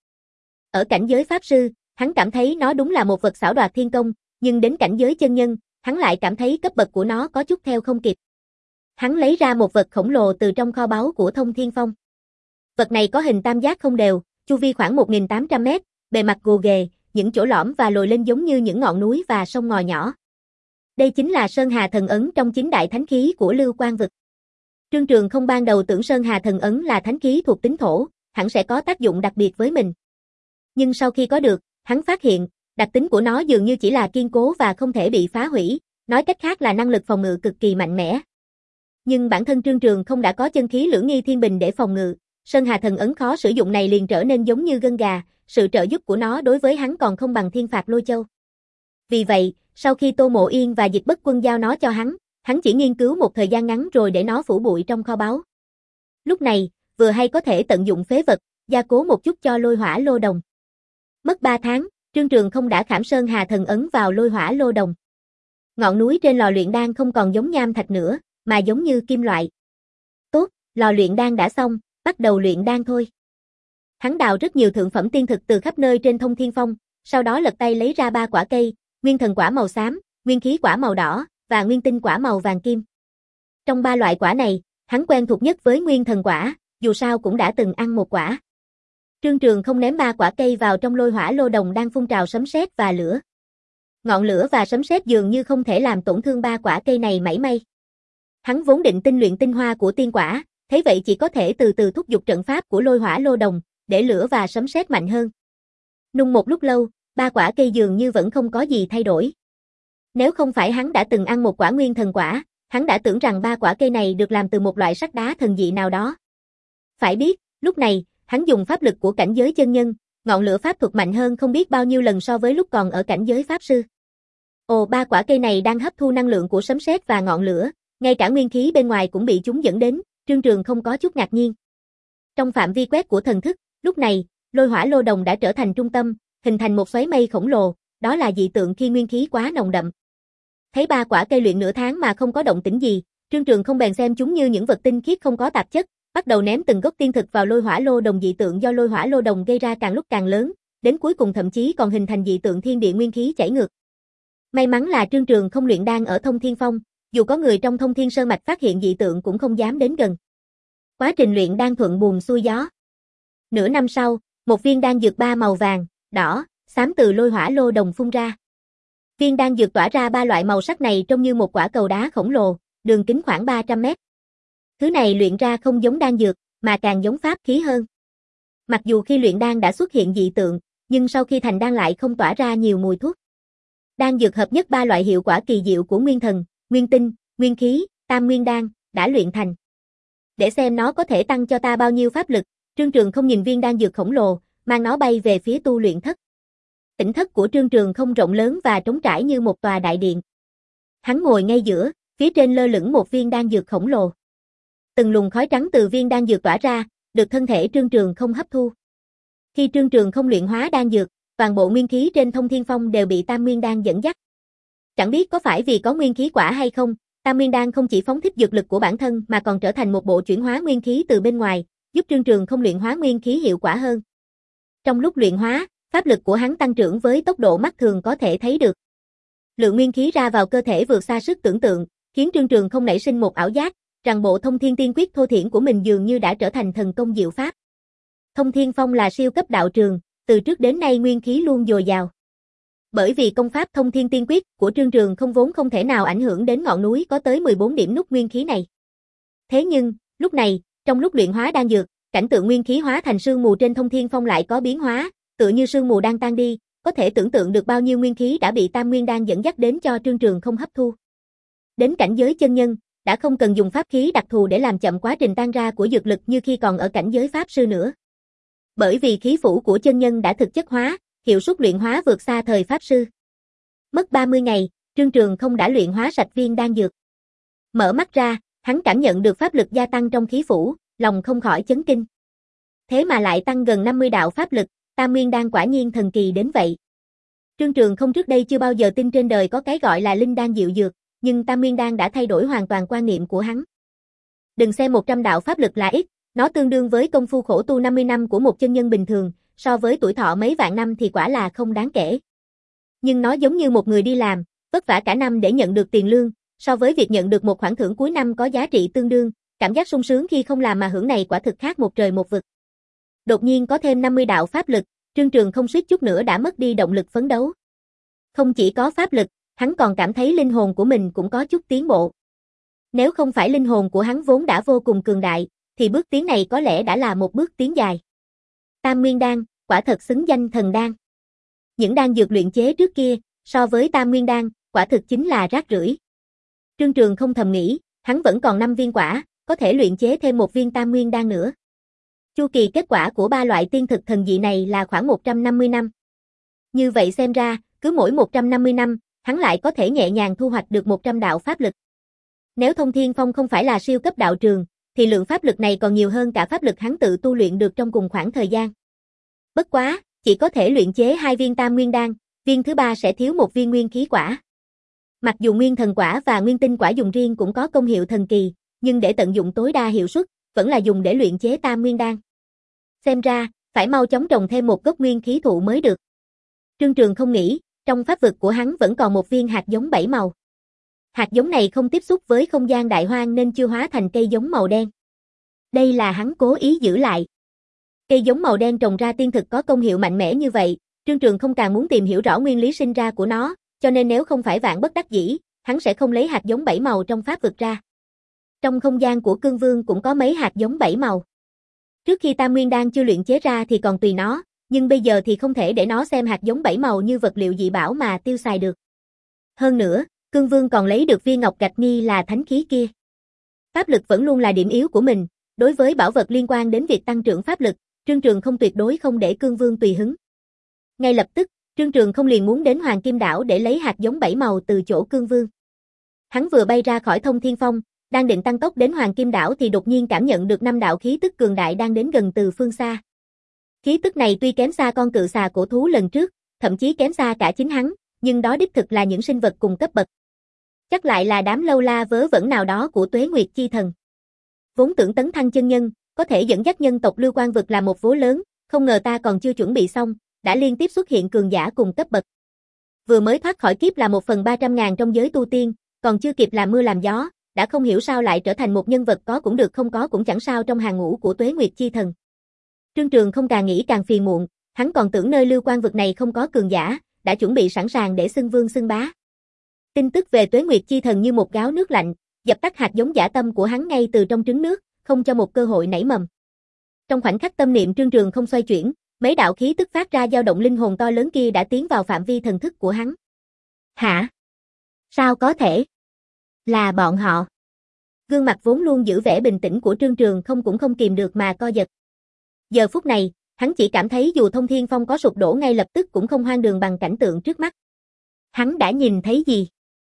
Ở cảnh giới Pháp Sư, hắn cảm thấy nó đúng là một vật xảo đoạt thiên công, nhưng đến cảnh giới chân nhân, hắn lại cảm thấy cấp bậc của nó có chút theo không kịp. Hắn lấy ra một vật khổng lồ từ trong kho báu của Thông Thiên Phong. Vật này có hình tam giác không đều, chu vi khoảng một nghìn tám trăm mét, bề mặt gồ ghề, những chỗ lõm và lồi lên giống như những ngọn núi và sông ngòi nhỏ. Đây chính là Sơn Hà Thần Ấn trong chín đại thánh khí của Lưu Quang Vực. Trương Trường không ban đầu tưởng Sơn Hà Thần Ấn là thánh khí thuộc tính thổ, hẳn sẽ có tác dụng đặc biệt với mình. Nhưng sau khi có được, hắn phát hiện, đặc tính của nó dường như chỉ là kiên cố và không thể bị phá hủy, nói cách khác là năng lực phòng ngự cực kỳ mạnh mẽ. Nhưng bản thân Trương Trường không đã có chân khí Lưỡng Nghi Thiên Bình để phòng ngự, Sơn Hà Thần Ấn khó sử dụng này liền trở nên giống như gân gà, sự trợ giúp của nó đối với hắn còn không bằng Thiên Phạt Lôi Châu. Vì vậy, sau khi Tô Mộ Yên và Dịch Bất Quân giao nó cho hắn, hắn chỉ nghiên cứu một thời gian ngắn rồi để nó phủ bụi trong kho báu. Lúc này, vừa hay có thể tận dụng phế vật, gia cố một chút cho lôi hỏa lô đồng. Mất ba tháng, Trương Trường không đã khảm Sơn Hà Thần Ấn vào lôi hỏa lô đồng. Ngọn núi trên lò luyện đan không còn giống nham thạch nữa, mà giống như kim loại. Tốt, lò luyện đan đã xong, bắt đầu luyện đan thôi. Hắn đào rất nhiều thượng phẩm tiên thực từ khắp nơi trên Thông Thiên Phong, sau đó lật tay lấy ra ba quả cây, nguyên thần quả màu xám, nguyên khí quả màu đỏ, và nguyên tinh quả màu vàng kim. Trong ba loại quả này, hắn quen thuộc nhất với nguyên thần quả, dù sao cũng đã từng ăn một quả. Trương Trường không ném ba quả cây vào trong lôi hỏa lô đồng đang phun trào sấm sét và lửa. Ngọn lửa và sấm sét dường như không thể làm tổn thương ba quả cây này mảy may. Hắn vốn định tinh luyện tinh hoa của tiên quả, thế vậy chỉ có thể từ từ thúc giục trận pháp của lôi hỏa lô đồng, để lửa và sấm sét mạnh hơn. Nung một lúc lâu, ba quả cây dường như vẫn không có gì thay đổi. Nếu không phải hắn đã từng ăn một quả nguyên thần quả, hắn đã tưởng rằng ba quả cây này được làm từ một loại sắt đá thần dị nào đó. Phải biết, lúc này, hắn dùng pháp lực của cảnh giới chân nhân, ngọn lửa pháp thuật mạnh hơn không biết bao nhiêu lần so với lúc còn ở cảnh giới pháp sư. Ồ, ba quả cây này đang hấp thu năng lượng của sấm sét và ngọn lửa, ngay cả nguyên khí bên ngoài cũng bị chúng dẫn đến, Trương Trường không có chút ngạc nhiên. Trong phạm vi quét của thần thức, lúc này, lôi hỏa lô đồng đã trở thành trung tâm, hình thành một xoáy mây khổng lồ, đó là dị tượng khi nguyên khí quá nồng đậm. Thấy ba quả cây luyện nửa tháng mà không có động tĩnh gì, Trương Trường không bèn xem chúng như những vật tinh khiết không có tạp chất, bắt đầu ném từng gốc tiên thực vào lôi hỏa lô đồng. Dị tượng do lôi hỏa lô đồng gây ra càng lúc càng lớn, đến cuối cùng thậm chí còn hình thành dị tượng thiên địa nguyên khí chảy ngược. May mắn là Trương Trường không luyện đan ở Thông Thiên Phong, dù có người trong Thông Thiên Sơn mạch phát hiện dị tượng cũng không dám đến gần. Quá trình luyện đan thuận buồm xuôi gió. Nửa năm sau, một viên đan dược ba màu vàng, đỏ, xám từ lôi hỏa lô đồng phun ra. Viên đan dược tỏa ra ba loại màu sắc này trông như một quả cầu đá khổng lồ, đường kính khoảng ba trăm mét. Thứ này luyện ra không giống đan dược, mà càng giống pháp khí hơn. Mặc dù khi luyện đan đã xuất hiện dị tượng, nhưng sau khi thành đan lại không tỏa ra nhiều mùi thuốc. Đan dược hợp nhất ba loại hiệu quả kỳ diệu của nguyên thần, nguyên tinh, nguyên khí, tam nguyên đan, đã luyện thành. Để xem nó có thể tăng cho ta bao nhiêu pháp lực, Trương Trường không nhìn viên đan dược khổng lồ, mang nó bay về phía tu luyện thất. Tỉnh thất của Trương Trường không rộng lớn và trống trải như một tòa đại điện. Hắn ngồi ngay giữa, phía trên lơ lửng một viên đan dược khổng lồ. Từng luồng khói trắng từ viên đan dược tỏa ra, được thân thể Trương Trường không hấp thu. Khi Trương Trường không luyện hóa đan dược, toàn bộ nguyên khí trên Thông Thiên Phong đều bị Tam Nguyên Đan dẫn dắt. Chẳng biết có phải vì có nguyên khí quả hay không, Tam Nguyên Đan không chỉ phóng thích dược lực của bản thân mà còn trở thành một bộ chuyển hóa nguyên khí từ bên ngoài, giúp Trương Trường không luyện hóa nguyên khí hiệu quả hơn. Trong lúc luyện hóa, pháp lực của hắn tăng trưởng với tốc độ mắt thường có thể thấy được. Lượng nguyên khí ra vào cơ thể vượt xa sức tưởng tượng, khiến Trương Trường không nảy sinh một ảo giác, rằng bộ Thông Thiên Tiên Quyết thô thiển của mình dường như đã trở thành thần công diệu pháp. Thông Thiên Phong là siêu cấp đạo trường, từ trước đến nay nguyên khí luôn dồi dào. Bởi vì công pháp Thông Thiên Tiên Quyết của Trương Trường không vốn không thể nào ảnh hưởng đến ngọn núi có tới mười bốn điểm nút nguyên khí này. Thế nhưng, lúc này, trong lúc luyện hóa đan dược, cảnh tượng nguyên khí hóa thành sương mù trên Thông Thiên Phong lại có biến hóa, tựa như sương mù đang tan đi, có thể tưởng tượng được bao nhiêu nguyên khí đã bị Tam Nguyên Đan dẫn dắt đến cho Trương Trường không hấp thu. Đến cảnh giới chân nhân, đã không cần dùng pháp khí đặc thù để làm chậm quá trình tan ra của dược lực như khi còn ở cảnh giới pháp sư nữa. Bởi vì khí phủ của chân nhân đã thực chất hóa, hiệu suất luyện hóa vượt xa thời pháp sư. Mất ba mươi ngày, Trương Trường không đã luyện hóa sạch viên đan dược. Mở mắt ra, hắn cảm nhận được pháp lực gia tăng trong khí phủ, lòng không khỏi chấn kinh. Thế mà lại tăng gần năm mươi đạo pháp lực, Tam Nguyên Đan quả nhiên thần kỳ đến vậy. Trương Trường không trước đây chưa bao giờ tin trên đời có cái gọi là linh đan diệu dược, nhưng Tam Nguyên Đan đã thay đổi hoàn toàn quan niệm của hắn. Đừng xem một trăm đạo pháp lực là ít, nó tương đương với công phu khổ tu năm mươi năm của một chân nhân bình thường, so với tuổi thọ mấy vạn năm thì quả là không đáng kể. Nhưng nó giống như một người đi làm, vất vả cả năm để nhận được tiền lương, so với việc nhận được một khoản thưởng cuối năm có giá trị tương đương, cảm giác sung sướng khi không làm mà hưởng này quả thực khác một trời một vực. Đột nhiên có thêm năm mươi đạo pháp lực, Trương Trường không suýt chút nữa đã mất đi động lực phấn đấu. Không chỉ có pháp lực, hắn còn cảm thấy linh hồn của mình cũng có chút tiến bộ. Nếu không phải linh hồn của hắn vốn đã vô cùng cường đại, thì bước tiến này có lẽ đã là một bước tiến dài. Tam Nguyên Đan, quả thật xứng danh thần đan. Những đan dược luyện chế trước kia, so với Tam Nguyên Đan, quả thực chính là rác rưởi. Trương Trường không thầm nghĩ, hắn vẫn còn năm viên quả, có thể luyện chế thêm một viên Tam Nguyên Đan nữa. Chu kỳ kết quả của ba loại tiên thực thần dị này là khoảng một trăm năm mươi năm. Như vậy xem ra, cứ mỗi một trăm năm mươi năm, hắn lại có thể nhẹ nhàng thu hoạch được một trăm đạo pháp lực. Nếu Thông Thiên Phong không phải là siêu cấp đạo trường, thì lượng pháp lực này còn nhiều hơn cả pháp lực hắn tự tu luyện được trong cùng khoảng thời gian. Bất quá, chỉ có thể luyện chế hai viên Tam Nguyên Đan, viên thứ ba sẽ thiếu một viên nguyên khí quả. Mặc dù nguyên thần quả và nguyên tinh quả dùng riêng cũng có công hiệu thần kỳ, nhưng để tận dụng tối đa hiệu suất, vẫn là dùng để luyện chế Tam Nguyên Đan. Xem ra, phải mau chóng trồng thêm một gốc nguyên khí thụ mới được. Trương Trường không nghĩ, trong pháp vực của hắn vẫn còn một viên hạt giống bảy màu. Hạt giống này không tiếp xúc với không gian đại hoang nên chưa hóa thành cây giống màu đen. Đây là hắn cố ý giữ lại. Cây giống màu đen trồng ra tiên thực có công hiệu mạnh mẽ như vậy, Trương Trường không càng muốn tìm hiểu rõ nguyên lý sinh ra của nó, cho nên nếu không phải vạn bất đắc dĩ, hắn sẽ không lấy hạt giống bảy màu trong pháp vực ra. Trong không gian của Cương Vương cũng có mấy hạt giống bảy màu. Trước khi Tam Nguyên Đan chưa luyện chế ra thì còn tùy nó, nhưng bây giờ thì không thể để nó xem hạt giống bảy màu như vật liệu dị bảo mà tiêu xài được. Hơn nữa, Cương Vương còn lấy được viên ngọc gạch nghi là thánh khí kia. Pháp lực vẫn luôn là điểm yếu của mình, đối với bảo vật liên quan đến việc tăng trưởng pháp lực, Trương Trường không tuyệt đối không để Cương Vương tùy hứng. Ngay lập tức, Trương Trường không liền muốn đến Hoàng Kim Đảo để lấy hạt giống bảy màu từ chỗ Cương Vương. Hắn vừa bay ra khỏi Thông Thiên Phong, đang định tăng tốc đến Hoàng Kim Đảo thì đột nhiên cảm nhận được năm đạo khí tức cường đại đang đến gần từ phương xa. Khí tức này tuy kém xa con cự xà cổ thú lần trước, thậm chí kém xa cả chính hắn, nhưng đó đích thực là những sinh vật cùng cấp bậc. Chắc lại là đám lâu la vớ vẩn nào đó của Tuế Nguyệt Chi Thần. Vốn tưởng tấn thăng chân nhân, có thể dẫn dắt nhân tộc Lưu Quan vực là một vố lớn, không ngờ ta còn chưa chuẩn bị xong, đã liên tiếp xuất hiện cường giả cùng cấp bậc. Vừa mới thoát khỏi kiếp là một phần ba trăm ngàn trong giới tu tiên, còn chưa kịp làm mưa làm gió, đã không hiểu sao lại trở thành một nhân vật có cũng được không có cũng chẳng sao trong hàng ngũ của Tuế Nguyệt Chi Thần. Trương Trường không càng nghĩ càng phiền muộn, hắn còn tưởng nơi Lưu Quan vực này không có cường giả, đã chuẩn bị sẵn sàng để xưng vương xưng bá. Tin tức về Tuế Nguyệt Chi Thần như một gáo nước lạnh, dập tắt hạt giống dã tâm của hắn ngay từ trong trứng nước, không cho một cơ hội nảy mầm. Trong khoảnh khắc tâm niệm Trương Trường không xoay chuyển, mấy đạo khí tức phát ra dao động linh hồn to lớn kia đã tiến vào phạm vi thần thức của hắn. Hả? Sao có thể? Là bọn họ. Gương mặt vốn luôn giữ vẻ bình tĩnh của Trương Trường không cũng không kìm được mà co giật. Giờ phút này, hắn chỉ cảm thấy dù Thông Thiên Phong có sụp đổ ngay lập tức cũng không hoang đường bằng cảnh tượng trước mắt. Hắn đã nhìn thấy gì?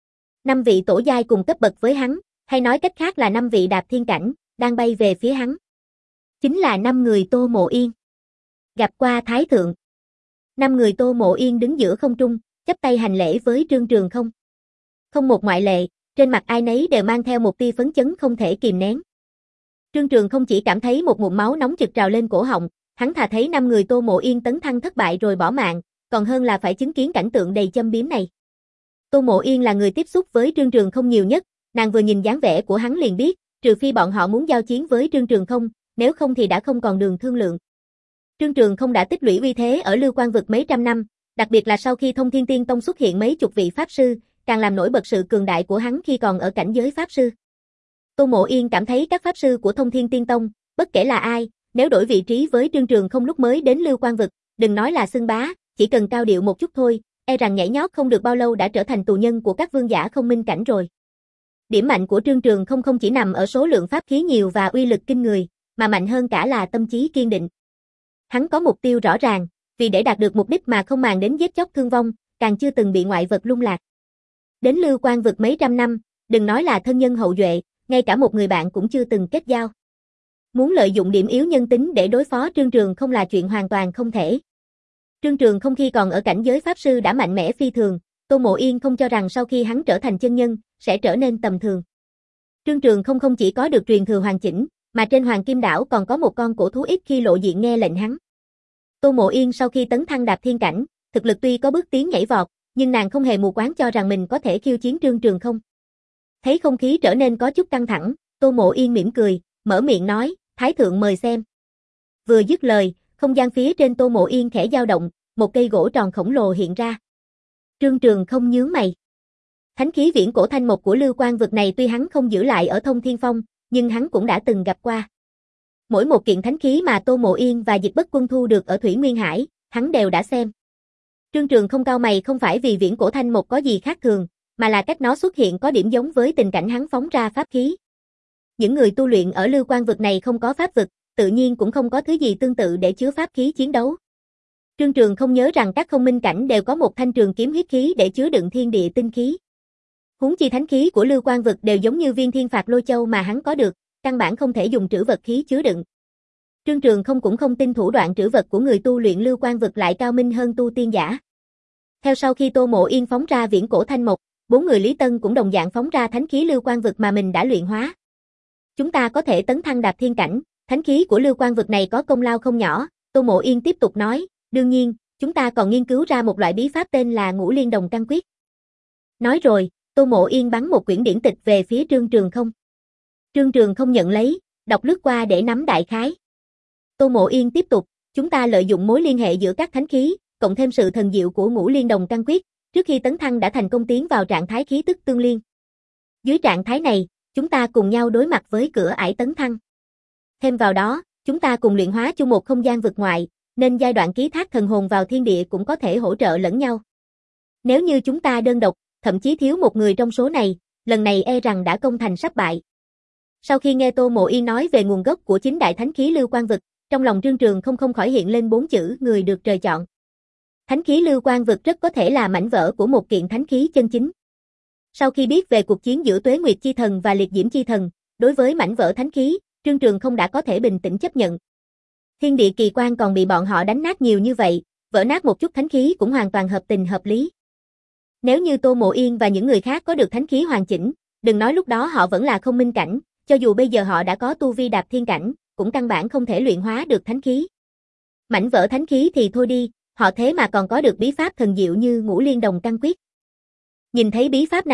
Năm vị tổ giai cùng cấp bậc với hắn, hay nói cách khác là năm vị đạp thiên cảnh, đang bay về phía hắn. Chính là năm người Tô Mộ Yên. Gặp qua Thái Thượng. Năm người Tô Mộ Yên đứng giữa không trung, chắp tay hành lễ với Trương Trường không. Không một ngoại lệ, trên mặt ai nấy đều mang theo một tia phấn chấn không thể kìm nén. Trương Trường không chỉ cảm thấy một ngụm máu nóng trực trào lên cổ họng, hắn thà thấy năm người Tô Mộ Yên tấn thăng thất bại rồi bỏ mạng, còn hơn là phải chứng kiến cảnh tượng đầy châm biếm này. Tô Mộ Yên là người tiếp xúc với Trương Trường không nhiều nhất, nàng vừa nhìn dáng vẻ của hắn liền biết, trừ phi bọn họ muốn giao chiến với Trương Trường không, nếu không thì đã không còn đường thương lượng. Trương Trường không đã tích lũy uy thế ở Lưu Quan vực mấy trăm năm, đặc biệt là sau khi Thông Thiên Tiên Tông xuất hiện mấy chục vị pháp sư, càng làm nổi bật sự cường đại của hắn khi còn ở cảnh giới pháp sư. Tô Mộ Yên cảm thấy các pháp sư của Thông Thiên Tiên Tông, bất kể là ai, nếu đổi vị trí với Trương Trường không lúc mới đến Lưu Quan vực, đừng nói là xưng bá, chỉ cần cao điệu một chút thôi, e rằng nhảy nhót không được bao lâu đã trở thành tù nhân của các vương giả không minh cảnh rồi. Điểm mạnh của Trương Trường không không chỉ nằm ở số lượng pháp khí nhiều và uy lực kinh người, mà mạnh hơn cả là tâm trí kiên định. Hắn có mục tiêu rõ ràng, vì để đạt được mục đích mà không màng đến giết chóc thương vong, càng chưa từng bị ngoại vật lung lạc. Đến Lưu Quan vực mấy trăm năm, đừng nói là thân nhân hậu duệ, ngay cả một người bạn cũng chưa từng kết giao. Muốn lợi dụng điểm yếu nhân tính để đối phó Trương Trường không là chuyện hoàn toàn không thể. Trương Trường không khi còn ở cảnh giới pháp sư đã mạnh mẽ phi thường, Tô Mộ Yên không cho rằng sau khi hắn trở thành chân nhân, sẽ trở nên tầm thường. Trương Trường không không chỉ có được truyền thừa hoàn chỉnh, mà trên Hoàng Kim Đảo còn có một con cổ thú ít khi lộ diện nghe lệnh hắn. Tô Mộ Yên sau khi tấn thăng đạp thiên cảnh, thực lực tuy có bước tiến nhảy vọt, nhưng nàng không hề mù quáng cho rằng mình có thể khiêu chiến Trương Trường không. Thấy không khí trở nên có chút căng thẳng, Tô Mộ Yên mỉm cười, mở miệng nói, Thái Thượng mời xem. Vừa dứt lời, không gian phía trên Tô Mộ Yên khẽ dao động, một cây gỗ tròn khổng lồ hiện ra. Trương Trường không nhướng mày. Thánh khí viễn cổ thanh mộc của Lưu Quan vực này tuy hắn không giữ lại ở Thông Thiên Phong, nhưng hắn cũng đã từng gặp qua. Mỗi một kiện thánh khí mà Tô Mộ Yên và Dịch Bất Quân thu được ở Thủy Nguyên Hải, hắn đều đã xem. Trương Trường không cau mày không phải vì viễn cổ thanh mộc có gì khác thường, mà là cách nó xuất hiện có điểm giống với tình cảnh hắn phóng ra pháp khí. Những người tu luyện ở Lưu Quan vực này không có pháp vực, tự nhiên cũng không có thứ gì tương tự để chứa pháp khí chiến đấu. Trương Trường không nhớ rằng các không minh cảnh đều có một thanh trường kiếm huyết khí để chứa đựng thiên địa tinh khí. Huống chi thánh khí của Lưu Quan vực đều giống như viên thiên phạt lôi châu mà hắn có được, căn bản không thể dùng trữ vật khí chứa đựng. Trương Trường không cũng không tin thủ đoạn trữ vật của người tu luyện Lưu Quan vực lại cao minh hơn tu tiên giả. Theo sau khi Tô Mộ Yên phóng ra viễn cổ thanh mộc, bốn người Lý Tân cũng đồng dạng phóng ra thánh khí Lưu Quan vực mà mình đã luyện hóa. Chúng ta có thể tấn thăng đạp thiên cảnh, thánh khí của Lưu Quan vực này có công lao không nhỏ, Tô Mộ Yên tiếp tục nói, đương nhiên, chúng ta còn nghiên cứu ra một loại bí pháp tên là Ngũ Liên Đồng Căn Quyết. Nói rồi, Tô Mộ Yên bắn một quyển điển tịch về phía Trương Trường không. Trương Trường không nhận lấy, đọc lướt qua để nắm đại khái. Tô Mộ Yên tiếp tục, chúng ta lợi dụng mối liên hệ giữa các thánh khí, cộng thêm sự thần diệu của Ngũ Liên Đồng Căn Quyết, trước khi tấn thăng đã thành công tiến vào trạng thái khí tức tương liên. Dưới trạng thái này, chúng ta cùng nhau đối mặt với cửa ải tấn thăng. Thêm vào đó, chúng ta cùng luyện hóa chung một không gian vực ngoại, nên giai đoạn ký thác thần hồn vào thiên địa cũng có thể hỗ trợ lẫn nhau. Nếu như chúng ta đơn độc, thậm chí thiếu một người trong số này, lần này e rằng đã công thành sắp bại. Sau khi nghe Tô Mộ Yên nói về nguồn gốc của chính đại thánh khí Lưu Quan vực, trong lòng Trương Trường không không khỏi hiện lên bốn chữ người được trời chọn. Thánh khí Lưu Quan vực rất có thể là mảnh vỡ của một kiện thánh khí chân chính. Sau khi biết về cuộc chiến giữa Tuế Nguyệt Chi Thần và Liệt Diễm Chi Thần, đối với mảnh vỡ thánh khí, Trương Trường không đã có thể bình tĩnh chấp nhận. Thiên địa kỳ quan còn bị bọn họ đánh nát nhiều như vậy, vỡ nát một chút thánh khí cũng hoàn toàn hợp tình hợp lý. Nếu như Tô Mộ Yên và những người khác có được thánh khí hoàn chỉnh, đừng nói lúc đó họ vẫn là không minh cảnh, cho dù bây giờ họ đã có tu vi đạp thiên cảnh, cũng căn bản không thể luyện hóa được thánh khí. Mảnh vỡ thánh khí thì thôi đi, họ thế mà còn có được bí pháp thần diệu như Ngũ Liên Đồng Căn Quyết. Nhìn thấy bí pháp này,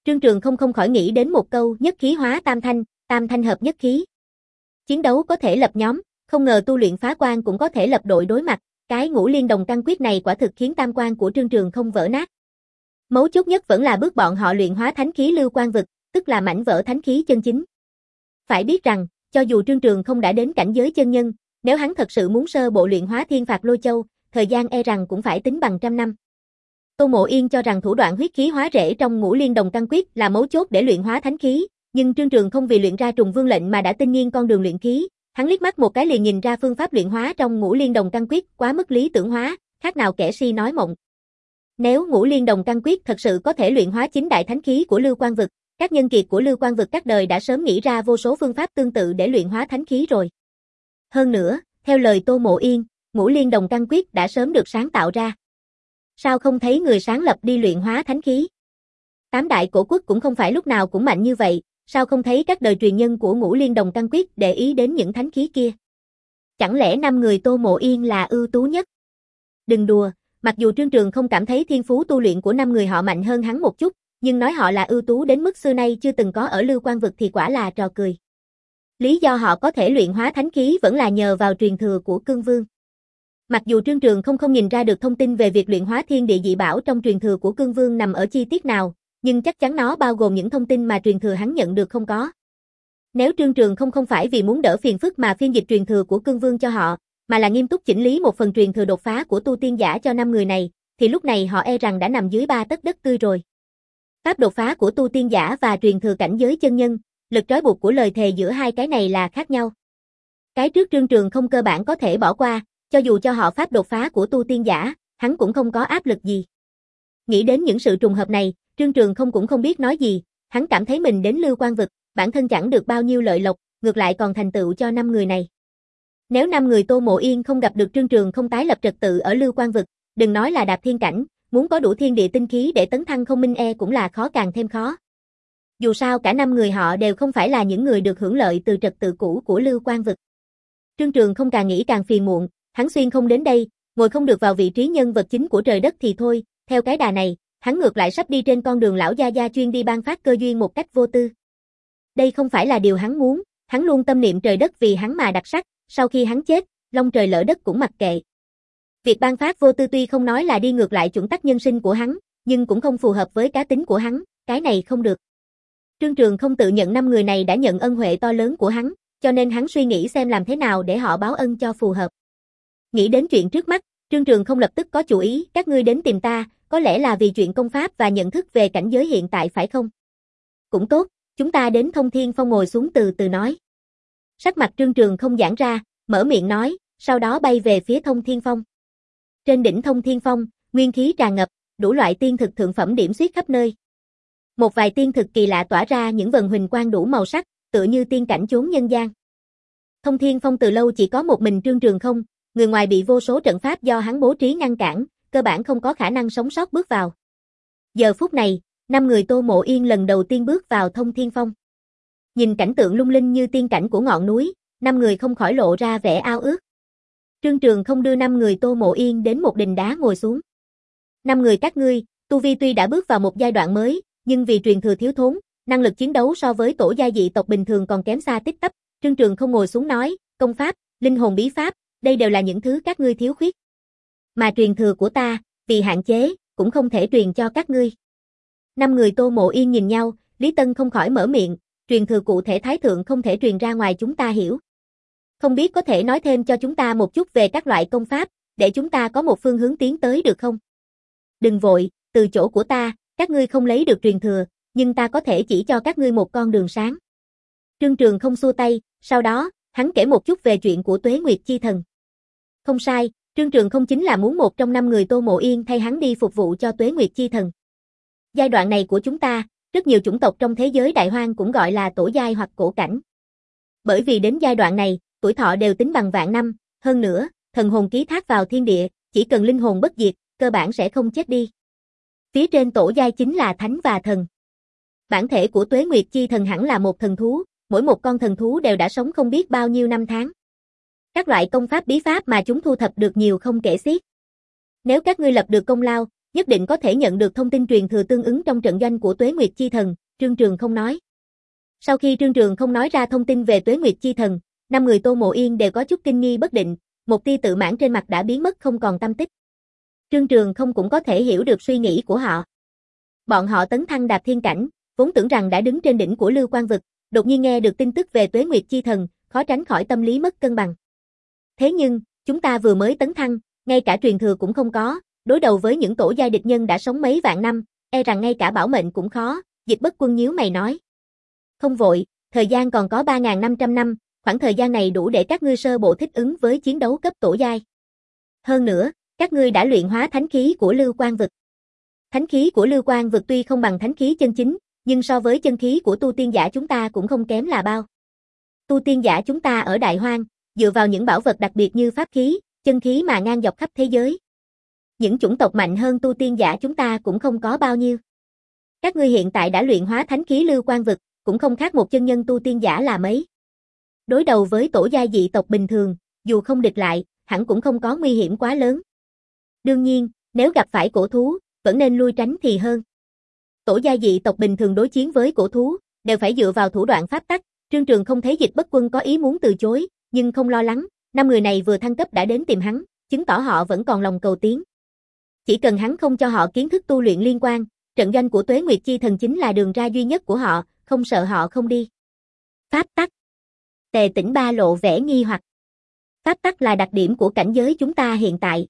Trương Trường không không khỏi nghĩ đến một câu nhất khí hóa tam thanh, tam thanh hợp nhất khí. Chiến đấu có thể lập nhóm, không ngờ tu luyện phá quan cũng có thể lập đội đối mặt, cái ngũ liên đồng căn quyết này quả thực khiến tam quan của Trương Trường không vỡ nát. Mấu chốt nhất vẫn là bước bọn họ luyện hóa thánh khí lưu quan vực, tức là mảnh vỡ thánh khí chân chính. Phải biết rằng, cho dù Trương Trường không đã đến cảnh giới chân nhân, nếu hắn thật sự muốn sơ bộ luyện hóa thiên phạt lôi châu, thời gian e rằng cũng phải tính bằng trăm năm. Tô Mộ Yên cho rằng thủ đoạn huyết khí hóa rễ trong ngũ liên đồng căn quyết là mấu chốt để luyện hóa thánh khí, nhưng Trương Trường không vì luyện ra trùng vương lệnh mà đã tinh nghiên con đường luyện khí, hắn liếc mắt một cái liền nhìn ra phương pháp luyện hóa trong ngũ liên đồng căn quyết quá mức lý tưởng hóa, khác nào kẻ si nói mộng. Nếu ngũ liên đồng căn quyết thật sự có thể luyện hóa chính đại thánh khí của Lưu Quan vực, các nhân kiệt của Lưu Quan vực các đời đã sớm nghĩ ra vô số phương pháp tương tự để luyện hóa thánh khí rồi. Hơn nữa, theo lời Tô Mộ Yên, ngũ liên đồng căn quyết đã sớm được sáng tạo ra. Sao không thấy người sáng lập đi luyện hóa thánh khí? Tám đại cổ quốc cũng không phải lúc nào cũng mạnh như vậy, sao không thấy các đời truyền nhân của ngũ liên đồng căn quyết để ý đến những thánh khí kia? Chẳng lẽ năm người Tô Mộ Yên là ưu tú nhất? Đừng đùa, mặc dù Trương Trường không cảm thấy thiên phú tu luyện của năm người họ mạnh hơn hắn một chút, nhưng nói họ là ưu tú đến mức xưa nay chưa từng có ở Lưu Quan vực thì quả là trò cười. Lý do họ có thể luyện hóa thánh khí vẫn là nhờ vào truyền thừa của Cương Vương. Mặc dù Trương Trường không không nhìn ra được thông tin về việc luyện hóa thiên địa dị bảo trong truyền thừa của Cương Vương nằm ở chi tiết nào, nhưng chắc chắn nó bao gồm những thông tin mà truyền thừa hắn nhận được không có. Nếu Trương Trường không không phải vì muốn đỡ phiền phức mà phiên dịch truyền thừa của Cương Vương cho họ, mà là nghiêm túc chỉnh lý một phần truyền thừa đột phá của tu tiên giả cho năm người này, thì lúc này họ e rằng đã nằm dưới ba tấc đất tươi rồi. Pháp đột phá của tu tiên giả và truyền thừa cảnh giới chân nhân, lực trói buộc của lời thề giữa hai cái này là khác nhau. Cái trước Trương Trường không cơ bản có thể bỏ qua, cho dù cho họ pháp đột phá của tu tiên giả, hắn cũng không có áp lực gì. Nghĩ đến những sự trùng hợp này, Trương Trường không cũng không biết nói gì, hắn cảm thấy mình đến Lưu Quan vực, bản thân chẳng được bao nhiêu lợi lộc, ngược lại còn thành tựu cho năm người này. Nếu năm người Tô Mộ Yên không gặp được Trương Trường không tái lập trật tự ở Lưu Quan vực, đừng nói là đạp thiên cảnh, muốn có đủ thiên địa tinh khí để tấn thăng không minh e cũng là khó càng thêm khó. Dù sao cả năm người họ đều không phải là những người được hưởng lợi từ trật tự cũ của Lưu Quan vực. Trương Trường không càng nghĩ càng phiền muộn, hắn xuyên không đến đây, ngồi không được vào vị trí nhân vật chính của trời đất thì thôi, theo cái đà này, hắn ngược lại sắp đi trên con đường lão gia gia chuyên đi ban phát cơ duyên một cách vô tư. Đây không phải là điều hắn muốn, hắn luôn tâm niệm trời đất vì hắn mà đặc sắc, sau khi hắn chết, long trời lỡ đất cũng mặc kệ. Việc ban phát vô tư tuy không nói là đi ngược lại chuẩn tắc nhân sinh của hắn, nhưng cũng không phù hợp với cá tính của hắn, cái này không được. Trương Trường không tự nhận năm người này đã nhận ân huệ to lớn của hắn, cho nên hắn suy nghĩ xem làm thế nào để họ báo ân cho phù hợp. Nghĩ đến chuyện trước mắt, Trương Trường không lập tức có chủ ý, các ngươi đến tìm ta, có lẽ là vì chuyện công pháp và nhận thức về cảnh giới hiện tại phải không? Cũng tốt, chúng ta đến Thông Thiên Phong ngồi xuống từ từ nói. Sắc mặt Trương Trường không giãn ra, mở miệng nói, sau đó bay về phía Thông Thiên Phong. Trên đỉnh Thông Thiên Phong, nguyên khí tràn ngập, đủ loại tiên thực thượng phẩm điểm xuyết khắp nơi. Một vài tiên thực kỳ lạ tỏa ra những vần huỳnh quang đủ màu sắc, tựa như tiên cảnh chốn nhân gian. Thông Thiên Phong từ lâu chỉ có một mình Trương Trường không, người ngoài bị vô số trận pháp do hắn bố trí ngăn cản, cơ bản không có khả năng sống sót bước vào. Giờ phút này, năm người Tô Mộ Yên lần đầu tiên bước vào Thông Thiên Phong. Nhìn cảnh tượng lung linh như tiên cảnh của ngọn núi, năm người không khỏi lộ ra vẻ ao ước. Trương Trường không đưa năm người Tô Mộ Yên đến một đình đá ngồi xuống. Năm người các ngươi, tu vi tuy đã bước vào một giai đoạn mới, nhưng vì truyền thừa thiếu thốn, năng lực chiến đấu so với tổ gia dị tộc bình thường còn kém xa tích tắp. Trương Trường không ngồi xuống nói, công pháp, linh hồn bí pháp, đây đều là những thứ các ngươi thiếu khuyết. Mà truyền thừa của ta, vì hạn chế, cũng không thể truyền cho các ngươi. Năm người Tô Mộ Yên nhìn nhau, Lý Tân không khỏi mở miệng, truyền thừa cụ thể thái thượng không thể truyền ra ngoài chúng ta hiểu. Không biết có thể nói thêm cho chúng ta một chút về các loại công pháp, để chúng ta có một phương hướng tiến tới được không? Đừng vội, từ chỗ của ta, các ngươi không lấy được truyền thừa, nhưng ta có thể chỉ cho các ngươi một con đường sáng. Trương Trường không xua tay, sau đó, hắn kể một chút về chuyện của Tuế Nguyệt Chi Thần. Không sai, Trương Trường không chính là muốn một trong năm người Tô Mộ Yên thay hắn đi phục vụ cho Tuế Nguyệt Chi Thần. Giai đoạn này của chúng ta, rất nhiều chủng tộc trong thế giới đại hoang cũng gọi là tổ giai hoặc cổ cảnh. Bởi vì đến giai đoạn này, tuổi thọ đều tính bằng vạn năm, hơn nữa, thần hồn ký thác vào thiên địa, chỉ cần linh hồn bất diệt, cơ bản sẽ không chết đi. Phía trên tổ giai chính là thánh và thần. Bản thể của Tuế Nguyệt Chi Thần hẳn là một thần thú, mỗi một con thần thú đều đã sống không biết bao nhiêu năm tháng. Các loại công pháp bí pháp mà chúng thu thập được nhiều không kể xiết. Nếu các ngươi lập được công lao, nhất định có thể nhận được thông tin truyền thừa tương ứng trong trận doanh của Tuế Nguyệt Chi Thần, Trương Trường không nói. Sau khi Trương Trường không nói ra thông tin về Tuế Nguyệt Chi Thần, năm người Tô Mộ Yên đều có chút kinh nghi bất định, một tia tự mãn trên mặt đã biến mất không còn tăm tích. Trương Trường không cũng có thể hiểu được suy nghĩ của họ. Bọn họ tấn thăng đạp thiên cảnh, vốn tưởng rằng đã đứng trên đỉnh của Lưu Quang vực, đột nhiên nghe được tin tức về Tuế Nguyệt Chi Thần, khó tránh khỏi tâm lý mất cân bằng. Thế nhưng, chúng ta vừa mới tấn thăng, ngay cả truyền thừa cũng không có, đối đầu với những tổ giai địch nhân đã sống mấy vạn năm, e rằng ngay cả bảo mệnh cũng khó, Dịch Bất Quân nhíu mày nói. Không vội, thời gian còn có ba nghìn năm trăm năm, khoảng thời gian này đủ để các ngươi sơ bộ thích ứng với chiến đấu cấp tổ giai. Hơn nữa, các ngươi đã luyện hóa thánh khí của Lưu Quang vực. Thánh khí của Lưu Quang vực tuy không bằng thánh khí chân chính, nhưng so với chân khí của tu tiên giả chúng ta cũng không kém là bao. Tu tiên giả chúng ta ở Đại Hoang, dựa vào những bảo vật đặc biệt như pháp khí, chân khí mà ngang dọc khắp thế giới. Những chủng tộc mạnh hơn tu tiên giả chúng ta cũng không có bao nhiêu. Các ngươi hiện tại đã luyện hóa thánh khí Lưu Quang vực, cũng không khác một chân nhân tu tiên giả là mấy. Đối đầu với tổ giai dị tộc bình thường, dù không địch lại, hẳn cũng không có nguy hiểm quá lớn. Đương nhiên, nếu gặp phải cổ thú, vẫn nên lui tránh thì hơn. Tổ giai dị tộc bình thường đối chiến với cổ thú, đều phải dựa vào thủ đoạn pháp tắc, Trương Trường không thấy Dịch Bất Quân có ý muốn từ chối, nhưng không lo lắng, năm người này vừa thăng cấp đã đến tìm hắn, chứng tỏ họ vẫn còn lòng cầu tiến. Chỉ cần hắn không cho họ kiến thức tu luyện liên quan, trận doanh của Tuế Nguyệt Chi Thần chính là đường ra duy nhất của họ, không sợ họ không đi. Pháp tắc. Tề Tĩnh Ba lộ vẻ nghi hoặc. Pháp tắc là đặc điểm của cảnh giới chúng ta hiện tại.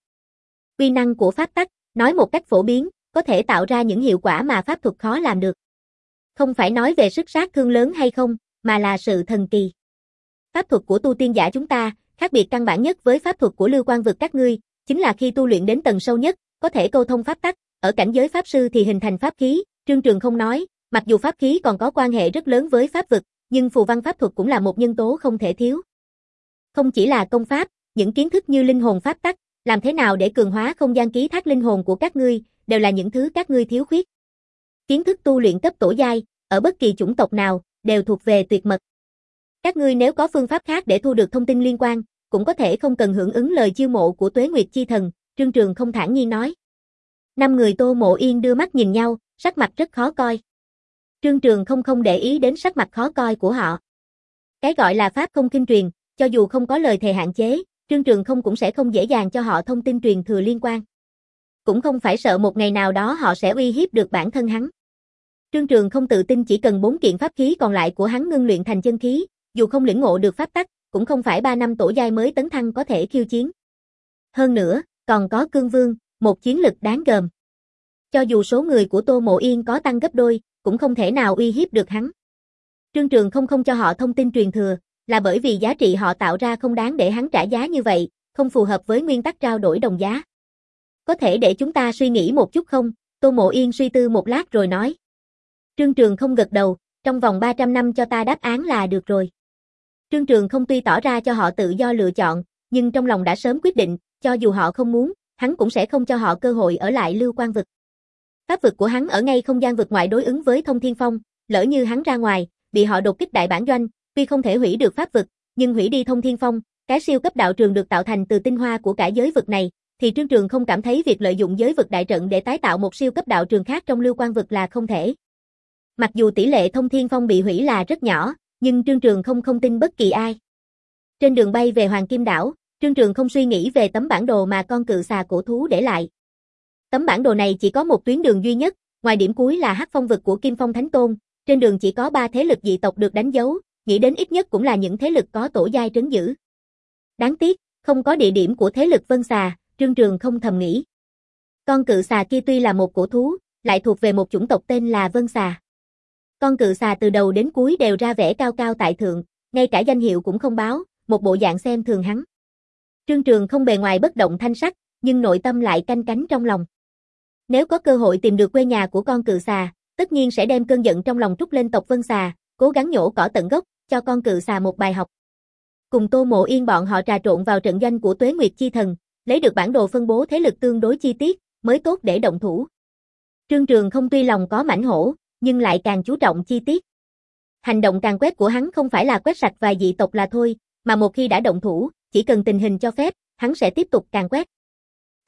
Uy năng của pháp tắc, nói một cách phổ biến, có thể tạo ra những hiệu quả mà pháp thuật khó làm được. Không phải nói về sức sát thương lớn hay không, mà là sự thần kỳ. Pháp thuật của tu tiên giả chúng ta, khác biệt căn bản nhất với pháp thuật của Lưu Quang vực các ngươi, chính là khi tu luyện đến tầng sâu nhất, có thể câu thông pháp tắc, ở cảnh giới pháp sư thì hình thành pháp khí, Trương Trường không nói, mặc dù pháp khí còn có quan hệ rất lớn với pháp vực, nhưng phù văn pháp thuật cũng là một nhân tố không thể thiếu. Không chỉ là công pháp, những kiến thức như linh hồn pháp tắc, làm thế nào để cường hóa không gian ký thác linh hồn của các ngươi, đều là những thứ các ngươi thiếu khuyết. Kiến thức tu luyện cấp tổ giai, ở bất kỳ chủng tộc nào, đều thuộc về tuyệt mật. Các ngươi nếu có phương pháp khác để thu được thông tin liên quan, cũng có thể không cần hưởng ứng lời chiêu mộ của Tuế Nguyệt Chi Thần, Trương Trường không thản nhiên nói. Năm người Tô Mộ Yên đưa mắt nhìn nhau, sắc mặt rất khó coi. Trương Trường không không để ý đến sắc mặt khó coi của họ. Cái gọi là pháp không kinh truyền, cho dù không có lời thề hạn chế, Trương Trường không cũng sẽ không dễ dàng cho họ thông tin truyền thừa liên quan. Cũng không phải sợ một ngày nào đó họ sẽ uy hiếp được bản thân hắn. Trương Trường không tự tin chỉ cần bốn kiện pháp khí còn lại của hắn ngưng luyện thành chân khí, dù không lĩnh ngộ được pháp tắc, cũng không phải ba năm tổ giai mới tấn thăng có thể khiêu chiến. Hơn nữa, còn có Cương Vương, một chiến lực đáng gờm. Cho dù số người của Tô Mộ Yên có tăng gấp đôi, cũng không thể nào uy hiếp được hắn. Trương Trường không không cho họ thông tin truyền thừa, là bởi vì giá trị họ tạo ra không đáng để hắn trả giá như vậy, không phù hợp với nguyên tắc trao đổi đồng giá. Có thể để chúng ta suy nghĩ một chút không? Tô Mộ Yên suy tư một lát rồi nói. Trương Trường không gật đầu, trong vòng ba trăm năm cho ta đáp án là được rồi. Trương Trường không tuy tỏ ra cho họ tự do lựa chọn, nhưng trong lòng đã sớm quyết định, cho dù họ không muốn, hắn cũng sẽ không cho họ cơ hội ở lại Lưu Quang vực. Pháp vực của hắn ở ngay không gian vực ngoại đối ứng với Thông Thiên Phong, lỡ như hắn ra ngoài, bị họ đột kích đại bản doanh, tuy không thể hủy được pháp vực, nhưng hủy đi Thông Thiên Phong, cái siêu cấp đạo trường được tạo thành từ tinh hoa của cả giới vực này, thì Trương Trường không cảm thấy việc lợi dụng giới vực đại trận để tái tạo một siêu cấp đạo trường khác trong Lưu Quang vực là không thể. Mặc dù tỷ lệ Thông Thiên Phong bị hủy là rất nhỏ, nhưng Trương Trường không không tin bất kỳ ai. Trên đường bay về Hoàng Kim Đảo, Trương Trường không suy nghĩ về tấm bản đồ mà con cự xà cổ thú để lại. Tấm bản đồ này chỉ có một tuyến đường duy nhất, ngoài điểm cuối là Hắc Phong vực của Kim Phong Thánh Tôn, trên đường chỉ có ba thế lực dị tộc được đánh dấu, nghĩ đến ít nhất cũng là những thế lực có tổ giai trấn giữ. Đáng tiếc, không có địa điểm của thế lực Vân Xà, Trương Trường không thầm nghĩ. Con cự xà kia tuy là một cổ thú, lại thuộc về một chủng tộc tên là Vân Xà. Con cự xà từ đầu đến cuối đều ra vẻ cao cao tại thượng, ngay cả danh hiệu cũng không báo, một bộ dạng xem thường hắn. Trương Trường không bề ngoài bất động thanh sắc, nhưng nội tâm lại canh cánh trong lòng. Nếu có cơ hội tìm được quê nhà của con cự xà, tất nhiên sẽ đem cơn giận trong lòng trút lên tộc Vân Xà, cố gắng nhổ cỏ tận gốc, cho con cự xà một bài học. Cùng Tô Mộ Yên bọn họ trà trộn vào trận doanh của Tuế Nguyệt Chi Thần, lấy được bản đồ phân bố thế lực tương đối chi tiết, mới tốt để động thủ. Trương Trường không tuy lòng có mãnh hổ, nhưng lại càng chú trọng chi tiết. Hành động càng quét của hắn không phải là quét sạch vài dị tộc là thôi, mà một khi đã động thủ, chỉ cần tình hình cho phép, hắn sẽ tiếp tục càng quét.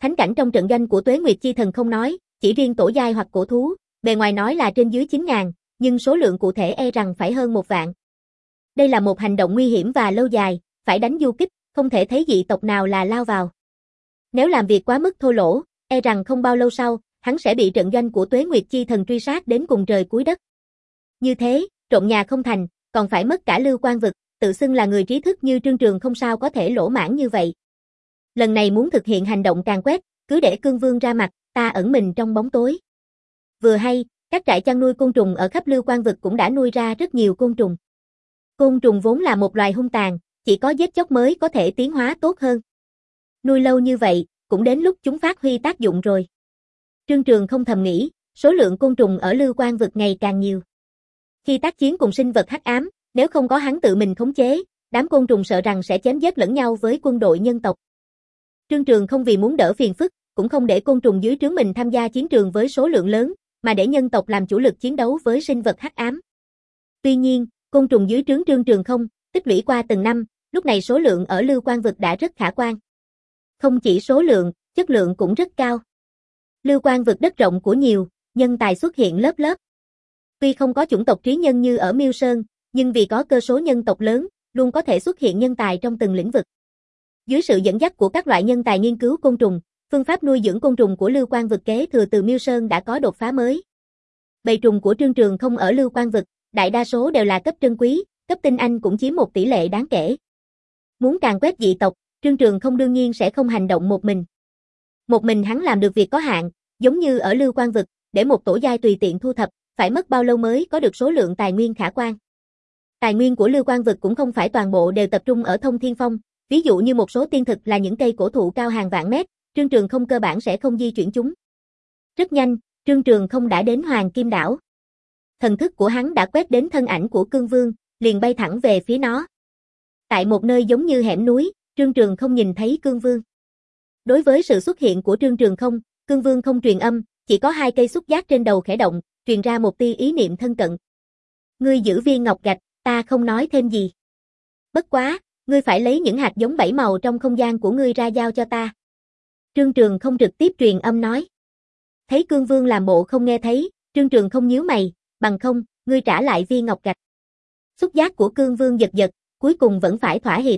Thánh cảnh trong trận doanh của Tuế Nguyệt Chi Thần không nói, chỉ riêng tổ giai hoặc cổ thú, bề ngoài nói là trên dưới chín ngàn, nhưng số lượng cụ thể e rằng phải hơn một vạn. Đây là một hành động nguy hiểm và lâu dài, phải đánh du kích, không thể thấy dị tộc nào là lao vào. Nếu làm việc quá mức thô lỗ, e rằng không bao lâu sau, hắn sẽ bị trận doanh của Tuế Nguyệt Chi Thần truy sát đến cùng trời cuối đất. Như thế, trộm nhà không thành, còn phải mất cả Lưu Quan vực, tự xưng là người trí thức như Trương Trường không sao có thể lỗ mãn như vậy. Lần này muốn thực hiện hành động càn quét, cứ để Cương Vương ra mặt, ta ẩn mình trong bóng tối. Vừa hay, các trại chăn nuôi côn trùng ở khắp Lưu Quan vực cũng đã nuôi ra rất nhiều côn trùng. Côn trùng vốn là một loài hung tàn, chỉ có giết chóc mới có thể tiến hóa tốt hơn. Nuôi lâu như vậy, cũng đến lúc chúng phát huy tác dụng rồi. Trương Trường không thầm nghĩ, số lượng côn trùng ở Lưu Quan vực ngày càng nhiều. Khi tác chiến cùng sinh vật hắc ám, nếu không có hắn tự mình khống chế, đám côn trùng sợ rằng sẽ chém giết lẫn nhau với quân đội nhân tộc. Trương Trường không vì muốn đỡ phiền phức, cũng không để côn trùng dưới trướng mình tham gia chiến trường với số lượng lớn, mà để nhân tộc làm chủ lực chiến đấu với sinh vật hắc ám. Tuy nhiên, côn trùng dưới trướng Trương Trường không, tích lũy qua từng năm, lúc này số lượng ở Lưu Quan vực đã rất khả quan. Không chỉ số lượng, chất lượng cũng rất cao. Lưu Quan vực đất rộng của nhiều, nhân tài xuất hiện lớp lớp. Tuy không có chủng tộc trí nhân như ở Miêu Sơn, nhưng vì có cơ số nhân tộc lớn, luôn có thể xuất hiện nhân tài trong từng lĩnh vực. Dưới sự dẫn dắt của các loại nhân tài nghiên cứu côn trùng, phương pháp nuôi dưỡng côn trùng của Lưu Quan vực kế thừa từ Miêu Sơn đã có đột phá mới. Bầy trùng của Trương Trường không ở Lưu Quan vực, đại đa số đều là cấp trân quý, cấp tinh anh cũng chiếm một tỷ lệ đáng kể. Muốn càn quét dị tộc, Trương Trường không đương nhiên sẽ không hành động một mình. Một mình hắn làm được việc có hạn, giống như ở Lưu Quan vực, để một tổ giai tùy tiện thu thập, phải mất bao lâu mới có được số lượng tài nguyên khả quan. Tài nguyên của Lưu Quan vực cũng không phải toàn bộ đều tập trung ở Thông Thiên Phong, ví dụ như một số tiên thực là những cây cổ thụ cao hàng vạn mét, Trương Trường không cơ bản sẽ không di chuyển chúng. Rất nhanh, Trương Trường không đã đến Hoàng Kim Đảo. Thần thức của hắn đã quét đến thân ảnh của Cương Vương, liền bay thẳng về phía nó. Tại một nơi giống như hẻm núi, Trương Trường không nhìn thấy Cương Vương. Đối với sự xuất hiện của Trương Trường không, Cương Vương không truyền âm, chỉ có hai cây xúc giác trên đầu khẽ động, truyền ra một tia ý niệm thân cận. Ngươi giữ viên ngọc gạch, ta không nói thêm gì. Bất quá, ngươi phải lấy những hạt giống bảy màu trong không gian của ngươi ra giao cho ta. Trương Trường không trực tiếp truyền âm nói. Thấy Cương Vương làm bộ không nghe thấy, Trương Trường không nhíu mày, bằng không, ngươi trả lại viên ngọc gạch. Xúc giác của Cương Vương giật giật, cuối cùng vẫn phải thỏa hiệp.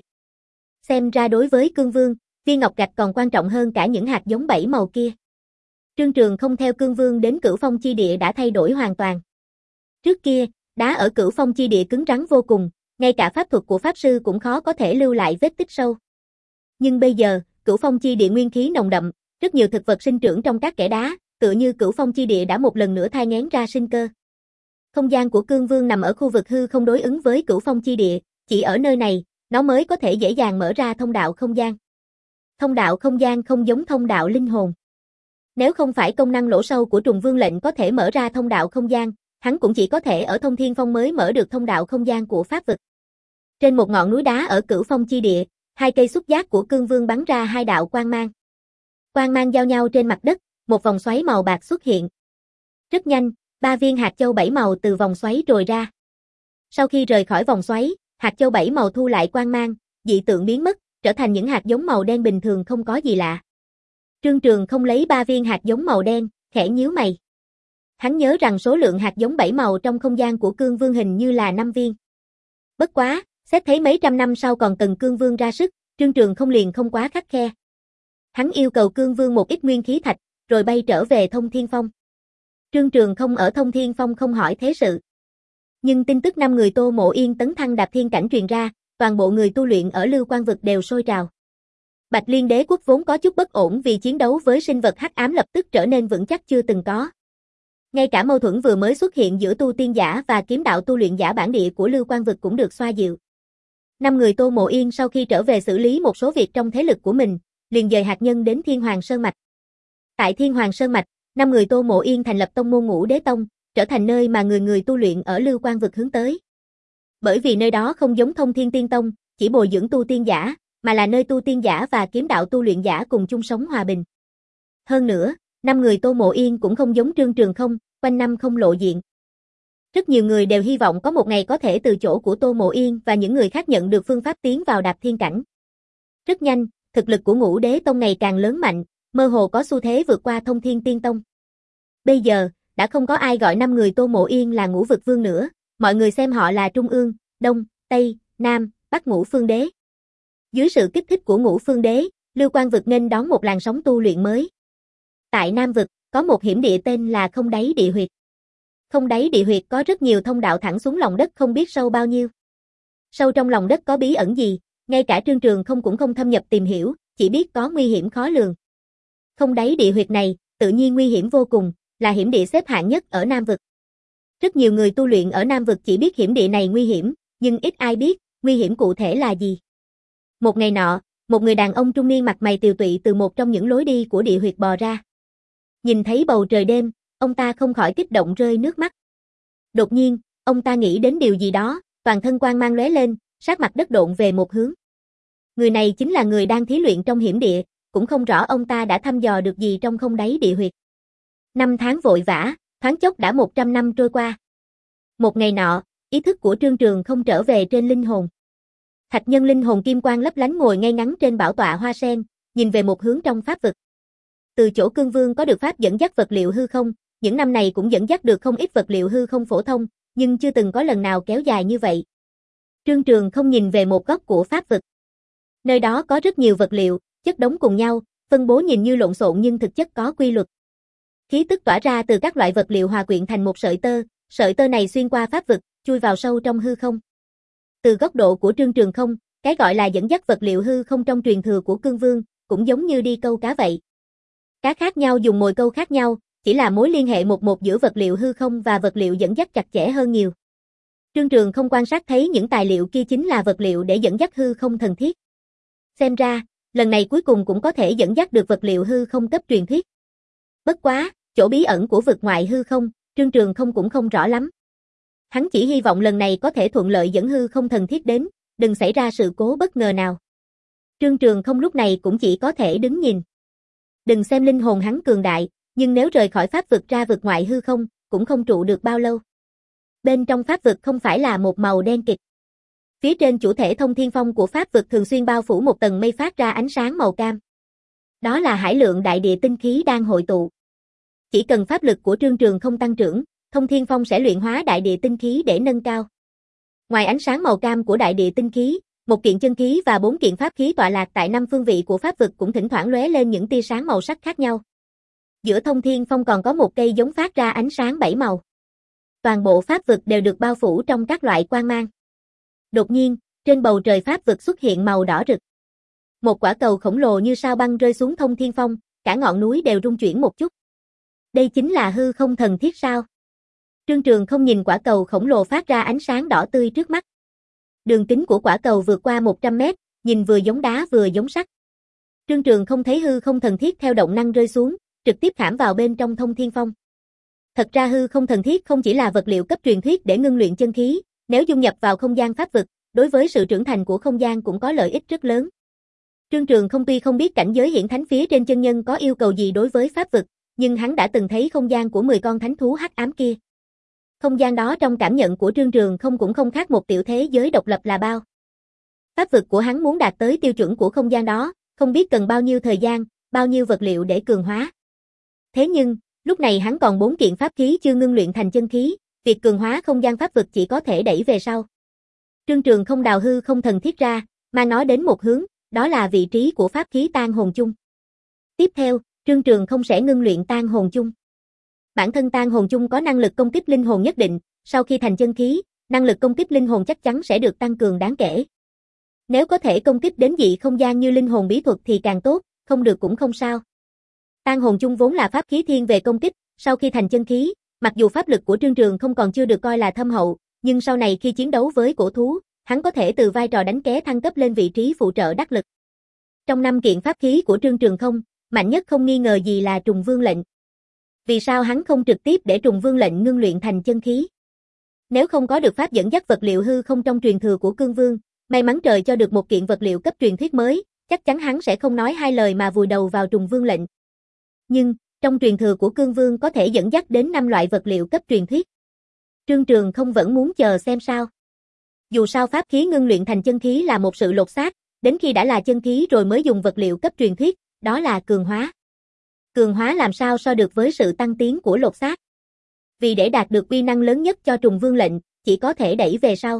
Xem ra đối với Cương Vương, viên ngọc gạch còn quan trọng hơn cả những hạt giống bảy màu kia. Trương Trường không theo Cương Vương đến Cửu Phong chi địa đã thay đổi hoàn toàn. Trước kia, đá ở Cửu Phong chi địa cứng rắn vô cùng, ngay cả pháp thuật của pháp sư cũng khó có thể lưu lại vết tích sâu. Nhưng bây giờ, Cửu Phong chi địa nguyên khí nồng đậm, rất nhiều thực vật sinh trưởng trong các kẽ đá, tựa như Cửu Phong chi địa đã một lần nữa thai nghén ra sinh cơ. Không gian của Cương Vương nằm ở khu vực hư không đối ứng với Cửu Phong chi địa, chỉ ở nơi này, nó mới có thể dễ dàng mở ra thông đạo không gian. Thông đạo không gian không giống thông đạo linh hồn. Nếu không phải công năng lỗ sâu của Trùng Vương lệnh có thể mở ra thông đạo không gian, hắn cũng chỉ có thể ở Thông Thiên Phong mới mở được thông đạo không gian của pháp vực. Trên một ngọn núi đá ở Cửu Phong chi địa, hai cây xúc giác của Cương Vương bắn ra hai đạo quang mang. Quang mang giao nhau trên mặt đất, một vòng xoáy màu bạc xuất hiện. Rất nhanh, ba viên hạt châu bảy màu từ vòng xoáy trồi ra. Sau khi rời khỏi vòng xoáy, hạt châu bảy màu thu lại quang mang, dị tượng biến mất, trở thành những hạt giống màu đen bình thường không có gì lạ. Trương Trường không lấy ba viên hạt giống màu đen, khẽ nhíu mày. Hắn nhớ rằng số lượng hạt giống bảy màu trong không gian của Cương Vương hình như là năm viên. Bất quá, xét thấy mấy trăm năm sau còn cần Cương Vương ra sức, Trương Trường không liền không quá khắt khe. Hắn yêu cầu Cương Vương một ít nguyên khí thạch, rồi bay trở về Thông Thiên Phong. Trương Trường không ở Thông Thiên Phong không hỏi thế sự. Nhưng tin tức năm người Tô Mộ Yên tấn thăng đạp thiên cảnh truyền ra, toàn bộ người tu luyện ở Lưu Quan vực đều sôi trào. Bạch Liên Đế quốc vốn có chút bất ổn vì chiến đấu với sinh vật hắc ám lập tức trở nên vững chắc chưa từng có. Ngay cả mâu thuẫn vừa mới xuất hiện giữa tu tiên giả và kiếm đạo tu luyện giả bản địa của Lưu Quan vực cũng được xoa dịu. Năm người Tô Mộ Yên sau khi trở về xử lý một số việc trong thế lực của mình, liền dời hạt nhân đến Thiên Hoàng Sơn Mạch. Tại Thiên Hoàng Sơn Mạch, năm người Tô Mộ Yên thành lập tông môn Ngũ Đế Tông, trở thành nơi mà người người tu luyện ở Lưu Quan vực hướng tới. Bởi vì nơi đó không giống Thông Thiên Tiên Tông, chỉ bồi dưỡng tu tiên giả, mà là nơi tu tiên giả và kiếm đạo tu luyện giả cùng chung sống hòa bình. Hơn nữa, năm người Tô Mộ Yên cũng không giống Trương Trường không, quanh năm không lộ diện. Rất nhiều người đều hy vọng có một ngày có thể từ chỗ của Tô Mộ Yên và những người khác nhận được phương pháp tiến vào đạp thiên cảnh. Rất nhanh, thực lực của Ngũ Đế Tông ngày càng lớn mạnh, mơ hồ có xu thế vượt qua Thông Thiên Tiên Tông. Bây giờ, đã không có ai gọi năm người Tô Mộ Yên là Ngũ Vực Vương nữa, mọi người xem họ là Trung Ương, Đông, Tây, Nam, Bắc Ngũ Phương Đế. Dưới sự kích thích của Ngũ Phương Đế, Lưu Quang Vực nên đón một làn sóng tu luyện mới. Tại Nam Vực, có một hiểm địa tên là Không Đáy Địa Huyệt. Không Đáy Địa Huyệt có rất nhiều thông đạo thẳng xuống lòng đất không biết sâu bao nhiêu. Sâu trong lòng đất có bí ẩn gì, ngay cả Trương Trường không cũng không thâm nhập tìm hiểu, chỉ biết có nguy hiểm khó lường. Không Đáy Địa Huyệt này, tự nhiên nguy hiểm vô cùng, là hiểm địa xếp hạng nhất ở Nam Vực. Rất nhiều người tu luyện ở Nam Vực chỉ biết hiểm địa này nguy hiểm, nhưng ít ai biết, nguy hiểm cụ thể là gì. Một ngày nọ, một người đàn ông trung niên mặt mày tiều tụy từ một trong những lối đi của địa huyệt bò ra. Nhìn thấy bầu trời đêm, ông ta không khỏi kích động rơi nước mắt. Đột nhiên, ông ta nghĩ đến điều gì đó, toàn thân quang mang lóe lên, sát mặt đất độn về một hướng. Người này chính là người đang thí luyện trong hiểm địa, cũng không rõ ông ta đã thăm dò được gì trong không đáy địa huyệt. Năm tháng vội vã, thoáng chốc đã một trăm năm trôi qua. Một ngày nọ, ý thức của Trương Trường không trở về trên linh hồn. Thạch nhân linh hồn kim quang lấp lánh ngồi ngay ngắn trên bảo tọa hoa sen, nhìn về một hướng trong pháp vực. Từ chỗ Cương Vương có được pháp dẫn dắt vật liệu hư không, những năm này cũng dẫn dắt được không ít vật liệu hư không phổ thông, nhưng chưa từng có lần nào kéo dài như vậy. Trương Trường không nhìn về một góc của pháp vực. Nơi đó có rất nhiều vật liệu, chất đống cùng nhau, phân bố nhìn như lộn xộn nhưng thực chất có quy luật. Khí tức tỏa ra từ các loại vật liệu hòa quyện thành một sợi tơ, sợi tơ này xuyên qua pháp vực, chui vào sâu trong hư không. Từ góc độ của Trương Trường không, cái gọi là dẫn dắt vật liệu hư không trong truyền thừa của Cương Vương, cũng giống như đi câu cá vậy. Cá khác nhau dùng mồi câu khác nhau, chỉ là mối liên hệ một một giữa vật liệu hư không và vật liệu dẫn dắt chặt chẽ hơn nhiều. Trương Trường không quan sát thấy những tài liệu kia chính là vật liệu để dẫn dắt hư không thần thiết. Xem ra, lần này cuối cùng cũng có thể dẫn dắt được vật liệu hư không cấp truyền thuyết. Bất quá, chỗ bí ẩn của vực ngoại hư không, Trương Trường không cũng không rõ lắm. Hắn chỉ hy vọng lần này có thể thuận lợi dẫn hư không thần thiết đến, đừng xảy ra sự cố bất ngờ nào. Trương Trường không lúc này cũng chỉ có thể đứng nhìn. Đừng xem linh hồn hắn cường đại, nhưng nếu rời khỏi pháp vực ra vực ngoại hư không, cũng không trụ được bao lâu. Bên trong pháp vực không phải là một màu đen kịt. Phía trên chủ thể thông thiên phong của pháp vực thường xuyên bao phủ một tầng mây phát ra ánh sáng màu cam. Đó là hải lượng đại địa tinh khí đang hội tụ. Chỉ cần pháp lực của Trương Trường không tăng trưởng, thông thiên phong sẽ luyện hóa đại địa tinh khí để nâng cao. Ngoài ánh sáng màu cam của đại địa tinh khí, một kiện chân khí và bốn kiện pháp khí tọa lạc tại năm phương vị của pháp vực cũng thỉnh thoảng lóe lên những tia sáng màu sắc khác nhau. Giữa thông thiên phong còn có một cây giống phát ra ánh sáng bảy màu. Toàn bộ pháp vực đều được bao phủ trong các loại quang mang. Đột nhiên, trên bầu trời pháp vực xuất hiện màu đỏ rực. Một quả cầu khổng lồ như sao băng rơi xuống thông thiên phong, cả ngọn núi đều rung chuyển một chút. Đây chính là hư không thần thiết sao? Trương Trường không nhìn quả cầu khổng lồ phát ra ánh sáng đỏ tươi trước mắt. Đường kính của quả cầu vượt qua một trăm mét, nhìn vừa giống đá vừa giống sắt. Trương Trường không thấy hư không thần thiết theo động năng rơi xuống, trực tiếp khảm vào bên trong thông thiên phong. Thật ra hư không thần thiết không chỉ là vật liệu cấp truyền thuyết để ngưng luyện chân khí, nếu dung nhập vào không gian pháp vực, đối với sự trưởng thành của không gian cũng có lợi ích rất lớn. Trương Trường không tuy không biết cảnh giới hiển thánh phía trên chân nhân có yêu cầu gì đối với pháp vực, nhưng hắn đã từng thấy không gian của mười con thánh thú hắc ám kia. Không gian đó trong cảm nhận của Trương Trường không cũng không khác một tiểu thế giới độc lập là bao. Pháp vực của hắn muốn đạt tới tiêu chuẩn của không gian đó, không biết cần bao nhiêu thời gian, bao nhiêu vật liệu để cường hóa. Thế nhưng, lúc này hắn còn bốn kiện pháp khí chưa ngưng luyện thành chân khí, việc cường hóa không gian pháp vực chỉ có thể đẩy về sau. Trương Trường không đào hư không thần thiết ra, mà nói đến một hướng, đó là vị trí của pháp khí tan hồn chung. Tiếp theo, Trương Trường không sẽ ngưng luyện tan hồn chung. Bản thân tan hồn chung có năng lực công kích linh hồn nhất định, sau khi thành chân khí, năng lực công kích linh hồn chắc chắn sẽ được tăng cường đáng kể. Nếu có thể công kích đến dị không gian như linh hồn bí thuật thì càng tốt, không được cũng không sao. Tan hồn chung vốn là pháp khí thiên về công kích, sau khi thành chân khí, mặc dù pháp lực của Trương Trường không còn chưa được coi là thâm hậu, nhưng sau này khi chiến đấu với cổ thú, hắn có thể từ vai trò đánh ké thăng cấp lên vị trí phụ trợ đắc lực. Trong năm kiện pháp khí của Trương Trường không, mạnh nhất không nghi ngờ gì là Trùng Vương lệnh. Vì sao hắn không trực tiếp để Trùng Vương lệnh ngưng luyện thành chân khí? Nếu không có được pháp dẫn dắt vật liệu hư không trong truyền thừa của Cương Vương, may mắn trời cho được một kiện vật liệu cấp truyền thuyết mới, chắc chắn hắn sẽ không nói hai lời mà vùi đầu vào Trùng Vương lệnh. Nhưng, trong truyền thừa của Cương Vương có thể dẫn dắt đến năm loại vật liệu cấp truyền thuyết. Trương Trường không vẫn muốn chờ xem sao. Dù sao pháp khí ngưng luyện thành chân khí là một sự lột xác, đến khi đã là chân khí rồi mới dùng vật liệu cấp truyền thuyết, đó là cường hóa. Cường hóa làm sao so được với sự tăng tiến của lột xác. Vì để đạt được uy năng lớn nhất cho trùng vương lệnh, chỉ có thể đẩy về sau.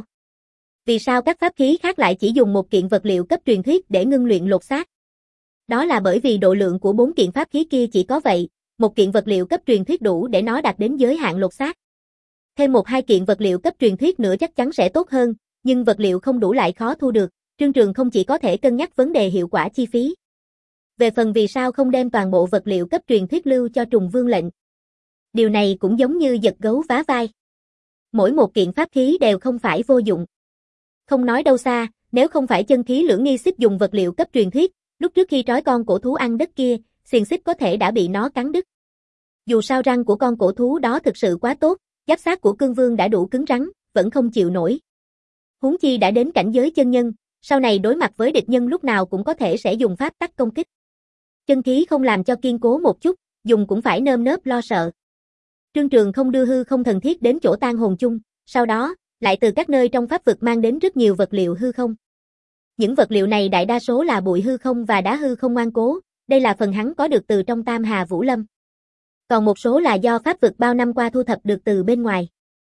Vì sao các pháp khí khác lại chỉ dùng một kiện vật liệu cấp truyền thuyết để ngưng luyện lột xác? Đó là bởi vì độ lượng của bốn kiện pháp khí kia chỉ có vậy, một kiện vật liệu cấp truyền thuyết đủ để nó đạt đến giới hạn lột xác. Thêm một hai kiện vật liệu cấp truyền thuyết nữa chắc chắn sẽ tốt hơn, nhưng vật liệu không đủ lại khó thu được, Trương Trường không chỉ có thể cân nhắc vấn đề hiệu quả chi phí. Về phần vì sao không đem toàn bộ vật liệu cấp truyền thuyết lưu cho trùng vương lệnh. Điều này cũng giống như giật gấu vá vai. Mỗi một kiện pháp khí đều không phải vô dụng. Không nói đâu xa, nếu không phải chân khí lưỡng nghi xích dùng vật liệu cấp truyền thuyết, lúc trước khi trói con cổ thú ăn đất kia, xiềng xích có thể đã bị nó cắn đứt. Dù sao răng của con cổ thú đó thực sự quá tốt, giáp xác của cương vương đã đủ cứng rắn, vẫn không chịu nổi. Huống chi đã đến cảnh giới chân nhân, sau này đối mặt với địch nhân lúc nào cũng có thể sẽ dùng pháp tắc công kích. Chân khí không làm cho kiên cố một chút, dùng cũng phải nơm nớp lo sợ. Trương Trường không đưa hư không thần thiết đến chỗ Tang Hồn Chung, sau đó, lại từ các nơi trong pháp vực mang đến rất nhiều vật liệu hư không. Những vật liệu này đại đa số là bụi hư không và đá hư không ngoan cố, đây là phần hắn có được từ trong Tam Hà Vũ Lâm. Còn một số là do pháp vực bao năm qua thu thập được từ bên ngoài.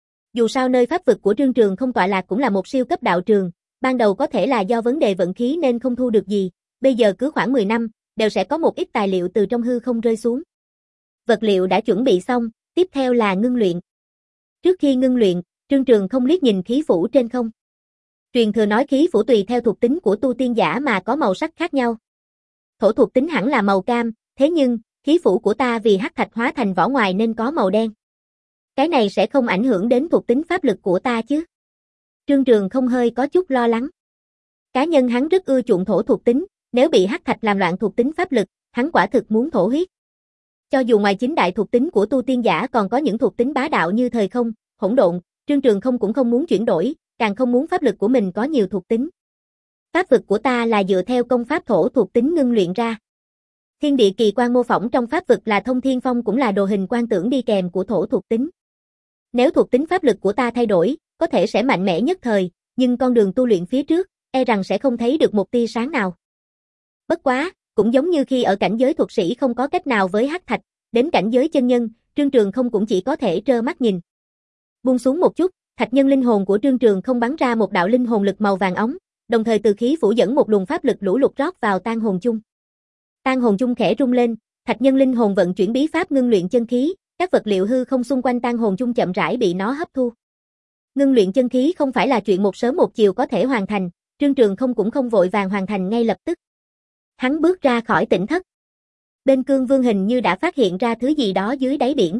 Dù sao nơi pháp vực của Trương Trường không tọa lạc cũng là một siêu cấp đạo trường, ban đầu có thể là do vấn đề vận khí nên không thu được gì, bây giờ cứ khoảng mười năm, đều sẽ có một ít tài liệu từ trong hư không rơi xuống. Vật liệu đã chuẩn bị xong, tiếp theo là ngưng luyện. Trước khi ngưng luyện, Trương Trường không liếc nhìn khí phủ trên không. Truyền thừa nói khí phủ tùy theo thuộc tính của tu tiên giả mà có màu sắc khác nhau. Thổ thuộc tính hẳn là màu cam, thế nhưng, khí phủ của ta vì hắc thạch hóa thành vỏ ngoài nên có màu đen. Cái này sẽ không ảnh hưởng đến thuộc tính pháp lực của ta chứ? Trương Trường không hơi có chút lo lắng. Cá nhân hắn rất ưa chuộng thổ thuộc tính, nếu bị hắc thạch làm loạn thuộc tính pháp lực, hắn quả thực muốn thổ huyết. Cho dù ngoài chính đại thuộc tính của tu tiên giả còn có những thuộc tính bá đạo như thời không, hỗn độn, Trương Trường không cũng không muốn chuyển đổi, càng không muốn pháp lực của mình có nhiều thuộc tính. Pháp vực của ta là dựa theo công pháp thổ thuộc tính ngưng luyện ra. Thiên địa kỳ quan mô phỏng trong pháp vực là thông thiên phong cũng là đồ hình quan tưởng đi kèm của thổ thuộc tính. Nếu thuộc tính pháp lực của ta thay đổi, có thể sẽ mạnh mẽ nhất thời, nhưng con đường tu luyện phía trước, e rằng sẽ không thấy được một tia sáng nào. Bất quá, cũng giống như khi ở cảnh giới thuật sĩ không có cách nào với hắc thạch, đến cảnh giới chân nhân, Trương Trường không cũng chỉ có thể trơ mắt nhìn. Buông xuống một chút, thạch nhân linh hồn của Trương Trường không bắn ra một đạo linh hồn lực màu vàng óng, đồng thời từ khí phủ dẫn một luồng pháp lực lũ lụt rót vào Tang Hồn Chung. Tang Hồn Chung khẽ rung lên, thạch nhân linh hồn vận chuyển bí pháp ngưng luyện chân khí, các vật liệu hư không xung quanh Tang Hồn Chung chậm rãi bị nó hấp thu. Ngưng luyện chân khí không phải là chuyện một sớm một chiều có thể hoàn thành, Trương Trường không cũng không vội vàng hoàn thành ngay lập tức. Hắn bước ra khỏi tỉnh thất. Bên Cương Vương hình như đã phát hiện ra thứ gì đó dưới đáy biển.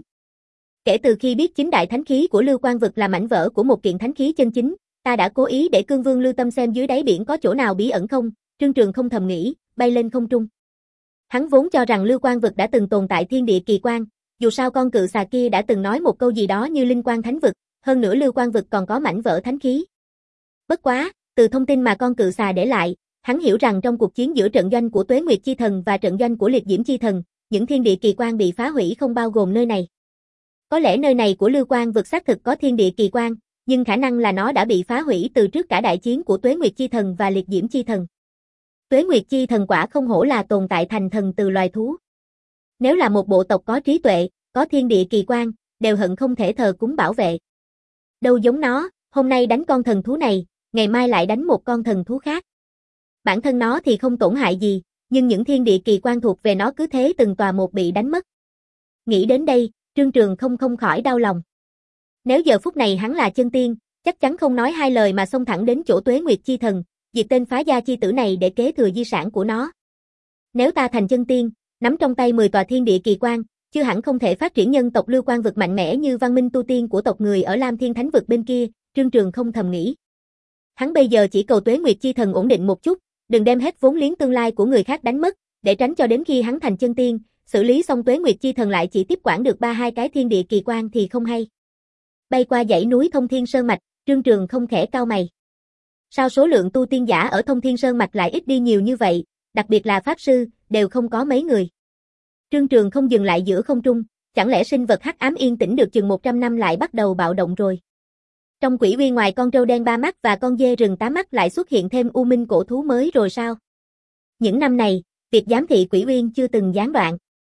Kể từ khi biết chính đại thánh khí của Lưu Quang Vực là mảnh vỡ của một kiện thánh khí chân chính, ta đã cố ý để Cương Vương lưu tâm xem dưới đáy biển có chỗ nào bí ẩn không, Trương Trường không thầm nghĩ, bay lên không trung. Hắn vốn cho rằng Lưu Quang Vực đã từng tồn tại thiên địa kỳ quan, dù sao con cự xà kia đã từng nói một câu gì đó như linh quang thánh vực, hơn nữa Lưu Quang Vực còn có mảnh vỡ thánh khí. Bất quá, từ thông tin mà con cự xà để lại, hắn hiểu rằng trong cuộc chiến giữa trận doanh của Tuế Nguyệt Chi Thần và trận doanh của Liệt Diễm Chi Thần, những thiên địa kỳ quan bị phá hủy không bao gồm nơi này. Có lẽ nơi này của Lưu Quang Vực xác thực có thiên địa kỳ quan, nhưng khả năng là nó đã bị phá hủy từ trước cả đại chiến của Tuế Nguyệt Chi Thần và Liệt Diễm Chi Thần. Tuế Nguyệt Chi Thần quả không hổ là tồn tại thành thần từ loài thú. Nếu là một bộ tộc có trí tuệ, có thiên địa kỳ quan, đều hận không thể thờ cúng bảo vệ. Đâu giống nó, hôm nay đánh con thần thú này, ngày mai lại đánh một con thần thú khác. Bản thân nó thì không tổn hại gì, nhưng những thiên địa kỳ quan thuộc về nó cứ thế từng tòa một bị đánh mất. Nghĩ đến đây, Trương Trường không không khỏi đau lòng. Nếu giờ phút này hắn là chân tiên, chắc chắn không nói hai lời mà xông thẳng đến chỗ Tuế Nguyệt Chi Thần, diệt tên phá gia chi tử này để kế thừa di sản của nó. Nếu ta thành chân tiên, nắm trong tay mười tòa thiên địa kỳ quan, chưa hẳn không thể phát triển nhân tộc Lưu Quang Vực mạnh mẽ như văn minh tu tiên của tộc người ở Lam Thiên Thánh Vực bên kia, Trương Trường không thầm nghĩ. Hắn bây giờ chỉ cầu Tuế Nguyệt Chi Thần ổn định một chút, đừng đem hết vốn liếng tương lai của người khác đánh mất, để tránh cho đến khi hắn thành chân tiên, xử lý xong Tuế Nguyệt Chi Thần lại chỉ tiếp quản được ba hai cái thiên địa kỳ quan thì không hay. Bay qua dãy núi Thông Thiên Sơn Mạch, Trương Trường không khẽ cau mày. Sao số lượng tu tiên giả ở Thông Thiên Sơn Mạch lại ít đi nhiều như vậy, đặc biệt là pháp sư, đều không có mấy người. Trương Trường không dừng lại giữa không trung, chẳng lẽ sinh vật hắc ám yên tĩnh được chừng một trăm năm lại bắt đầu bạo động rồi. Trong quỷ uy ngoài con trâu đen ba mắt và con dê rừng tám mắt lại xuất hiện thêm u minh cổ thú mới rồi sao? Những năm này, việc giám thị quỷ uyên chưa từng gián đoạn.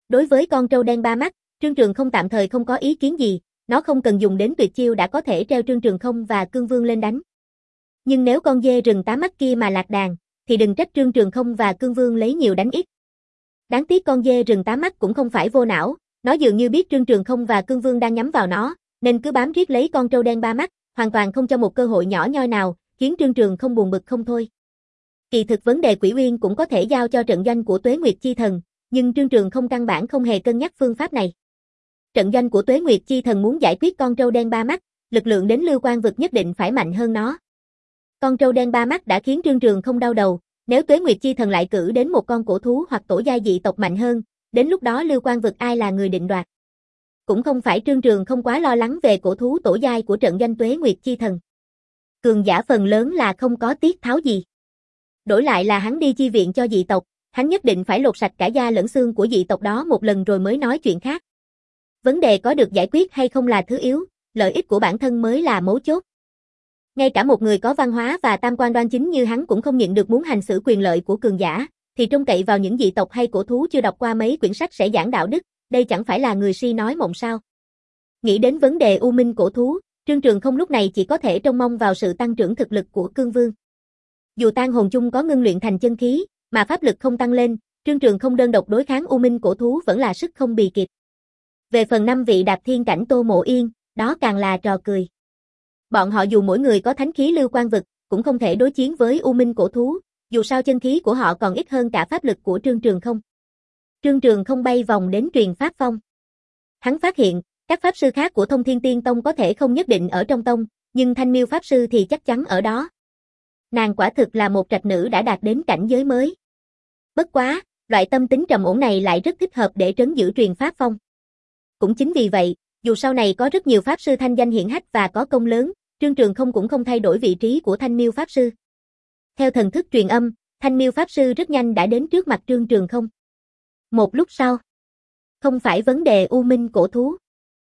Đối với con trâu đen ba mắt, Trương Trường không tạm thời không có ý kiến gì, nó không cần dùng đến tuyệt chiêu đã có thể treo Trương Trường không và Cương Vương lên đánh. Nhưng nếu con dê rừng tám mắt kia mà lạc đàn, thì đừng trách Trương Trường không và Cương Vương lấy nhiều đánh ít. Đáng tiếc con dê rừng tám mắt cũng không phải vô não, nó dường như biết Trương Trường không và Cương Vương đang nhắm vào nó, nên cứ bám riết lấy con trâu đen ba mắt, hoàn toàn không cho một cơ hội nhỏ nhoi nào, khiến Trương Trường không buồn bực không thôi. Kỳ thực vấn đề Quỷ Uyên cũng có thể giao cho trận doanh của Tuế Nguyệt Chi Thần, nhưng Trương Trường không căn bản không hề cân nhắc phương pháp này. Trận doanh của Tuế Nguyệt Chi Thần muốn giải quyết con trâu đen ba mắt, lực lượng đến Lưu Quang Vực nhất định phải mạnh hơn nó. Con trâu đen ba mắt đã khiến Trương Trường không đau đầu, nếu Tuế Nguyệt Chi Thần lại cử đến một con cổ thú hoặc tổ giai dị tộc mạnh hơn, đến lúc đó Lưu Quang Vực ai là người định đoạt. Cũng không phải Trương Trường không quá lo lắng về cổ thú tổ giai của trận doanh Tuế Nguyệt Chi Thần. Cường giả phần lớn là không có tiết tháo gì. Đổi lại là hắn đi chi viện cho dị tộc, hắn nhất định phải lột sạch cả da lẫn xương của dị tộc đó một lần rồi mới nói chuyện khác. Vấn đề có được giải quyết hay không là thứ yếu, lợi ích của bản thân mới là mấu chốt. Ngay cả một người có văn hóa và tam quan đoan chính như hắn cũng không nhịn được muốn hành xử quyền lợi của cường giả, thì trông cậy vào những dị tộc hay cổ thú chưa đọc qua mấy quyển sách sẽ giảng đạo đức, đây chẳng phải là người si nói mộng sao. Nghĩ đến vấn đề u minh cổ thú, Trương Trường không lúc này chỉ có thể trông mong vào sự tăng trưởng thực lực của Cương Vương. Dù Tang hồn chung có ngưng luyện thành chân khí, mà pháp lực không tăng lên, Trương Trường không đơn độc đối kháng u minh cổ thú vẫn là sức không bì kịp. Về phần năm vị đạp thiên cảnh Tô Mộ Yên, đó càng là trò cười. Bọn họ dù mỗi người có thánh khí Lưu Quang Vực, cũng không thể đối chiến với u minh cổ thú, dù sao chân khí của họ còn ít hơn cả pháp lực của Trương Trường không. Trương Trường không bay vòng đến truyền pháp phong. Hắn phát hiện, các pháp sư khác của Thông Thiên Tiên Tông có thể không nhất định ở trong tông, nhưng Thanh Miêu pháp sư thì chắc chắn ở đó. Nàng quả thực là một trạch nữ đã đạt đến cảnh giới mới. Bất quá, loại tâm tính trầm ổn này lại rất thích hợp để trấn giữ truyền pháp phong. Cũng chính vì vậy, dù sau này có rất nhiều pháp sư thanh danh hiển hách và có công lớn, Trương Trường không cũng không thay đổi vị trí của Thanh Miêu pháp sư. Theo thần thức truyền âm, Thanh Miêu pháp sư rất nhanh đã đến trước mặt Trương Trường không. Một lúc sau, không phải vấn đề u minh cổ thú,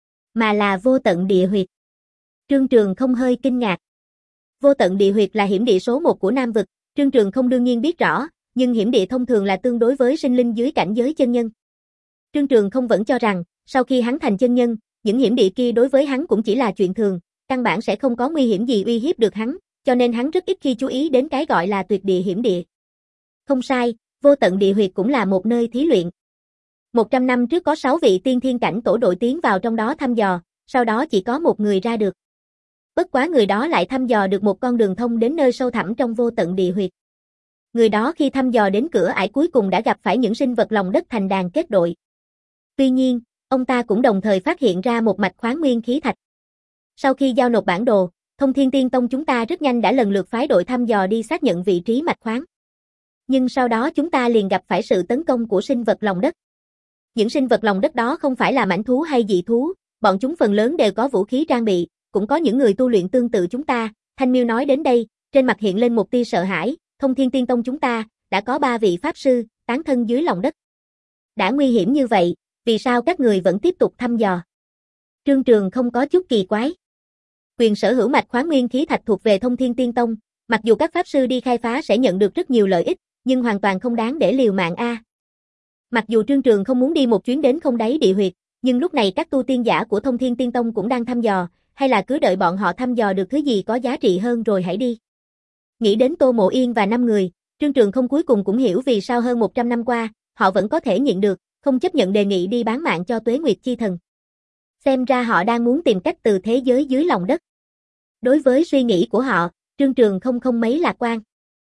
mà là vô tận địa huyệt. Trương Trường không hơi kinh ngạc. Vô tận địa huyệt là hiểm địa số một của Nam Vực, Trương Trường không đương nhiên biết rõ, nhưng hiểm địa thông thường là tương đối với sinh linh dưới cảnh giới chân nhân. Trương Trường không vẫn cho rằng, sau khi hắn thành chân nhân, những hiểm địa kia đối với hắn cũng chỉ là chuyện thường, căn bản sẽ không có nguy hiểm gì uy hiếp được hắn, cho nên hắn rất ít khi chú ý đến cái gọi là tuyệt địa hiểm địa. Không sai, vô tận địa huyệt cũng là một nơi thí luyện. một trăm năm trước có sáu vị tiên thiên cảnh tổ đội tiến vào trong đó thăm dò, sau đó chỉ có một người ra được. Bất quá người đó lại thăm dò được một con đường thông đến nơi sâu thẳm trong vô tận địa huyệt. Người đó khi thăm dò đến cửa ải cuối cùng đã gặp phải những sinh vật lòng đất thành đàn kết đội. Tuy nhiên, ông ta cũng đồng thời phát hiện ra một mạch khoáng nguyên khí thạch. Sau khi giao nộp bản đồ, Thông Thiên Tiên Tông chúng ta rất nhanh đã lần lượt phái đội thăm dò đi xác nhận vị trí mạch khoáng. Nhưng sau đó chúng ta liền gặp phải sự tấn công của sinh vật lòng đất. Những sinh vật lòng đất đó không phải là mãnh thú hay dị thú, bọn chúng phần lớn đều có vũ khí trang bị, cũng có những người tu luyện tương tự chúng ta. Thanh Miêu nói đến đây, trên mặt hiện lên một tia sợ hãi, Thông Thiên Tiên Tông chúng ta đã có ba vị pháp sư tán thân dưới lòng đất. Đã nguy hiểm như vậy, vì sao các người vẫn tiếp tục thăm dò? Trương Trường không có chút kỳ quái. Quyền sở hữu mạch khoáng nguyên khí thạch thuộc về Thông Thiên Tiên Tông, mặc dù các pháp sư đi khai phá sẽ nhận được rất nhiều lợi ích, nhưng hoàn toàn không đáng để liều mạng a. Mặc dù Trương Trường không muốn đi một chuyến đến không đáy địa huyệt, nhưng lúc này các tu tiên giả của Thông Thiên Tiên Tông cũng đang thăm dò, hay là cứ đợi bọn họ thăm dò được thứ gì có giá trị hơn rồi hãy đi. Nghĩ đến Tô Mộ Yên và năm người, Trương Trường không cuối cùng cũng hiểu vì sao hơn một trăm năm qua, họ vẫn có thể nhịn được, không chấp nhận đề nghị đi bán mạng cho Tuế Nguyệt Chi Thần. Xem ra họ đang muốn tìm cách từ thế giới dưới lòng đất. Đối với suy nghĩ của họ, Trương Trường không không mấy lạc quan.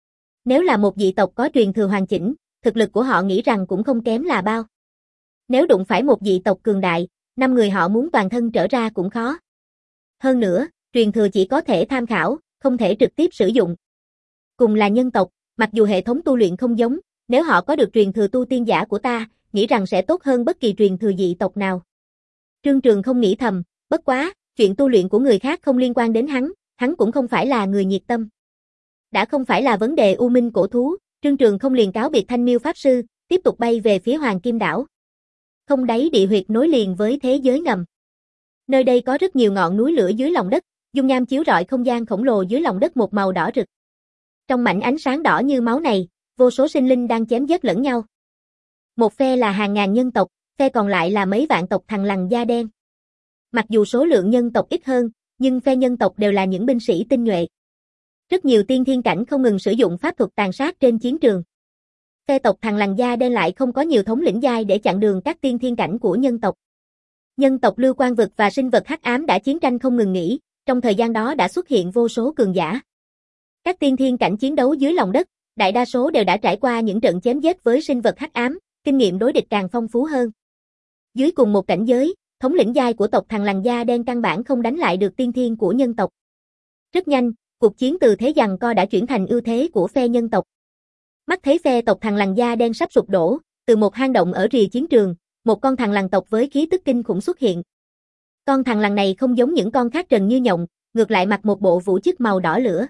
Nếu là một dị tộc có truyền thừa hoàn chỉnh, thực lực của họ nghĩ rằng cũng không kém là bao. Nếu đụng phải một dị tộc cường đại, năm người họ muốn toàn thân trở ra cũng khó. Hơn nữa, truyền thừa chỉ có thể tham khảo, không thể trực tiếp sử dụng. Cùng là nhân tộc, mặc dù hệ thống tu luyện không giống, nếu họ có được truyền thừa tu tiên giả của ta, nghĩ rằng sẽ tốt hơn bất kỳ truyền thừa dị tộc nào. Trương Trường không nghĩ thầm, bất quá, chuyện tu luyện của người khác không liên quan đến hắn, hắn cũng không phải là người nhiệt tâm. Đã không phải là vấn đề u minh cổ thú, Trương Trường không liền cáo biệt Thanh Miêu pháp sư, tiếp tục bay về phía Hoàng Kim đảo. Không đáy địa huyệt nối liền với thế giới ngầm. Nơi đây có rất nhiều ngọn núi lửa dưới lòng đất, dung nham chiếu rọi không gian khổng lồ dưới lòng đất một màu đỏ rực. Trong mảnh ánh sáng đỏ như máu này, vô số sinh linh đang chém giết lẫn nhau. Một phe là hàng ngàn nhân tộc, phe còn lại là mấy vạn tộc Thằn Lằn da đen. Mặc dù số lượng nhân tộc ít hơn, nhưng phe nhân tộc đều là những binh sĩ tinh nhuệ. Rất nhiều tiên thiên cảnh không ngừng sử dụng pháp thuật tàn sát trên chiến trường. Phe tộc Thằn Lằn da đen lại không có nhiều thống lĩnh giai để chặn đường các tiên thiên cảnh của nhân tộc. Nhân tộc Lưu Quang Vực và sinh vật hắc ám đã chiến tranh không ngừng nghỉ, trong thời gian đó đã xuất hiện vô số cường giả. Các tiên thiên cảnh chiến đấu dưới lòng đất, đại đa số đều đã trải qua những trận chém giết với sinh vật hắc ám, kinh nghiệm đối địch càng phong phú hơn. Dưới cùng một cảnh giới, thống lĩnh giai của tộc Thằn Lằn da đen căn bản không đánh lại được tiên thiên của nhân tộc. Rất nhanh, cuộc chiến từ thế giằng co đã chuyển thành ưu thế của phe nhân tộc. Mắt thấy phe tộc Thằn Lằn da đen sắp sụp đổ, từ một hang động ở rìa chiến trường, một con thằn lằn tộc với khí tức kinh khủng xuất hiện. Con thằn lằn này không giống những con khác trần như nhộng, ngược lại mặc một bộ vũ chức màu đỏ lửa.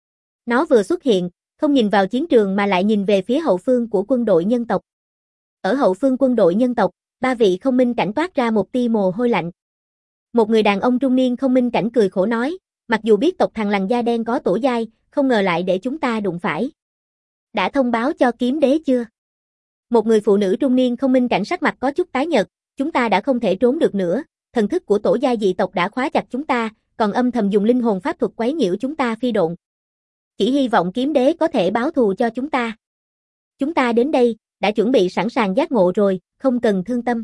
Nó vừa xuất hiện, không nhìn vào chiến trường mà lại nhìn về phía hậu phương của quân đội nhân tộc. Ở hậu phương quân đội nhân tộc, ba vị không minh cảnh toát ra một tia mồ hôi lạnh. Một người đàn ông trung niên không minh cảnh cười khổ nói, mặc dù biết tộc Thằn Lằn da đen có tổ giai, không ngờ lại để chúng ta đụng phải. Đã thông báo cho kiếm đế chưa? Một người phụ nữ trung niên không minh cảnh sắc mặt có chút tái nhợt, chúng ta đã không thể trốn được nữa, thần thức của tổ giai dị tộc đã khóa chặt chúng ta, còn âm thầm dùng linh hồn pháp thuật quấy nhiễu chúng ta phi độn. Chỉ hy vọng kiếm đế có thể báo thù cho chúng ta. Chúng ta đến đây, đã chuẩn bị sẵn sàng giác ngộ rồi, không cần thương tâm.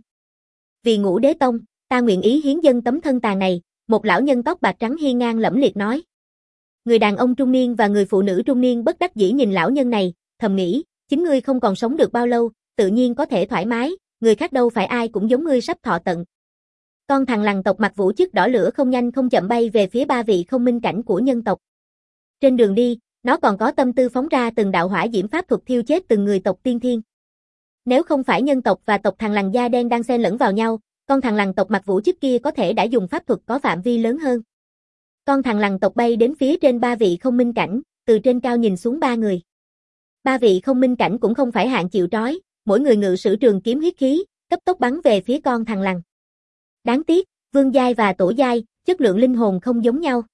Vì Ngũ Đế Tông, ta nguyện ý hiến dâng tấm thân tàn này, một lão nhân tóc bạc trắng hiên ngang lẫm liệt nói. Người đàn ông trung niên và người phụ nữ trung niên bất đắc dĩ nhìn lão nhân này, thầm nghĩ, chính ngươi không còn sống được bao lâu, tự nhiên có thể thoải mái, người khác đâu phải ai cũng giống ngươi sắp thọ tận. Con thằn lằn tộc mặc vũ chức đỏ lửa không nhanh không chậm bay về phía ba vị không minh cảnh của nhân tộc. Trên đường đi, nó còn có tâm tư phóng ra từng đạo hỏa diễm pháp thuật thiêu chết từng người tộc tiên thiên. Nếu không phải nhân tộc và tộc Thằn Lằn da đen đang xen lẫn vào nhau, con thằn lằn tộc mặc vũ chức kia có thể đã dùng pháp thuật có phạm vi lớn hơn. Con thằn lằn tộc bay đến phía trên ba vị không minh cảnh, từ trên cao nhìn xuống ba người. Ba vị không minh cảnh cũng không phải hạng chịu trói, mỗi người ngự sử trường kiếm huyết khí, cấp tốc bắn về phía con thằn lằn. Đáng tiếc, vương giai và tổ giai, chất lượng linh hồn không giống nhau.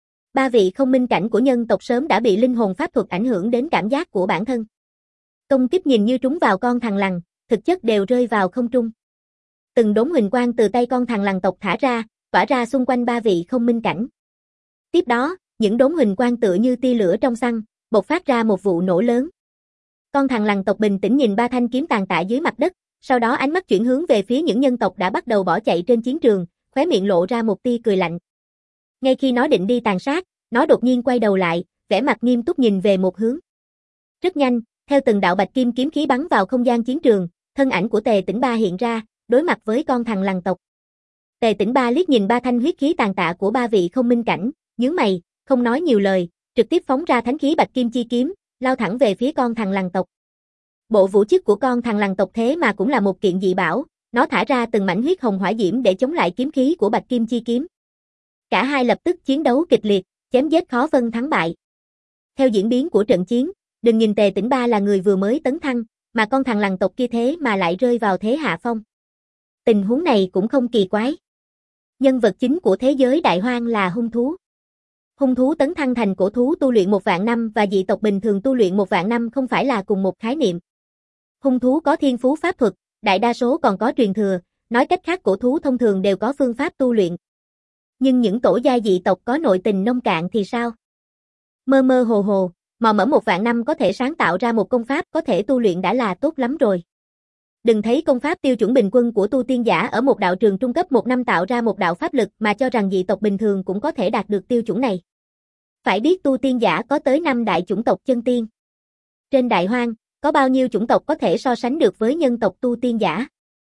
Ba vị không minh cảnh của nhân tộc sớm đã bị linh hồn pháp thuật ảnh hưởng đến cảm giác của bản thân. Công kích nhìn như trúng vào con thằn lằn, thực chất đều rơi vào không trung. Từng đốm huỳnh quang từ tay con thằn lằn tộc thả ra, tỏa ra xung quanh ba vị không minh cảnh. Tiếp đó, những đốm huỳnh quang tựa như tia lửa trong xăng, bộc phát ra một vụ nổ lớn. Con thằn lằn tộc bình tĩnh nhìn ba thanh kiếm tàn tạ dưới mặt đất, sau đó ánh mắt chuyển hướng về phía những nhân tộc đã bắt đầu bỏ chạy trên chiến trường, khóe miệng lộ ra một tia cười lạnh. Ngay khi nó định đi tàn sát, nó đột nhiên quay đầu lại, vẻ mặt nghiêm túc nhìn về một hướng. Rất nhanh, theo từng đạo bạch kim kiếm khí bắn vào không gian chiến trường, thân ảnh của Tề Tĩnh Ba hiện ra, đối mặt với con thằn lằn tộc. Tề Tĩnh Ba liếc nhìn ba thanh huyết khí tàn tạ của ba vị không minh cảnh, nhướng mày, không nói nhiều lời, trực tiếp phóng ra thánh khí bạch kim chi kiếm, lao thẳng về phía con thằn lằn tộc. Bộ vũ chức của con thằn lằn tộc thế mà cũng là một kiện dị bảo, nó thả ra từng mảnh huyết hồng hỏa diễm để chống lại kiếm khí của bạch kim chi kiếm. Cả hai lập tức chiến đấu kịch liệt, chém giết khó phân thắng bại. Theo diễn biến của trận chiến, đừng nhìn Tề Tĩnh Ba là người vừa mới tấn thăng, mà con thằn lằn tộc kia thế mà lại rơi vào thế hạ phong. Tình huống này cũng không kỳ quái. Nhân vật chính của thế giới đại hoang là hung thú. Hung thú tấn thăng thành cổ thú tu luyện một vạn năm và dị tộc bình thường tu luyện một vạn năm không phải là cùng một khái niệm. Hung thú có thiên phú pháp thuật, đại đa số còn có truyền thừa, nói cách khác cổ thú thông thường đều có phương pháp tu luyện. Nhưng những tổ giai dị tộc có nội tình nông cạn thì sao? Mơ mơ hồ hồ, mò mẫm một vạn năm có thể sáng tạo ra một công pháp có thể tu luyện đã là tốt lắm rồi. Đừng thấy công pháp tiêu chuẩn bình quân của tu tiên giả ở một đạo trường trung cấp một năm tạo ra một đạo pháp lực mà cho rằng dị tộc bình thường cũng có thể đạt được tiêu chuẩn này. Phải biết tu tiên giả có tới năm đại chủng tộc chân tiên. Trên đại hoang, có bao nhiêu chủng tộc có thể so sánh được với nhân tộc tu tiên giả?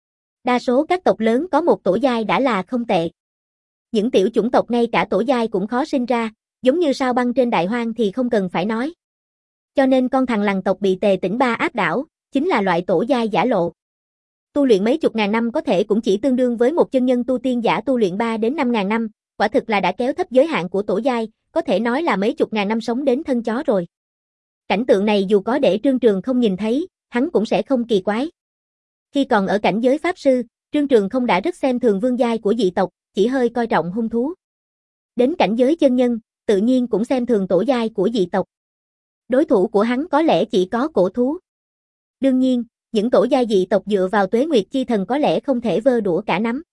Đa số các tộc lớn có một tổ giai đã là không tệ. Những tiểu chủng tộc ngay cả tổ giai cũng khó sinh ra, giống như sao băng trên đại hoang thì không cần phải nói. Cho nên con thằn lằn tộc bị Tề Tĩnh Ba áp đảo, chính là loại tổ giai giả lộ. Tu luyện mấy chục ngàn năm có thể cũng chỉ tương đương với một chân nhân tu tiên giả tu luyện ba đến năm ngàn năm, quả thực là đã kéo thấp giới hạn của tổ giai, có thể nói là mấy chục ngàn năm sống đến thân chó rồi. Cảnh tượng này dù có để Trương Trường không nhìn thấy, hắn cũng sẽ không kỳ quái. Khi còn ở cảnh giới pháp sư, Trương Trường không đã rất xem thường vương giai của dị tộc, chỉ hơi coi trọng hung thú. Đến cảnh giới chân nhân, tự nhiên cũng xem thường tổ giai của dị tộc. Đối thủ của hắn có lẽ chỉ có cổ thú. Đương nhiên, những tổ gia dị tộc dựa vào Tuế Nguyệt Chi Thần có lẽ không thể vơ đũa cả nắm.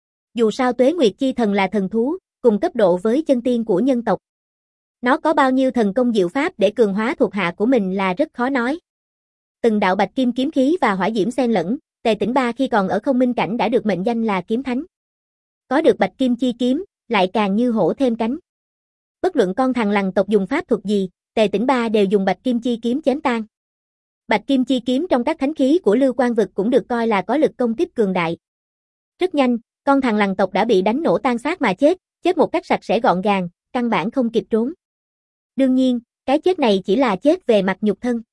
Dù sao Tuế Nguyệt Chi Thần là thần thú, cùng cấp độ với chân tiên của nhân tộc. Nó có bao nhiêu thần công diệu pháp để cường hóa thuộc hạ của mình là rất khó nói. Từng đạo bạch kim kiếm khí và hỏa diễm xen lẫn, Tề Tĩnh Ba khi còn ở Không Minh cảnh đã được mệnh danh là kiếm thánh. Có được bạch kim chi kiếm, lại càng như hổ thêm cánh. Bất luận con thằng lằn tộc dùng pháp thuật gì, Tề Tĩnh Ba đều dùng bạch kim chi kiếm chém tan. Bạch kim chi kiếm trong các thánh khí của Lưu Quang Vực cũng được coi là có lực công kích cường đại. Rất nhanh, con thằng lằn tộc đã bị đánh nổ tan xác mà chết, chết một cách sạch sẽ gọn gàng, căn bản không kịp trốn. Đương nhiên, cái chết này chỉ là chết về mặt nhục thân.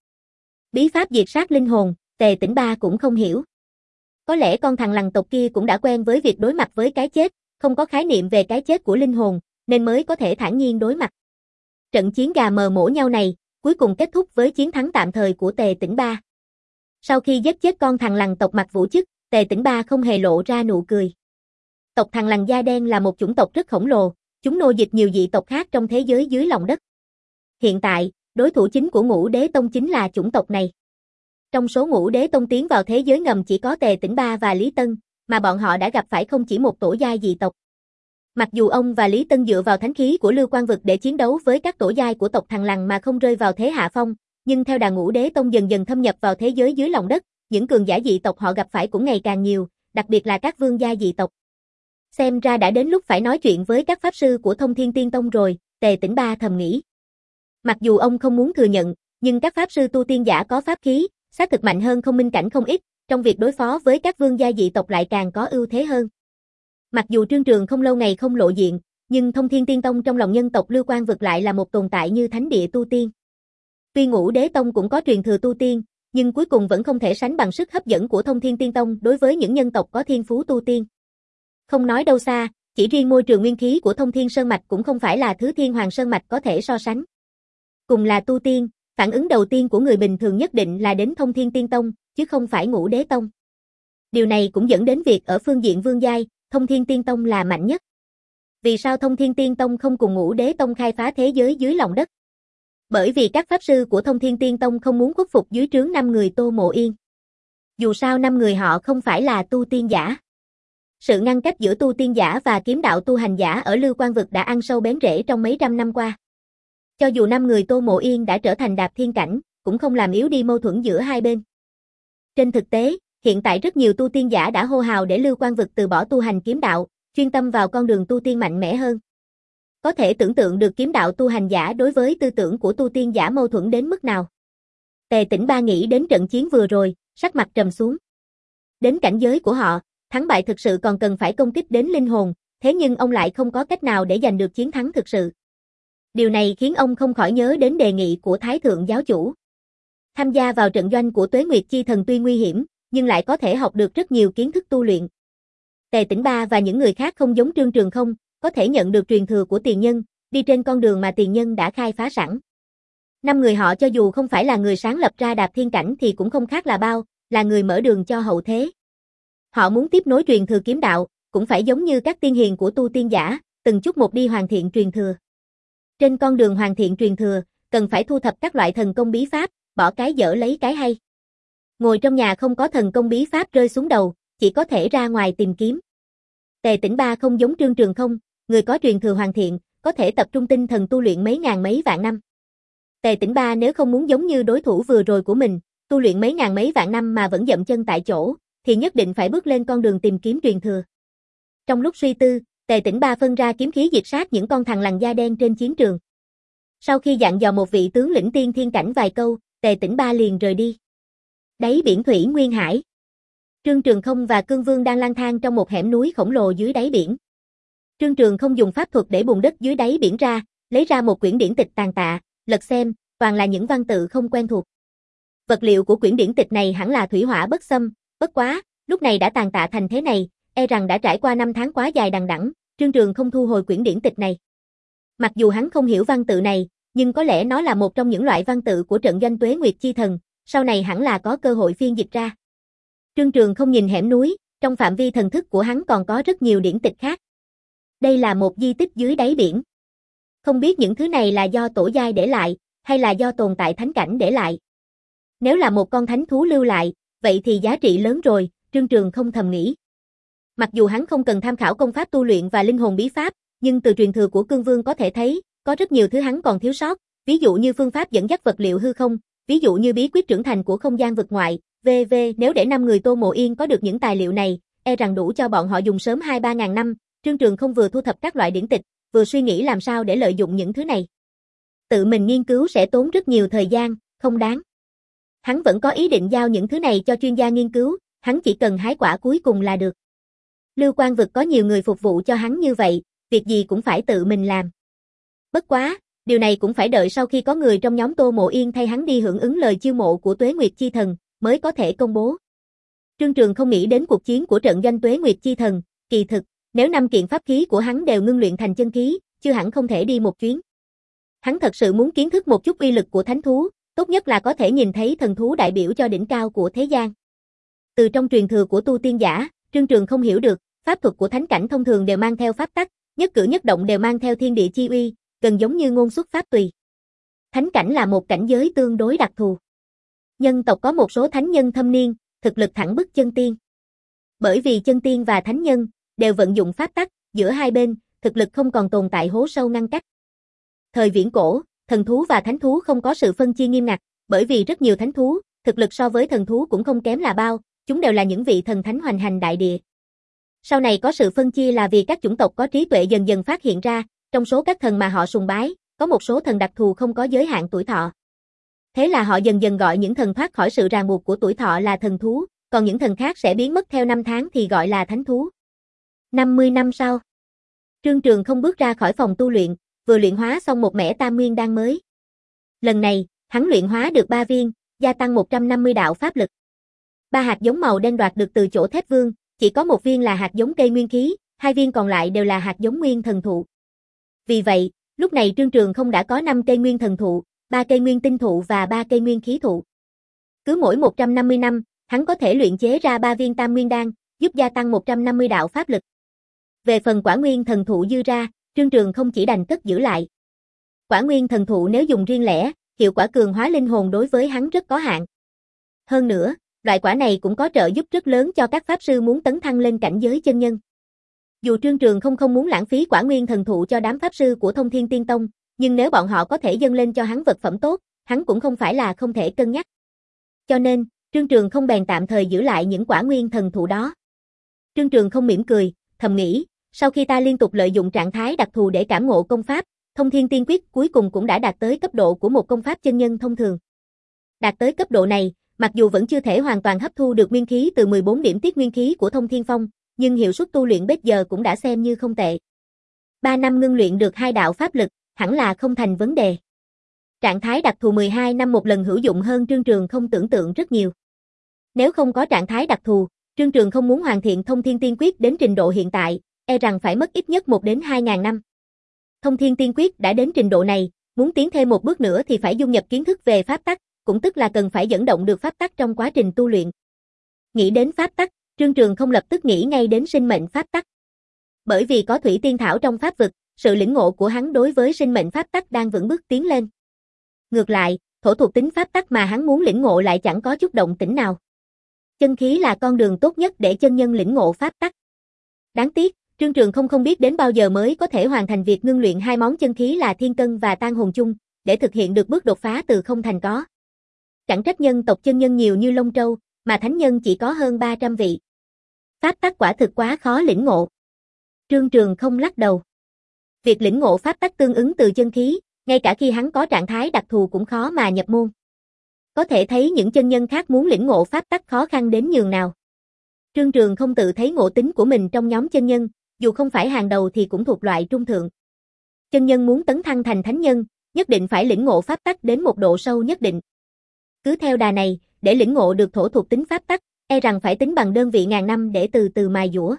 Bí pháp diệt sát linh hồn, Tề Tĩnh Ba cũng không hiểu. Có lẽ con thằng lằn tộc kia cũng đã quen với việc đối mặt với cái chết, không có khái niệm về cái chết của linh hồn, nên mới có thể thản nhiên đối mặt. Trận chiến gà mờ mổ nhau này, cuối cùng kết thúc với chiến thắng tạm thời của Tề Tĩnh Ba. Sau khi giết chết con thằng lằn tộc Mặc Vũ Chức, Tề Tĩnh Ba không hề lộ ra nụ cười. Tộc thằng lằn da đen là một chủng tộc rất khổng lồ, chúng nô dịch nhiều dị tộc khác trong thế giới dưới lòng đất. Hiện tại, đối thủ chính của Ngũ Đế Tông chính là chủng tộc này. Trong số Ngũ Đế Tông tiến vào thế giới ngầm chỉ có Tề Tĩnh Ba và Lý Tân, mà bọn họ đã gặp phải không chỉ một tổ giai dị tộc. Mặc dù ông và Lý Tân dựa vào thánh khí của Lưu Quang Vực để chiến đấu với các tổ giai của tộc thằng lằn mà không rơi vào thế hạ phong, nhưng theo đà Ngũ Đế Tông dần dần thâm nhập vào thế giới dưới lòng đất, những cường giả dị tộc họ gặp phải cũng ngày càng nhiều, đặc biệt là các vương gia dị tộc. Xem ra đã đến lúc phải nói chuyện với các pháp sư của Thông Thiên Tiên Tông rồi, Tề Tĩnh Ba thầm nghĩ. Mặc dù ông không muốn thừa nhận, nhưng các pháp sư tu tiên giả có pháp khí, xác thực mạnh hơn Không Minh cảnh không ít, trong việc đối phó với các vương gia dị tộc lại càng có ưu thế hơn. Mặc dù Trương Trường không lâu ngày không lộ diện, nhưng Thông Thiên Tiên Tông trong lòng nhân tộc Lưu Quang Vực lại là một tồn tại như thánh địa tu tiên. Tuy Ngũ Đế Tông cũng có truyền thừa tu tiên, nhưng cuối cùng vẫn không thể sánh bằng sức hấp dẫn của Thông Thiên Tiên Tông đối với những nhân tộc có thiên phú tu tiên. Không nói đâu xa, chỉ riêng môi trường nguyên khí của Thông Thiên Sơn Mạch cũng không phải là thứ Thiên Hoàng Sơn Mạch có thể so sánh. Cùng là tu tiên, phản ứng đầu tiên của người bình thường nhất định là đến Thông Thiên Tiên Tông, chứ không phải Ngũ Đế Tông. Điều này cũng dẫn đến việc ở phương diện vương giai, Thông Thiên Tiên Tông là mạnh nhất. Vì sao Thông Thiên Tiên Tông không cùng Ngũ Đế Tông khai phá thế giới dưới lòng đất? Bởi vì các pháp sư của Thông Thiên Tiên Tông không muốn khuất phục dưới trướng năm người Tô Mộ Yên. Dù sao năm người họ không phải là tu tiên giả. Sự ngăn cách giữa tu tiên giả và kiếm đạo tu hành giả ở Lưu Quang Vực đã ăn sâu bén rễ trong mấy trăm năm qua. Cho dù năm người Tô Mộ Yên đã trở thành đạp thiên cảnh, cũng không làm yếu đi mâu thuẫn giữa hai bên. Trên thực tế, hiện tại rất nhiều tu tiên giả đã hô hào để Lưu Quang Vực từ bỏ tu hành kiếm đạo, chuyên tâm vào con đường tu tiên mạnh mẽ hơn. Có thể tưởng tượng được kiếm đạo tu hành giả đối với tư tưởng của tu tiên giả mâu thuẫn đến mức nào. Tề Tĩnh Ba nghĩ đến trận chiến vừa rồi, sắc mặt trầm xuống. Đến cảnh giới của họ, thắng bại thực sự còn cần phải công kích đến linh hồn, thế nhưng ông lại không có cách nào để giành được chiến thắng thực sự. Điều này khiến ông không khỏi nhớ đến đề nghị của Thái Thượng Giáo Chủ. Tham gia vào trận doanh của Tuế Nguyệt Chi Thần tuy nguy hiểm, nhưng lại có thể học được rất nhiều kiến thức tu luyện. Tề Tĩnh Ba và những người khác không giống Trương Trường không, có thể nhận được truyền thừa của tiền nhân, đi trên con đường mà tiền nhân đã khai phá sẵn. Năm người họ cho dù không phải là người sáng lập ra đạp thiên cảnh thì cũng không khác là bao, là người mở đường cho hậu thế. Họ muốn tiếp nối truyền thừa kiếm đạo, cũng phải giống như các tiên hiền của tu tiên giả, từng chút một đi hoàn thiện truyền thừa. Trên con đường hoàn thiện truyền thừa, cần phải thu thập các loại thần công bí pháp, bỏ cái dở lấy cái hay. Ngồi trong nhà không có thần công bí pháp rơi xuống đầu, chỉ có thể ra ngoài tìm kiếm. Tề Tĩnh Ba không giống Trương Trường không, người có truyền thừa hoàn thiện, có thể tập trung tinh thần tu luyện mấy ngàn mấy vạn năm. Tề Tĩnh Ba nếu không muốn giống như đối thủ vừa rồi của mình, tu luyện mấy ngàn mấy vạn năm mà vẫn dậm chân tại chỗ, thì nhất định phải bước lên con đường tìm kiếm truyền thừa. Trong lúc suy tư, Tề Tĩnh Ba phân ra kiếm khí diệt sát những con thằn lằn da đen trên chiến trường. Sau khi dặn dò một vị tướng lĩnh tiên thiên cảnh vài câu, Tề Tĩnh Ba liền rời đi. Đáy biển thủy nguyên hải. Trương Trường không và Cương Vương đang lang thang trong một hẻm núi khổng lồ dưới đáy biển. Trương Trường không dùng pháp thuật để bùn đất dưới đáy biển ra, lấy ra một quyển điển tịch tàn tạ, lật xem, toàn là những văn tự không quen thuộc. Vật liệu của quyển điển tịch này hẳn là thủy hỏa bất xâm, bất quá, lúc này đã tàn tạ thành thế này, e rằng đã trải qua năm tháng quá dài đằng đẵng, Trương Trường không thu hồi quyển điển tịch này. Mặc dù hắn không hiểu văn tự này, nhưng có lẽ nó là một trong những loại văn tự của trận doanh Tuế Nguyệt Chi Thần, sau này hẳn là có cơ hội phiên dịch ra. Trương Trường không nhìn hẻm núi, trong phạm vi thần thức của hắn còn có rất nhiều điển tịch khác. Đây là một di tích dưới đáy biển. Không biết những thứ này là do tổ giai để lại, hay là do tồn tại thánh cảnh để lại. Nếu là một con thánh thú lưu lại, Vậy thì giá trị lớn rồi, Trương Trường không thầm nghĩ. Mặc dù hắn không cần tham khảo công pháp tu luyện và linh hồn bí pháp, nhưng từ truyền thừa của Cương Vương có thể thấy, có rất nhiều thứ hắn còn thiếu sót, ví dụ như phương pháp dẫn dắt vật liệu hư không, ví dụ như bí quyết trưởng thành của không gian vực ngoại, vân vân Nếu để năm người Tô Mộ Yên có được những tài liệu này, e rằng đủ cho bọn họ dùng sớm hai ba ngàn năm. Trương Trường không vừa thu thập các loại điển tịch, vừa suy nghĩ làm sao để lợi dụng những thứ này. Tự mình nghiên cứu sẽ tốn rất nhiều thời gian, không đáng. Hắn vẫn có ý định giao những thứ này cho chuyên gia nghiên cứu, hắn chỉ cần hái quả cuối cùng là được. Lưu Quan Vực có nhiều người phục vụ cho hắn như vậy, việc gì cũng phải tự mình làm. Bất quá, điều này cũng phải đợi sau khi có người trong nhóm Tô Mộ Yên thay hắn đi hưởng ứng lời chiêu mộ của Tuế Nguyệt Chi Thần, mới có thể công bố. Trương Trường không nghĩ đến cuộc chiến của trận doanh Tuế Nguyệt Chi Thần, kỳ thực, nếu năm kiện pháp khí của hắn đều ngưng luyện thành chân khí, chưa hẳn không thể đi một chuyến. Hắn thật sự muốn kiến thức một chút uy lực của thánh thú, tốt nhất là có thể nhìn thấy thần thú đại biểu cho đỉnh cao của thế gian. Từ trong truyền thừa của tu tiên giả, Trương Trường không hiểu được, pháp thuật của thánh cảnh thông thường đều mang theo pháp tắc, nhất cử nhất động đều mang theo thiên địa chi uy, gần giống như ngôn xuất pháp tùy. Thánh cảnh là một cảnh giới tương đối đặc thù. Nhân tộc có một số thánh nhân thâm niên, thực lực thẳng bức chân tiên. Bởi vì chân tiên và thánh nhân đều vận dụng pháp tắc, giữa hai bên, thực lực không còn tồn tại hố sâu ngăn cách. Thời viễn cổ, thần thú và thánh thú không có sự phân chia nghiêm ngặt, bởi vì rất nhiều thánh thú, thực lực so với thần thú cũng không kém là bao, chúng đều là những vị thần thánh hoành hành đại địa. Sau này có sự phân chia là vì các chủng tộc có trí tuệ dần dần phát hiện ra, trong số các thần mà họ sùng bái, có một số thần đặc thù không có giới hạn tuổi thọ. Thế là họ dần dần gọi những thần thoát khỏi sự ràng buộc của tuổi thọ là thần thú, còn những thần khác sẽ biến mất theo năm tháng thì gọi là thánh thú. năm mươi năm sau, Trương Trường không bước ra khỏi phòng tu luyện, vừa luyện hóa xong một mẻ tam nguyên đan mới. Lần này, hắn luyện hóa được ba viên, gia tăng một trăm năm mươi đạo pháp lực. Ba hạt giống màu đen đoạt được từ chỗ Thép Vương, chỉ có một viên là hạt giống cây nguyên khí, hai viên còn lại đều là hạt giống nguyên thần thụ. Vì vậy, lúc này Trương Trường không đã có năm cây nguyên thần thụ, ba cây nguyên tinh thụ và ba cây nguyên khí thụ. Cứ mỗi một trăm năm mươi năm, hắn có thể luyện chế ra ba viên tam nguyên đan, giúp gia tăng một trăm năm mươi đạo pháp lực. Về phần quả nguyên thần thụ dư ra, Trương Trường không chỉ đành cất giữ lại. Quả nguyên thần thụ nếu dùng riêng lẻ, hiệu quả cường hóa linh hồn đối với hắn rất có hạn. Hơn nữa, loại quả này cũng có trợ giúp rất lớn cho các pháp sư muốn tấn thăng lên cảnh giới chân nhân. Dù Trương Trường không không muốn lãng phí quả nguyên thần thụ cho đám pháp sư của Thông Thiên Tiên Tông, nhưng nếu bọn họ có thể dâng lên cho hắn vật phẩm tốt, hắn cũng không phải là không thể cân nhắc. Cho nên, Trương Trường không bèn tạm thời giữ lại những quả nguyên thần thụ đó. Trương Trường không mỉm cười, thầm nghĩ, sau khi ta liên tục lợi dụng trạng thái đặc thù để cảm ngộ công pháp, Thông Thiên Tiên Quyết cuối cùng cũng đã đạt tới cấp độ của một công pháp chân nhân thông thường. Đạt tới cấp độ này, mặc dù vẫn chưa thể hoàn toàn hấp thu được nguyên khí từ mười bốn điểm tiết nguyên khí của Thông Thiên Phong, nhưng hiệu suất tu luyện bây giờ cũng đã xem như không tệ. Ba năm ngưng luyện được hai đạo pháp lực, hẳn là không thành vấn đề. Trạng thái đặc thù mười hai năm một lần hữu dụng hơn Trương Trường không tưởng tượng rất nhiều. Nếu không có trạng thái đặc thù, Trương Trường không muốn hoàn thiện Thông Thiên Tiên Quyết đến trình độ hiện tại, e rằng phải mất ít nhất một đến hai ngàn năm. Thông Thiên Tiên Quyết đã đến trình độ này, muốn tiến thêm một bước nữa thì phải dung nhập kiến thức về pháp tắc, cũng tức là cần phải dẫn động được pháp tắc trong quá trình tu luyện. Nghĩ đến pháp tắc, Trương Trường không lập tức nghĩ ngay đến sinh mệnh pháp tắc. Bởi vì có Thủy Tiên Thảo trong pháp vực, sự lĩnh ngộ của hắn đối với sinh mệnh pháp tắc đang vững bước tiến lên. Ngược lại, thổ thuộc tính pháp tắc mà hắn muốn lĩnh ngộ lại chẳng có chút động tĩnh nào. Chân khí là con đường tốt nhất để chân nhân lĩnh ngộ pháp tắc. Đáng tiếc, Trương Trường không không biết đến bao giờ mới có thể hoàn thành việc ngưng luyện hai món chân khí là thiên cân và tan hồn chung, để thực hiện được bước đột phá từ không thành có. Chẳng trách nhân tộc chân nhân nhiều như lông trâu, mà thánh nhân chỉ có hơn ba trăm vị. Pháp tắc quả thực quá khó lĩnh ngộ. Trương Trường không lắc đầu. Việc lĩnh ngộ pháp tắc tương ứng từ chân khí, ngay cả khi hắn có trạng thái đặc thù cũng khó mà nhập môn. Có thể thấy những chân nhân khác muốn lĩnh ngộ pháp tắc khó khăn đến nhường nào. Trương Trường không tự thấy ngộ tính của mình trong nhóm chân nhân, dù không phải hàng đầu thì cũng thuộc loại trung thượng. Chân nhân muốn tấn thăng thành thánh nhân, nhất định phải lĩnh ngộ pháp tắc đến một độ sâu nhất định. Cứ theo đà này, để lĩnh ngộ được thổ thuộc tính pháp tắc, e rằng phải tính bằng đơn vị ngàn năm để từ từ mài dũa.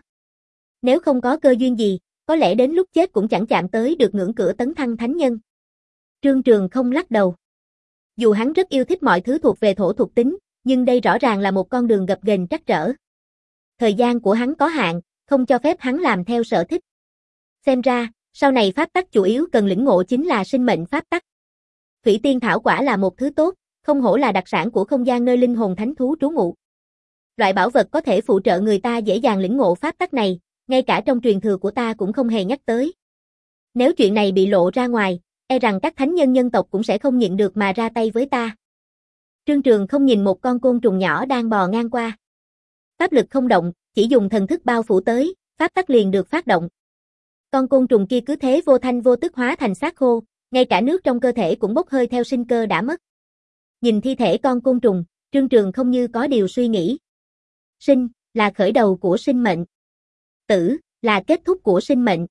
Nếu không có cơ duyên gì, có lẽ đến lúc chết cũng chẳng chạm tới được ngưỡng cửa tấn thăng thánh nhân. Trương Trường không lắc đầu. Dù hắn rất yêu thích mọi thứ thuộc về thổ thuộc tính, nhưng đây rõ ràng là một con đường gập ghềnh trắc trở. Thời gian của hắn có hạn, không cho phép hắn làm theo sở thích. Xem ra, sau này pháp tắc chủ yếu cần lĩnh ngộ chính là sinh mệnh pháp tắc. Thủy Tiên Thảo quả là một thứ tốt, không hổ là đặc sản của không gian nơi linh hồn thánh thú trú ngụ. Loại bảo vật có thể phụ trợ người ta dễ dàng lĩnh ngộ pháp tắc này, ngay cả trong truyền thừa của ta cũng không hề nhắc tới. Nếu chuyện này bị lộ ra ngoài, e rằng các thánh nhân nhân tộc cũng sẽ không nhịn được mà ra tay với ta. Trương Trường không nhìn một con côn trùng nhỏ đang bò ngang qua. Pháp lực không động, chỉ dùng thần thức bao phủ tới, pháp tắc liền được phát động. Con côn trùng kia cứ thế vô thanh vô tức hóa thành xác khô, ngay cả nước trong cơ thể cũng bốc hơi theo sinh cơ đã mất. Nhìn thi thể con côn trùng, Trương Trường không như có điều suy nghĩ. Sinh, là khởi đầu của sinh mệnh. Tử, là kết thúc của sinh mệnh.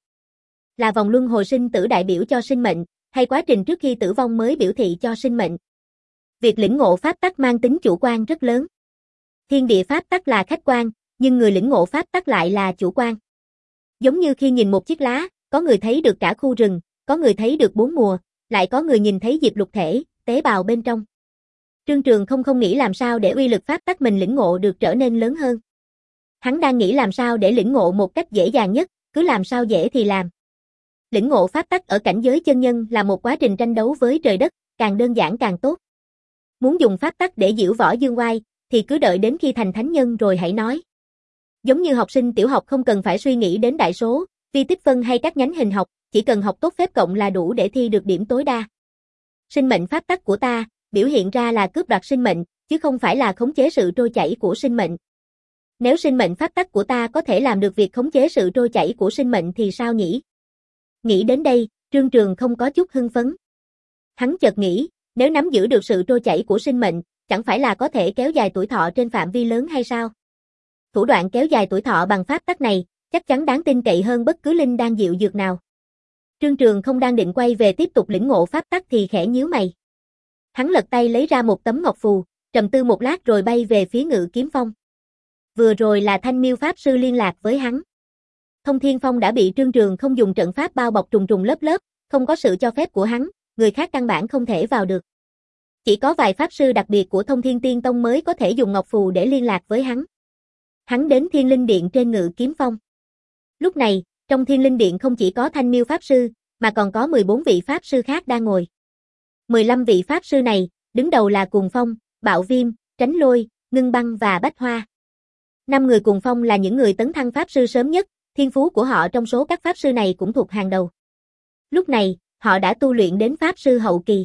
Là vòng luân hồi sinh tử đại biểu cho sinh mệnh, hay quá trình trước khi tử vong mới biểu thị cho sinh mệnh. Việc lĩnh ngộ pháp tắc mang tính chủ quan rất lớn. Thiên địa pháp tắc là khách quan, nhưng người lĩnh ngộ pháp tắc lại là chủ quan. Giống như khi nhìn một chiếc lá, có người thấy được cả khu rừng, có người thấy được bốn mùa, lại có người nhìn thấy diệp lục thể, tế bào bên trong. Trương Trường không không nghĩ làm sao để uy lực pháp tắc mình lĩnh ngộ được trở nên lớn hơn. Hắn đang nghĩ làm sao để lĩnh ngộ một cách dễ dàng nhất, cứ làm sao dễ thì làm. Lĩnh ngộ pháp tắc ở cảnh giới chân nhân là một quá trình tranh đấu với trời đất, càng đơn giản càng tốt. Muốn dùng pháp tắc để diễu võ dương oai, thì cứ đợi đến khi thành thánh nhân rồi hãy nói. Giống như học sinh tiểu học không cần phải suy nghĩ đến đại số, vi tích phân hay các nhánh hình học, chỉ cần học tốt phép cộng là đủ để thi được điểm tối đa. Sinh mệnh pháp tắc của ta, biểu hiện ra là cướp đoạt sinh mệnh, chứ không phải là khống chế sự trôi chảy của sinh mệnh. Nếu sinh mệnh pháp tắc của ta có thể làm được việc khống chế sự trôi chảy của sinh mệnh thì sao nhỉ? Nghĩ đến đây, Trương Trường không có chút hưng phấn. Hắn chợt nghĩ, nếu nắm giữ được sự trôi chảy của sinh mệnh, chẳng phải là có thể kéo dài tuổi thọ trên phạm vi lớn hay sao? Thủ đoạn kéo dài tuổi thọ bằng pháp tắc này, chắc chắn đáng tin cậy hơn bất cứ linh đan diệu dược nào. Trương Trường không đang định quay về tiếp tục lĩnh ngộ pháp tắc thì khẽ nhíu mày. Hắn lật tay lấy ra một tấm ngọc phù, trầm tư một lát rồi bay về phía Ngự Kiếm Phong. Vừa rồi là Thanh Miêu Pháp Sư liên lạc với hắn. Thông Thiên Phong đã bị Trương Trường không dùng trận pháp bao bọc trùng trùng lớp lớp, không có sự cho phép của hắn, người khác căn bản không thể vào được. Chỉ có vài pháp sư đặc biệt của Thông Thiên Tiên Tông mới có thể dùng ngọc phù để liên lạc với hắn. Hắn đến Thiên Linh Điện trên Ngự Kiếm Phong. Lúc này, trong Thiên Linh Điện không chỉ có Thanh Miêu Pháp Sư, mà còn có mười bốn vị pháp sư khác đang ngồi. mười lăm vị pháp sư này, đứng đầu là Cuồng Phong, Bạo Viêm, Tránh Lôi, Ngưng Băng và Bách Hoa. Năm người Cuồng Phong là những người tấn thăng pháp sư sớm nhất, thiên phú của họ trong số các pháp sư này cũng thuộc hàng đầu. Lúc này, họ đã tu luyện đến pháp sư hậu kỳ.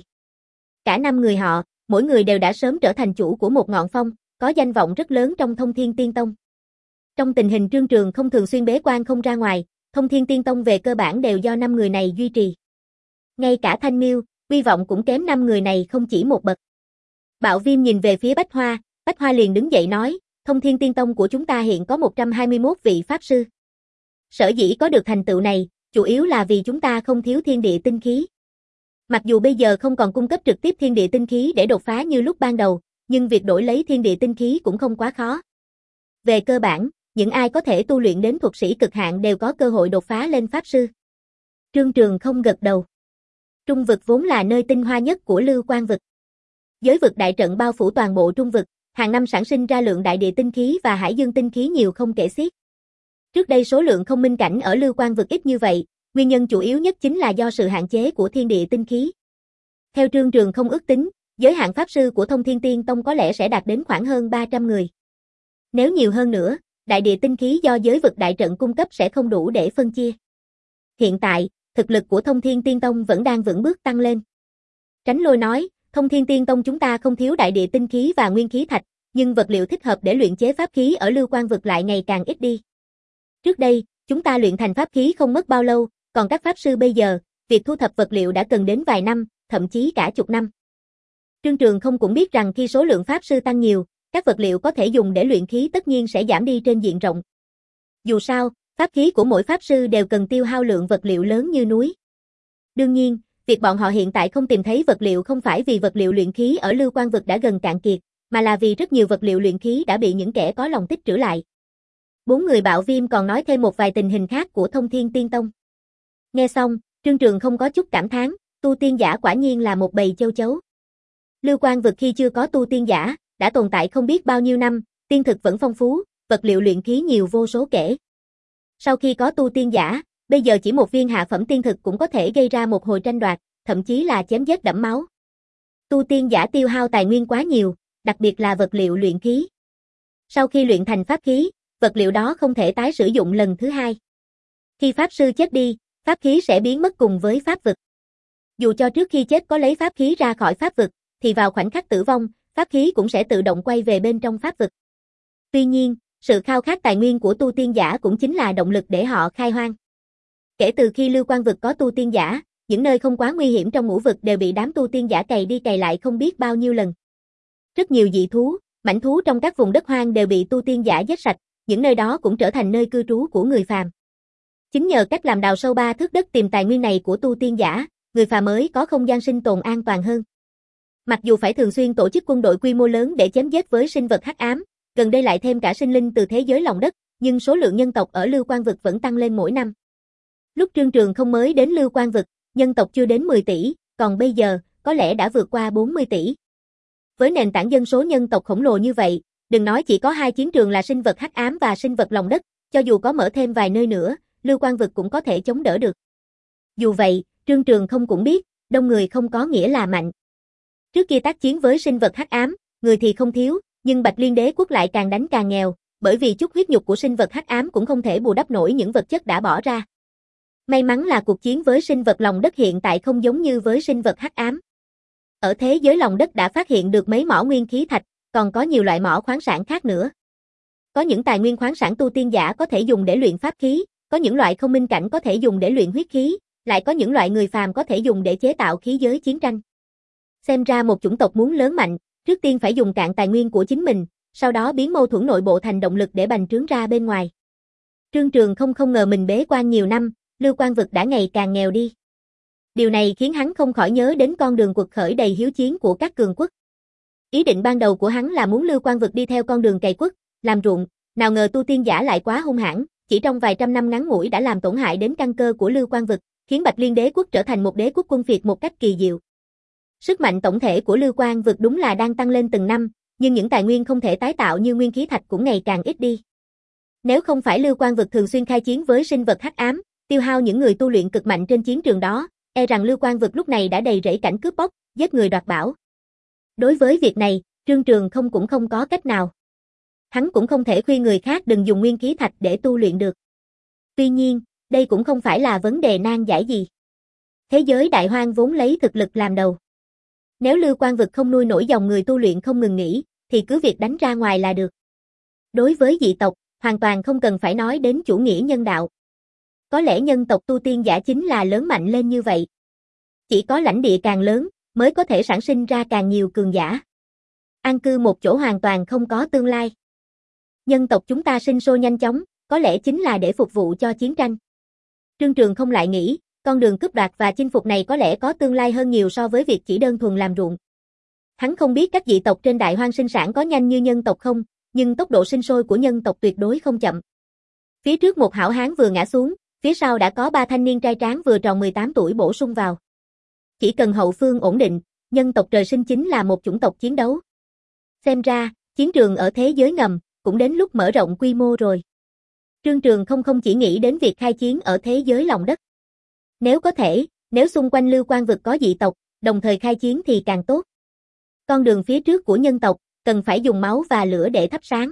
Cả năm người họ, mỗi người đều đã sớm trở thành chủ của một ngọn phong, có danh vọng rất lớn trong Thông Thiên Tiên Tông. Trong tình hình Trương Trường không thường xuyên bế quan không ra ngoài, Thông Thiên Tiên Tông về cơ bản đều do năm người này duy trì. Ngay cả Thanh Miêu, uy vọng cũng kém năm người này không chỉ một bậc. Bạo Viêm nhìn về phía Bách Hoa, Bách Hoa liền đứng dậy nói, Thông Thiên Tiên Tông của chúng ta hiện có một trăm hai mươi mốt vị pháp sư. Sở dĩ có được thành tựu này, chủ yếu là vì chúng ta không thiếu thiên địa tinh khí. Mặc dù bây giờ không còn cung cấp trực tiếp thiên địa tinh khí để đột phá như lúc ban đầu, nhưng việc đổi lấy thiên địa tinh khí cũng không quá khó. Về cơ bản, những ai có thể tu luyện đến thuật sĩ cực hạn đều có cơ hội đột phá lên pháp sư. Trương Trường không gật đầu. Trung vực vốn là nơi tinh hoa nhất của Lưu Quan vực. Giới vực đại trận bao phủ toàn bộ trung vực, hàng năm sản sinh ra lượng đại địa tinh khí và hải dương tinh khí nhiều không kể xiết. Trước đây số lượng không minh cảnh ở Lưu Quan vực ít như vậy, nguyên nhân chủ yếu nhất chính là do sự hạn chế của thiên địa tinh khí. Theo Trương Trường không ước tính, giới hạn pháp sư của Thông Thiên Tiên Tông có lẽ sẽ đạt đến khoảng hơn ba trăm người. Nếu nhiều hơn nữa, đại địa tinh khí do giới vực đại trận cung cấp sẽ không đủ để phân chia. Hiện tại, thực lực của Thông Thiên Tiên Tông vẫn đang vững bước tăng lên. Tránh Lôi nói, Thông Thiên Tiên Tông chúng ta không thiếu đại địa tinh khí và nguyên khí thạch, nhưng vật liệu thích hợp để luyện chế pháp khí ở Lưu Quan vực lại ngày càng ít đi. Trước đây, chúng ta luyện thành pháp khí không mất bao lâu, còn các pháp sư bây giờ, việc thu thập vật liệu đã cần đến vài năm, thậm chí cả chục năm. Trương Trường không cũng biết rằng khi số lượng pháp sư tăng nhiều, các vật liệu có thể dùng để luyện khí tất nhiên sẽ giảm đi trên diện rộng. Dù sao, pháp khí của mỗi pháp sư đều cần tiêu hao lượng vật liệu lớn như núi. Đương nhiên, việc bọn họ hiện tại không tìm thấy vật liệu không phải vì vật liệu luyện khí ở Lưu Quan vực đã gần cạn kiệt, mà là vì rất nhiều vật liệu luyện khí đã bị những kẻ có lòng tích trữ lại. Bốn người Bạo Viêm còn nói thêm một vài tình hình khác của Thông Thiên Tiên Tông. Nghe xong, Trương Trường không có chút cảm thán, tu tiên giả quả nhiên là một bầy châu chấu. Lưu Quan vực khi chưa có tu tiên giả, đã tồn tại không biết bao nhiêu năm, tiên thực vẫn phong phú, vật liệu luyện khí nhiều vô số kể. Sau khi có tu tiên giả, bây giờ chỉ một viên hạ phẩm tiên thực cũng có thể gây ra một hồi tranh đoạt, thậm chí là chém giết đẫm máu. Tu tiên giả tiêu hao tài nguyên quá nhiều, đặc biệt là vật liệu luyện khí. Sau khi luyện thành pháp khí, vật liệu đó không thể tái sử dụng lần thứ hai. Khi pháp sư chết đi, pháp khí sẽ biến mất cùng với pháp vực. Dù cho trước khi chết có lấy pháp khí ra khỏi pháp vực, thì vào khoảnh khắc tử vong, pháp khí cũng sẽ tự động quay về bên trong pháp vực. Tuy nhiên, sự khao khát tài nguyên của tu tiên giả cũng chính là động lực để họ khai hoang. Kể từ khi Lưu Quang vực có tu tiên giả, những nơi không quá nguy hiểm trong ngũ vực đều bị đám tu tiên giả cày đi cày lại không biết bao nhiêu lần. Rất nhiều dị thú, mãnh thú trong các vùng đất hoang đều bị tu tiên giả giết sạch, những nơi đó cũng trở thành nơi cư trú của người phàm. Chính nhờ cách làm đào sâu ba thước đất tìm tài nguyên này của tu tiên giả, người phàm mới có không gian sinh tồn an toàn hơn. Mặc dù phải thường xuyên tổ chức quân đội quy mô lớn để chém giết với sinh vật hắc ám, gần đây lại thêm cả sinh linh từ thế giới lòng đất, nhưng số lượng nhân tộc ở Lưu Quang vực vẫn tăng lên mỗi năm. Lúc Trương Trường không mới đến Lưu Quang vực, nhân tộc chưa đến mười tỷ, còn bây giờ, có lẽ đã vượt qua bốn mươi tỷ. Với nền tảng dân số nhân tộc khổng lồ như vậy, đừng nói chỉ có hai chiến trường là sinh vật hắc ám và sinh vật lòng đất, cho dù có mở thêm vài nơi nữa, Lưu Quang vực cũng có thể chống đỡ được. Dù vậy, Trương Trường không cũng biết, đông người không có nghĩa là mạnh. Trước kia tác chiến với sinh vật hắc ám, người thì không thiếu, nhưng Bạch Liên Đế quốc lại càng đánh càng nghèo, bởi vì chút huyết nhục của sinh vật hắc ám cũng không thể bù đắp nổi những vật chất đã bỏ ra. May mắn là cuộc chiến với sinh vật lòng đất hiện tại không giống như với sinh vật hắc ám. Ở thế giới lòng đất đã phát hiện được mấy mỏ nguyên khí thạch, còn có nhiều loại mỏ khoáng sản khác nữa. Có những tài nguyên khoáng sản tu tiên giả có thể dùng để luyện pháp khí, có những loại không minh cảnh có thể dùng để luyện huyết khí, lại có những loại người phàm có thể dùng để chế tạo khí giới chiến tranh. Xem ra một chủng tộc muốn lớn mạnh, trước tiên phải dùng cạn tài nguyên của chính mình, sau đó biến mâu thuẫn nội bộ thành động lực để bành trướng ra bên ngoài. Trương Trường không không ngờ mình bế quan nhiều năm, Lưu Quang vực đã ngày càng nghèo đi. Điều này khiến hắn không khỏi nhớ đến con đường quật khởi đầy hiếu chiến của các cường quốc. Ý định ban đầu của hắn là muốn Lưu Quang vực đi theo con đường cày quất, làm ruộng, nào ngờ tu tiên giả lại quá hung hãn, chỉ trong vài trăm năm ngắn ngủi đã làm tổn hại đến căn cơ của Lưu Quang vực, khiến Bạch Liên Đế quốc trở thành một đế quốc quân phiệt một cách kỳ diệu. Sức mạnh tổng thể của Lưu Quang vực đúng là đang tăng lên từng năm, nhưng những tài nguyên không thể tái tạo như nguyên khí thạch cũng ngày càng ít đi. Nếu không phải Lưu Quang vực thường xuyên khai chiến với sinh vật hắc ám, tiêu hao những người tu luyện cực mạnh trên chiến trường đó, e rằng Lưu Quang vực lúc này đã đầy rẫy cảnh cướp bóc, giết người đoạt bảo. Đối với việc này, Trương Trường không cũng không có cách nào. Hắn cũng không thể khuyên người khác đừng dùng nguyên khí thạch để tu luyện được. Tuy nhiên, đây cũng không phải là vấn đề nan giải gì. Thế giới đại hoang vốn lấy thực lực làm đầu. Nếu Lưu Quang vực không nuôi nổi dòng người tu luyện không ngừng nghỉ, thì cứ việc đánh ra ngoài là được. Đối với dị tộc, hoàn toàn không cần phải nói đến chủ nghĩa nhân đạo. Có lẽ nhân tộc tu tiên giả chính là lớn mạnh lên như vậy. Chỉ có lãnh địa càng lớn, mới có thể sản sinh ra càng nhiều cường giả. An cư một chỗ hoàn toàn không có tương lai. Nhân tộc chúng ta sinh sôi nhanh chóng, có lẽ chính là để phục vụ cho chiến tranh. Trương Trường không lại nghĩ, con đường cướp đoạt và chinh phục này có lẽ có tương lai hơn nhiều so với việc chỉ đơn thuần làm ruộng. Hắn không biết các dị tộc trên đại hoang sinh sản có nhanh như nhân tộc không, nhưng tốc độ sinh sôi của nhân tộc tuyệt đối không chậm. Phía trước một hảo hán vừa ngã xuống, phía sau đã có ba thanh niên trai tráng vừa tròn mười tám tuổi bổ sung vào. Chỉ cần hậu phương ổn định, nhân tộc trời sinh chính là một chủng tộc chiến đấu. Xem ra, chiến trường ở thế giới ngầm, cũng đến lúc mở rộng quy mô rồi. Trương Trường không không chỉ nghĩ đến việc khai chiến ở thế giới lòng đất. Nếu có thể, nếu xung quanh Lưu Quang vực có dị tộc, đồng thời khai chiến thì càng tốt. Con đường phía trước của nhân tộc, cần phải dùng máu và lửa để thắp sáng.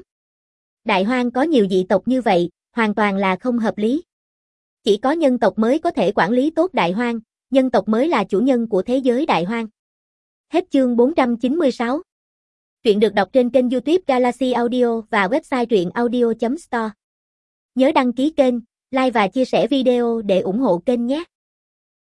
Đại hoang có nhiều dị tộc như vậy, hoàn toàn là không hợp lý. Chỉ có nhân tộc mới có thể quản lý tốt đại hoang, nhân tộc mới là chủ nhân của thế giới đại hoang. Hết chương bốn trăm chín mươi sáu. Truyện được đọc trên kênh YouTube Galaxy Audio và website truyện audio chấm store. Nhớ đăng ký kênh, like và chia sẻ video để ủng hộ kênh nhé.